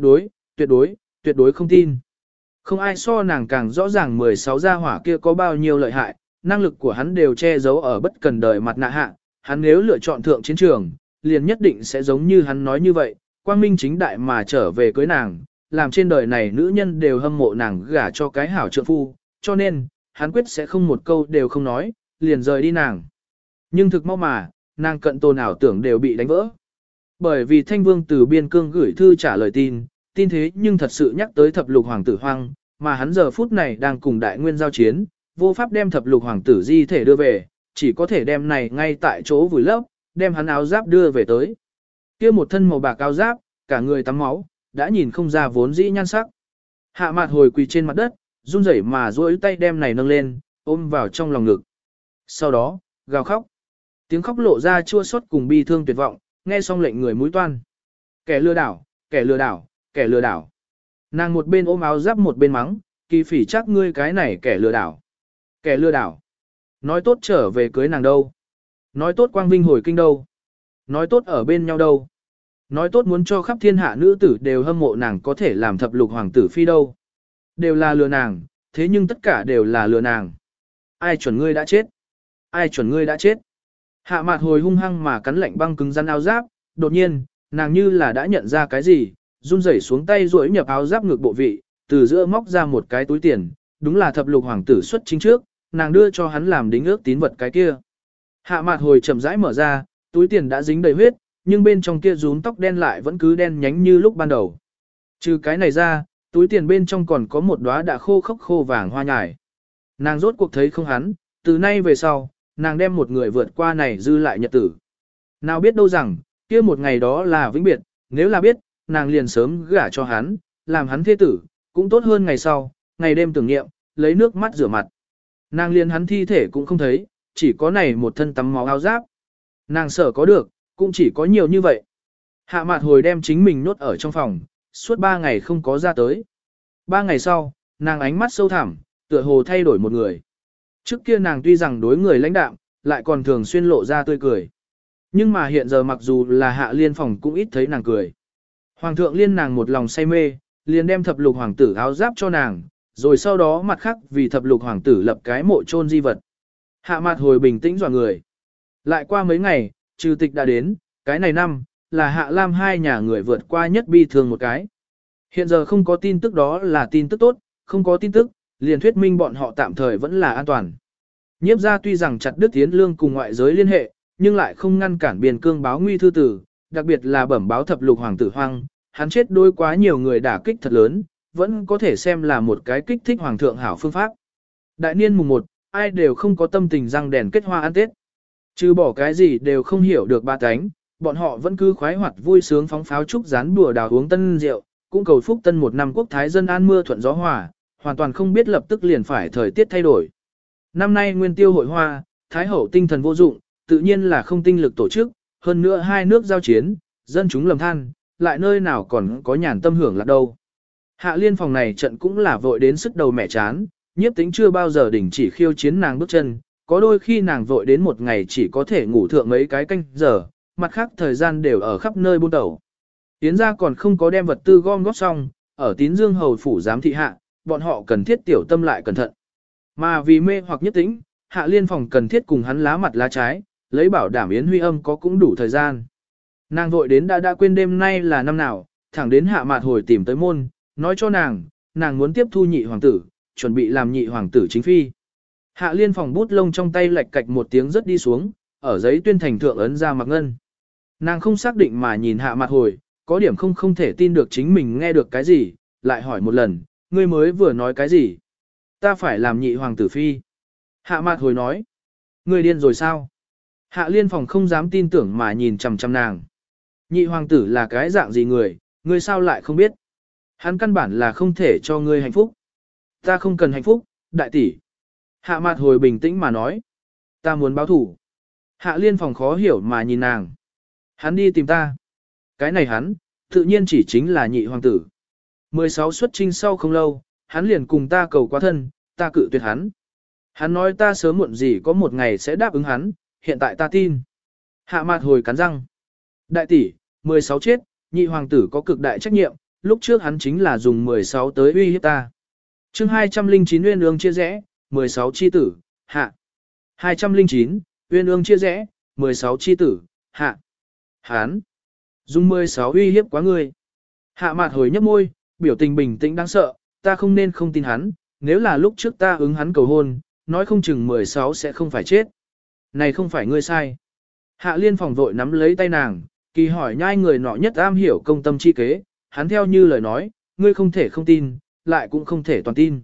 tuyệt đối không tin. Không ai so nàng càng rõ ràng 16 gia hỏa kia có bao nhiêu lợi hại, năng lực của hắn đều che giấu ở bất cần đời mặt nạ hạ, hắn nếu lựa chọn thượng chiến trường, liền nhất định sẽ giống như hắn nói như vậy, quang minh chính đại mà trở về cưới nàng, làm trên đời này nữ nhân đều hâm mộ nàng gả cho cái hảo trượng phu, cho nên, hắn quyết sẽ không một câu đều không nói, liền rời đi nàng. Nhưng thực mau mà, nàng cận tồn ảo tưởng đều bị đánh vỡ. Bởi vì Thanh Vương từ biên cương gửi thư trả lời tin thế nhưng thật sự nhắc tới thập lục hoàng tử hoang, mà hắn giờ phút này đang cùng đại nguyên giao chiến, vô pháp đem thập lục hoàng tử di thể đưa về, chỉ có thể đem này ngay tại chỗ vùi lấp, đem hắn áo giáp đưa về tới. Kia một thân màu bạc áo giáp, cả người tắm máu, đã nhìn không ra vốn dĩ nhan sắc. Hạ Mạt Hồi quỳ trên mặt đất, run rẩy mà duỗi tay đem này nâng lên, ôm vào trong lòng ngực. Sau đó, gào khóc. Tiếng khóc lộ ra chua xót cùng bi thương tuyệt vọng, nghe xong lệnh người mũi toan. Kẻ lừa đảo, kẻ lừa đảo, kẻ lừa đảo. Nàng một bên ôm áo giáp một bên mắng, kỳ phỉ chắc ngươi cái này kẻ lừa đảo. Kẻ lừa đảo. Nói tốt trở về cưới nàng đâu. Nói tốt quang vinh hồi kinh đâu. Nói tốt ở bên nhau đâu. Nói tốt muốn cho khắp thiên hạ nữ tử đều hâm mộ nàng có thể làm thập lục hoàng tử phi đâu. Đều là lừa nàng, thế nhưng tất cả đều là lừa nàng. Ai chuẩn ngươi đã chết? Ai chuẩn ngươi đã chết? Hạ Mạt Hồi hung hăng mà cắn lạnh băng cứng rắn áo giáp, đột nhiên, nàng như là đã nhận ra cái gì, run rẩy xuống tay duỗi nhập áo giáp ngược bộ vị, từ giữa móc ra một cái túi tiền, đúng là thập lục hoàng tử xuất chính trước, nàng đưa cho hắn làm đính ước tín vật cái kia. Hạ Mạt Hồi chậm rãi mở ra, túi tiền đã dính đầy huyết, nhưng bên trong kia rún tóc đen lại vẫn cứ đen nhánh như lúc ban đầu. Trừ cái này ra, túi tiền bên trong còn có một đóa đã khô khốc khô vàng hoa nhài. Nàng rốt cuộc thấy không hắn, từ nay về sau, nàng đem một người vượt qua này dư lại nhật tử. Nào biết đâu rằng, kia một ngày đó là vĩnh biệt, nếu là biết, nàng liền sớm gả cho hắn, làm hắn thế tử, cũng tốt hơn ngày sau, ngày đêm tưởng niệm, lấy nước mắt rửa mặt. Nàng liền hắn thi thể cũng không thấy, chỉ có này một thân tắm máu áo giáp. Nàng sợ có được, cũng chỉ có nhiều như vậy. Hạ Mạt Hồi đem chính mình nhốt ở trong phòng, suốt 3 ngày không có ra tới. 3 ngày sau, nàng ánh mắt sâu thẳm, tựa hồ thay đổi một người. Trước kia nàng tuy rằng đối người lãnh đạm, lại còn thường xuyên lộ ra tươi cười. Nhưng mà hiện giờ mặc dù là Hạ Liên phòng cũng ít thấy nàng cười. Hoàng thượng liên nàng một lòng say mê, liền đem thập lục hoàng tử áo giáp cho nàng, rồi sau đó mặt khác vì thập lục hoàng tử lập cái mộ chôn di vật. Hạ Mạt Hồi bình tĩnh dọa người. Lại qua mấy ngày, trừ tịch đã đến, cái này năm, là Hạ Lam hai nhà người vượt qua nhất bi thương một cái. Hiện giờ không có tin tức đó là tin tức tốt, không có tin tức, liền thuyết minh bọn họ tạm thời vẫn là an toàn. Nhiếp gia tuy rằng chặt đứt tiến lương cùng ngoại giới liên hệ, nhưng lại không ngăn cản biên cương báo nguy thư tử, đặc biệt là bẩm báo thập lục hoàng tử hoang, hắn chết đôi quá nhiều người đả kích thật lớn, vẫn có thể xem là một cái kích thích hoàng thượng hảo phương pháp. Đại niên mùng 1, ai đều không có tâm tình răng đèn kết hoa ăn Tết. Trừ bỏ cái gì đều không hiểu được ba cánh, bọn họ vẫn cứ khoái hoạt vui sướng phóng pháo trúc rán đùa đào uống tân rượu, cũng cầu phúc tân một năm quốc thái dân an mưa thuận gió hòa, hoàn toàn không biết lập tức liền phải thời tiết thay đổi. Năm nay nguyên tiêu hội hoa, thái hậu tinh thần vô dụng, tự nhiên là không tinh lực tổ chức, hơn nữa hai nước giao chiến, dân chúng lầm than, lại nơi nào còn có nhàn tâm hưởng lạc đâu. Hạ Liên phòng này trận cũng là vội đến sức đầu mẹ chán, Nhiếp Tĩnh chưa bao giờ đình chỉ khiêu chiến nàng bước chân, có đôi khi nàng vội đến một ngày chỉ có thể ngủ thượng mấy cái canh giờ, mặt khác thời gian đều ở khắp nơi buôn tẩu. Tiến gia còn không có đem vật tư gom góp xong, ở Tín Dương hầu phủ giám thị hạ, bọn họ cần thiết tiểu tâm lại cẩn thận. Mà vì mê hoặc Nhiếp Tĩnh, Hạ Liên phòng cần thiết cùng hắn lá mặt lá trái, lấy bảo đảm Yến Huy Âm có cũng đủ thời gian. Nàng vội đến đã quên đêm nay là năm nào, thẳng đến Hạ Mạt Hồi tìm tới môn, nói cho nàng muốn tiếp thu nhị hoàng tử, chuẩn bị làm nhị hoàng tử chính phi. Hạ Liên phòng bút lông trong tay lạch cạch một tiếng rất đi xuống, ở giấy tuyên thành thượng ấn ra mặc ngân. Nàng không xác định mà nhìn Hạ Mạt Hồi, có điểm không thể tin được chính mình nghe được cái gì, lại hỏi một lần, ngươi mới vừa nói cái gì? Ta phải làm nhị hoàng tử phi. Hạ Mạt Hồi nói, ngươi điên rồi sao? Hạ Liên phòng không dám tin tưởng mà nhìn chằm chằm nàng. Nhị hoàng tử là cái dạng gì người, ngươi sao lại không biết? Hắn căn bản là không thể cho ngươi hạnh phúc. Ta không cần hạnh phúc, đại tỷ. Hạ Mạt Hồi bình tĩnh mà nói. Ta muốn báo thủ. Hạ Liên phòng khó hiểu mà nhìn nàng. Hắn đi tìm ta. Cái này hắn, tự nhiên chỉ chính là nhị hoàng tử. 16 xuất trinh sau không lâu, hắn liền cùng ta cầu quá thân, ta cự tuyệt hắn. Hắn nói ta sớm muộn gì có một ngày sẽ đáp ứng hắn, hiện tại ta tin. Hạ Mạt Hồi cắn răng. Đại tỷ, 16 chết, nhị hoàng tử có cực đại trách nhiệm, lúc trước hắn chính là dùng 16 tới uy hiếp ta. Chương 209 Uyên Ương chia rẽ, 16 chi tử, hạ. 209, Uyên Ương chia rẽ, 16 chi tử, hạ. Hán. Dùng 16 uy hiếp quá người. Hạ Mạt Hồi nhấp môi, biểu tình bình tĩnh đáng sợ, ta không nên không tin hắn, nếu là lúc trước ta ứng hắn cầu hôn, nói không chừng 16 sẽ không phải chết. Này không phải ngươi sai. Hạ Liên phòng vội nắm lấy tay nàng, kỳ hỏi nhai người nọ nhất am hiểu công tâm chi kế, hắn theo như lời nói, ngươi không thể không tin, lại cũng không thể toàn tin.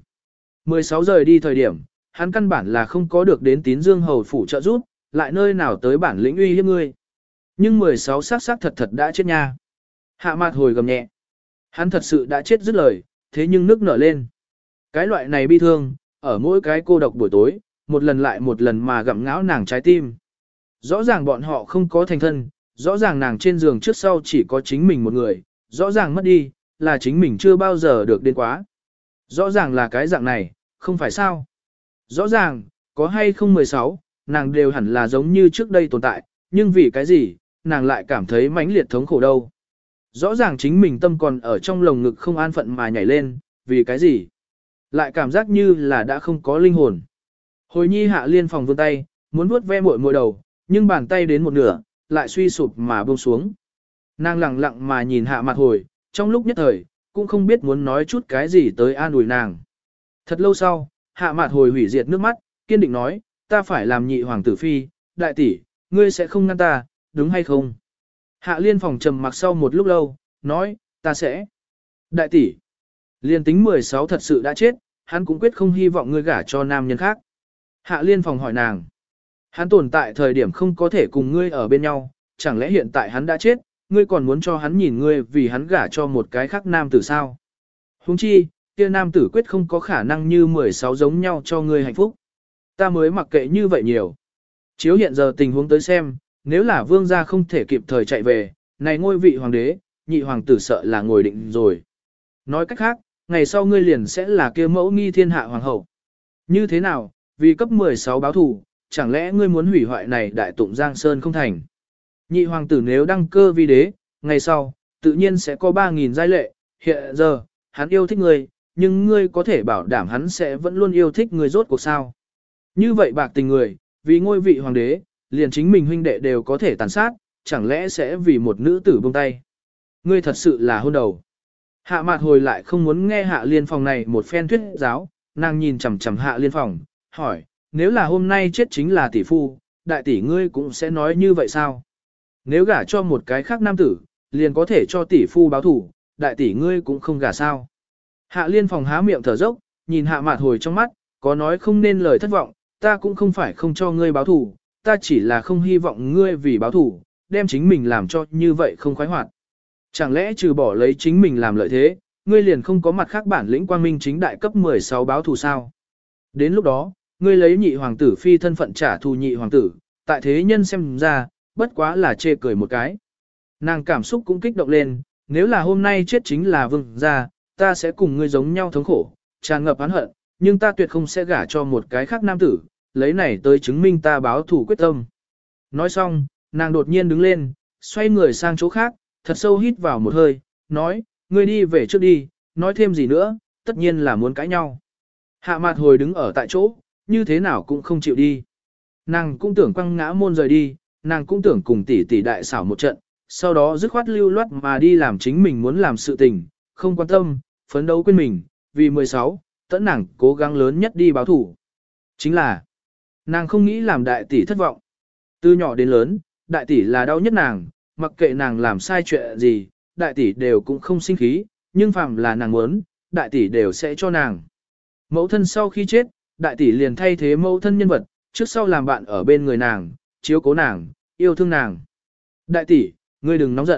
16 giờ đi thời điểm, hắn căn bản là không có được đến Tín Dương hầu phủ trợ giúp, lại nơi nào tới bản lĩnh uy hiếp ngươi. Nhưng 16 xác thật đã chết nha. Hạ Mạt Hồi gầm nhẹ. Hắn thật sự đã chết dứt lời, thế nhưng nước nở lên. Cái loại này bi thương, ở mỗi cái cô độc buổi tối, một lần lại một lần mà gặm ngáo nàng trái tim. Rõ ràng bọn họ không có thành thân, rõ ràng nàng trên giường trước sau chỉ có chính mình một người, rõ ràng mất đi, là chính mình chưa bao giờ được đến quá. Rõ ràng là cái dạng này, không phải sao. Rõ ràng, có hay không 16, nàng đều hẳn là giống như trước đây tồn tại, nhưng vì cái gì, nàng lại cảm thấy mãnh liệt thống khổ đâu. Rõ ràng chính mình tâm còn ở trong lồng ngực không an phận mà nhảy lên, vì cái gì. Lại cảm giác như là đã không có linh hồn. Hồi nhi Hạ Liên phòng vươn tay, muốn vuốt ve muội đầu, nhưng bàn tay đến một nửa, lại suy sụp mà buông xuống. Nàng lặng lặng mà nhìn Hạ Mạt Hồi, trong lúc nhất thời, cũng không biết muốn nói chút cái gì tới an ủi nàng. Thật lâu sau, Hạ Mạt Hồi hủy diệt nước mắt, kiên định nói, ta phải làm nhị hoàng tử phi, đại tỷ, ngươi sẽ không ngăn ta, đúng hay không? Hạ Liên phòng trầm mặc sau một lúc lâu, nói, ta sẽ. Đại tỷ, liên tính 16 thật sự đã chết, hắn cũng quyết không hy vọng ngươi gả cho nam nhân khác. Hạ Liên phòng hỏi nàng, hắn tồn tại thời điểm không có thể cùng ngươi ở bên nhau, chẳng lẽ hiện tại hắn đã chết, ngươi còn muốn cho hắn nhìn ngươi vì hắn gả cho một cái khác nam tử sao? Huống chi, kia nam tử quyết không có khả năng như 16 giống nhau cho ngươi hạnh phúc. Ta mới mặc kệ như vậy nhiều. Chiếu hiện giờ tình huống tới xem, nếu là vương gia không thể kịp thời chạy về, này ngôi vị hoàng đế, nhị hoàng tử sợ là ngồi định rồi. Nói cách khác, ngày sau ngươi liền sẽ là kia mẫu nghi thiên hạ hoàng hậu. Như thế nào, vì cấp 16 báo thù, chẳng lẽ ngươi muốn hủy hoại này đại tụng Giang Sơn không thành? Nhị hoàng tử nếu đăng cơ vi đế, ngày sau, tự nhiên sẽ có 3.000 giai lệ, hiện giờ, hắn yêu thích ngươi, nhưng ngươi có thể bảo đảm hắn sẽ vẫn luôn yêu thích ngươi rốt cuộc sao. Như vậy bạc tình người, vì ngôi vị hoàng đế, liền chính mình huynh đệ đều có thể tàn sát, chẳng lẽ sẽ vì một nữ tử buông tay. Ngươi thật sự là hôn đầu. Hạ Mạt hồi lại không muốn nghe Hạ Liên Phòng này một phen thuyết giáo, nàng nhìn chằm chằm Hạ Liên Phòng, hỏi, nếu là hôm nay chết chính là tỷ phu, đại tỷ ngươi cũng sẽ nói như vậy sao? Nếu gả cho một cái khác nam tử, liền có thể cho tỷ phu báo thủ, đại tỷ ngươi cũng không gả sao? Hạ Liên Phòng há miệng thở dốc, nhìn Hạ Mạt hồi trong mắt, có nói không nên lời thất vọng, ta cũng không phải không cho ngươi báo thủ, ta chỉ là không hy vọng ngươi vì báo thủ, đem chính mình làm cho như vậy không khoái hoạt. Chẳng lẽ trừ bỏ lấy chính mình làm lợi thế, ngươi liền không có mặt khác bản lĩnh quang minh chính đại cấp 16 báo thù sao? Đến lúc đó, ngươi lấy nhị hoàng tử phi thân phận trả thù nhị hoàng tử, tại thế nhân xem ra, bất quá là chê cười một cái. Nàng cảm xúc cũng kích động lên, nếu là hôm nay chết chính là vương gia, ta sẽ cùng ngươi giống nhau thống khổ, tràn ngập oán hận, nhưng ta tuyệt không sẽ gả cho một cái khác nam tử, lấy này tới chứng minh ta báo thù quyết tâm. Nói xong, nàng đột nhiên đứng lên, xoay người sang chỗ khác, thật sâu hít vào một hơi, nói, ngươi đi về trước đi, nói thêm gì nữa, tất nhiên là muốn cãi nhau. Hạ Mạt hồi đứng ở tại chỗ, như thế nào cũng không chịu đi. Nàng cũng tưởng quăng ngã môn rời đi, nàng cũng tưởng cùng tỷ tỷ đại xảo một trận, sau đó dứt khoát lưu loát mà đi làm chính mình muốn làm sự tình, không quan tâm, phấn đấu quên mình, vì 16, tẫn nàng cố gắng lớn nhất đi báo thủ. Chính là, nàng không nghĩ làm đại tỷ thất vọng. Từ nhỏ đến lớn, đại tỷ là đau nhất nàng, mặc kệ nàng làm sai chuyện gì, đại tỷ đều cũng không sinh khí, nhưng phàm là nàng muốn, đại tỷ đều sẽ cho nàng. Mẫu thân sau khi chết, đại tỷ liền thay thế mẫu thân nhân vật, trước sau làm bạn ở bên người nàng, chiếu cố nàng, yêu thương nàng. Đại tỷ, ngươi đừng nóng giận.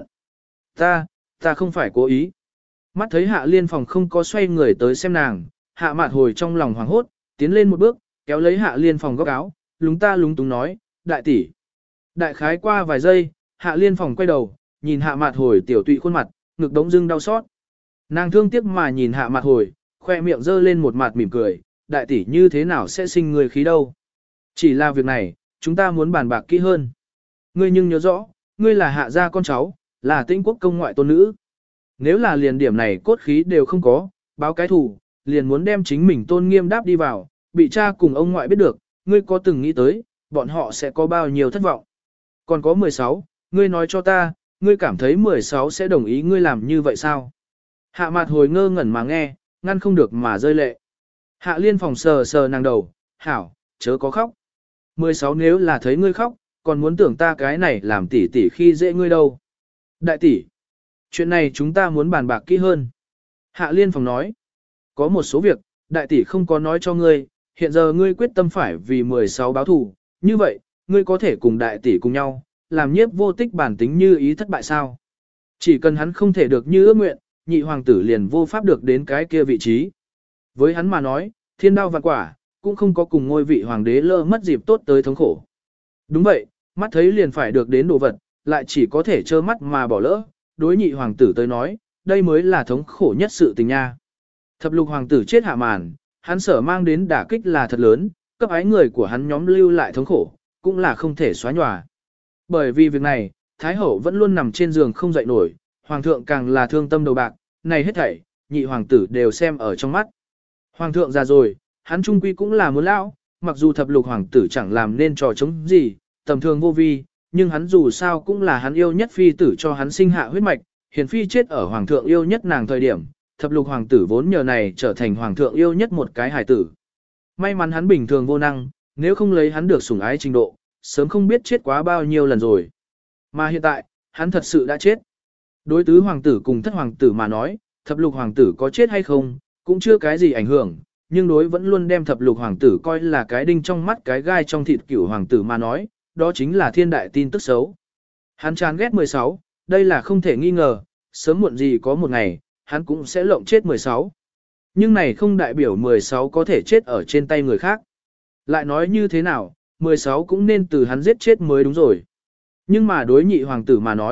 Ta không phải cố ý. Mắt thấy Hạ Liên Phòng không có xoay người tới xem nàng, Hạ Mạt hồi trong lòng hoảng hốt, tiến lên một bước, kéo lấy Hạ Liên Phòng góc áo, lúng túng nói, đại tỷ. Đại khái qua vài giây, Hạ Liên Phòng quay đầu, nhìn Hạ Mạt hồi tiểu tụy khuôn mặt, ngực đống dưng đau xót. Nàng thương tiếc mà nhìn Hạ Mạt hồi, khoe miệng giơ lên một mặt mỉm cười, đại tỷ như thế nào sẽ sinh người khí đâu. Chỉ là việc này, chúng ta muốn bàn bạc kỹ hơn. Ngươi nhưng nhớ rõ, ngươi là Hạ gia con cháu, là Tĩnh quốc công ngoại tôn nữ. Nếu là liền điểm này cốt khí đều không có, báo cái thủ, liền muốn đem chính mình tôn nghiêm đáp đi vào, bị cha cùng ông ngoại biết được, ngươi có từng nghĩ tới, bọn họ sẽ có bao nhiêu thất vọng. Còn có 16, ngươi nói cho ta, ngươi cảm thấy 16 sẽ đồng ý ngươi làm như vậy sao? Hạ Mạt hồi ngơ ngẩn mà nghe, ngăn không được mà rơi lệ. Hạ Liên Phòng sờ sờ nàng đầu, hảo, chớ có khóc. 16 nếu là thấy ngươi khóc, còn muốn tưởng ta cái này làm tỉ tỉ khi dễ ngươi đâu. Đại tỷ, chuyện này chúng ta muốn bàn bạc kỹ hơn. Hạ Liên Phòng nói, có một số việc, đại tỷ không có nói cho ngươi, hiện giờ ngươi quyết tâm phải vì 16 báo thù, như vậy, ngươi có thể cùng đại tỷ cùng nhau, làm nhiếp vô tích bản tính như ý thất bại sao. Chỉ cần hắn không thể được như ước nguyện, nhị hoàng tử liền vô pháp được đến cái kia vị trí. Với hắn mà nói, thiên đao vạn quả, cũng không có cùng ngôi vị hoàng đế lỡ mất dịp tốt tới thống khổ. Đúng vậy, mắt thấy liền phải được đến đồ vật, lại chỉ có thể trơ mắt mà bỏ lỡ, đối nhị hoàng tử tới nói, đây mới là thống khổ nhất sự tình nha. Thập lục hoàng tử chết hạ màn, hắn sở mang đến đả kích là thật lớn, cấp ái người của hắn nhóm lưu lại thống khổ, cũng là không thể xóa nhòa. Bởi vì việc này, Thái hậu vẫn luôn nằm trên giường không dậy nổi, hoàng thượng càng là thương tâm đầu bạc, này hết thảy, nhị hoàng tử đều xem ở trong mắt. Hoàng thượng già rồi, hắn trung quy cũng là muốn lão, mặc dù thập lục hoàng tử chẳng làm nên trò chống gì, tầm thường vô vi, nhưng hắn dù sao cũng là hắn yêu nhất phi tử cho hắn sinh hạ huyết mạch, hiền phi chết ở hoàng thượng yêu nhất nàng thời điểm, thập lục hoàng tử vốn nhờ này trở thành hoàng thượng yêu nhất một cái hài tử. May mắn hắn bình thường vô năng, nếu không lấy hắn được sủng ái trình độ, sớm không biết chết quá bao nhiêu lần rồi. Mà hiện tại, hắn thật sự đã chết. Đối tứ hoàng tử cùng thất hoàng tử mà nói, thập lục hoàng tử có chết hay không, cũng chưa cái gì ảnh hưởng, nhưng đối vẫn luôn đem thập lục hoàng tử coi là cái đinh trong mắt cái gai trong thịt cửu hoàng tử mà nói, đó chính là thiên đại tin tức xấu. Hắn chán ghét 16, đây là không thể nghi ngờ, sớm muộn gì có một ngày, hắn cũng sẽ lộng chết 16. Nhưng này không đại biểu 16 có thể chết ở trên tay người khác. Lại nói như thế nào, 16 cũng nên từ hắn giết chết mới đúng rồi. Nhưng mà đối nhị hoàng tử mà nói,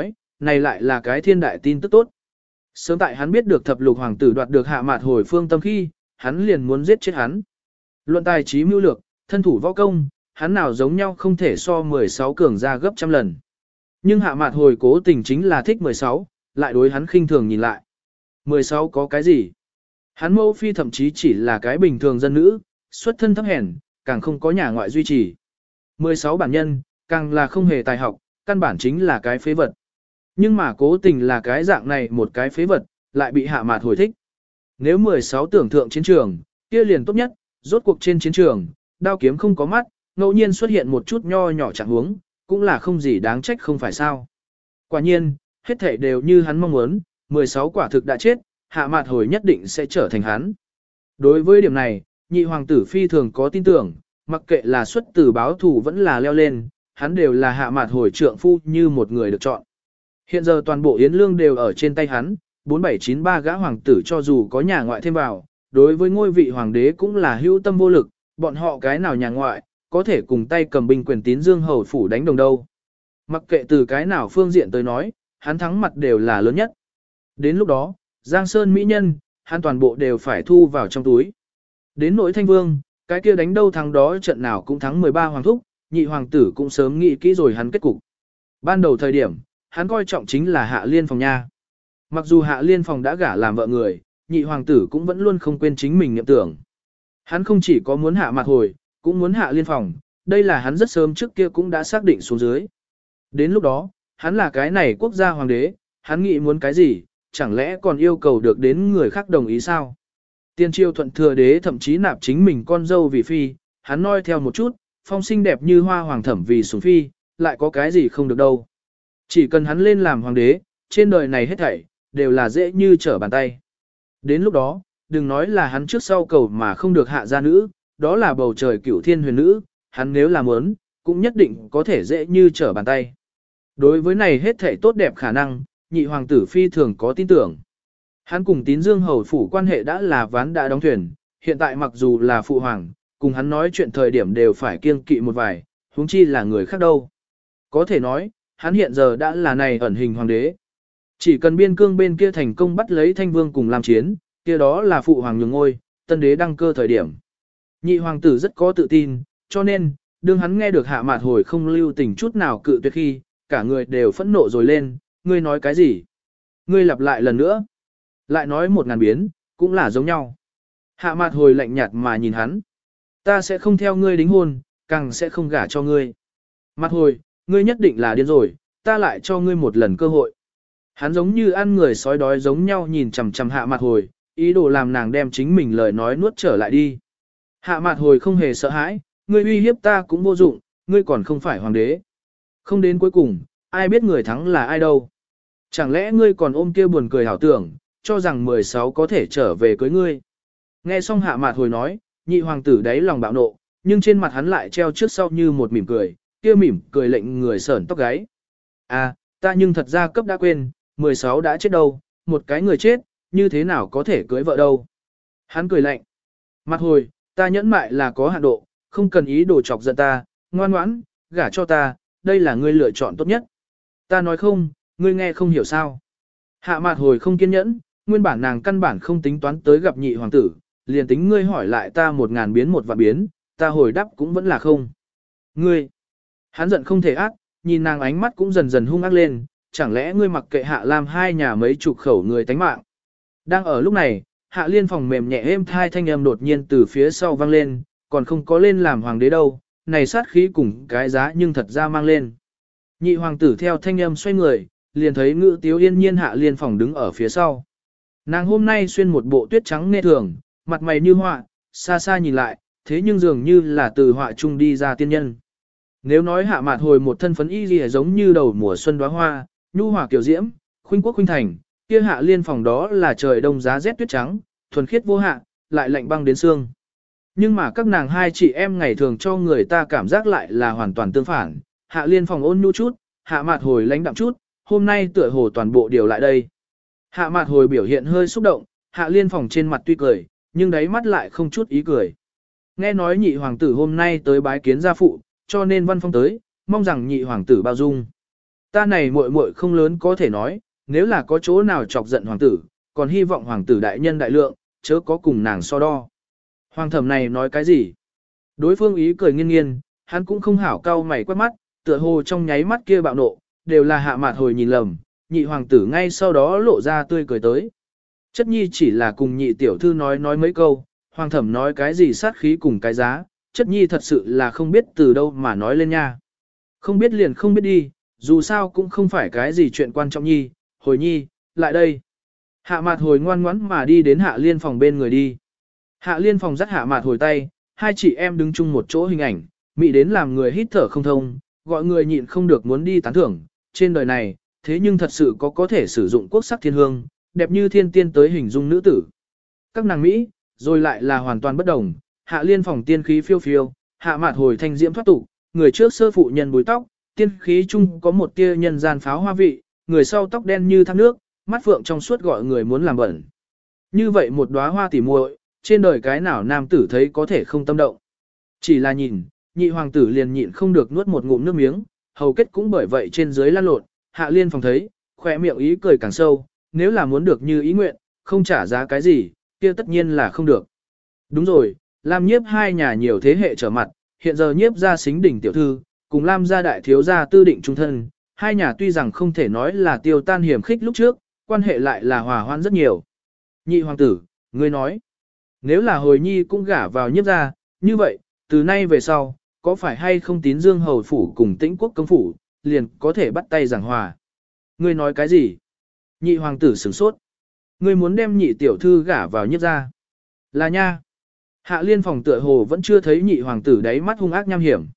này lại là cái thiên đại tin tức tốt. Sớm tại hắn biết được thập lục hoàng tử đoạt được Hạ Mạt Hồi phương tâm khi, hắn liền muốn giết chết hắn. Luận tài trí mưu lược, thân thủ võ công, hắn nào giống nhau không thể so 16 cường ra gấp trăm lần. Nhưng Hạ Mạt Hồi cố tình chính là thích 16, lại đối hắn khinh thường nhìn lại. 16 có cái gì? Hắn mẫu phi thậm chí chỉ là cái bình thường dân nữ, xuất thân thấp hèn, càng không có nhà ngoại duy trì. 16 bản nhân, càng là không hề tài học, căn bản chính là cái phế vật. Nhưng mà cố tình là cái dạng này một cái phế vật, lại bị Hạ Mạt Hồi thích. Nếu 16 tưởng thượng chiến trường, kia liền tốt nhất, rốt cuộc trên chiến trường, đao kiếm không có mắt, ngẫu nhiên xuất hiện một chút nho nhỏ trạng huống, cũng là không gì đáng trách không phải sao. Quả nhiên, hết thảy đều như hắn mong muốn, 16 quả thực đã chết, Hạ Mạt Hồi nhất định sẽ trở thành hắn. Đối với điểm này, nhị hoàng tử phi thường có tin tưởng, mặc kệ là xuất tử báo thù vẫn là leo lên, hắn đều là Hạ Mạt Hồi trượng phu như một người được chọn. Hiện giờ toàn bộ Yến Lương đều ở trên tay hắn, 4793 gã hoàng tử cho dù có nhà ngoại thêm vào, đối với ngôi vị hoàng đế cũng là hữu tâm vô lực, bọn họ cái nào nhà ngoại, có thể cùng tay cầm binh quyền tín dương hầu phủ đánh đồng đâu. Mặc kệ từ cái nào phương diện tới nói, hắn thắng mặt đều là lớn nhất. Đến lúc đó, Giang Sơn mỹ nhân, hắn toàn bộ đều phải thu vào trong túi. Đến nỗi Thanh Vương, cái kia đánh đâu thắng đó trận nào cũng thắng 13 hoàng thúc, nhị hoàng tử cũng sớm nghĩ kỹ rồi hắn kết cục. Ban đầu thời điểm, hắn coi trọng chính là Hạ Liên Phòng nha. Mặc dù Hạ Liên Phòng đã gả làm vợ người, nhị hoàng tử cũng vẫn luôn không quên chính mình niệm tưởng. Hắn không chỉ có muốn Hạ Mạt Hồi, cũng muốn Hạ Liên Phòng, đây là hắn rất sớm trước kia cũng đã xác định xuống dưới. Đến lúc đó, hắn là cái này quốc gia hoàng đế, hắn nghĩ muốn cái gì, chẳng lẽ còn yêu cầu được đến người khác đồng ý sao? Tiên triều thuận thừa đế thậm chí nạp chính mình con dâu vì phi, hắn noi theo một chút, phong xinh đẹp như hoa hoàng thẩm vì sủng phi, lại có cái gì không được đâu. Chỉ cần hắn lên làm hoàng đế, trên đời này hết thảy, đều là dễ như trở bàn tay. Đến lúc đó, đừng nói là hắn trước sau cầu mà không được hạ gia nữ, đó là bầu trời cửu thiên huyền nữ, hắn nếu làm muốn, cũng nhất định có thể dễ như trở bàn tay. Đối với này hết thảy tốt đẹp khả năng, nhị hoàng tử phi thường có tin tưởng. Hắn cùng tín dương hầu phủ quan hệ đã là ván đã đóng thuyền, hiện tại mặc dù là phụ hoàng, cùng hắn nói chuyện thời điểm đều phải kiêng kỵ một vài, huống chi là người khác đâu. Có thể nói, hắn hiện giờ đã là này ẩn hình hoàng đế. Chỉ cần biên cương bên kia thành công bắt lấy Thanh Vương cùng làm chiến, kia đó là phụ hoàng nhường ngôi, tân đế đăng cơ thời điểm. Nhị hoàng tử rất có tự tin, cho nên, đương hắn nghe được Hạ Mạt Hồi không lưu tình chút nào cự tuyệt khi, cả người đều phẫn nộ rồi lên, ngươi nói cái gì? Ngươi lặp lại lần nữa. Lại nói 1000 biến, cũng là giống nhau. Hạ Mạt Hồi lạnh nhạt mà nhìn hắn. Ta sẽ không theo ngươi đính hôn, càng sẽ không gả cho ngươi. Mạt Hồi, ngươi nhất định là điên rồi, ta lại cho ngươi một lần cơ hội. Hắn giống như ăn người sói đói giống nhau nhìn chằm chằm Hạ Mạt Hồi, ý đồ làm nàng đem chính mình lời nói nuốt trở lại đi. Hạ Mạt Hồi không hề sợ hãi, ngươi uy hiếp ta cũng vô dụng, ngươi còn không phải hoàng đế. Không đến cuối cùng, ai biết người thắng là ai đâu. Chẳng lẽ ngươi còn ôm kia buồn cười hảo tưởng, cho rằng 16 có thể trở về cưới ngươi. Nghe xong Hạ Mạt Hồi nói, nhị hoàng tử đáy lòng bạo nộ, nhưng trên mặt hắn lại treo trước sau như một mỉm cười, kia mỉm cười lệnh người sởn tóc gáy. À, ta nhưng thật ra cấp đã quên, 16 đã chết đâu, một cái người chết, như thế nào có thể cưới vợ đâu. Hắn cười lạnh. Mạt Hồi, ta nhẫn mại là có hạn độ, không cần ý đồ chọc giận ta, ngoan ngoãn, gả cho ta, đây là ngươi lựa chọn tốt nhất. Ta nói không, ngươi nghe không hiểu sao. Hạ Mạt Hồi không kiên nhẫn, nguyên bản nàng căn bản không tính toán tới gặp nhị hoàng tử, liền tính ngươi hỏi lại ta 1000 biến 1 vạn biến, ta hồi đáp cũng vẫn là không. Ngươi, hắn giận không thể ác, nhìn nàng ánh mắt cũng dần dần hung ác lên, chẳng lẽ ngươi mặc kệ Hạ Lam hai nhà mấy chục khẩu người tánh mạng. Đang ở lúc này, Hạ Liên Phòng mềm nhẹ êm thai thanh âm đột nhiên từ phía sau vang lên, còn không có lên làm hoàng đế đâu, này sát khí cùng cái giá nhưng thật ra mang lên. Nhị hoàng tử theo thanh âm xoay người, liền thấy Ngự Tiếu Yên Nhiên Hạ Liên Phòng đứng ở phía sau. Nàng hôm nay xuyên một bộ tuyết trắng nghe thường, mặt mày như họa, xa xa nhìn lại, thế nhưng dường như là từ họa trung đi ra tiên nhân. Nếu nói Hạ Mạt Hồi một thân phấn y gì giống như đầu mùa xuân đóa hoa, nhu hòa kiều diễm, khuynh quốc khuynh thành, kia Hạ Liên Phòng đó là trời đông giá rét tuyết trắng, thuần khiết vô hạ, lại lạnh băng đến xương. Nhưng mà các nàng hai chị em ngày thường cho người ta cảm giác lại là hoàn toàn tương phản, Hạ Liên Phòng ôn nhu chút, Hạ Mạt Hồi lãnh đạm chút, hôm nay tựa hồ toàn bộ điều lại đây. Hạ Mạt Hồi biểu hiện hơi xúc động, Hạ Liên Phòng trên mặt tuy cười, nhưng đáy mắt lại không chút ý cười. Nghe nói nhị hoàng tử hôm nay tới bái kiến gia phụ, cho nên văn phong tới, mong rằng nhị hoàng tử bao dung. Ta này muội muội không lớn có thể nói, nếu là có chỗ nào chọc giận hoàng tử, còn hy vọng hoàng tử đại nhân đại lượng, chớ có cùng nàng so đo. Hoàng thẩm này nói cái gì? Đối phương ý cười nghiêng nghiêng, hắn cũng không hảo cau mày quét mắt, tựa hồ trong nháy mắt kia bạo nộ, đều là Hạ Mạt Hồi nhìn lầm, nhị hoàng tử ngay sau đó lộ ra tươi cười tới. Chất nhi chỉ là cùng nhị tiểu thư nói mấy câu, hoàng thẩm nói cái gì sát khí cùng cái giá, chất nhi thật sự là không biết từ đâu mà nói lên nha. Không biết liền không biết đi, dù sao cũng không phải cái gì chuyện quan trọng nhi, Hồi nhi, lại đây. Hạ Mạt Hồi ngoan ngoãn mà đi đến Hạ Liên phòng bên người đi. Hạ Liên phòng dắt Hạ Mạt Hồi tay, hai chị em đứng chung một chỗ hình ảnh, mị đến làm người hít thở không thông, gọi người nhịn không được muốn đi tán thưởng. Trên đời này, thế nhưng thật sự có thể sử dụng quốc sắc thiên hương, đẹp như thiên tiên tới hình dung nữ tử. Các nàng Mỹ, rồi lại là hoàn toàn bất đồng, Hạ Liên phòng tiên khí phiêu phiêu, Hạ Mạt Hồi thanh diễm thoát tục, người trước sơ phụ nhân búi tóc, tiên khí chung có một tia nhân gian pháo hoa vị, người sau tóc đen như thác nước, mắt phượng trong suốt gọi người muốn làm bẩn. Như vậy một đóa hoa tỉ muội, trên đời cái nào nam tử thấy có thể không tâm động. Chỉ là nhìn, nhị hoàng tử liền nhịn không được nuốt một ngụm nước miếng, hầu kết cũng bởi vậy trên dưới lan lộn, Hạ Liên phòng thấy, khỏe miệng ý cười càng sâu, nếu là muốn được như ý nguyện, không trả giá cái gì, kia tất nhiên là không được. Đúng rồi, Lam Nhiếp hai nhà nhiều thế hệ trở mặt, hiện giờ Nhiếp gia Sính đỉnh tiểu thư, cùng Lam gia đại thiếu gia Tư Định trung thân, hai nhà tuy rằng không thể nói là tiêu tan hiểm khích lúc trước, quan hệ lại là hòa hoãn rất nhiều. Nhị hoàng tử, ngươi nói, nếu là Hồi nhi cũng gả vào Nhiếp gia, như vậy, từ nay về sau, có phải hay không Tín Dương hầu phủ cùng Tĩnh Quốc công phủ, liền có thể bắt tay giảng hòa. Ngươi nói cái gì? Nhị hoàng tử sửng sốt. Ngươi muốn đem nhị tiểu thư gả vào Nhiếp gia? Là nha. Hạ Liên phòng tựa hồ vẫn chưa thấy nhị hoàng tử đáy mắt hung ác nham hiểm.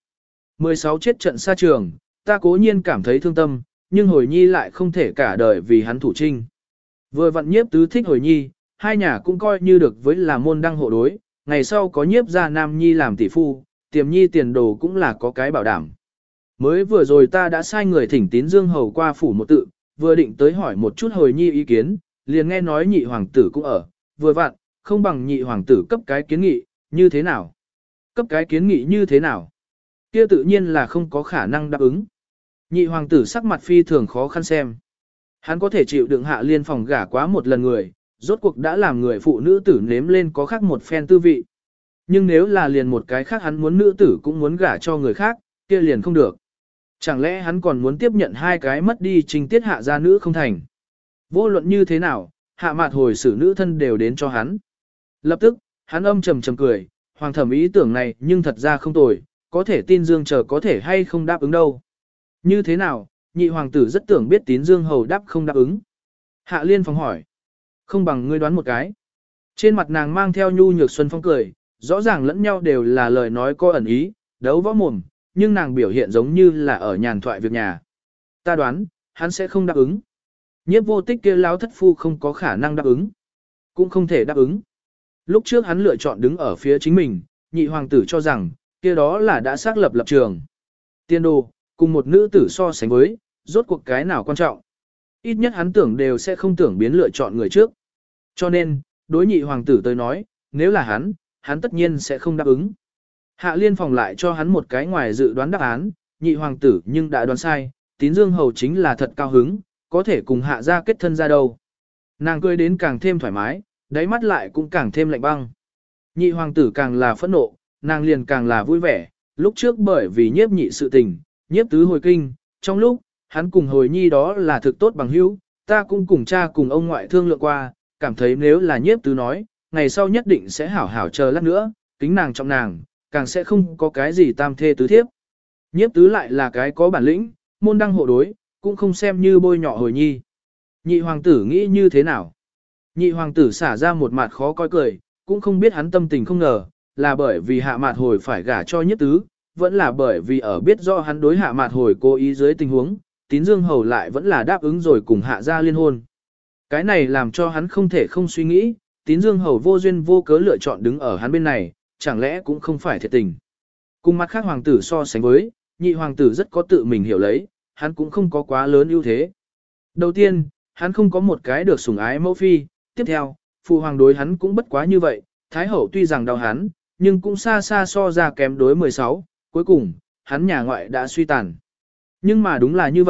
16 chết trận xa trường, ta cố nhiên cảm thấy thương tâm, nhưng Hồi nhi lại không thể cả đời vì hắn thủ trinh. Vừa vặn Nhiếp tứ thích Hồi nhi, hai nhà cũng coi như được với là môn đăng hộ đối, ngày sau có Nhiếp gia nam nhi làm tỷ phu, tiềm nhi tiền đồ cũng là có cái bảo đảm. Mới vừa rồi ta đã sai người thỉnh Tín Dương hầu qua phủ một tự, vừa định tới hỏi một chút Hồi nhi ý kiến, liền nghe nói nhị hoàng tử cũng ở, vừa vặn, không bằng nhị hoàng tử cấp cái kiến nghị, như thế nào? Cấp cái kiến nghị như thế nào? Kia tự nhiên là không có khả năng đáp ứng. Nhị hoàng tử sắc mặt phi thường khó khăn xem. Hắn có thể chịu đựng Hạ Liên phòng gả quá một lần người, rốt cuộc đã làm người phụ nữ tử nếm lên có khác một phen tư vị. Nhưng nếu là liền một cái khác hắn muốn nữ tử cũng muốn gả cho người khác, kia liền không được. Chẳng lẽ hắn còn muốn tiếp nhận hai cái mất đi trình tiết hạ gia nữ không thành? Vô luận như thế nào, Hạ Mạt Hồi xử nữ thân đều đến cho hắn. Lập tức, hắn âm trầm trầm cười, hoàng thẩm ý tưởng này nhưng thật ra không tồi, có thể tin Dương chờ có thể hay không đáp ứng đâu. Như thế nào, nhị hoàng tử rất tưởng biết Tín Dương hầu đáp không đáp ứng. Hạ Liên phòng hỏi. Không bằng ngươi đoán một cái. Trên mặt nàng mang theo nhu nhược xuân phong cười, rõ ràng lẫn nhau đều là lời nói có ẩn ý, đấu võ mồm, nhưng nàng biểu hiện giống như là ở nhàn thoại việc nhà. Ta đoán, hắn sẽ không đáp ứng. Nhiếp vô tích kia lão thất phu không có khả năng đáp ứng. Cũng không thể đáp ứng. Lúc trước hắn lựa chọn đứng ở phía chính mình, nhị hoàng tử cho rằng, kia đó là đã xác lập lập trường. Tiên đồ, cùng một nữ tử so sánh với, rốt cuộc cái nào quan trọng. Ít nhất hắn tưởng đều sẽ không tưởng biến lựa chọn người trước. Cho nên, đối nhị hoàng tử tới nói, nếu là hắn tất nhiên sẽ không đáp ứng. Hạ Liên phòng lại cho hắn một cái ngoài dự đoán đáp án, nhị hoàng tử nhưng đã đoán sai, Tín Dương hầu chính là thật cao hứng, có thể cùng hạ gia kết thân ra đâu. Nàng cười đến càng thêm thoải mái, đáy mắt lại cũng càng thêm lạnh băng. Nhị hoàng tử càng là phẫn nộ, nàng liền càng là vui vẻ, lúc trước bởi vì nhiếp nhị sự tình, nhiếp tứ hồi kinh, trong lúc, hắn cùng Hồi nhi đó là thực tốt bằng hữu, ta cũng cùng cha cùng ông ngoại thương lượng qua, cảm thấy nếu là nhiếp tứ nói, ngày sau nhất định sẽ hảo hảo chờ lát nữa, kính nàng trọng nàng, càng sẽ không có cái gì tam thê tứ thiếp. Nhiếp tứ lại là cái có bản lĩnh, môn đăng hộ đối, cũng không xem như bôi nhọ Hồi nhi. Nhị hoàng tử nghĩ như thế nào? Nhị hoàng tử xả ra một mặt khó coi cười, cũng không biết hắn tâm tình không ngờ, là bởi vì Hạ Mạt Hồi phải gả cho nhiếp tứ, vẫn là bởi vì ở biết do hắn đối Hạ Mạt Hồi cố ý dưới tình huống, Tín Dương hầu lại vẫn là đáp ứng rồi cùng hạ gia liên hôn. Cái này làm cho hắn không thể không suy nghĩ, Tín Dương hầu vô duyên vô cớ lựa chọn đứng ở hắn bên này, chẳng lẽ cũng không phải thiệt tình. Cùng mặt khác hoàng tử so sánh với, nhị hoàng tử rất có tự mình hiểu lấy, hắn cũng không có quá lớn ưu thế. Đầu tiên, hắn không có một cái được sủng ái mẫu phi, tiếp theo, phụ hoàng đối hắn cũng bất quá như vậy, thái hậu tuy rằng đau hắn, nhưng cũng xa xa so ra kém đối 16, cuối cùng, hắn nhà ngoại đã suy tàn. Nhưng mà đúng là như vậy,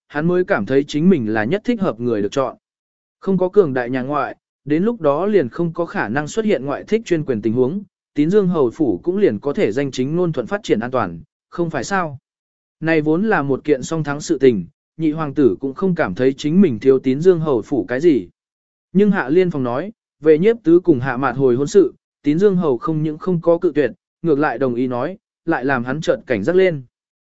hắn mới cảm thấy chính mình là nhất thích hợp người được chọn. Không có cường đại nhà ngoại, đến lúc đó liền không có khả năng xuất hiện ngoại thích chuyên quyền tình huống, Tín Dương hầu phủ cũng liền có thể danh chính ngôn thuận phát triển an toàn, không phải sao? Này vốn là một kiện song thắng sự tình, nhị hoàng tử cũng không cảm thấy chính mình thiếu Tín Dương hầu phủ cái gì. Nhưng Hạ Liên Phòng nói, về Nhiếp Tứ cùng Hạ Mạt hồi hôn sự, Tín Dương hầu không những không có cự tuyệt, ngược lại đồng ý nói, lại làm hắn chợt cảnh giác lên.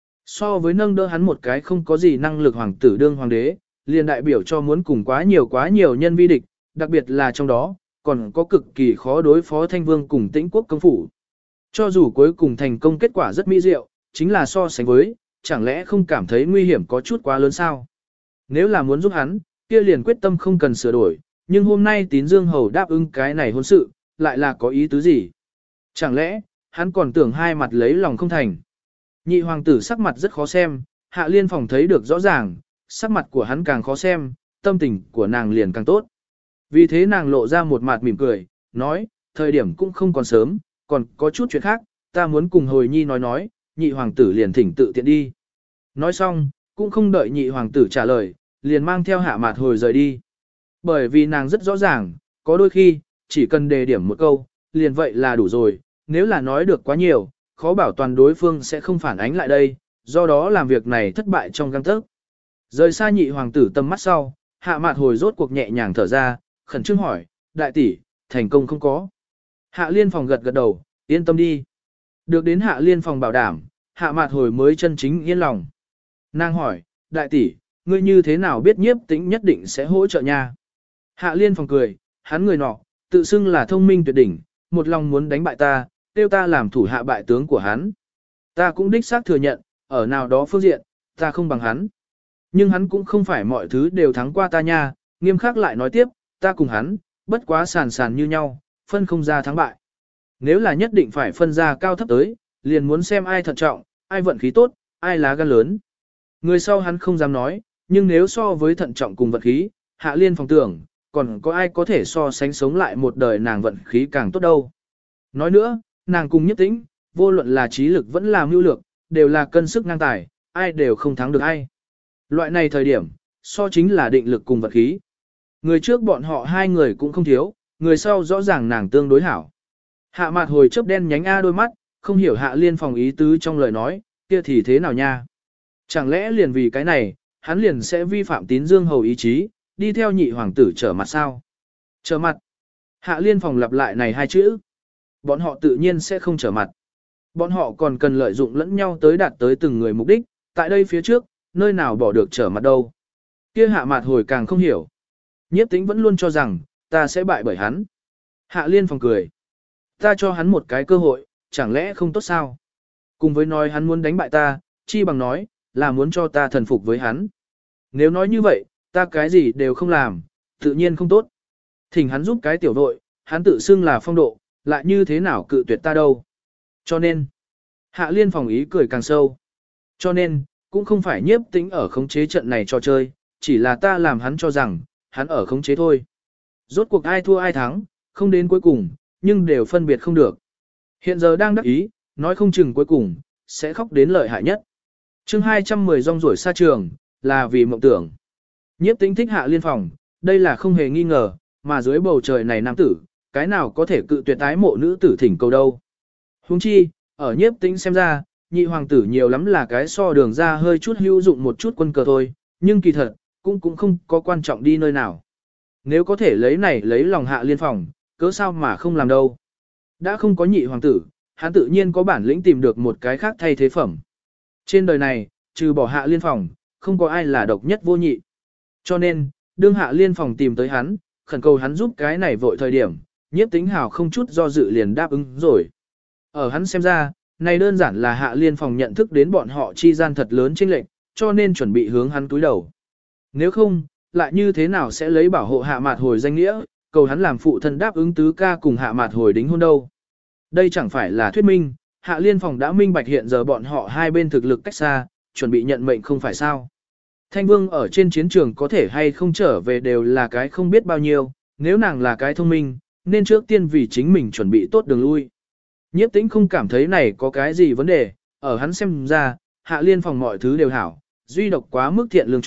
So với nâng đỡ hắn một cái không có gì năng lực hoàng tử đương hoàng đế, liền đại biểu cho muốn cùng quá nhiều nhân vi địch, đặc biệt là trong đó, còn có cực kỳ khó đối phó Thanh Vương cùng Tĩnh quốc công phủ. Cho dù cuối cùng thành công kết quả rất mỹ diệu, chính là so sánh với, chẳng lẽ không cảm thấy nguy hiểm có chút quá lớn sao? Nếu là muốn giúp hắn, kia liền quyết tâm không cần sửa đổi, nhưng hôm nay Tín Dương hầu đáp ứng cái này hôn sự, lại là có ý tứ gì? Chẳng lẽ, hắn còn tưởng hai mặt lấy lòng không thành? Nhị hoàng tử sắc mặt rất khó xem, Hạ Liên Phòng thấy được rõ ràng, sắc mặt của hắn càng khó xem, tâm tình của nàng liền càng tốt. Vì thế nàng lộ ra một mặt mỉm cười, nói, thời điểm cũng không còn sớm, còn có chút chuyện khác, ta muốn cùng hồi nhi nói, nhị hoàng tử liền thỉnh tự tiện đi. Nói xong, cũng không đợi nhị hoàng tử trả lời, liền mang theo Hạ Mạt hồi rời đi. Bởi vì nàng rất rõ ràng, có đôi khi, chỉ cần đề điểm một câu, liền vậy là đủ rồi, nếu là nói được quá nhiều, khó bảo toàn đối phương sẽ không phản ánh lại đây, do đó làm việc này thất bại trong gang tấc. Rời xa nhị hoàng tử tầm mắt sau, Hạ Mạt hồi rốt cuộc nhẹ nhàng thở ra, khẩn trương hỏi, đại tỷ, thành công không có? Hạ Liên Phòng gật gật đầu, yên tâm đi. Được đến Hạ Liên Phòng bảo đảm, Hạ Mạt hồi mới chân chính yên lòng. Nàng hỏi, đại tỷ, ngươi như thế nào biết Nhiếp Tĩnh nhất định sẽ hỗ trợ nha? Hạ Liên Phòng cười, hắn người nọ, tự xưng là thông minh tuyệt đỉnh, một lòng muốn đánh bại ta, tiêu ta làm thủ hạ bại tướng của hắn. Ta cũng đích xác thừa nhận, ở nào đó phương diện, ta không bằng hắn. Nhưng hắn cũng không phải mọi thứ đều thắng qua ta nha, nghiêm khắc lại nói tiếp, ta cùng hắn, bất quá sàn sàn như nhau, phân không ra thắng bại. Nếu là nhất định phải phân ra cao thấp tới, liền muốn xem ai thận trọng, ai vận khí tốt, ai lá gan lớn. Người sau hắn không dám nói, nhưng nếu so với thận trọng cùng vận khí, Hạ Liên Phòng tưởng, còn có ai có thể so sánh sống lại một đời nàng vận khí càng tốt đâu. Nói nữa, nàng cùng Nhiếp Tĩnh, vô luận là trí lực vẫn là mưu lược, đều là cân sức ngang tài, ai đều không thắng được ai. Loại này thời điểm, so chính là định lực cùng vận khí. Người trước bọn họ hai người cũng không thiếu, người sau rõ ràng nàng tương đối hảo. Hạ Mạt hồi chớp đen nhánh A đôi mắt, không hiểu Hạ Liên Phòng ý tứ trong lời nói, kia thì thế nào nha? Chẳng lẽ liền vì cái này, hắn liền sẽ vi phạm Tín Dương hầu ý chí, đi theo nhị hoàng tử trở mặt sao? Trở mặt. Hạ Liên Phòng lặp lại này hai chữ. Bọn họ tự nhiên sẽ không trở mặt. Bọn họ còn cần lợi dụng lẫn nhau tới đạt tới từng người mục đích, tại đây phía trước, nơi nào bỏ được trở mặt đâu. Kia Hạ Mạt hồi càng không hiểu. Nhiếp Tĩnh vẫn luôn cho rằng, ta sẽ bại bởi hắn. Hạ Liên Phòng cười. Ta cho hắn một cái cơ hội, chẳng lẽ không tốt sao? Cùng với nói hắn muốn đánh bại ta, chi bằng nói, là muốn cho ta thần phục với hắn. Nếu nói như vậy, ta cái gì đều không làm, tự nhiên không tốt. Thỉnh hắn giúp cái tiểu đội, hắn tự xưng là phong độ, lại như thế nào cự tuyệt ta đâu. Cho nên, Hạ Liên Phòng ý cười càng sâu. Cho nên, cũng không phải Nhiếp Tĩnh ở khống chế trận này cho chơi, chỉ là ta làm hắn cho rằng, hắn ở khống chế thôi. Rốt cuộc ai thua ai thắng, không đến cuối cùng, nhưng đều phân biệt không được. Hiện giờ đang đắc ý, nói không chừng cuối cùng, sẽ khóc đến lợi hại nhất. chương 210 rong ruổi xa trường, là vì mộng tưởng. Nhiếp Tĩnh thích Hạ Liên Phòng, đây là không hề nghi ngờ, mà dưới bầu trời này nam tử, cái nào có thể cự tuyệt ái mộ nữ tử thỉnh cầu đâu. Huống chi, ở Nhiếp Tĩnh xem ra, nhị hoàng tử nhiều lắm là cái so đường ra hơi chút hữu dụng một chút quân cờ thôi, nhưng kỳ thật, cũng không có quan trọng đi nơi nào. Nếu có thể lấy này lấy lòng Hạ Liên Phòng, cớ sao mà không làm đâu. Đã không có nhị hoàng tử, hắn tự nhiên có bản lĩnh tìm được một cái khác thay thế phẩm. Trên đời này, trừ bỏ Hạ Liên Phòng, không có ai là độc nhất vô nhị. Cho nên, đương Hạ Liên Phòng tìm tới hắn, khẩn cầu hắn giúp cái này vội thời điểm, Nhiếp Tĩnh Hào không chút do dự liền đáp ứng rồi. Ở hắn xem ra, này đơn giản là Hạ Liên Phòng nhận thức đến bọn họ chi gian thật lớn chênh lệch, cho nên chuẩn bị hướng hắn túi đầu. Nếu không, lại như thế nào sẽ lấy bảo hộ Hạ Mạt hồi danh nghĩa, cầu hắn làm phụ thân đáp ứng tứ ca cùng Hạ Mạt hồi đính hôn đâu. Đây chẳng phải là thuyết minh, Hạ Liên Phòng đã minh bạch hiện giờ bọn họ hai bên thực lực cách xa, chuẩn bị nhận mệnh không phải sao. Thanh Vương ở trên chiến trường có thể hay không trở về đều là cái không biết bao nhiêu, nếu nàng là cái thông minh, nên trước tiên vì chính mình chuẩn bị tốt đường lui. Nhiếp Tĩnh không cảm thấy này có cái gì vấn đề, ở hắn xem ra, Hạ Liên Phòng mọi thứ đều hảo, duy độc quá mức thiện lương chút,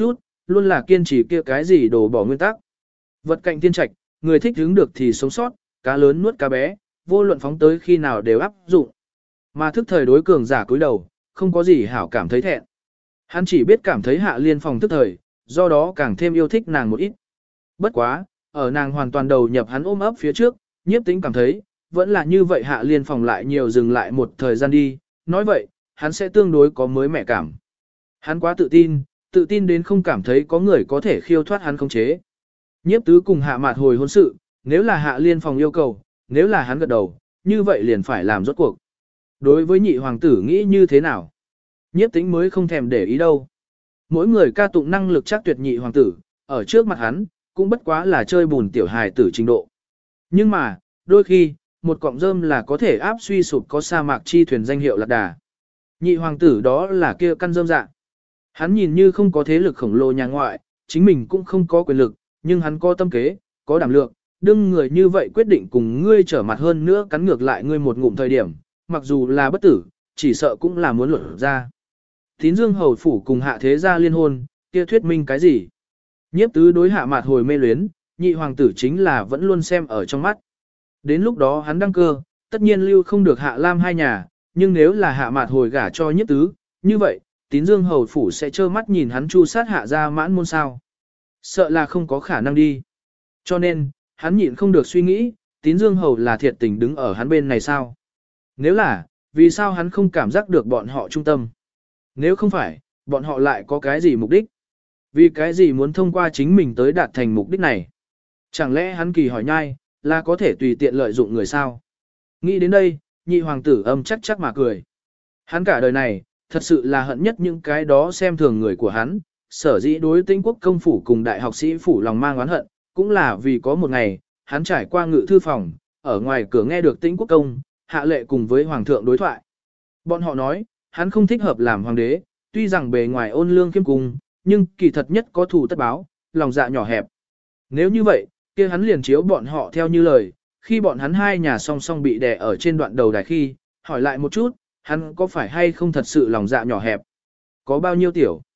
luôn là kiên trì kia cái gì đổ bỏ nguyên tắc. Vật cạnh tiên trạch, người thích hứng được thì sống sót, cá lớn nuốt cá bé, vô luận phóng tới khi nào đều áp dụng. Mà thức thời đối cường giả cúi đầu, không có gì hảo cảm thấy thẹn. Hắn chỉ biết cảm thấy Hạ Liên Phong thức thời, do đó càng thêm yêu thích nàng một ít. Bất quá, ở nàng hoàn toàn đầu nhập hắn ôm ấp phía trước, Nhiếp Tĩnh cảm thấy, vẫn là như vậy Hạ Liên Phong lại nhiều dừng lại một thời gian đi, nói vậy, hắn sẽ tương đối có mới mẻ cảm. Hắn quá tự tin đến không cảm thấy có người có thể khiêu thoát hắn khống chế. Nhiếp Tứ cùng Hạ Mạt hồi hôn sự, nếu là Hạ Liên Phong yêu cầu, nếu là hắn gật đầu, như vậy liền phải làm rốt cuộc. Đối với nhị hoàng tử nghĩ như thế nào? Nhiếp Tĩnh mới không thèm để ý đâu. Mỗi người ca tụng năng lực chắc tuyệt nhị hoàng tử, ở trước mặt hắn, cũng bất quá là chơi bùn tiểu hài tử trình độ. Nhưng mà, đôi khi, một cọng rơm là có thể áp suy sụp có sa mạc chi thuyền danh hiệu lạc đà. Nhị hoàng tử đó là kia căn rơm dạ. Hắn nhìn như không có thế lực khổng lồ nhà ngoại, chính mình cũng không có quyền lực, nhưng hắn có tâm kế, có đảm lượng, đương người như vậy quyết định cùng ngươi trở mặt hơn nữa cắn ngược lại ngươi một ngụm thời điểm, mặc dù là bất tử, chỉ sợ cũng là muốn luận ra. Tín Dương hầu phủ cùng Hạ thế gia liên hôn, kia thuyết minh cái gì? Nhiếp Tứ đối Hạ Mạt hồi mê luyến, nhị hoàng tử chính là vẫn luôn xem ở trong mắt. Đến lúc đó hắn đăng cơ, tất nhiên lưu không được Hạ Lam hai nhà, nhưng nếu là Hạ Mạt hồi gả cho Nhiếp Tứ, như vậy, Tín Dương hầu phủ sẽ trơ mắt nhìn hắn chu sát Hạ gia mãn môn sao? Sợ là không có khả năng đi. Cho nên, hắn nhịn không được suy nghĩ, Tín Dương hầu là thiệt tình đứng ở hắn bên này sao? Nếu là, vì sao hắn không cảm giác được bọn họ trung tâm? Nếu không phải, bọn họ lại có cái gì mục đích? Vì cái gì muốn thông qua chính mình tới đạt thành mục đích này? Chẳng lẽ hắn kỳ hỏi nhai, là có thể tùy tiện lợi dụng người sao? Nghĩ đến đây, nhị hoàng tử âm chắc chắc mà cười. Hắn cả đời này, thật sự là hận nhất những cái đó xem thường người của hắn, sở dĩ đối Tĩnh quốc công phủ cùng đại học sĩ phủ lòng mang oán hận, cũng là vì có một ngày, hắn trải qua ngự thư phòng, ở ngoài cửa nghe được Tĩnh quốc công, Hạ Lệ cùng với hoàng thượng đối thoại. Bọn họ nói, hắn không thích hợp làm hoàng đế, tuy rằng bề ngoài ôn lương khiêm cung, nhưng kỳ thật nhất có thù tất báo, lòng dạ nhỏ hẹp. Nếu như vậy, kia hắn liền chiếu bọn họ theo như lời, khi bọn hắn hai nhà song song bị đè ở trên đoạn đầu đài khi, hỏi lại một chút, hắn có phải hay không thật sự lòng dạ nhỏ hẹp? Có bao nhiêu tiểu?